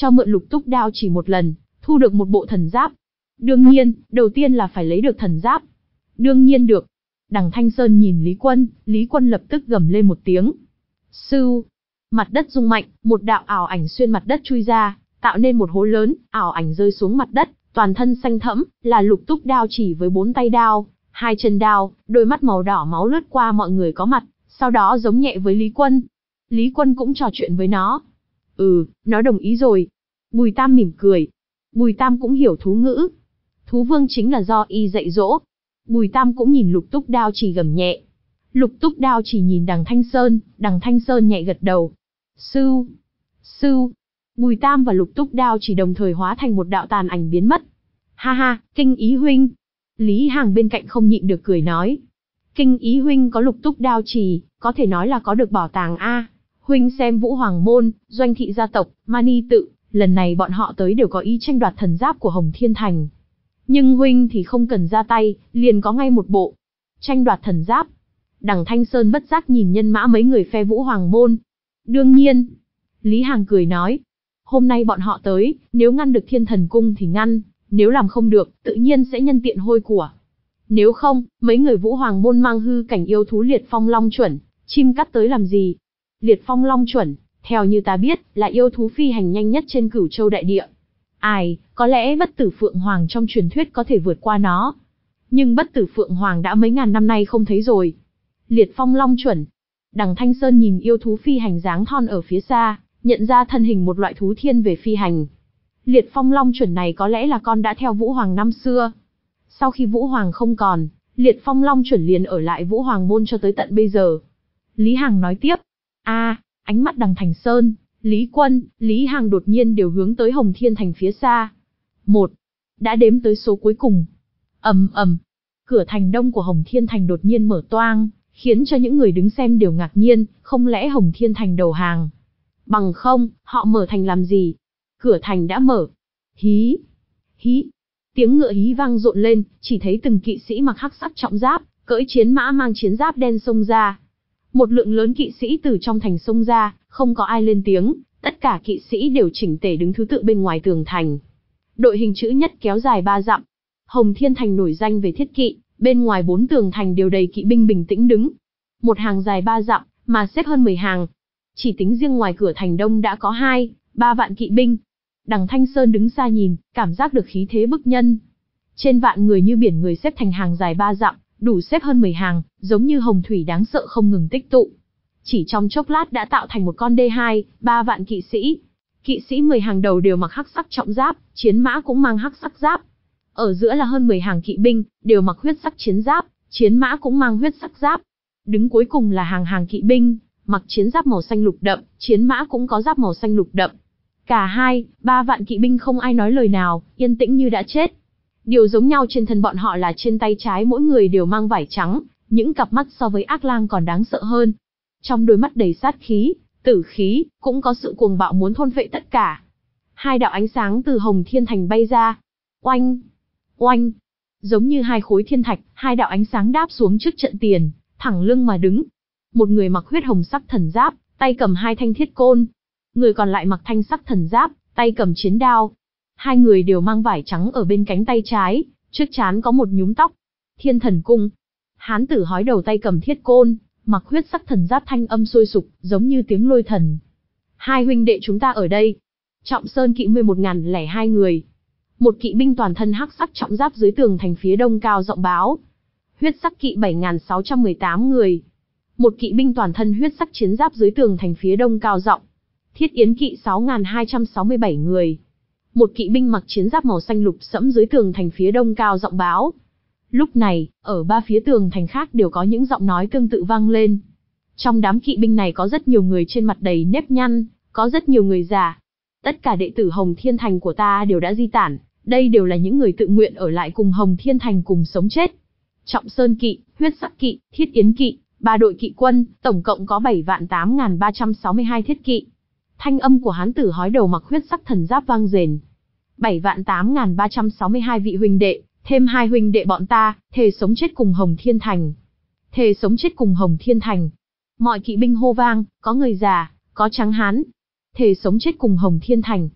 cho mượn lục túc đao chỉ một lần, thu được một bộ thần giáp. Đương nhiên, đầu tiên là phải lấy được thần giáp. Đương nhiên được. Đằng Thanh Sơn nhìn Lý Quân, Lý Quân lập tức gầm lên một tiếng. Sưu. Mặt đất rung mạnh, một đạo ảo ảnh xuyên mặt đất chui ra, tạo nên một hố lớn, ảo ảnh rơi xuống mặt đất, toàn thân xanh thẫm, là lục túc đao chỉ với bốn tay đao, hai chân đao, đôi mắt màu đỏ máu lướt qua mọi người có mặt, sau đó giống nhẹ với Lý Quân. Lý Quân cũng trò chuyện với nó. Ừ, nó đồng ý rồi. Bùi Tam mỉm cười. Bùi Tam cũng hiểu thú ngữ. Thú vương chính là do y dạy dỗ. Bùi Tam cũng nhìn lục túc đao chỉ gầm nhẹ. Lục túc đao chỉ nhìn đằng Thanh Sơn, đằng Thanh Sơn nhẹ gật đầu. Sưu, sưu. Bùi Tam và lục túc đao chỉ đồng thời hóa thành một đạo tàn ảnh biến mất. Ha ha, Kinh Ý huynh. Lý Hằng bên cạnh không nhịn được cười nói. Kinh Ý huynh có lục túc đao chỉ, có thể nói là có được bảo tàng a. Huynh xem Vũ Hoàng môn, Doanh thị gia tộc, Mani tự, lần này bọn họ tới đều có ý tranh đoạt thần giáp của Hồng Thiên Thành. Nhưng huynh thì không cần ra tay, liền có ngay một bộ. Tranh đoạt thần giáp. Đằng Thanh Sơn bất giác nhìn nhân mã mấy người phe Vũ Hoàng môn. Đương nhiên. Lý Hằng cười nói. Hôm nay bọn họ tới, nếu ngăn được Thiên Thần Cung thì ngăn, nếu làm không được, tự nhiên sẽ nhân tiện hôi của. Nếu không, mấy người Vũ Hoàng môn mang hư cảnh yêu thú liệt phong long chuẩn, chim cắt tới làm gì? Liệt phong long chuẩn, theo như ta biết, là yêu thú phi hành nhanh nhất trên Cửu Châu đại địa. Ai, có lẽ bất tử Phượng Hoàng trong truyền thuyết có thể vượt qua nó. Nhưng bất tử Phượng Hoàng đã mấy ngàn năm nay không thấy rồi. Liệt phong long chuẩn. Đằng Thanh Sơn nhìn yêu thú phi hành dáng thon ở phía xa, nhận ra thân hình một loại thú thiên về phi hành. Liệt phong long chuẩn này có lẽ là con đã theo Vũ Hoàng năm xưa. Sau khi Vũ Hoàng không còn, liệt phong long chuẩn liền ở lại Vũ Hoàng môn cho tới tận bây giờ. Lý Hằng nói tiếp. A, ánh mắt đằng Thành Sơn, Lý Quân, Lý Hằng đột nhiên đều hướng tới Hồng Thiên Thành phía xa. Một. Đã đếm tới số cuối cùng. Ầm ầm. Cửa thành đông của Hồng Thiên Thành đột nhiên mở toang, khiến cho những người đứng xem đều ngạc nhiên, không lẽ Hồng Thiên Thành đầu hàng? Bằng không, họ mở thành làm gì? Cửa thành đã mở. Hí. Hí. Tiếng ngựa hí vang rộn lên, chỉ thấy từng kỵ sĩ mặc hắc sắc trọng giáp, cưỡi chiến mã mang chiến giáp đen xông ra. Một lượng lớn kỵ sĩ từ trong thành xông ra, không có ai lên tiếng, tất cả kỵ sĩ đều chỉnh tề đứng thứ tự bên ngoài tường thành. Đội hình chữ nhất kéo dài ba dặm. Hồng Thiên Thành nổi danh về thiết kỵ, bên ngoài bốn tường thành đều đầy kỵ binh bình tĩnh đứng. Một hàng dài ba dặm, mà xếp hơn mười hàng. Chỉ tính riêng ngoài cửa thành đông đã có hai, ba vạn kỵ binh. Đằng Thanh Sơn đứng xa nhìn, cảm giác được khí thế bức nhân. Trên vạn người như biển người xếp thành hàng dài ba dặm, đủ xếp hơn mười hàng, giống như hồng thủy đáng sợ không ngừng tích tụ. Chỉ trong chốc lát đã tạo thành một con đê hai, ba vạn kỵ sĩ. Kỵ sĩ mười hàng đầu đều mặc hắc sắc trọng giáp, chiến mã cũng mang hắc sắc giáp. Ở giữa là hơn mười hàng kỵ binh, đều mặc huyết sắc chiến giáp, chiến mã cũng mang huyết sắc giáp. Đứng cuối cùng là hàng hàng kỵ binh, mặc chiến giáp màu xanh lục đậm, chiến mã cũng có giáp màu xanh lục đậm. Cả hai, ba vạn kỵ binh không ai nói lời nào, yên tĩnh như đã chết. Điều giống nhau trên thân bọn họ là trên tay trái mỗi người đều mang vải trắng, những cặp mắt so với ác lang còn đáng sợ hơn. Trong đôi mắt đầy sát khí, tử khí, cũng có sự cuồng bạo muốn thôn phệ tất cả. Hai đạo ánh sáng từ Hồng Thiên Thành bay ra. Oanh! Oanh! Giống như hai khối thiên thạch, hai đạo ánh sáng đáp xuống trước trận tiền, thẳng lưng mà đứng. Một người mặc huyết hồng sắc thần giáp, tay cầm hai thanh thiết côn. Người còn lại mặc thanh sắc thần giáp, tay cầm chiến đao. Hai người đều mang vải trắng ở bên cánh tay trái, trước trán có một nhúm tóc. Thiên Thần Cung. Hán tử hói đầu tay cầm thiết côn, mặc huyết sắc thần giáp thanh âm sôi sục, giống như tiếng lôi thần. Hai huynh đệ chúng ta ở đây. Trọng Sơn kỵ mười một nghìn lẻ hai người. Một kỵ binh toàn thân hắc sắc trọng giáp dưới tường thành phía đông cao rộng báo. Huyết sắc kỵ bảy nghìn sáu trăm mười tám người. Một kỵ binh toàn thân huyết sắc chiến giáp dưới tường thành phía đông cao rộng. Thiết Yến kỵ sáu nghìn hai trăm sáu mươi bảy người. Một kỵ binh mặc chiến giáp màu xanh lục sẫm dưới tường thành phía đông cao rộng báo. Lúc này, ở ba phía tường thành khác đều có những giọng nói tương tự vang lên. Trong đám kỵ binh này có rất nhiều người trên mặt đầy nếp nhăn, có rất nhiều người già. Tất cả đệ tử Hồng Thiên Thành của ta đều đã di tản, đây đều là những người tự nguyện ở lại cùng Hồng Thiên Thành cùng sống chết. Trọng Sơn kỵ, huyết sắc kỵ, Thiết Yến kỵ, ba đội kỵ quân, tổng cộng có bảy vạn tám nghìn ba trăm sáu mươi hai thiết kỵ. Thanh âm của hán tử hói đầu mặc huyết sắc thần giáp vang rền. bảy vạn tám nghìn ba trăm sáu mươi hai vị huynh đệ, thêm hai huynh đệ bọn ta, thề sống chết cùng Hồng Thiên Thành. Thề sống chết cùng Hồng Thiên Thành. Mọi kỵ binh hô vang, có người già, có trắng hán. Thề sống chết cùng Hồng Thiên Thành.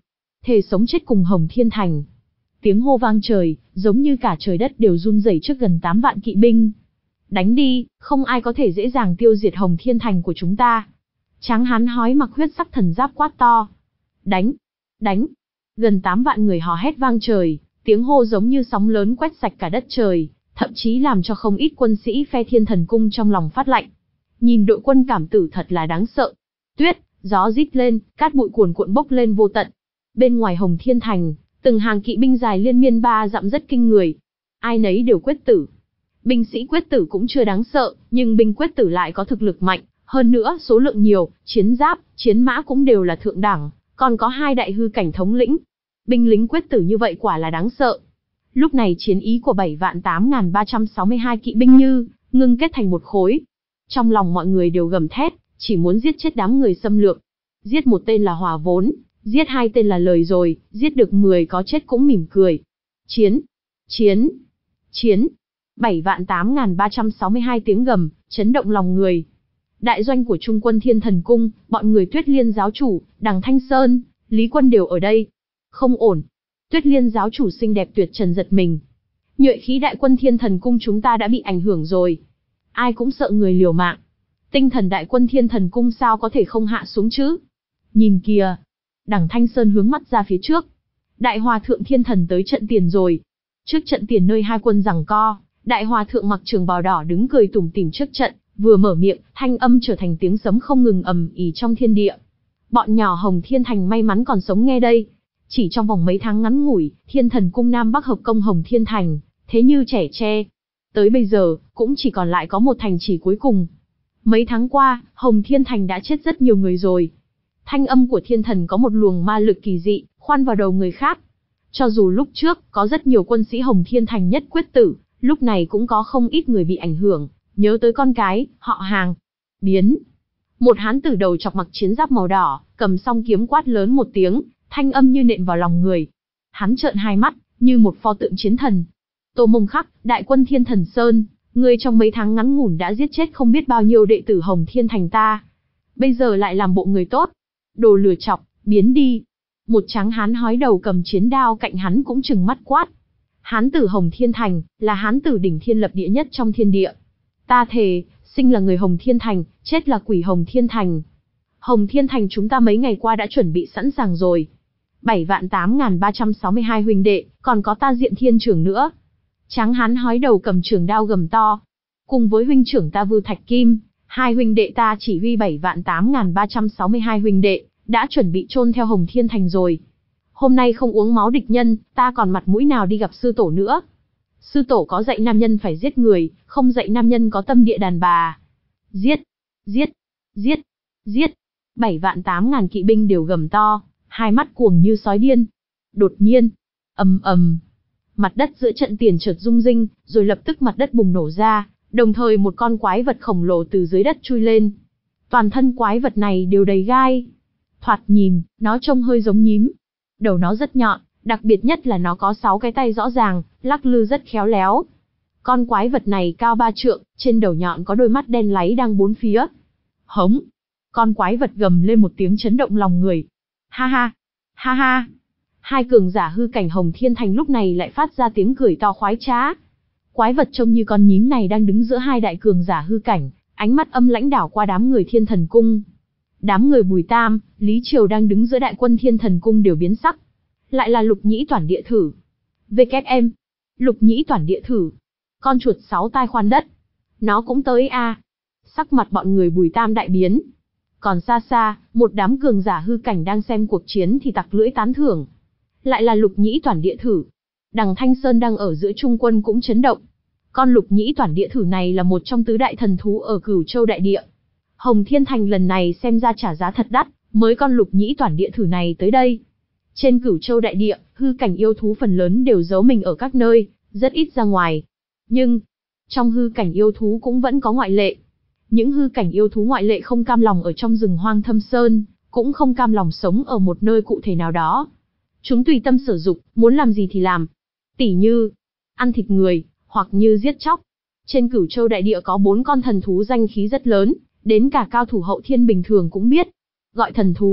thề sống chết cùng Hồng Thiên Thành. Tiếng hô vang trời, giống như cả trời đất đều run rẩy trước gần tám vạn kỵ binh. Đánh đi, không ai có thể dễ dàng tiêu diệt Hồng Thiên Thành của chúng ta. Tráng hán hói mặc huyết sắc thần giáp quát to. Đánh! Đánh! Gần tám vạn người hò hét vang trời, tiếng hô giống như sóng lớn quét sạch cả đất trời, thậm chí làm cho không ít quân sĩ phe Thiên Thần Cung trong lòng phát lạnh. Nhìn đội quân cảm tử thật là đáng sợ. Tuyết, gió rít lên, cát bụi cuồn cuộn bốc lên vô tận. Bên ngoài Hồng Thiên Thành, từng hàng kỵ binh dài liên miên ba dặm rất kinh người. Ai nấy đều quyết tử. Binh sĩ quyết tử cũng chưa đáng sợ, nhưng binh quyết tử lại có thực lực mạnh, hơn nữa số lượng nhiều, chiến giáp, chiến mã cũng đều là thượng đẳng, còn có hai đại hư cảnh thống lĩnh. Binh lính quyết tử như vậy quả là đáng sợ. Lúc này chiến ý của bảy vạn tám nghìn ba trăm sáu mươi hai kỵ binh như ngưng kết thành một khối. Trong lòng mọi người đều gầm thét, chỉ muốn giết chết đám người xâm lược. Giết một tên là hòa vốn, giết hai tên là lời rồi, giết được mười có chết cũng mỉm cười. Chiến! Chiến! Chiến! bảy vạn tám nghìn ba trăm sáu mươi hai tiếng gầm, chấn động lòng người. Đại doanh của Trung quân Thiên Thần Cung, bọn người Tuyết Liên giáo chủ, Đằng Thanh Sơn, Lý Quân đều ở đây. Không ổn. Tuyết Liên giáo chủ xinh đẹp tuyệt trần giật mình. Nhuệ khí đại quân Thiên Thần Cung chúng ta đã bị ảnh hưởng rồi. Ai cũng sợ người liều mạng. Tinh thần đại quân Thiên Thần Cung sao có thể không hạ xuống chứ? Nhìn kìa. Đằng Thanh Sơn hướng mắt ra phía trước. Đại hòa thượng Thiên Thần tới trận tiền rồi. Trước trận tiền nơi hai quân giằng co, đại hòa thượng mặc trường bào đỏ đứng cười tủm tỉm trước trận, vừa mở miệng, thanh âm trở thành tiếng sấm không ngừng ầm ĩ trong thiên địa. Bọn nhỏ Hồng Thiên Thành may mắn còn sống nghe đây. Chỉ trong vòng mấy tháng ngắn ngủi, Thiên Thần Cung Nam Bắc hợp công Hồng Thiên Thành, thế như trẻ tre. Tới bây giờ, cũng chỉ còn lại có một thành trì cuối cùng. Mấy tháng qua, Hồng Thiên Thành đã chết rất nhiều người rồi. Thanh âm của Thiên Thần có một luồng ma lực kỳ dị, khoan vào đầu người khác. Cho dù lúc trước, có rất nhiều quân sĩ Hồng Thiên Thành nhất quyết tử, lúc này cũng có không ít người bị ảnh hưởng, nhớ tới con cái, họ hàng. Biến! Một hán tử đầu chọc mặc chiến giáp màu đỏ, cầm song kiếm quát lớn một tiếng, thanh âm như nện vào lòng người. Hắn trợn hai mắt, như một pho tượng chiến thần. Tô Mông Khắc, đại quân Thiên Thần Sơn, ngươi trong mấy tháng ngắn ngủn đã giết chết không biết bao nhiêu đệ tử Hồng Thiên Thành ta. Bây giờ lại làm bộ người tốt. Đồ lừa chọc, biến đi. Một tráng hán hói đầu cầm chiến đao cạnh hắn cũng trừng mắt quát. Hán tử Hồng Thiên Thành, là hán tử đỉnh thiên lập địa nhất trong thiên địa. Ta thề, sinh là người Hồng Thiên Thành, chết là quỷ Hồng Thiên Thành. Hồng Thiên Thành chúng ta mấy ngày qua đã chuẩn bị sẵn sàng rồi. bảy vạn tám nghìn ba trăm sáu mươi hai huynh đệ, còn có ta Diệm Thiên trưởng nữa. Tráng hán hói đầu cầm trường đao gầm to. Cùng với huynh trưởng ta Vư Thạch Kim, hai huynh đệ ta chỉ huy bảy vạn tám nghìn ba trăm sáu mươi hai huynh đệ, đã chuẩn bị chôn theo Hồng Thiên Thành rồi. Hôm nay không uống máu địch nhân, ta còn mặt mũi nào đi gặp sư tổ nữa. Sư tổ có dạy nam nhân phải giết người, không dạy nam nhân có tâm địa đàn bà. Giết! Giết! Giết! Giết! Bảy vạn tám ngàn kỵ binh đều gầm to, hai mắt cuồng như sói điên. Đột nhiên, ầm ầm, mặt đất giữa trận tiền chợt rung rinh, rồi lập tức mặt đất bùng nổ ra, đồng thời một con quái vật khổng lồ từ dưới đất chui lên. Toàn thân quái vật này đều đầy gai. Thoạt nhìn, nó trông hơi giống nhím. Đầu nó rất nhọn, đặc biệt nhất là nó có sáu cái tay rõ ràng, lắc lư rất khéo léo. Con quái vật này cao ba trượng, trên đầu nhọn có đôi mắt đen láy đang bốn phía. Hống! Con quái vật gầm lên một tiếng chấn động lòng người. Ha ha! Ha ha! Hai cường giả hư cảnh Hồng Thiên Thành lúc này lại phát ra tiếng cười to khoái trá. Quái vật trông như con nhím này đang đứng giữa hai đại cường giả hư cảnh, ánh mắt âm lãnh đảo qua đám người Thiên Thần Cung. Đám người Bùi Tam, Lý Triều đang đứng giữa đại quân Thiên Thần Cung đều biến sắc. Lại là Lục Nhĩ Toản Địa Thử. vê kép em. Lục Nhĩ Toản Địa Thử. Con chuột sáu tai khoan đất. Nó cũng tới a. À. Sắc mặt bọn người Bùi Tam đại biến. Còn xa xa, một đám cường giả hư cảnh đang xem cuộc chiến thì tặc lưỡi tán thưởng. Lại là Lục Nhĩ Toản Địa Thử. Đằng Thanh Sơn đang ở giữa trung quân cũng chấn động. Con Lục Nhĩ Toản Địa Thử này là một trong tứ đại thần thú ở Cửu Châu đại địa. Hồng Thiên Thành lần này xem ra trả giá thật đắt, mới con Lục Nhĩ Toản Địa Thử này tới đây. Trên Cửu Châu đại địa, hư cảnh yêu thú phần lớn đều giấu mình ở các nơi, rất ít ra ngoài. Nhưng, trong hư cảnh yêu thú cũng vẫn có ngoại lệ. Những hư cảnh yêu thú ngoại lệ không cam lòng ở trong rừng hoang thâm sơn, cũng không cam lòng sống ở một nơi cụ thể nào đó. Chúng tùy tâm sở dục, muốn làm gì thì làm. Tỉ như, ăn thịt người, hoặc như giết chóc. Trên Cửu Châu đại địa có bốn con thần thú danh khí rất lớn, đến cả cao thủ hậu thiên bình thường cũng biết. Gọi thần thú,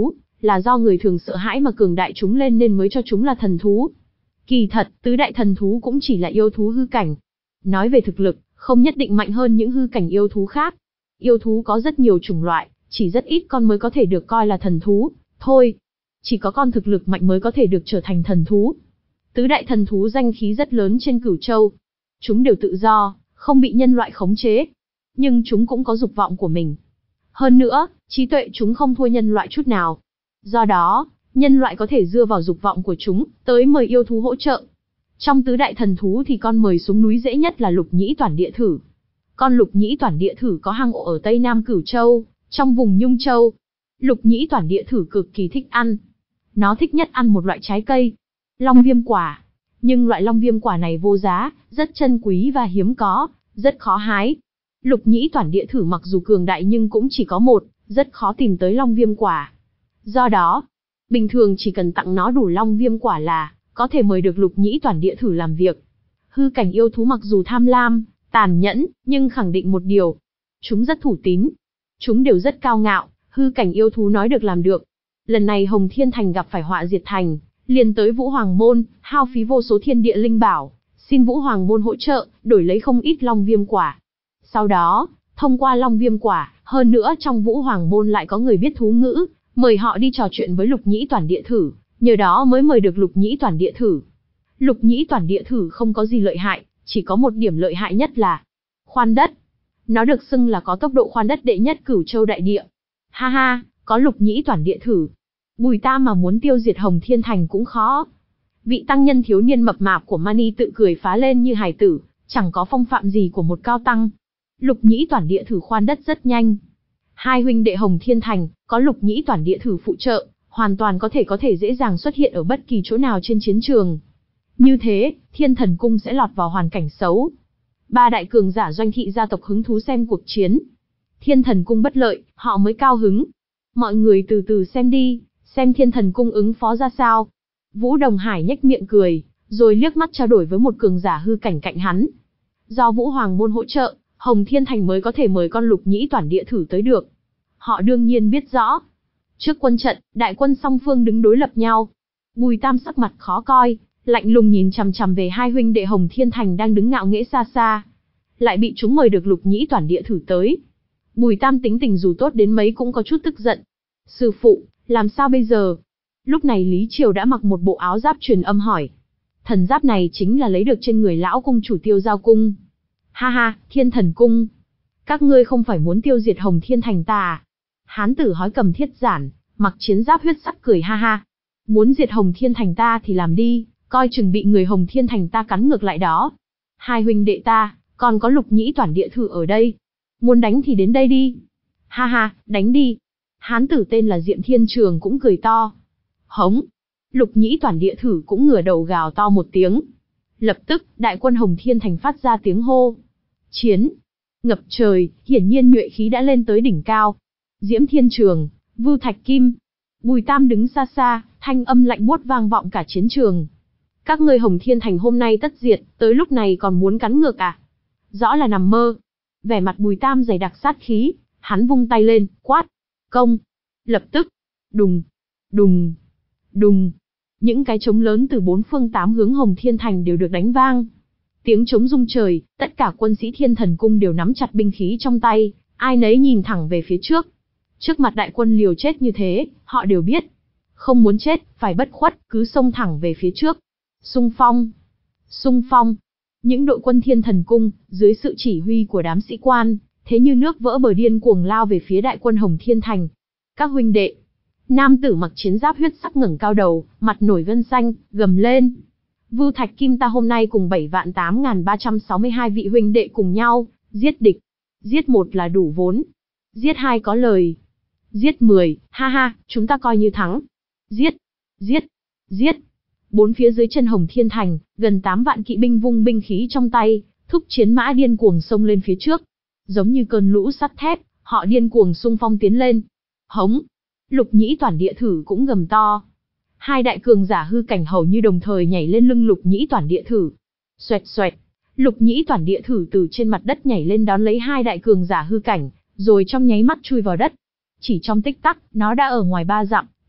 là do người thường sợ hãi mà cường đại chúng lên nên mới cho chúng là thần thú. Kỳ thật, tứ đại thần thú cũng chỉ là yêu thú hư cảnh. Nói về thực lực, không nhất định mạnh hơn những hư cảnh yêu thú khác. Yêu thú có rất nhiều chủng loại, chỉ rất ít con mới có thể được coi là thần thú, thôi. Chỉ có con thực lực mạnh mới có thể được trở thành thần thú. Tứ đại thần thú danh khí rất lớn trên Cửu Châu. Chúng đều tự do, không bị nhân loại khống chế. Nhưng chúng cũng có dục vọng của mình. Hơn nữa, trí tuệ chúng không thua nhân loại chút nào. Do đó, nhân loại có thể dựa vào dục vọng của chúng, tới mời yêu thú hỗ trợ. Trong tứ đại thần thú thì con mời xuống núi dễ nhất là Lục Nhĩ Toản Địa Thử. Con Lục Nhĩ Toản Địa Thử có hang ổ ở Tây Nam Cửu Châu, trong vùng Nhung Châu. Lục Nhĩ Toản Địa Thử cực kỳ thích ăn. Nó thích nhất ăn một loại trái cây, long viêm quả. Nhưng loại long viêm quả này vô giá, rất chân quý và hiếm có, rất khó hái. Lục Nhĩ Toản Địa Thử mặc dù cường đại nhưng cũng chỉ có một, rất khó tìm tới long viêm quả. Do đó, bình thường chỉ cần tặng nó đủ long viêm quả là có thể mời được Lục Nhĩ Toản Địa Thử làm việc. Hư cảnh yêu thú mặc dù tham lam, tàn nhẫn, nhưng khẳng định một điều. Chúng rất thủ tín. Chúng đều rất cao ngạo, hư cảnh yêu thú nói được làm được. Lần này Hồng Thiên Thành gặp phải họa diệt thành, liền tới Vũ Hoàng Môn, hao phí vô số thiên địa linh bảo, xin Vũ Hoàng Môn hỗ trợ, đổi lấy không ít long viêm quả. Sau đó, thông qua long viêm quả, hơn nữa trong Vũ Hoàng Môn lại có người biết thú ngữ, mời họ đi trò chuyện với Lục Nhĩ Toản Địa Thử, nhờ đó mới mời được Lục Nhĩ Toản Địa Thử. Lục Nhĩ Toản Địa Thử không có gì lợi hại, chỉ có một điểm lợi hại nhất là khoan đất. Nó được xưng là có tốc độ khoan đất đệ nhất Cửu Châu đại địa. Ha ha, có Lục Nhĩ Toản Địa Thử, Bùi Tam mà muốn tiêu diệt Hồng Thiên Thành cũng khó. Vị tăng nhân thiếu niên mập mạp của Mani tự cười phá lên như hài tử, chẳng có phong phạm gì của một cao tăng. Lục Nhĩ Toản Địa Thử khoan đất rất nhanh. Hai huynh đệ Hồng Thiên Thành, có Lục Nhĩ Toản Địa Thử phụ trợ, hoàn toàn có thể có thể dễ dàng xuất hiện ở bất kỳ chỗ nào trên chiến trường. Như thế, Thiên Thần Cung sẽ lọt vào hoàn cảnh xấu. Ba đại cường giả Doanh thị gia tộc hứng thú xem cuộc chiến. Thiên Thần Cung bất lợi, họ mới cao hứng. Mọi người từ từ xem đi, xem Thiên Thần Cung ứng phó ra sao. Vũ Đồng Hải nhếch miệng cười, rồi liếc mắt trao đổi với một cường giả hư cảnh cạnh hắn. Do Vũ Hoàng Môn hỗ trợ, Hồng Thiên Thành mới có thể mời con Lục Nhĩ Toản Địa Thử tới được. Họ đương nhiên biết rõ. Trước quân trận, đại quân song phương đứng đối lập nhau. Bùi Tam sắc mặt khó coi, lạnh lùng nhìn chằm chằm về hai huynh đệ Hồng Thiên Thành đang đứng ngạo nghễ xa xa. Lại bị chúng mời được Lục Nhĩ Toản Địa Thử tới. Bùi Tam tính tình dù tốt đến mấy cũng có chút tức giận. Sư phụ, làm sao bây giờ? Lúc này Lý Triều đã mặc một bộ áo giáp truyền âm hỏi. Thần giáp này chính là lấy được trên người lão cung chủ Tiêu Giao Cung. Ha ha, Thiên Thần Cung. Các ngươi không phải muốn tiêu diệt Hồng Thiên Thành ta à? Hán tử hói cầm thiết giản, mặc chiến giáp huyết sắc cười ha ha. Muốn diệt Hồng Thiên Thành ta thì làm đi, coi chừng bị người Hồng Thiên Thành ta cắn ngược lại đó. Hai huynh đệ ta, còn có Lục Nhĩ Toản Địa Thử ở đây. Muốn đánh thì đến đây đi. Ha ha, đánh đi. Hán tử tên là Diệm Thiên Trường cũng cười to. Hống. Lục Nhĩ Toản Địa Thử cũng ngửa đầu gào to một tiếng. Lập tức, đại quân Hồng Thiên Thành phát ra tiếng hô. Chiến. Ngập trời, hiển nhiên nhuệ khí đã lên tới đỉnh cao. Diễm Thiên Trường, Vưu Thạch Kim. Bùi Tam đứng xa xa, thanh âm lạnh buốt vang vọng cả chiến trường. Các ngươi Hồng Thiên Thành hôm nay tất diệt, tới lúc này còn muốn cắn ngược à? Rõ là nằm mơ. Vẻ mặt Bùi Tam dày đặc sát khí, hắn vung tay lên, quát. Công. Lập tức. Đùng. Đùng. Đùng. Những cái trống lớn từ bốn phương tám hướng Hồng Thiên Thành đều được đánh vang. Tiếng trống rung trời, tất cả quân sĩ Thiên Thần Cung đều nắm chặt binh khí trong tay, ai nấy nhìn thẳng về phía trước. Trước mặt đại quân liều chết như thế, họ đều biết. Không muốn chết, phải bất khuất, cứ xông thẳng về phía trước. Xung phong. Xung phong. Những đội quân Thiên Thần Cung, dưới sự chỉ huy của đám sĩ quan, thế như nước vỡ bờ điên cuồng lao về phía đại quân Hồng Thiên Thành. Các huynh đệ. Nam tử mặc chiến giáp huyết sắc ngẩng cao đầu, mặt nổi gân xanh, gầm lên. Vưu Thạch Kim ta hôm nay cùng bảy vạn tám nghìn ba trăm sáu mươi hai vị huynh đệ cùng nhau, giết địch. Giết một là đủ vốn. Giết hai có lời. Giết mười, ha ha, chúng ta coi như thắng. Giết, giết, giết. Bốn phía dưới chân Hồng Thiên Thành, gần tám vạn kỵ binh vung binh khí trong tay, thúc chiến mã điên cuồng xông lên phía trước. Giống như cơn lũ sắt thép, họ điên cuồng xung phong tiến lên. Hống. Lục Nhĩ Toản Địa Thử cũng gầm to. Hai đại cường giả hư cảnh hầu như đồng thời nhảy lên lưng Lục Nhĩ Toản Địa Thử. Xoẹt xoẹt. Lục Nhĩ Toản Địa Thử từ trên mặt đất nhảy lên đón lấy hai đại cường giả hư cảnh, rồi trong nháy mắt chui vào đất. Chỉ trong tích tắc, nó đã ở ngoài ba dặm,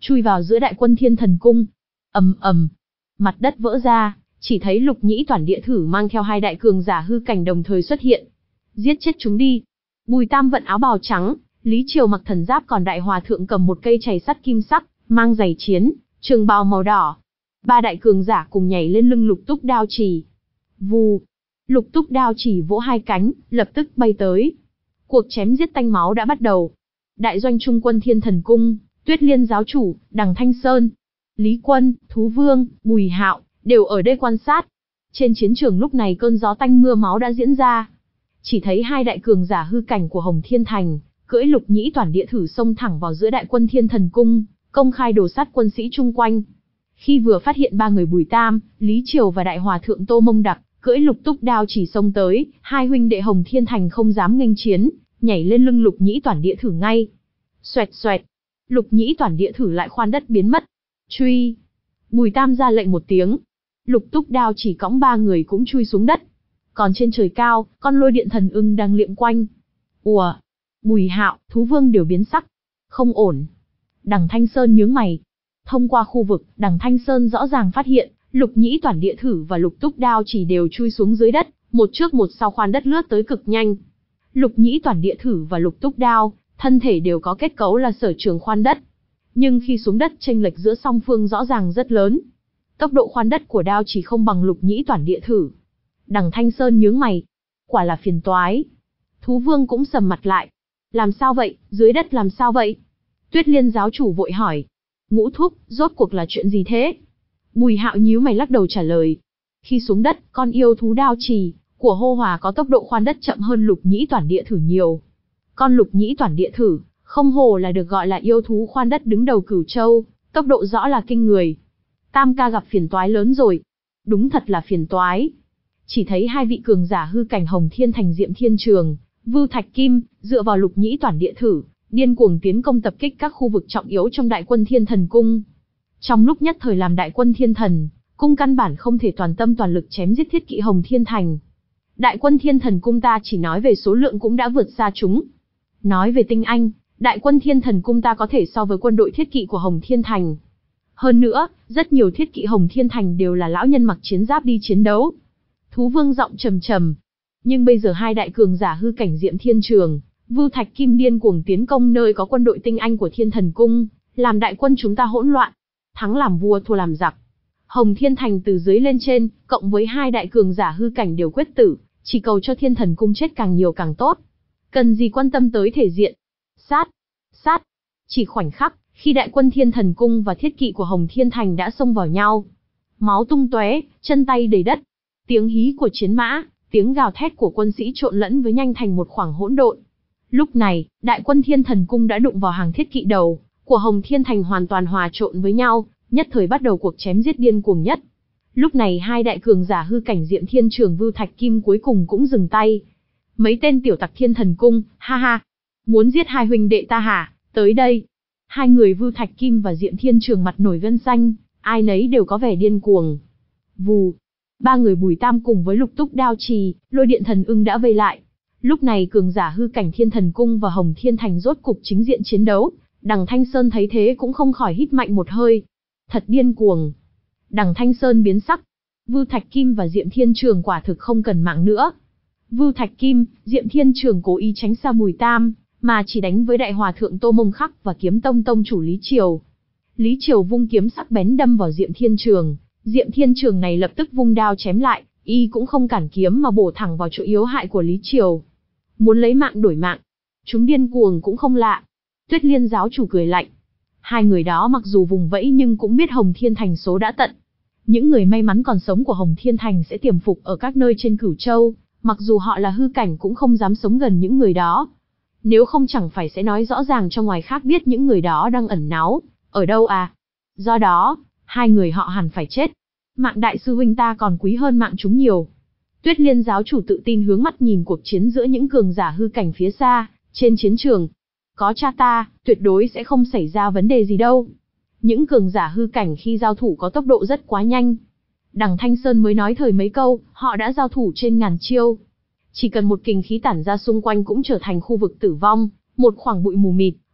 chui vào giữa đại quân Thiên Thần Cung. Ầm ầm, mặt đất vỡ ra, chỉ thấy Lục Nhĩ Toản Địa Thử mang theo hai đại cường giả hư cảnh đồng thời xuất hiện. Giết chết chúng đi. Bùi Tam vận áo bào trắng, Lý Triều mặc thần giáp, còn đại hòa thượng cầm một cây chày sắt kim sắc, mang giày chiến, trường bào màu đỏ. Ba đại cường giả cùng nhảy lên lưng Lục Túc Đao Chỉ. Vù, Lục Túc Đao Chỉ vỗ hai cánh, lập tức bay tới. Cuộc chém giết tanh máu đã bắt đầu. Đại doanh trung quân Thiên Thần Cung, Tuyết Liên giáo chủ, Đằng Thanh Sơn, Lý Quân, Thú Vương, Bùi Hạo đều ở đây quan sát. Trên chiến trường lúc này cơn gió tanh mưa máu đã diễn ra. Chỉ thấy hai đại cường giả hư cảnh của Hồng Thiên Thành, cưỡi Lục Nhĩ Toản Địa Thử xông thẳng vào giữa đại quân Thiên Thần Cung, công khai đổ sát quân sĩ chung quanh. Khi vừa phát hiện ba người Bùi Tam, Lý Triều và đại hòa thượng Tô Mông Đặc, cưỡi Lục Túc Đao Chỉ xông tới, hai huynh đệ Hồng Thiên Thành không dám nghênh chiến, nhảy lên lưng Lục Nhĩ Toản Địa Thử ngay. Xoẹt xoẹt, Lục Nhĩ Toản Địa Thử lại khoan đất biến mất. Truy! Bùi Tam ra lệnh một tiếng. Lục Túc Đao Chỉ cõng ba người cũng chui xuống đất. Còn trên trời cao, con lôi điện thần ưng đang liệm quanh. Ùa! Bùi Hạo, Thú Vương đều biến sắc. Không ổn. Đằng Thanh Sơn nhướng mày. Thông qua khu vực, Đằng Thanh Sơn rõ ràng phát hiện, Lục Nhĩ Toản Địa Thử và Lục Túc Đao Chỉ đều chui xuống dưới đất, một trước một sau khoan đất lướt tới cực nhanh. Lục Nhĩ Toản Địa Thử và Lục Túc Đao, thân thể đều có kết cấu là sở trường khoan đất. Nhưng khi xuống đất chênh lệch giữa song phương rõ ràng rất lớn. Tốc độ khoan đất của Đao Chỉ không bằng Lục Nhĩ Toản Địa Thử. Đằng Thanh Sơn nhướng mày. Quả là phiền toái. Thú Vương cũng sầm mặt lại. Làm sao vậy, dưới đất làm sao vậy? Tuyết Liên giáo chủ vội hỏi. Ngũ thúc, rốt cuộc là chuyện gì thế? Bùi Hạo nhíu mày lắc đầu trả lời. Khi xuống đất, con yêu thú Đao Chỉ của Hô Hòa có tốc độ khoan đất chậm hơn Lục Nhĩ Toản Địa Thử nhiều. Con Lục Nhĩ Toản Địa Thử, không hồ là được gọi là yêu thú khoan đất đứng đầu Cửu Châu, tốc độ rõ là kinh người. Tam ca gặp phiền toái lớn rồi. Đúng thật là phiền toái. Chỉ thấy hai vị cường giả hư cảnh Hồng Thiên Thành Diệm Thiên Trường, Vưu Thạch Kim, dựa vào Lục Nhĩ Toản Địa Thử, điên cuồng tiến công tập kích các khu vực trọng yếu trong đại quân Thiên Thần Cung. Trong lúc nhất thời làm đại quân Thiên Thần Cung căn bản không thể toàn tâm toàn lực chém giết thiết kỵ Hồng Thiên Thành. Đại quân Thiên Thần Cung ta chỉ nói về số lượng cũng đã vượt xa chúng. Nói về tinh anh, đại quân Thiên Thần Cung ta có thể so với quân đội thiết kỵ của Hồng Thiên Thành. Hơn nữa, rất nhiều thiết kỵ Hồng Thiên Thành đều là lão nhân mặc chiến giáp đi chiến đấu. Thú Vương giọng trầm trầm. Nhưng bây giờ hai đại cường giả hư cảnh Diệm Thiên Trường, Vưu Thạch Kim điên cuồng tiến công nơi có quân đội tinh anh của Thiên Thần Cung, làm đại quân chúng ta hỗn loạn. Thắng làm vua thua làm giặc. Hồng Thiên Thành từ dưới lên trên, cộng với hai đại cường giả hư cảnh đều quyết tử, chỉ cầu cho Thiên Thần Cung chết càng nhiều càng tốt. Cần gì quan tâm tới thể diện. Sát, sát. Chỉ khoảnh khắc, khi đại quân Thiên Thần Cung và thiết kỵ của Hồng Thiên Thành đã xông vào nhau. Máu tung tóe, chân tay đầy đất. Tiếng hí của chiến mã, tiếng gào thét của quân sĩ trộn lẫn với nhanh thành một khoảng hỗn độn. Lúc này, đại quân Thiên Thần Cung đã đụng vào hàng thiết kỵ đầu của Hồng Thiên Thành hoàn toàn hòa trộn với nhau, nhất thời bắt đầu cuộc chém giết điên cuồng nhất. Lúc này hai đại cường giả hư cảnh Diệm Thiên Trường Vưu Thạch Kim cuối cùng cũng dừng tay. Mấy tên tiểu tặc Thiên Thần Cung, ha ha, muốn giết hai huynh đệ ta hả? Tới đây. Hai người Vưu Thạch Kim và Diệm Thiên Trường mặt nổi gân xanh, ai nấy đều có vẻ điên cuồng. Vù. Ba người Bùi Tam cùng với Lục Túc Đao Trì, Lôi Điện Thần Ưng đã vây lại. Lúc này cường giả hư cảnh Thiên Thần Cung và Hồng Thiên Thành rốt cục chính diện chiến đấu. Đằng Thanh Sơn thấy thế cũng không khỏi hít mạnh một hơi. Thật điên cuồng. Đằng Thanh Sơn biến sắc. Vưu Thạch Kim và Diệm Thiên Trường quả thực không cần mạng nữa. Vưu Thạch Kim, Diệm Thiên Trường cố ý tránh xa Bùi Tam, mà chỉ đánh với đại hòa thượng Tô Mông Khắc và Kiếm Tông tông chủ Lý Triều. Lý Triều vung kiếm sắc bén đâm vào Diệm Thiên Trường. Diệm Thiên Trường này lập tức vung đao chém lại, y cũng không cản kiếm mà bổ thẳng vào chỗ yếu hại của Lý Triều. Muốn lấy mạng đổi mạng. Chúng điên cuồng cũng không lạ. Tuyết Liên giáo chủ cười lạnh. Hai người đó mặc dù vùng vẫy nhưng cũng biết Hồng Thiên Thành số đã tận. Những người may mắn còn sống của Hồng Thiên Thành sẽ tiềm phục ở các nơi trên Cửu Châu, mặc dù họ là hư cảnh cũng không dám sống gần những người đó. Nếu không chẳng phải sẽ nói rõ ràng cho ngoài khác biết những người đó đang ẩn náu, ở đâu à. Do đó, hai người họ hẳn phải chết. Mạng đại sư huynh ta còn quý hơn mạng chúng nhiều. Tuyết Liên giáo chủ tự tin hướng mắt nhìn cuộc chiến giữa những cường giả hư cảnh phía xa, trên chiến trường. Có cha ta, tuyệt đối sẽ không xảy ra vấn đề gì đâu. Những cường giả hư cảnh khi giao thủ có tốc độ rất quá nhanh. Đằng Thanh Sơn mới nói thời mấy câu, họ đã giao thủ trên ngàn chiêu. Chỉ cần một kình khí tản ra xung quanh cũng trở thành khu vực tử vong, một khoảng bụi mù mịt,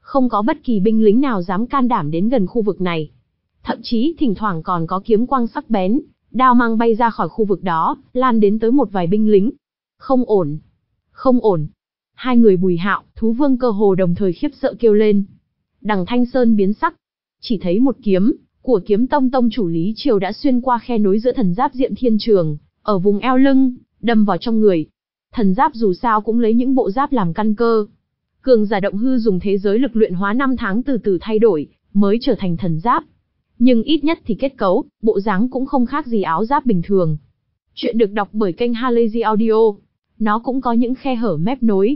không có bất kỳ binh lính nào dám can đảm đến gần khu vực này. Thậm chí thỉnh thoảng còn có kiếm quang sắc bén, đao mang bay ra khỏi khu vực đó, lan đến tới một vài binh lính. Không ổn, không ổn. Hai người Bùi Hạo, Thú Vương cơ hồ đồng thời khiếp sợ kêu lên. Đằng Thanh Sơn biến sắc, chỉ thấy một kiếm của Kiếm Tông tông chủ Lý Triều đã xuyên qua khe nối giữa thần giáp Diệm Thiên Trường, ở vùng eo lưng, đâm vào trong người. Thần giáp dù sao cũng lấy những bộ giáp làm căn cơ. Cường giả động hư dùng thế giới lực luyện hóa năm tháng từ từ thay đổi, mới trở thành thần giáp. Nhưng ít nhất thì kết cấu, bộ dáng cũng không khác gì áo giáp bình thường. Chuyện được đọc bởi kênh Halazy Audio. Nó cũng có những khe hở mép nối.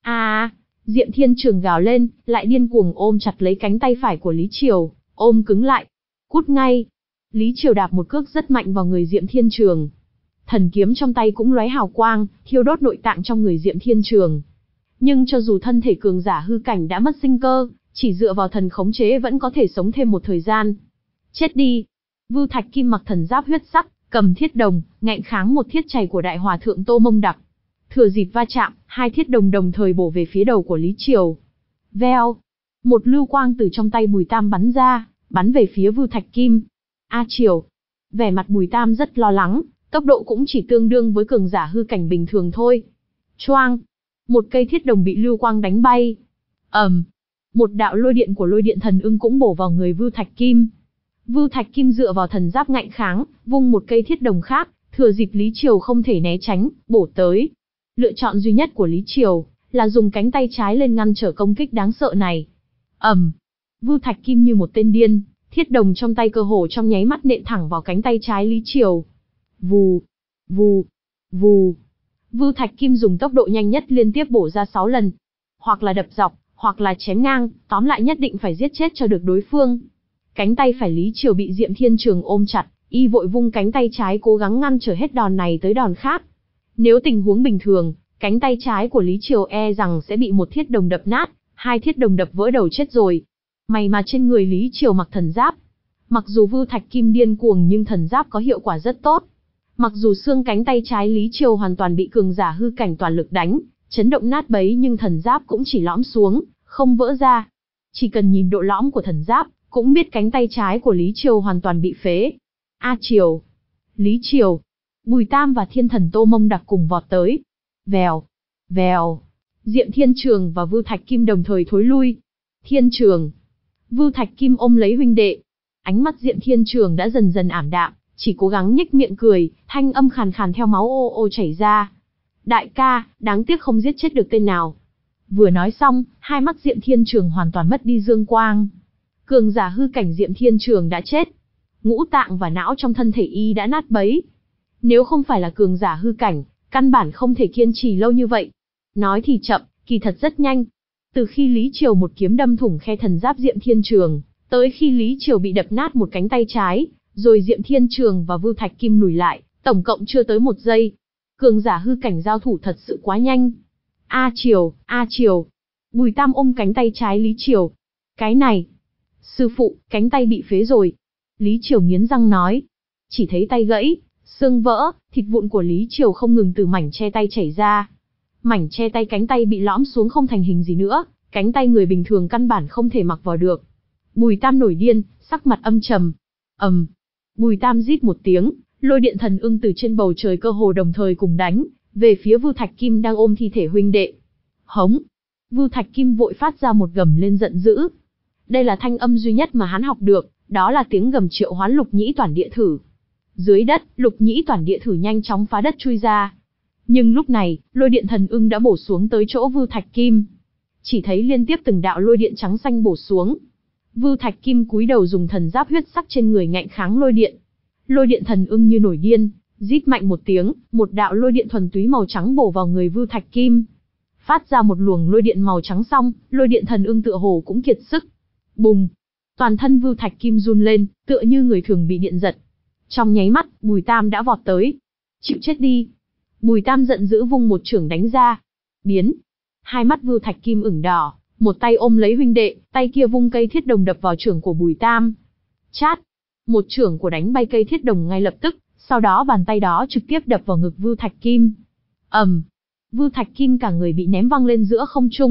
À, Diệm Thiên Trường gào lên, lại điên cuồng ôm chặt lấy cánh tay phải của Lý Triều, ôm cứng lại. Cút ngay. Lý Triều đạp một cước rất mạnh vào người Diệm Thiên Trường. Thần kiếm trong tay cũng lóe hào quang, thiêu đốt nội tạng trong người Diệm Thiên Trường. Nhưng cho dù thân thể cường giả hư cảnh đã mất sinh cơ, chỉ dựa vào thần khống chế vẫn có thể sống thêm một thời gian. Chết đi. Vưu Thạch Kim mặc thần giáp huyết sắc, cầm thiết đồng, ngạnh kháng một thiết chày của đại hòa thượng Tô Mông Đặc. Thừa dịp va chạm, hai thiết đồng đồng thời bổ về phía đầu của Lý Triều. Veo. Một lưu quang từ trong tay Bùi Tam bắn ra, bắn về phía Vưu Thạch Kim. A Triều. Vẻ mặt Bùi Tam rất lo lắng, tốc độ cũng chỉ tương đương với cường giả hư cảnh bình thường thôi. Choang. Một cây thiết đồng bị lưu quang đánh bay. ầm, um, một đạo lôi điện của lôi điện thần ưng cũng bổ vào người Vưu Thạch Kim. Vưu Thạch Kim dựa vào thần giáp ngạnh kháng, vung một cây thiết đồng khác, thừa dịp Lý Triều không thể né tránh, bổ tới. Lựa chọn duy nhất của Lý Triều là dùng cánh tay trái lên ngăn trở công kích đáng sợ này. ầm, um, Vưu Thạch Kim như một tên điên, thiết đồng trong tay cơ hồ trong nháy mắt nện thẳng vào cánh tay trái Lý Triều. Vù, vù, vù. Vưu Thạch Kim dùng tốc độ nhanh nhất liên tiếp bổ ra sáu lần. Hoặc là đập dọc, hoặc là chém ngang, tóm lại nhất định phải giết chết cho được đối phương. Cánh tay phải Lý Triều bị Diệm Thiên Trường ôm chặt, y vội vung cánh tay trái cố gắng ngăn trở hết đòn này tới đòn khác. Nếu tình huống bình thường, cánh tay trái của Lý Triều e rằng sẽ bị một thiết đồng đập nát, hai thiết đồng đập vỡ đầu chết rồi. May mà trên người Lý Triều mặc thần giáp. Mặc dù Vưu Thạch Kim điên cuồng nhưng thần giáp có hiệu quả rất tốt. Mặc dù xương cánh tay trái Lý Triều hoàn toàn bị cường giả hư cảnh toàn lực đánh, chấn động nát bấy nhưng thần giáp cũng chỉ lõm xuống, không vỡ ra. Chỉ cần nhìn độ lõm của thần giáp, cũng biết cánh tay trái của Lý Triều hoàn toàn bị phế. A Triều, Lý Triều, Bùi Tam và Thiên Thần Tô Mông Đặc cùng vọt tới. Vèo, vèo, Diệm Thiên Trường và Vưu Thạch Kim đồng thời thối lui. Thiên Trường, Vưu Thạch Kim ôm lấy huynh đệ. Ánh mắt Diệm Thiên Trường đã dần dần ảm đạm, chỉ cố gắng nhếch miệng cười, thanh âm khàn khàn theo máu ô ô chảy ra. Đại ca, đáng tiếc không giết chết được tên nào. Vừa nói xong, hai mắt Diệm Thiên Trường hoàn toàn mất đi dương quang. Cường giả hư cảnh Diệm Thiên Trường đã chết. Ngũ tạng và não trong thân thể y đã nát bấy. Nếu không phải là cường giả hư cảnh, căn bản không thể kiên trì lâu như vậy. Nói thì chậm, kỳ thật rất nhanh. Từ khi Lý Triều một kiếm đâm thủng khe thần giáp Diệm Thiên Trường, tới khi Lý Triều bị đập nát một cánh tay trái, rồi Diệm Thiên Trường và Vưu Thạch Kim lùi lại, tổng cộng chưa tới một giây. Cường giả hư cảnh giao thủ thật sự quá nhanh. A Triều, A Triều. Bùi Tam ôm cánh tay trái Lý Triều. Cái này. Sư phụ, cánh tay bị phế rồi. Lý Triều nghiến răng nói. Chỉ thấy tay gãy, xương vỡ, thịt vụn của Lý Triều không ngừng từ mảnh che tay chảy ra. Mảnh che tay cánh tay bị lõm xuống không thành hình gì nữa, cánh tay người bình thường căn bản không thể mặc vào được. Bùi Tam nổi điên, sắc mặt âm trầm. ầm, um, Bùi Tam rít một tiếng, lôi điện thần ưng từ trên bầu trời cơ hồ đồng thời cùng đánh về phía Vưu Thạch Kim đang ôm thi thể huynh đệ. Hống! Vưu Thạch Kim vội phát ra một gầm lên giận dữ. Đây là thanh âm duy nhất mà hắn học được, đó là tiếng gầm triệu hoán Lục Nhĩ Toản Địa Thử. Dưới đất, Lục Nhĩ Toản Địa Thử nhanh chóng phá đất chui ra. Nhưng lúc này, lôi điện thần ưng đã bổ xuống tới chỗ Vưu Thạch Kim. Chỉ thấy liên tiếp từng đạo lôi điện trắng xanh bổ xuống. Vưu Thạch Kim cúi đầu dùng thần giáp huyết sắc trên người ngạnh kháng lôi điện. Lôi điện thần ưng như nổi điên, rít mạnh một tiếng, một đạo lôi điện thuần túy màu trắng bổ vào người Vưu Thạch Kim. Phát ra một luồng lôi điện màu trắng xong, lôi điện thần ưng tựa hồ cũng kiệt sức. Bùng! Toàn thân Vưu Thạch Kim run lên, tựa như người thường bị điện giật. Trong nháy mắt, Bùi Tam đã vọt tới. Chịu chết đi! Bùi Tam giận dữ vung một chưởng đánh ra. Biến! Hai mắt Vưu Thạch Kim ửng đỏ, một tay ôm lấy huynh đệ, tay kia vung cây thiết đồng đập vào chưởng của Bùi Tam. Chát! Một chưởng của đánh bay cây thiết đồng ngay lập tức, sau đó bàn tay đó trực tiếp đập vào ngực Vưu Thạch Kim. ầm! um, Vưu Thạch Kim cả người bị ném văng lên giữa không trung,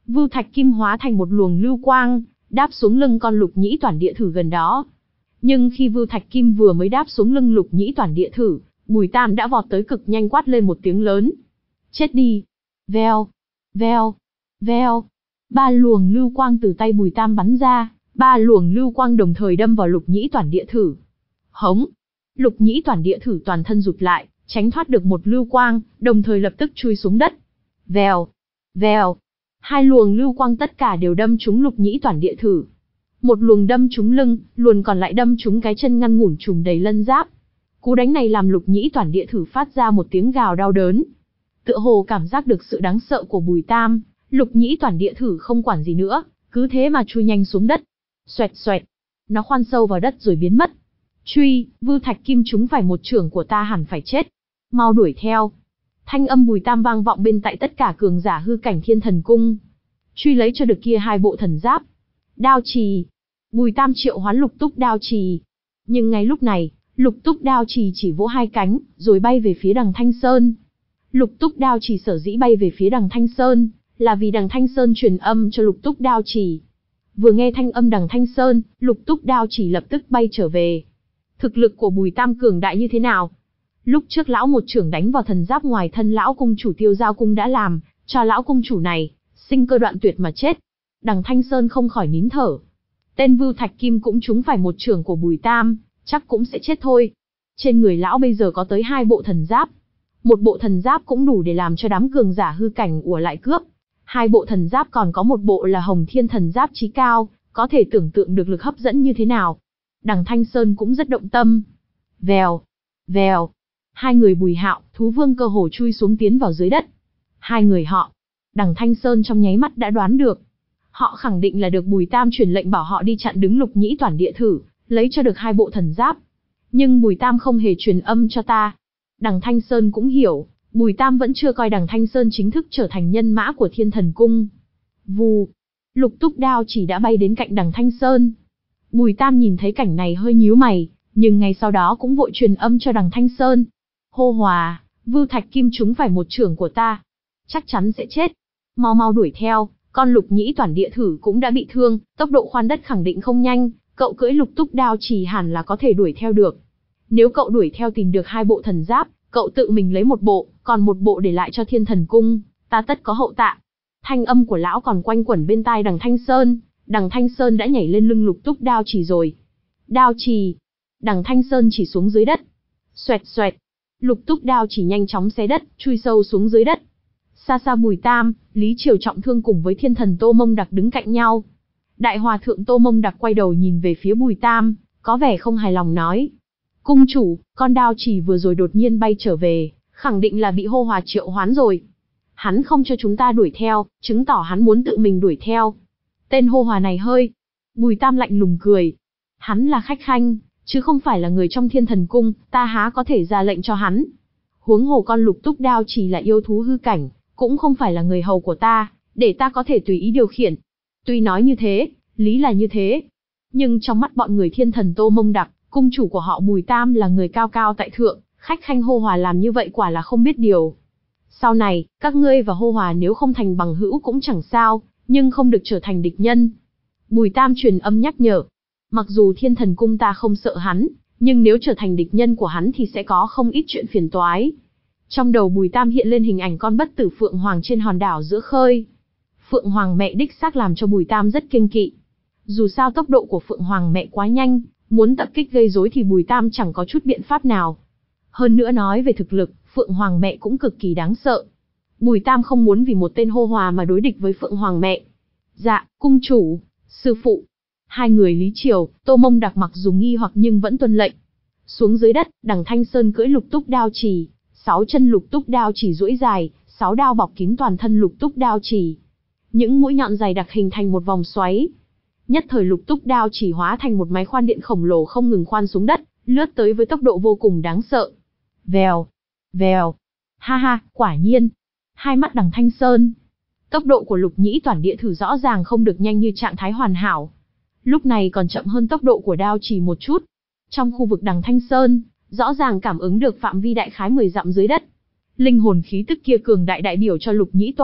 Vưu Thạch Kim hóa thành một luồng lưu quang, đáp xuống lưng con Lục Nhĩ Toản Địa Thử gần đó. Nhưng khi Vưu Thạch Kim vừa mới đáp xuống lưng Lục Nhĩ Toản Địa Thử, Bùi Tam đã vọt tới cực nhanh quát lên một tiếng lớn. Chết đi! Veo! Veo! Veo! Ba luồng lưu quang từ tay Bùi Tam bắn ra, ba luồng lưu quang đồng thời đâm vào Lục Nhĩ Toản Địa Thử. Hống! Lục Nhĩ Toản Địa Thử toàn thân rụt lại, tránh thoát được một lưu quang, đồng thời lập tức chui xuống đất. Vèo! Vèo! Hai luồng lưu quang tất cả đều đâm trúng Lục Nhĩ Toản Địa Thử. Một luồng đâm trúng lưng, luồng còn lại đâm trúng cái chân ngăn ngủn trùm đầy lân giáp. Cú đánh này làm Lục Nhĩ Toản Địa Thử phát ra một tiếng gào đau đớn. Tựa hồ cảm giác được sự đáng sợ của Bùi Tam, Lục Nhĩ Toản Địa Thử không quản gì nữa, cứ thế mà chui nhanh xuống đất. Xoẹt xoẹt, nó khoan sâu vào đất rồi biến mất. Truy, Vưu Thạch Kim trúng phải một chưởng của ta hẳn phải chết. Mau đuổi theo. Thanh âm Bùi Tam vang vọng bên tại tất cả cường giả hư cảnh Thiên Thần Cung. Truy lấy cho được kia hai bộ thần giáp. Đao trì. Bùi Tam triệu hoán Lục Túc Đao trì. Nhưng ngay lúc này, Lục Túc Đao trì chỉ vỗ hai cánh, rồi bay về phía đằng Thanh Sơn. Lục Túc Đao trì sở dĩ bay về phía đằng Thanh Sơn, là vì đằng Thanh Sơn truyền âm cho Lục Túc Đao trì. Vừa nghe thanh âm đằng Thanh Sơn, Lục Túc Đao trì lập tức bay trở về. Thực lực của Bùi Tam cường đại như thế nào? Lúc trước lão một chưởng đánh vào thần giáp ngoài thân lão cung chủ Tiêu Giao Cung đã làm cho lão cung chủ này sinh cơ đoạn tuyệt mà chết. Đằng Thanh Sơn không khỏi nín thở. Tên Vưu Thạch Kim cũng trúng phải một chưởng của Bùi Tam, chắc cũng sẽ chết thôi. Trên người lão bây giờ có tới hai bộ thần giáp. Một bộ thần giáp cũng đủ để làm cho đám cường giả hư cảnh ùa lại cướp. Hai bộ thần giáp còn có một bộ là Hồng Thiên thần giáp chí cao, có thể tưởng tượng được lực hấp dẫn như thế nào. Đằng Thanh Sơn cũng rất động tâm. Vèo, vèo. Hai người Bùi Hạo, Thú Vương cơ hồ chui xuống tiến vào dưới đất. Hai người họ, đằng Thanh Sơn trong nháy mắt đã đoán được. Họ khẳng định là được Bùi Tam truyền lệnh bảo họ đi chặn đứng Lục Nhĩ Toản Địa Thử, lấy cho được hai bộ thần giáp. Nhưng Bùi Tam không hề truyền âm cho ta. Đằng Thanh Sơn cũng hiểu, Bùi Tam vẫn chưa coi đằng Thanh Sơn chính thức trở thành nhân mã của Thiên Thần Cung. Vù, Lục Túc Đao chỉ đã bay đến cạnh đằng Thanh Sơn. Bùi Tam nhìn thấy cảnh này hơi nhíu mày, nhưng ngay sau đó cũng vội truyền âm cho đằng Thanh Sơn. Hô hòa, Vưu Thạch Kim trúng phải một chưởng của ta, chắc chắn sẽ chết. Mau mau đuổi theo, con Lục Nhĩ Toản Địa Thử cũng đã bị thương, tốc độ khoan đất khẳng định không nhanh, cậu cưỡi Lục Túc Đao chỉ hẳn là có thể đuổi theo được. Nếu cậu đuổi theo tìm được hai bộ thần giáp, cậu tự mình lấy một bộ, còn một bộ để lại cho Thiên Thần Cung, ta tất có hậu tạ. Thanh âm của lão còn quanh quẩn bên tai đằng Thanh Sơn, đằng Thanh Sơn đã nhảy lên lưng Lục Túc Đao chỉ rồi. Đao trì, đằng Thanh Sơn chỉ xuống dưới đất. Xoẹt xoẹt, Lục Túc Đao chỉ nhanh chóng xé đất, chui sâu xuống dưới đất. Xa xa Bùi Tam, Lý Triều trọng thương cùng với Thiên Thần Tô Mông Đặc đứng cạnh nhau. Đại Hòa Thượng Tô Mông Đặc quay đầu nhìn về phía Bùi Tam, có vẻ không hài lòng nói. Cung chủ, con đao chỉ vừa rồi đột nhiên bay trở về, khẳng định là bị hô hòa triệu hoán rồi. Hắn không cho chúng ta đuổi theo, chứng tỏ hắn muốn tự mình đuổi theo. Tên hô hòa này hơi. Bùi Tam lạnh lùng cười. Hắn là khách khanh, chứ không phải là người trong Thiên Thần Cung, ta há có thể ra lệnh cho hắn. Huống hồ con Lục Túc Đao chỉ là yêu thú hư cảnh, cũng không phải là người hầu của ta, để ta có thể tùy ý điều khiển. Tuy nói như thế, lý là như thế. Nhưng trong mắt bọn người Thiên Thần Tô Mông Đặc, cung chủ của họ Bùi Tam là người cao cao tại thượng, khách khanh hô hòa làm như vậy quả là không biết điều. Sau này, các ngươi và hô hòa nếu không thành bằng hữu cũng chẳng sao, nhưng không được trở thành địch nhân. Bùi Tam truyền âm nhắc nhở. Mặc dù Thiên Thần Cung ta không sợ hắn, nhưng nếu trở thành địch nhân của hắn thì sẽ có không ít chuyện phiền toái. Trong đầu Bùi Tam hiện lên hình ảnh con bất tử Phượng Hoàng trên hòn đảo giữa khơi. Phượng Hoàng mẹ đích xác làm cho Bùi Tam rất kiêng kỵ. Dù sao tốc độ của Phượng Hoàng mẹ quá nhanh, muốn tập kích gây rối thì Bùi Tam chẳng có chút biện pháp nào. Hơn nữa nói về thực lực, Phượng Hoàng mẹ cũng cực kỳ đáng sợ. Bùi Tam không muốn vì một tên hô hòa mà đối địch với Phượng Hoàng mẹ. Dạ, cung chủ, sư phụ. Hai người Lý Triều, Tô Mông Đặc mặc dù nghi hoặc nhưng vẫn tuân lệnh. Xuống dưới đất, đằng Thanh Sơn cưỡi Lục Túc Đao chỉ, sáu chân Lục Túc Đao chỉ duỗi dài, sáu đao bọc kín toàn thân Lục Túc Đao chỉ. Những mũi nhọn dài đặc hình thành một vòng xoáy. Nhất thời Lục Túc Đao chỉ hóa thành một máy khoan điện khổng lồ không ngừng khoan xuống đất, lướt tới với tốc độ vô cùng đáng sợ. Vèo, vèo. Ha ha, quả nhiên. Hai mắt đằng Thanh Sơn. Tốc độ của Lục Nhĩ Toản Địa Thử rõ ràng không được nhanh như trạng thái hoàn hảo. Lúc này còn chậm hơn tốc độ của đao chỉ một chút. Trong khu vực đằng Thanh Sơn, rõ ràng cảm ứng được phạm vi đại khái mười dặm dưới đất. Linh hồn khí tức kia cường đại đại biểu cho Lục Nhĩ Toản,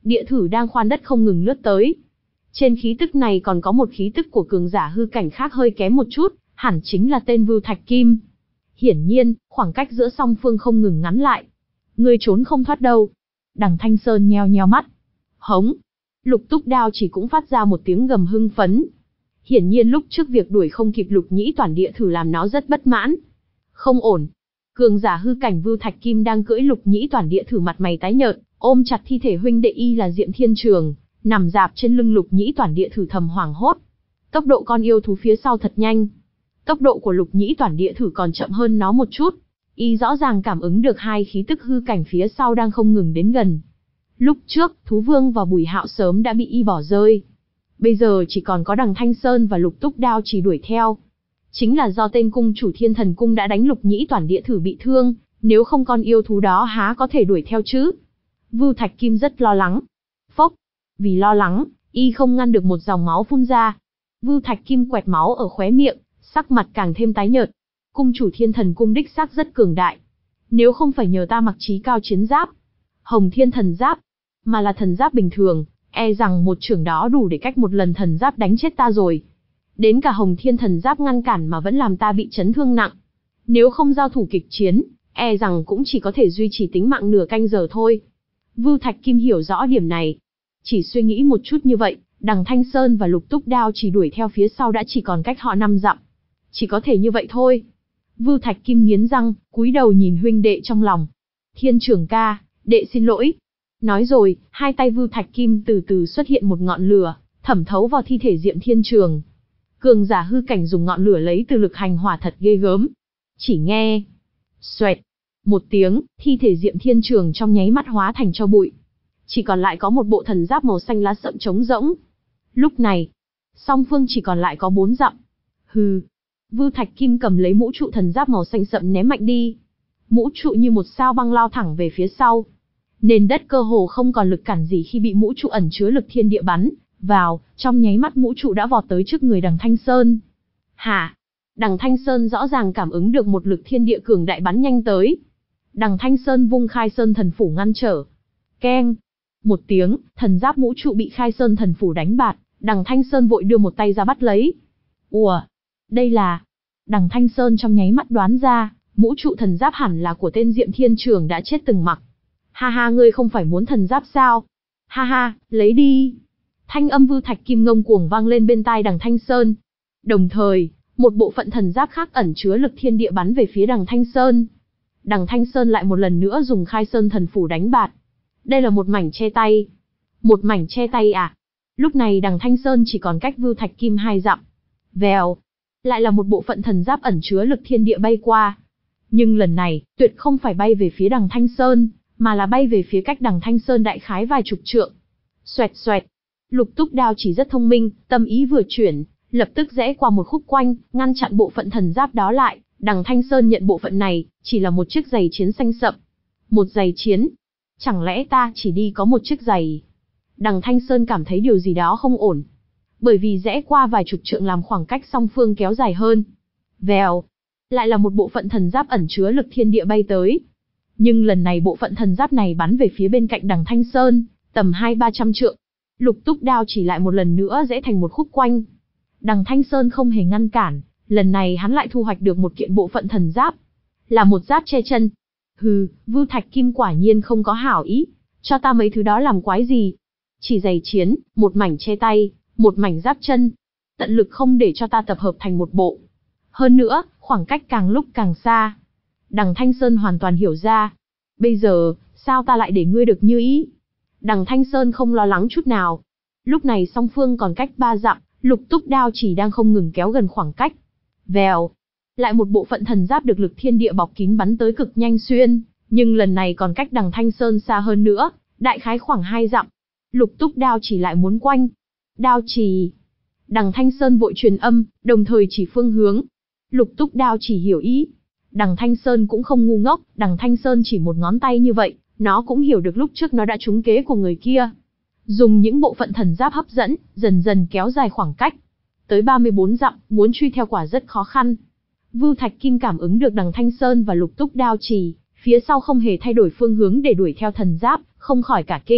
địa thử đang khoan đất không ngừng lướt tới. Trên khí tức này còn có một khí tức của cường giả hư cảnh khác hơi kém một chút, hẳn chính là tên Vưu Thạch Kim. Hiển nhiên, khoảng cách giữa song phương không ngừng ngắn lại. Ngươi trốn không thoát đâu. Đằng Thanh Sơn nheo nheo mắt. Hống. Lục Túc Đao chỉ cũng phát ra một tiếng gầm hưng phấn. Hiển nhiên lúc trước việc đuổi không kịp Lục Nhĩ Toản địa thử làm nó rất bất mãn. Không ổn. Cường giả hư cảnh Vưu Thạch Kim đang cưỡi Lục Nhĩ Toản địa thử mặt mày tái nhợt, ôm chặt thi thể huynh đệ y là Diệm Thiên Trường, nằm dạp trên lưng Lục Nhĩ Toản địa thử thầm hoảng hốt. Tốc độ con yêu thú phía sau thật nhanh. Tốc độ của Lục Nhĩ Toản địa thử còn chậm hơn nó một chút. Y rõ ràng cảm ứng được hai khí tức hư cảnh phía sau đang không ngừng đến gần. Lúc trước, Thú Vương và Bùi Hạo sớm đã bị y bỏ rơi. Bây giờ chỉ còn có đằng Thanh Sơn và Lục Túc Đao chỉ đuổi theo. Chính là do tên cung chủ Thiên Thần Cung đã đánh Lục Nhĩ Toản địa thử bị thương, nếu không con yêu thú đó há có thể đuổi theo chứ. Vưu Thạch Kim rất lo lắng. Phốc. Vì lo lắng, y không ngăn được một dòng máu phun ra. Vưu Thạch Kim quẹt máu ở khóe miệng, sắc mặt càng thêm tái nhợt. Cung chủ Thiên Thần Cung đích xác rất cường đại. Nếu không phải nhờ ta mặc trí cao chiến giáp, Hồng Thiên Thần Giáp, mà là thần giáp bình thường, e rằng một chưởng đó đủ để cách một lần thần giáp đánh chết ta rồi. Đến cả Hồng Thiên Thần Giáp ngăn cản mà vẫn làm ta bị chấn thương nặng. Nếu không giao thủ kịch chiến, e rằng cũng chỉ có thể duy trì tính mạng nửa canh giờ thôi. Vưu Thạch Kim hiểu rõ điểm này. Chỉ suy nghĩ một chút như vậy, đằng Thanh Sơn và Lục Túc Đao chỉ đuổi theo phía sau đã chỉ còn cách họ năm dặm. Chỉ có thể như vậy thôi. Vưu Thạch Kim nghiến răng, cúi đầu nhìn huynh đệ trong lòng. Thiên Trường ca, đệ xin lỗi. Nói rồi, hai tay Vưu Thạch Kim từ từ xuất hiện một ngọn lửa, thẩm thấu vào thi thể Diệm Thiên Trường. Cường giả hư cảnh dùng ngọn lửa lấy từ lực hành hỏa thật ghê gớm. Chỉ nghe xoẹt một tiếng, thi thể Diệm Thiên Trường trong nháy mắt hóa thành tro bụi. Chỉ còn lại có một bộ thần giáp màu xanh lá sậm trống rỗng. Lúc này, song phương chỉ còn lại có bốn dặm. Hừ. Vưu Thạch Kim cầm lấy mũ trụ thần giáp màu xanh sậm ném mạnh đi. Mũ trụ như một sao băng lao thẳng về phía sau. Nền đất cơ hồ không còn lực cản gì khi bị mũ trụ ẩn chứa lực thiên địa bắn vào, trong nháy mắt mũ trụ đã vọt tới trước người đằng Thanh Sơn. Hả? Đằng Thanh Sơn rõ ràng cảm ứng được một lực thiên địa cường đại bắn nhanh tới. Đằng Thanh Sơn vung Khai Sơn Thần Phủ ngăn trở. Keng! Một tiếng, thần giáp mũ trụ bị Khai Sơn Thần Phủ đánh bạt, đằng Thanh Sơn vội đưa một tay ra bắt lấy. Ủa? Đây là... Đằng Thanh Sơn trong nháy mắt đoán ra, mũ trụ thần giáp hẳn là của tên Diệm Thiên Trường đã chết từng mặc. Ha ha, ngươi không phải muốn thần giáp sao? Ha ha, lấy đi. Thanh âm Vưu Thạch Kim ngông cuồng vang lên bên tai đằng Thanh Sơn. Đồng thời, một bộ phận thần giáp khác ẩn chứa lực thiên địa bắn về phía đằng Thanh Sơn. Đằng Thanh Sơn lại một lần nữa dùng Khai Sơn Thần Phủ đánh bạt. Đây là một mảnh che tay. Một mảnh che tay à? Lúc này đằng Thanh Sơn chỉ còn cách Vưu Thạch Kim hai dặm. Vèo. Lại là một bộ phận thần giáp ẩn chứa lực thiên địa bay qua. Nhưng lần này, tuyệt không phải bay về phía đằng Thanh Sơn, mà là bay về phía cách đằng Thanh Sơn đại khái vài chục trượng. Xoẹt xoẹt. Lục Túc Đao chỉ rất thông minh, tâm ý vừa chuyển, lập tức rẽ qua một khúc quanh, ngăn chặn bộ phận thần giáp đó lại. Đằng Thanh Sơn nhận bộ phận này, chỉ là một chiếc giày chiến xanh sậm. Một giày chiến? Chẳng lẽ ta chỉ đi có một chiếc giày? Đằng Thanh Sơn cảm thấy điều gì đó không ổn. Bởi vì rẽ qua vài chục trượng làm khoảng cách song phương kéo dài hơn. Vèo. Lại là một bộ phận thần giáp ẩn chứa lực thiên địa bay tới. Nhưng lần này bộ phận thần giáp này bắn về phía bên cạnh đằng Thanh Sơn, tầm hai ba trăm trượng. Lục Túc Đao chỉ lại một lần nữa rẽ thành một khúc quanh. Đằng Thanh Sơn không hề ngăn cản, lần này hắn lại thu hoạch được một kiện bộ phận thần giáp. Là một giáp che chân. Hừ, Vưu Thạch Kim quả nhiên không có hảo ý, cho ta mấy thứ đó làm quái gì? Chỉ giày chiến, một mảnh che tay, một mảnh giáp chân. Tận lực không để cho ta tập hợp thành một bộ. Hơn nữa, khoảng cách càng lúc càng xa. Đằng Thanh Sơn hoàn toàn hiểu ra. Bây giờ, sao ta lại để ngươi được như ý? Đằng Thanh Sơn không lo lắng chút nào. Lúc này song phương còn cách ba dặm, Lục Túc Đao chỉ đang không ngừng kéo gần khoảng cách. Vèo. Lại một bộ phận thần giáp được lực thiên địa bọc kín bắn tới cực nhanh xuyên, nhưng lần này còn cách đằng Thanh Sơn xa hơn nữa, đại khái khoảng hai dặm. Lục Túc Đao chỉ lại muốn quanh. Đao chỉ. Đằng Thanh Sơn vội truyền âm, đồng thời chỉ phương hướng. Lục Túc Đao chỉ hiểu ý. Đằng Thanh Sơn cũng không ngu ngốc, đằng Thanh Sơn chỉ một ngón tay như vậy, nó cũng hiểu được lúc trước nó đã trúng kế của người kia. Dùng những bộ phận thần giáp hấp dẫn, dần dần kéo dài khoảng cách. Tới ba mươi bốn dặm, muốn truy theo quả rất khó khăn. Vưu Thạch Kim cảm ứng được đằng Thanh Sơn và Lục Túc Đao chỉ, phía sau không hề thay đổi phương hướng để đuổi theo thần giáp, không khỏi cả kinh,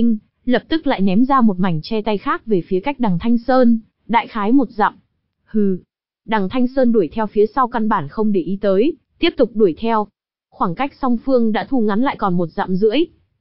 lập tức lại ném ra một mảnh che tay khác về phía cách Đằng Thanh Sơn, đại khái một dặm. Hừ. Đằng Thanh Sơn đuổi theo phía sau căn bản không để ý tới, tiếp tục đuổi theo. Khoảng cách song phương đã thu ngắn lại còn một dặm rưỡi.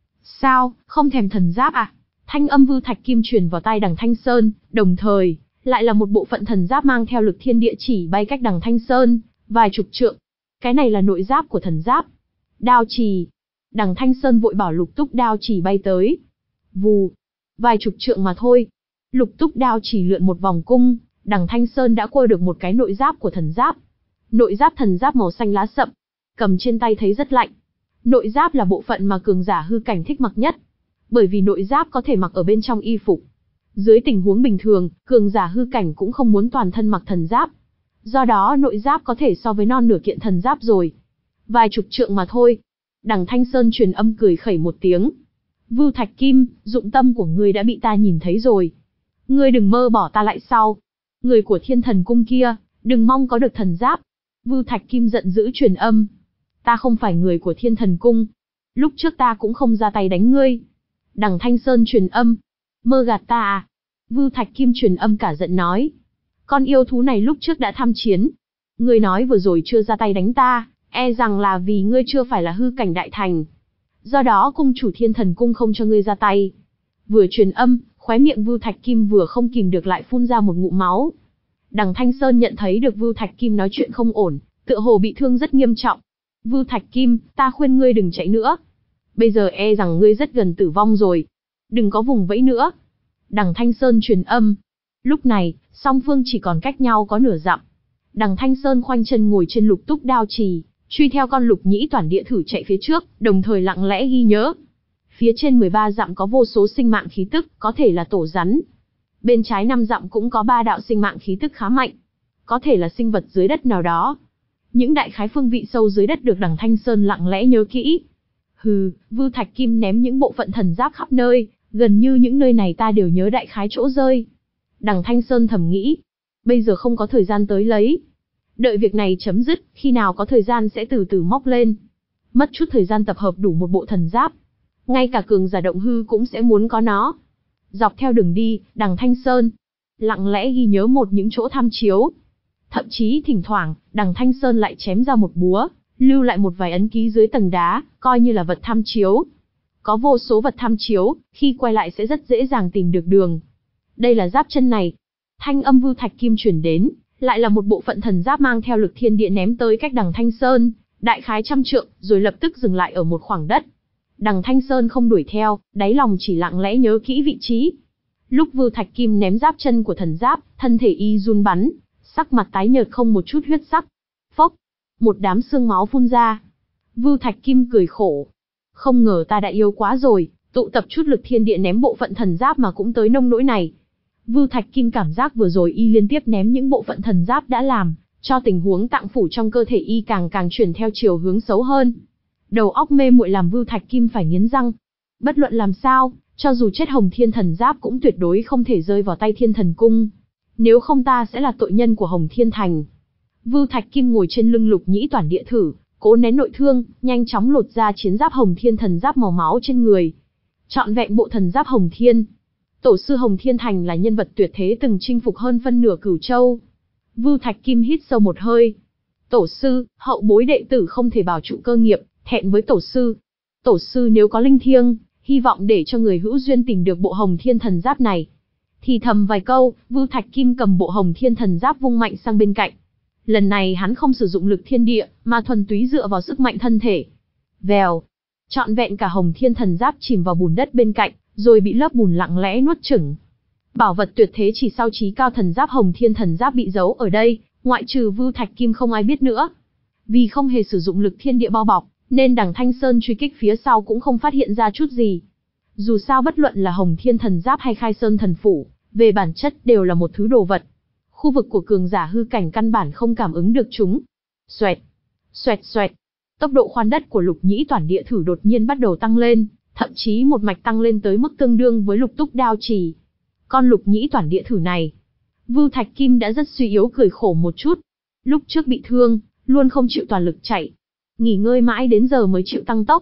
Sao, không thèm thần giáp à? Thanh âm Vưu Thạch Kim truyền vào tai Đằng Thanh Sơn, đồng thời, lại là một bộ phận thần giáp mang theo lực thiên địa chỉ bay cách Đằng Thanh Sơn, vài chục trượng. Cái này là nội giáp của thần giáp. Đao chì. Đằng Thanh Sơn vội bảo Lục Túc đao chì bay tới. Vù. Vài chục trượng mà thôi. Lục Túc đao chì lượn một vòng cung, Đằng Thanh Sơn đã quơ được một cái nội giáp của thần giáp. Nội giáp thần giáp màu xanh lá sậm, cầm trên tay thấy rất lạnh. Nội giáp là bộ phận mà cường giả hư cảnh thích mặc nhất, bởi vì nội giáp có thể mặc ở bên trong y phục. Dưới tình huống bình thường, cường giả hư cảnh cũng không muốn toàn thân mặc thần giáp. Do đó nội giáp có thể so với non nửa kiện thần giáp rồi. Vài chục trượng mà thôi. Đằng Thanh Sơn truyền âm cười khẩy một tiếng. Vưu Thạch Kim, dụng tâm của ngươi đã bị ta nhìn thấy rồi. Ngươi đừng mơ bỏ ta lại sau. Người của Thiên Thần Cung kia, đừng mong có được thần giáp. Vưu Thạch Kim giận dữ truyền âm. Ta không phải người của Thiên Thần Cung. Lúc trước ta cũng không ra tay đánh ngươi. Đằng Thanh Sơn truyền âm. Mơ gạt ta à? Vưu Thạch Kim truyền âm cả giận nói. Con yêu thú này lúc trước đã tham chiến. Ngươi nói vừa rồi chưa ra tay đánh ta, e rằng là vì ngươi chưa phải là hư cảnh đại thành. Do đó cung chủ Thiên Thần Cung không cho ngươi ra tay. Vừa truyền âm, khóe miệng Vưu Thạch Kim vừa không kìm được lại phun ra một ngụm máu. Đằng Thanh Sơn nhận thấy được Vưu Thạch Kim nói chuyện không ổn, tựa hồ bị thương rất nghiêm trọng. Vưu Thạch Kim, ta khuyên ngươi đừng chạy nữa. Bây giờ e rằng ngươi rất gần tử vong rồi. Đừng có vùng vẫy nữa. Đằng Thanh Sơn truyền âm. Lúc này, song phương chỉ còn cách nhau có nửa dặm. Đằng Thanh Sơn khoanh chân ngồi trên Lục Túc đao chì, truy theo con Lục Nhĩ Toản Địa Thử chạy phía trước, đồng thời lặng lẽ ghi nhớ. Phía trên mười ba dặm có vô số sinh mạng khí tức, có thể là tổ rắn. Bên trái năm dặm cũng có ba đạo sinh mạng khí tức khá mạnh, có thể là sinh vật dưới đất nào đó. Những đại khái phương vị sâu dưới đất được Đằng Thanh Sơn lặng lẽ nhớ kỹ. Hừ, Vưu Thạch Kim ném những bộ phận thần giáp khắp nơi, gần như những nơi này ta đều nhớ đại khái chỗ rơi. Đằng Thanh Sơn thầm nghĩ, bây giờ không có thời gian tới lấy. Đợi việc này chấm dứt, khi nào có thời gian sẽ từ từ móc lên. Mất chút thời gian tập hợp đủ một bộ thần giáp. Ngay cả cường giả động hư cũng sẽ muốn có nó. Dọc theo đường đi, Đằng Thanh Sơn lặng lẽ ghi nhớ một những chỗ tham chiếu. Thậm chí thỉnh thoảng, Đằng Thanh Sơn lại chém ra một búa, lưu lại một vài ấn ký dưới tầng đá, coi như là vật tham chiếu. Có vô số vật tham chiếu, khi quay lại sẽ rất dễ dàng tìm được đường. Đây là giáp chân này. Thanh âm Vưu Thạch Kim truyền đến, lại là một bộ phận thần giáp mang theo lực thiên địa ném tới cách Đằng Thanh Sơn, đại khái trăm trượng, rồi lập tức dừng lại ở một khoảng đất. Đằng Thanh Sơn không đuổi theo, đáy lòng chỉ lặng lẽ nhớ kỹ vị trí. Lúc Vưu Thạch Kim ném giáp chân của thần giáp, thân thể y run bắn, sắc mặt tái nhợt không một chút huyết sắc. Phốc, một đám xương máu phun ra. Vưu Thạch Kim cười khổ. Không ngờ ta đã yếu quá rồi, tụ tập chút lực thiên địa ném bộ phận thần giáp mà cũng tới nông nỗi này. Vưu Thạch Kim cảm giác vừa rồi y liên tiếp ném những bộ phận thần giáp đã làm cho tình huống tạng phủ trong cơ thể y càng càng chuyển theo chiều hướng xấu hơn. Đầu óc mê muội làm Vưu Thạch Kim phải nghiến răng. Bất luận làm sao, cho dù chết Hồng Thiên Thần Giáp cũng tuyệt đối không thể rơi vào tay Thiên Thần Cung. Nếu không ta sẽ là tội nhân của Hồng Thiên Thành. Vưu Thạch Kim ngồi trên lưng Lục Nhĩ Toản Địa Thử, cố nén nội thương, nhanh chóng lột ra chiến giáp Hồng Thiên Thần Giáp màu máu trên người. Trọn vẹn bộ thần giáp Hồng Thiên. Tổ sư Hồng Thiên Thành là nhân vật tuyệt thế từng chinh phục hơn phân nửa Cửu Châu. Vưu Thạch Kim hít sâu một hơi. Tổ sư, hậu bối đệ tử không thể bảo trụ cơ nghiệp, thẹn với tổ sư. Tổ sư nếu có linh thiêng, hy vọng để cho người hữu duyên tìm được bộ Hồng Thiên Thần Giáp này. Thì thầm vài câu, Vưu Thạch Kim cầm bộ Hồng Thiên Thần Giáp vung mạnh sang bên cạnh. Lần này hắn không sử dụng lực thiên địa, mà thuần túy dựa vào sức mạnh thân thể. Vèo, trọn vẹn cả Hồng Thiên Thần Giáp chìm vào bùn đất bên cạnh, rồi bị lớp bùn lặng lẽ nuốt chửng. Bảo vật tuyệt thế chỉ sau Chí Cao Thần Giáp Hồng Thiên Thần Giáp bị giấu ở đây, ngoại trừ Vưu Thạch Kim không ai biết nữa. Vì không hề sử dụng lực thiên địa bao bọc, nên Đằng Thanh Sơn truy kích phía sau cũng không phát hiện ra chút gì. Dù sao bất luận là Hồng Thiên Thần Giáp hay Khai Sơn Thần Phủ, về bản chất đều là một thứ đồ vật. Khu vực của cường giả hư cảnh căn bản không cảm ứng được chúng. Xoẹt, xoẹt xoẹt. Tốc độ khoan đất của Lục Nhĩ Toản Địa Thử đột nhiên bắt đầu tăng lên, thậm chí một mạch tăng lên tới mức tương đương với Lục Túc đao chì. Con Lục Nhĩ Toản Địa Thử này, Vưu Thạch Kim đã rất suy yếu cười khổ một chút. Lúc trước bị thương, luôn không chịu toàn lực chạy, nghỉ ngơi mãi đến giờ mới chịu tăng tốc.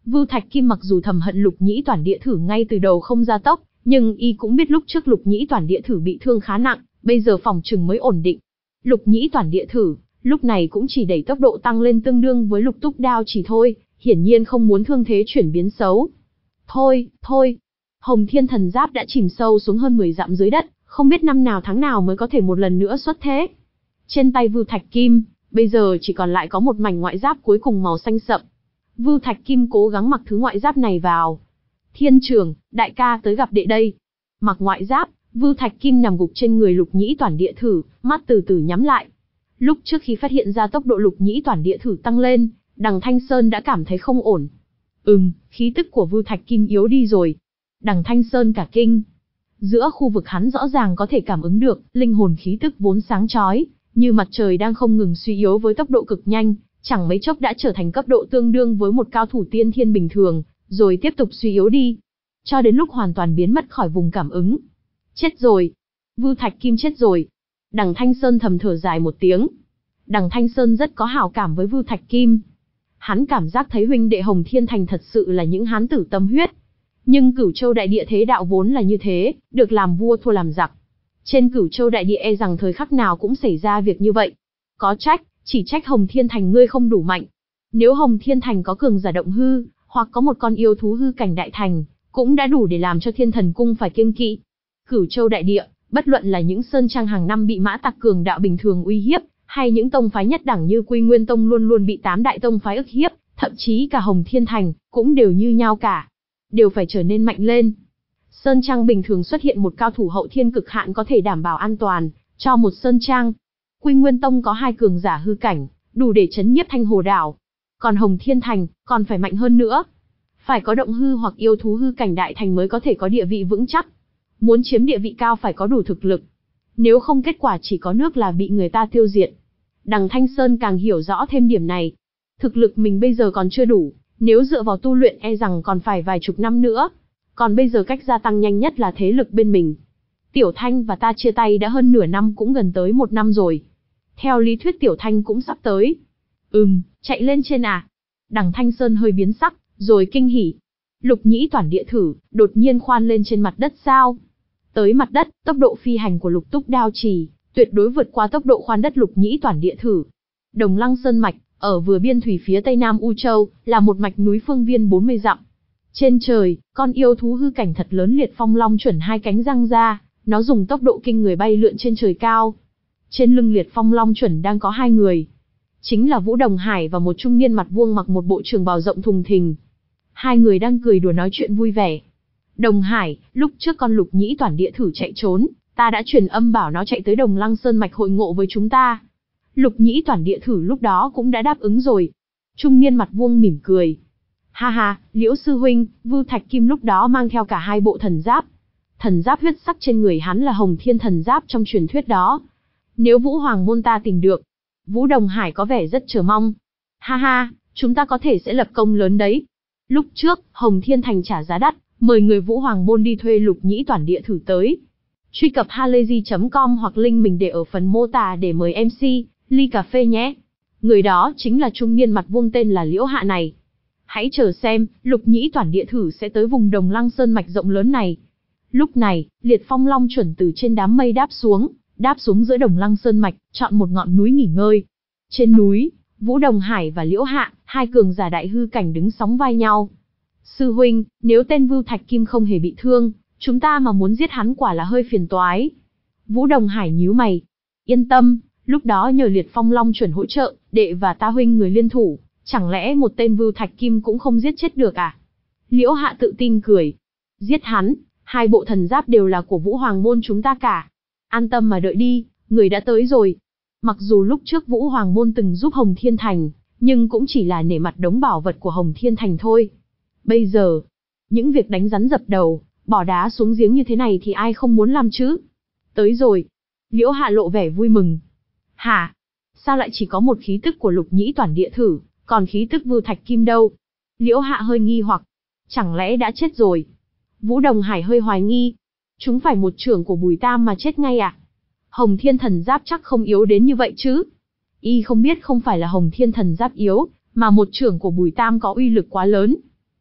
Vưu Thạch Kim mặc dù thầm hận Lục Nhĩ Toản Địa Thử ngay từ đầu không ra tốc, nhưng y cũng biết lúc trước Lục Nhĩ Toản Địa Thử bị thương khá nặng, bây giờ phòng trừng mới ổn định. Lục Nhĩ Toản Địa Thử, lúc này cũng chỉ đẩy tốc độ tăng lên tương đương với Lục Túc Đao chỉ thôi, hiển nhiên không muốn thương thế chuyển biến xấu. Thôi, thôi. Hồng Thiên Thần Giáp đã chìm sâu xuống hơn mười dặm dưới đất, không biết năm nào tháng nào mới có thể một lần nữa xuất thế. Trên tay Vưu Thạch Kim, bây giờ chỉ còn lại có một mảnh ngoại giáp cuối cùng màu xanh sậm. Vưu Thạch Kim cố gắng mặc thứ ngoại giáp này vào. Thiên Trường, đại ca tới gặp đệ đây. Mặc ngoại giáp, Vưu Thạch Kim nằm gục trên người Lục Nhĩ Toản Địa Thử, mắt từ từ nhắm lại. Lúc trước khi phát hiện ra tốc độ Lục Nhĩ Toản Địa Thử tăng lên, Đằng Thanh Sơn đã cảm thấy không ổn. Ừm, khí tức của Vưu Thạch Kim yếu đi rồi. Đằng Thanh Sơn cả kinh. Giữa khu vực hắn rõ ràng có thể cảm ứng được, linh hồn khí tức vốn sáng chói, như mặt trời đang không ngừng suy yếu với tốc độ cực nhanh, chẳng mấy chốc đã trở thành cấp độ tương đương với một cao thủ tiên thiên bình thường, rồi tiếp tục suy yếu đi, cho đến lúc hoàn toàn biến mất khỏi vùng cảm ứng. Chết rồi, Vưu Thạch Kim chết rồi. Đằng Thanh Sơn thầm thở dài một tiếng. Đằng Thanh Sơn rất có hảo cảm với Vưu Thạch Kim. Hắn cảm giác thấy huynh đệ Hồng Thiên Thành thật sự là những hán tử tâm huyết. Nhưng Cửu Châu Đại Địa thế đạo vốn là như thế, được làm vua thua làm giặc. Trên Cửu Châu Đại Địa e rằng thời khắc nào cũng xảy ra việc như vậy. Có trách, chỉ trách Hồng Thiên Thành ngươi không đủ mạnh. Nếu Hồng Thiên Thành có cường giả động hư, hoặc có một con yêu thú hư cảnh đại thành, cũng đã đủ để làm cho Thiên Thần Cung phải kiêng kỵ. Cửu Châu Đại Địa, bất luận là những sơn trang hàng năm bị mã tặc cường đạo bình thường uy hiếp, hay những tông phái nhất đẳng như Quy Nguyên Tông luôn luôn bị tám đại tông phái ức hiếp, thậm chí cả Hồng Thiên Thành, cũng đều như nhau cả. Đều phải trở nên mạnh lên. Sơn trang bình thường xuất hiện một cao thủ hậu thiên cực hạn có thể đảm bảo an toàn cho một sơn trang. Quy Nguyên Tông có hai cường giả hư cảnh, đủ để chấn nhiếp Thanh Hồ Đảo. Còn Hồng Thiên Thành, còn phải mạnh hơn nữa. Phải có động hư hoặc yêu thú hư cảnh đại thành mới có thể có địa vị vững chắc. Muốn chiếm địa vị cao phải có đủ thực lực. Nếu không kết quả chỉ có nước là bị người ta tiêu diệt. Đằng Thanh Sơn càng hiểu rõ thêm điểm này. Thực lực mình bây giờ còn chưa đủ, nếu dựa vào tu luyện e rằng còn phải vài chục năm nữa. Còn bây giờ cách gia tăng nhanh nhất là thế lực bên mình. Tiểu Thanh và ta chia tay đã hơn nửa năm, cũng gần tới một năm rồi. Theo lý thuyết Tiểu Thanh cũng sắp tới. Ừm, chạy lên trên à? Đằng Thanh Sơn hơi biến sắc, rồi kinh hỉ. Lục Nhĩ Toản Địa Thử, đột nhiên khoan lên trên mặt đất sao? Tới mặt đất, tốc độ phi hành của Lục Túc Đao Chỉ, tuyệt đối vượt qua tốc độ khoan đất Lục Nhĩ Toản Địa Thử. Đồng Lăng Sơn Mạch, ở vừa biên thủy phía tây nam U Châu, là một mạch núi phương viên bốn mươi dặm. Trên trời, con yêu thú hư cảnh thật lớn Liệt Phong Long chuẩn hai cánh răng ra, nó dùng tốc độ kinh người bay lượn trên trời cao. Trên lưng Liệt Phong Long chuẩn đang có hai người. Chính là Vũ Đồng Hải và một trung niên mặt vuông mặc một bộ trường bào rộng thùng thình. Hai người đang cười đùa nói chuyện vui vẻ. Đồng Hải, lúc trước con Lục Nhĩ Toản Địa Thử chạy trốn, ta đã truyền âm bảo nó chạy tới Đồng Lăng Sơn Mạch hội ngộ với chúng ta. Lục Nhĩ Toản Địa Thử lúc đó cũng đã đáp ứng rồi. Trung niên mặt vuông mỉm cười. Ha ha, Liễu sư huynh, Vưu Thạch Kim lúc đó mang theo cả hai bộ thần giáp. Thần giáp huyết sắc trên người hắn là Hồng Thiên thần giáp trong truyền thuyết đó. Nếu Vũ Hoàng môn ta tìm được, Vũ Đồng Hải có vẻ rất chờ mong. Ha ha, chúng ta có thể sẽ lập công lớn đấy. Lúc trước, Hồng Thiên Thành trả giá đắt, mời người Vũ Hoàng môn đi thuê Lục Nhĩ Toản Địa Thử tới. Truy cập halayzi chấm com hoặc link mình để ở phần mô tả để mời em xê, ly cà phê nhé. Người đó chính là trung niên mặt vuông tên là Liễu Hạ này. Hãy chờ xem, Lục Nhĩ Toản Địa Thử sẽ tới vùng Đồng Lăng Sơn Mạch rộng lớn này. Lúc này, Liệt Phong Long chuẩn từ trên đám mây đáp xuống, đáp xuống giữa Đồng Lăng Sơn Mạch, chọn một ngọn núi nghỉ ngơi. Trên núi, Vũ Đồng Hải và Liễu Hạ, hai cường giả đại hư cảnh đứng sóng vai nhau. Sư huynh, nếu tên Vưu Thạch Kim không hề bị thương, chúng ta mà muốn giết hắn quả là hơi phiền toái. Vũ Đồng Hải nhíu mày. Yên tâm, lúc đó nhờ Liệt Phong Long chuẩn hỗ trợ, đệ và ta huynh người liên thủ, chẳng lẽ một tên Vưu Thạch Kim cũng không giết chết được à? Liễu Hạ tự tin cười. Giết hắn, hai bộ thần giáp đều là của Vũ Hoàng môn chúng ta cả. An tâm mà đợi đi, người đã tới rồi. Mặc dù lúc trước Vũ Hoàng môn từng giúp Hồng Thiên Thành, nhưng cũng chỉ là nể mặt đống bảo vật của Hồng Thiên Thành thôi. Bây giờ, những việc đánh rắn dập đầu, bỏ đá xuống giếng như thế này thì ai không muốn làm chứ? Tới rồi. Liễu Hạ lộ vẻ vui mừng. Hả? Sao lại chỉ có một khí tức của Lục Nhĩ Toản Địa Thử, còn khí tức Vưu Thạch Kim đâu? Liễu Hạ hơi nghi hoặc. Chẳng lẽ đã chết rồi? Vũ Đồng Hải hơi hoài nghi. Chúng phải một trưởng của Bùi Tam mà chết ngay à? Hồng Thiên thần giáp chắc không yếu đến như vậy chứ? Y không biết không phải là Hồng Thiên thần giáp yếu, mà một trưởng của Bùi Tam có uy lực quá lớn.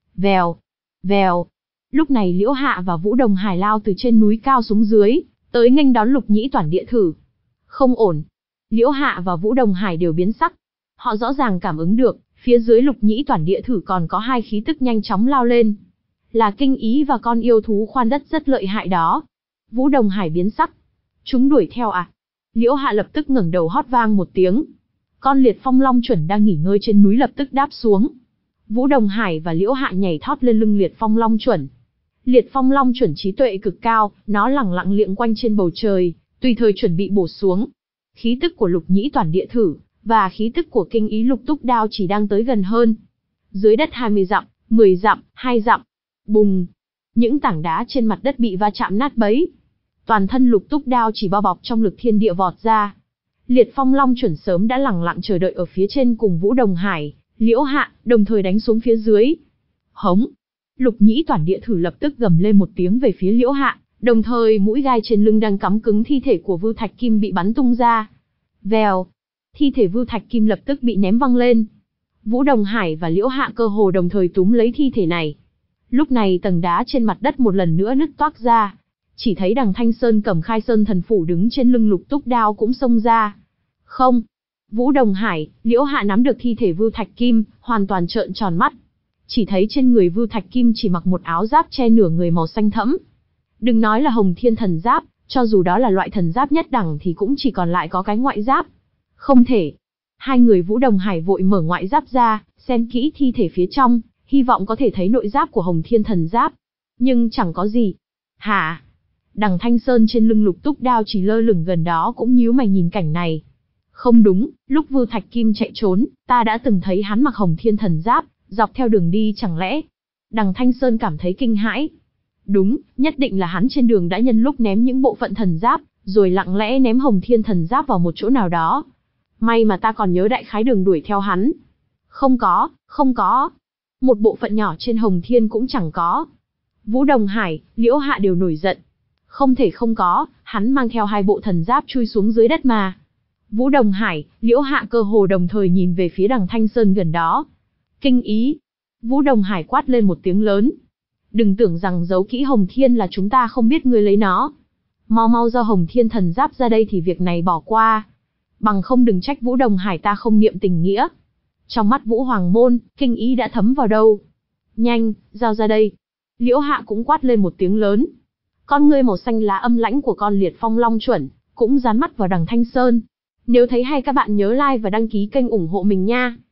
Vèo, vèo. Lúc này Liễu Hạ và Vũ Đồng Hải lao từ trên núi cao xuống dưới, tới nghênh đón Lục Nhĩ Toản Địa Thử. Không ổn. Liễu Hạ và Vũ Đồng Hải đều biến sắc. Họ rõ ràng cảm ứng được, phía dưới Lục Nhĩ Toản Địa Thử còn có hai khí tức nhanh chóng lao lên. Là kinh ý và con yêu thú khoan đất rất lợi hại đó. Vũ Đồng Hải biến sắc. Chúng đuổi theo à? Liễu Hạ lập tức ngẩng đầu hót vang một tiếng. Con Liệt Phong Long Chuẩn đang nghỉ ngơi trên núi lập tức đáp xuống. Vũ Đồng Hải và Liễu Hạ nhảy thót lên lưng Liệt Phong Long Chuẩn. Liệt Phong Long Chuẩn trí tuệ cực cao, nó lẳng lặng liệng quanh trên bầu trời, tùy thời chuẩn bị bổ xuống. Khí tức của Lục Nhĩ Toản Địa Thử và khí tức của kinh ý Lục Túc Đao chỉ đang tới gần hơn. Dưới đất hai mươi dặm, mười dặm, hai dặm. Bùng! Những tảng đá trên mặt đất bị va chạm nát bấy. Toàn thân Lục Túc Đao chỉ bao bọc trong lực thiên địa vọt ra. Liệt Phong Long Chuẩn sớm đã lẳng lặng chờ đợi ở phía trên cùng Vũ Đồng Hải, Liễu Hạ, đồng thời đánh xuống phía dưới. Hống! Lục Nhĩ Toản Địa Thử lập tức gầm lên một tiếng về phía Liễu Hạ, đồng thời mũi gai trên lưng đang cắm cứng thi thể của Vưu Thạch Kim bị bắn tung ra. Vèo! Thi thể Vưu Thạch Kim lập tức bị ném văng lên. Vũ Đồng Hải và Liễu Hạ cơ hồ đồng thời túm lấy thi thể này. Lúc này tầng đá trên mặt đất một lần nữa nứt toác ra. Chỉ thấy Đằng Thanh Sơn cầm Khai Sơn Thần Phủ đứng trên lưng Lục Túc Đao cũng xông ra. Không! Vũ Đồng Hải, Liễu Hạ nắm được thi thể Vưu Thạch Kim, hoàn toàn trợn tròn mắt. Chỉ thấy trên người Vưu Thạch Kim chỉ mặc một áo giáp che nửa người màu xanh thẫm. Đừng nói là Hồng Thiên Thần Giáp, cho dù đó là loại thần giáp nhất đẳng thì cũng chỉ còn lại có cái ngoại giáp. Không thể. Hai người Vũ Đồng Hải vội mở ngoại giáp ra, xem kỹ thi thể phía trong, hy vọng có thể thấy nội giáp của Hồng Thiên Thần Giáp. Nhưng chẳng có gì. Hả? Đằng Thanh Sơn trên lưng Lục Túc Đao chỉ lơ lửng gần đó cũng nhíu mày nhìn cảnh này. Không đúng, lúc Vưu Thạch Kim chạy trốn, ta đã từng thấy hắn mặc Hồng Thiên Thần Giáp, dọc theo đường đi chẳng lẽ. Đằng Thanh Sơn cảm thấy kinh hãi. Đúng, nhất định là hắn trên đường đã nhân lúc ném những bộ phận thần giáp, rồi lặng lẽ ném Hồng Thiên Thần Giáp vào một chỗ nào đó. May mà ta còn nhớ đại khái đường đuổi theo hắn. Không có, không có. Một bộ phận nhỏ trên Hồng Thiên cũng chẳng có. Vũ Đồng Hải, Liễu Hạ đều nổi giận. Không thể không có, hắn mang theo hai bộ thần giáp chui xuống dưới đất mà. Vũ Đồng Hải, Liễu Hạ cơ hồ đồng thời nhìn về phía Đằng Thanh Sơn gần đó. Kinh ý. Vũ Đồng Hải quát lên một tiếng lớn. Đừng tưởng rằng giấu kỹ Hồng Thiên là chúng ta không biết ngươi lấy nó. Mau mau giao Hồng Thiên Thần Giáp ra đây thì việc này bỏ qua. Bằng không đừng trách Vũ Đồng Hải ta không niệm tình nghĩa. Trong mắt Vũ Hoàng Môn, kinh ý đã thấm vào đâu. Nhanh, giao ra đây. Liễu Hạ cũng quát lên một tiếng lớn. Con ngươi màu xanh lá âm lãnh của con Liệt Phong Long Chuẩn cũng dán mắt vào Đằng Thanh Sơn. Nếu thấy hay các bạn nhớ like và đăng ký kênh ủng hộ mình nha.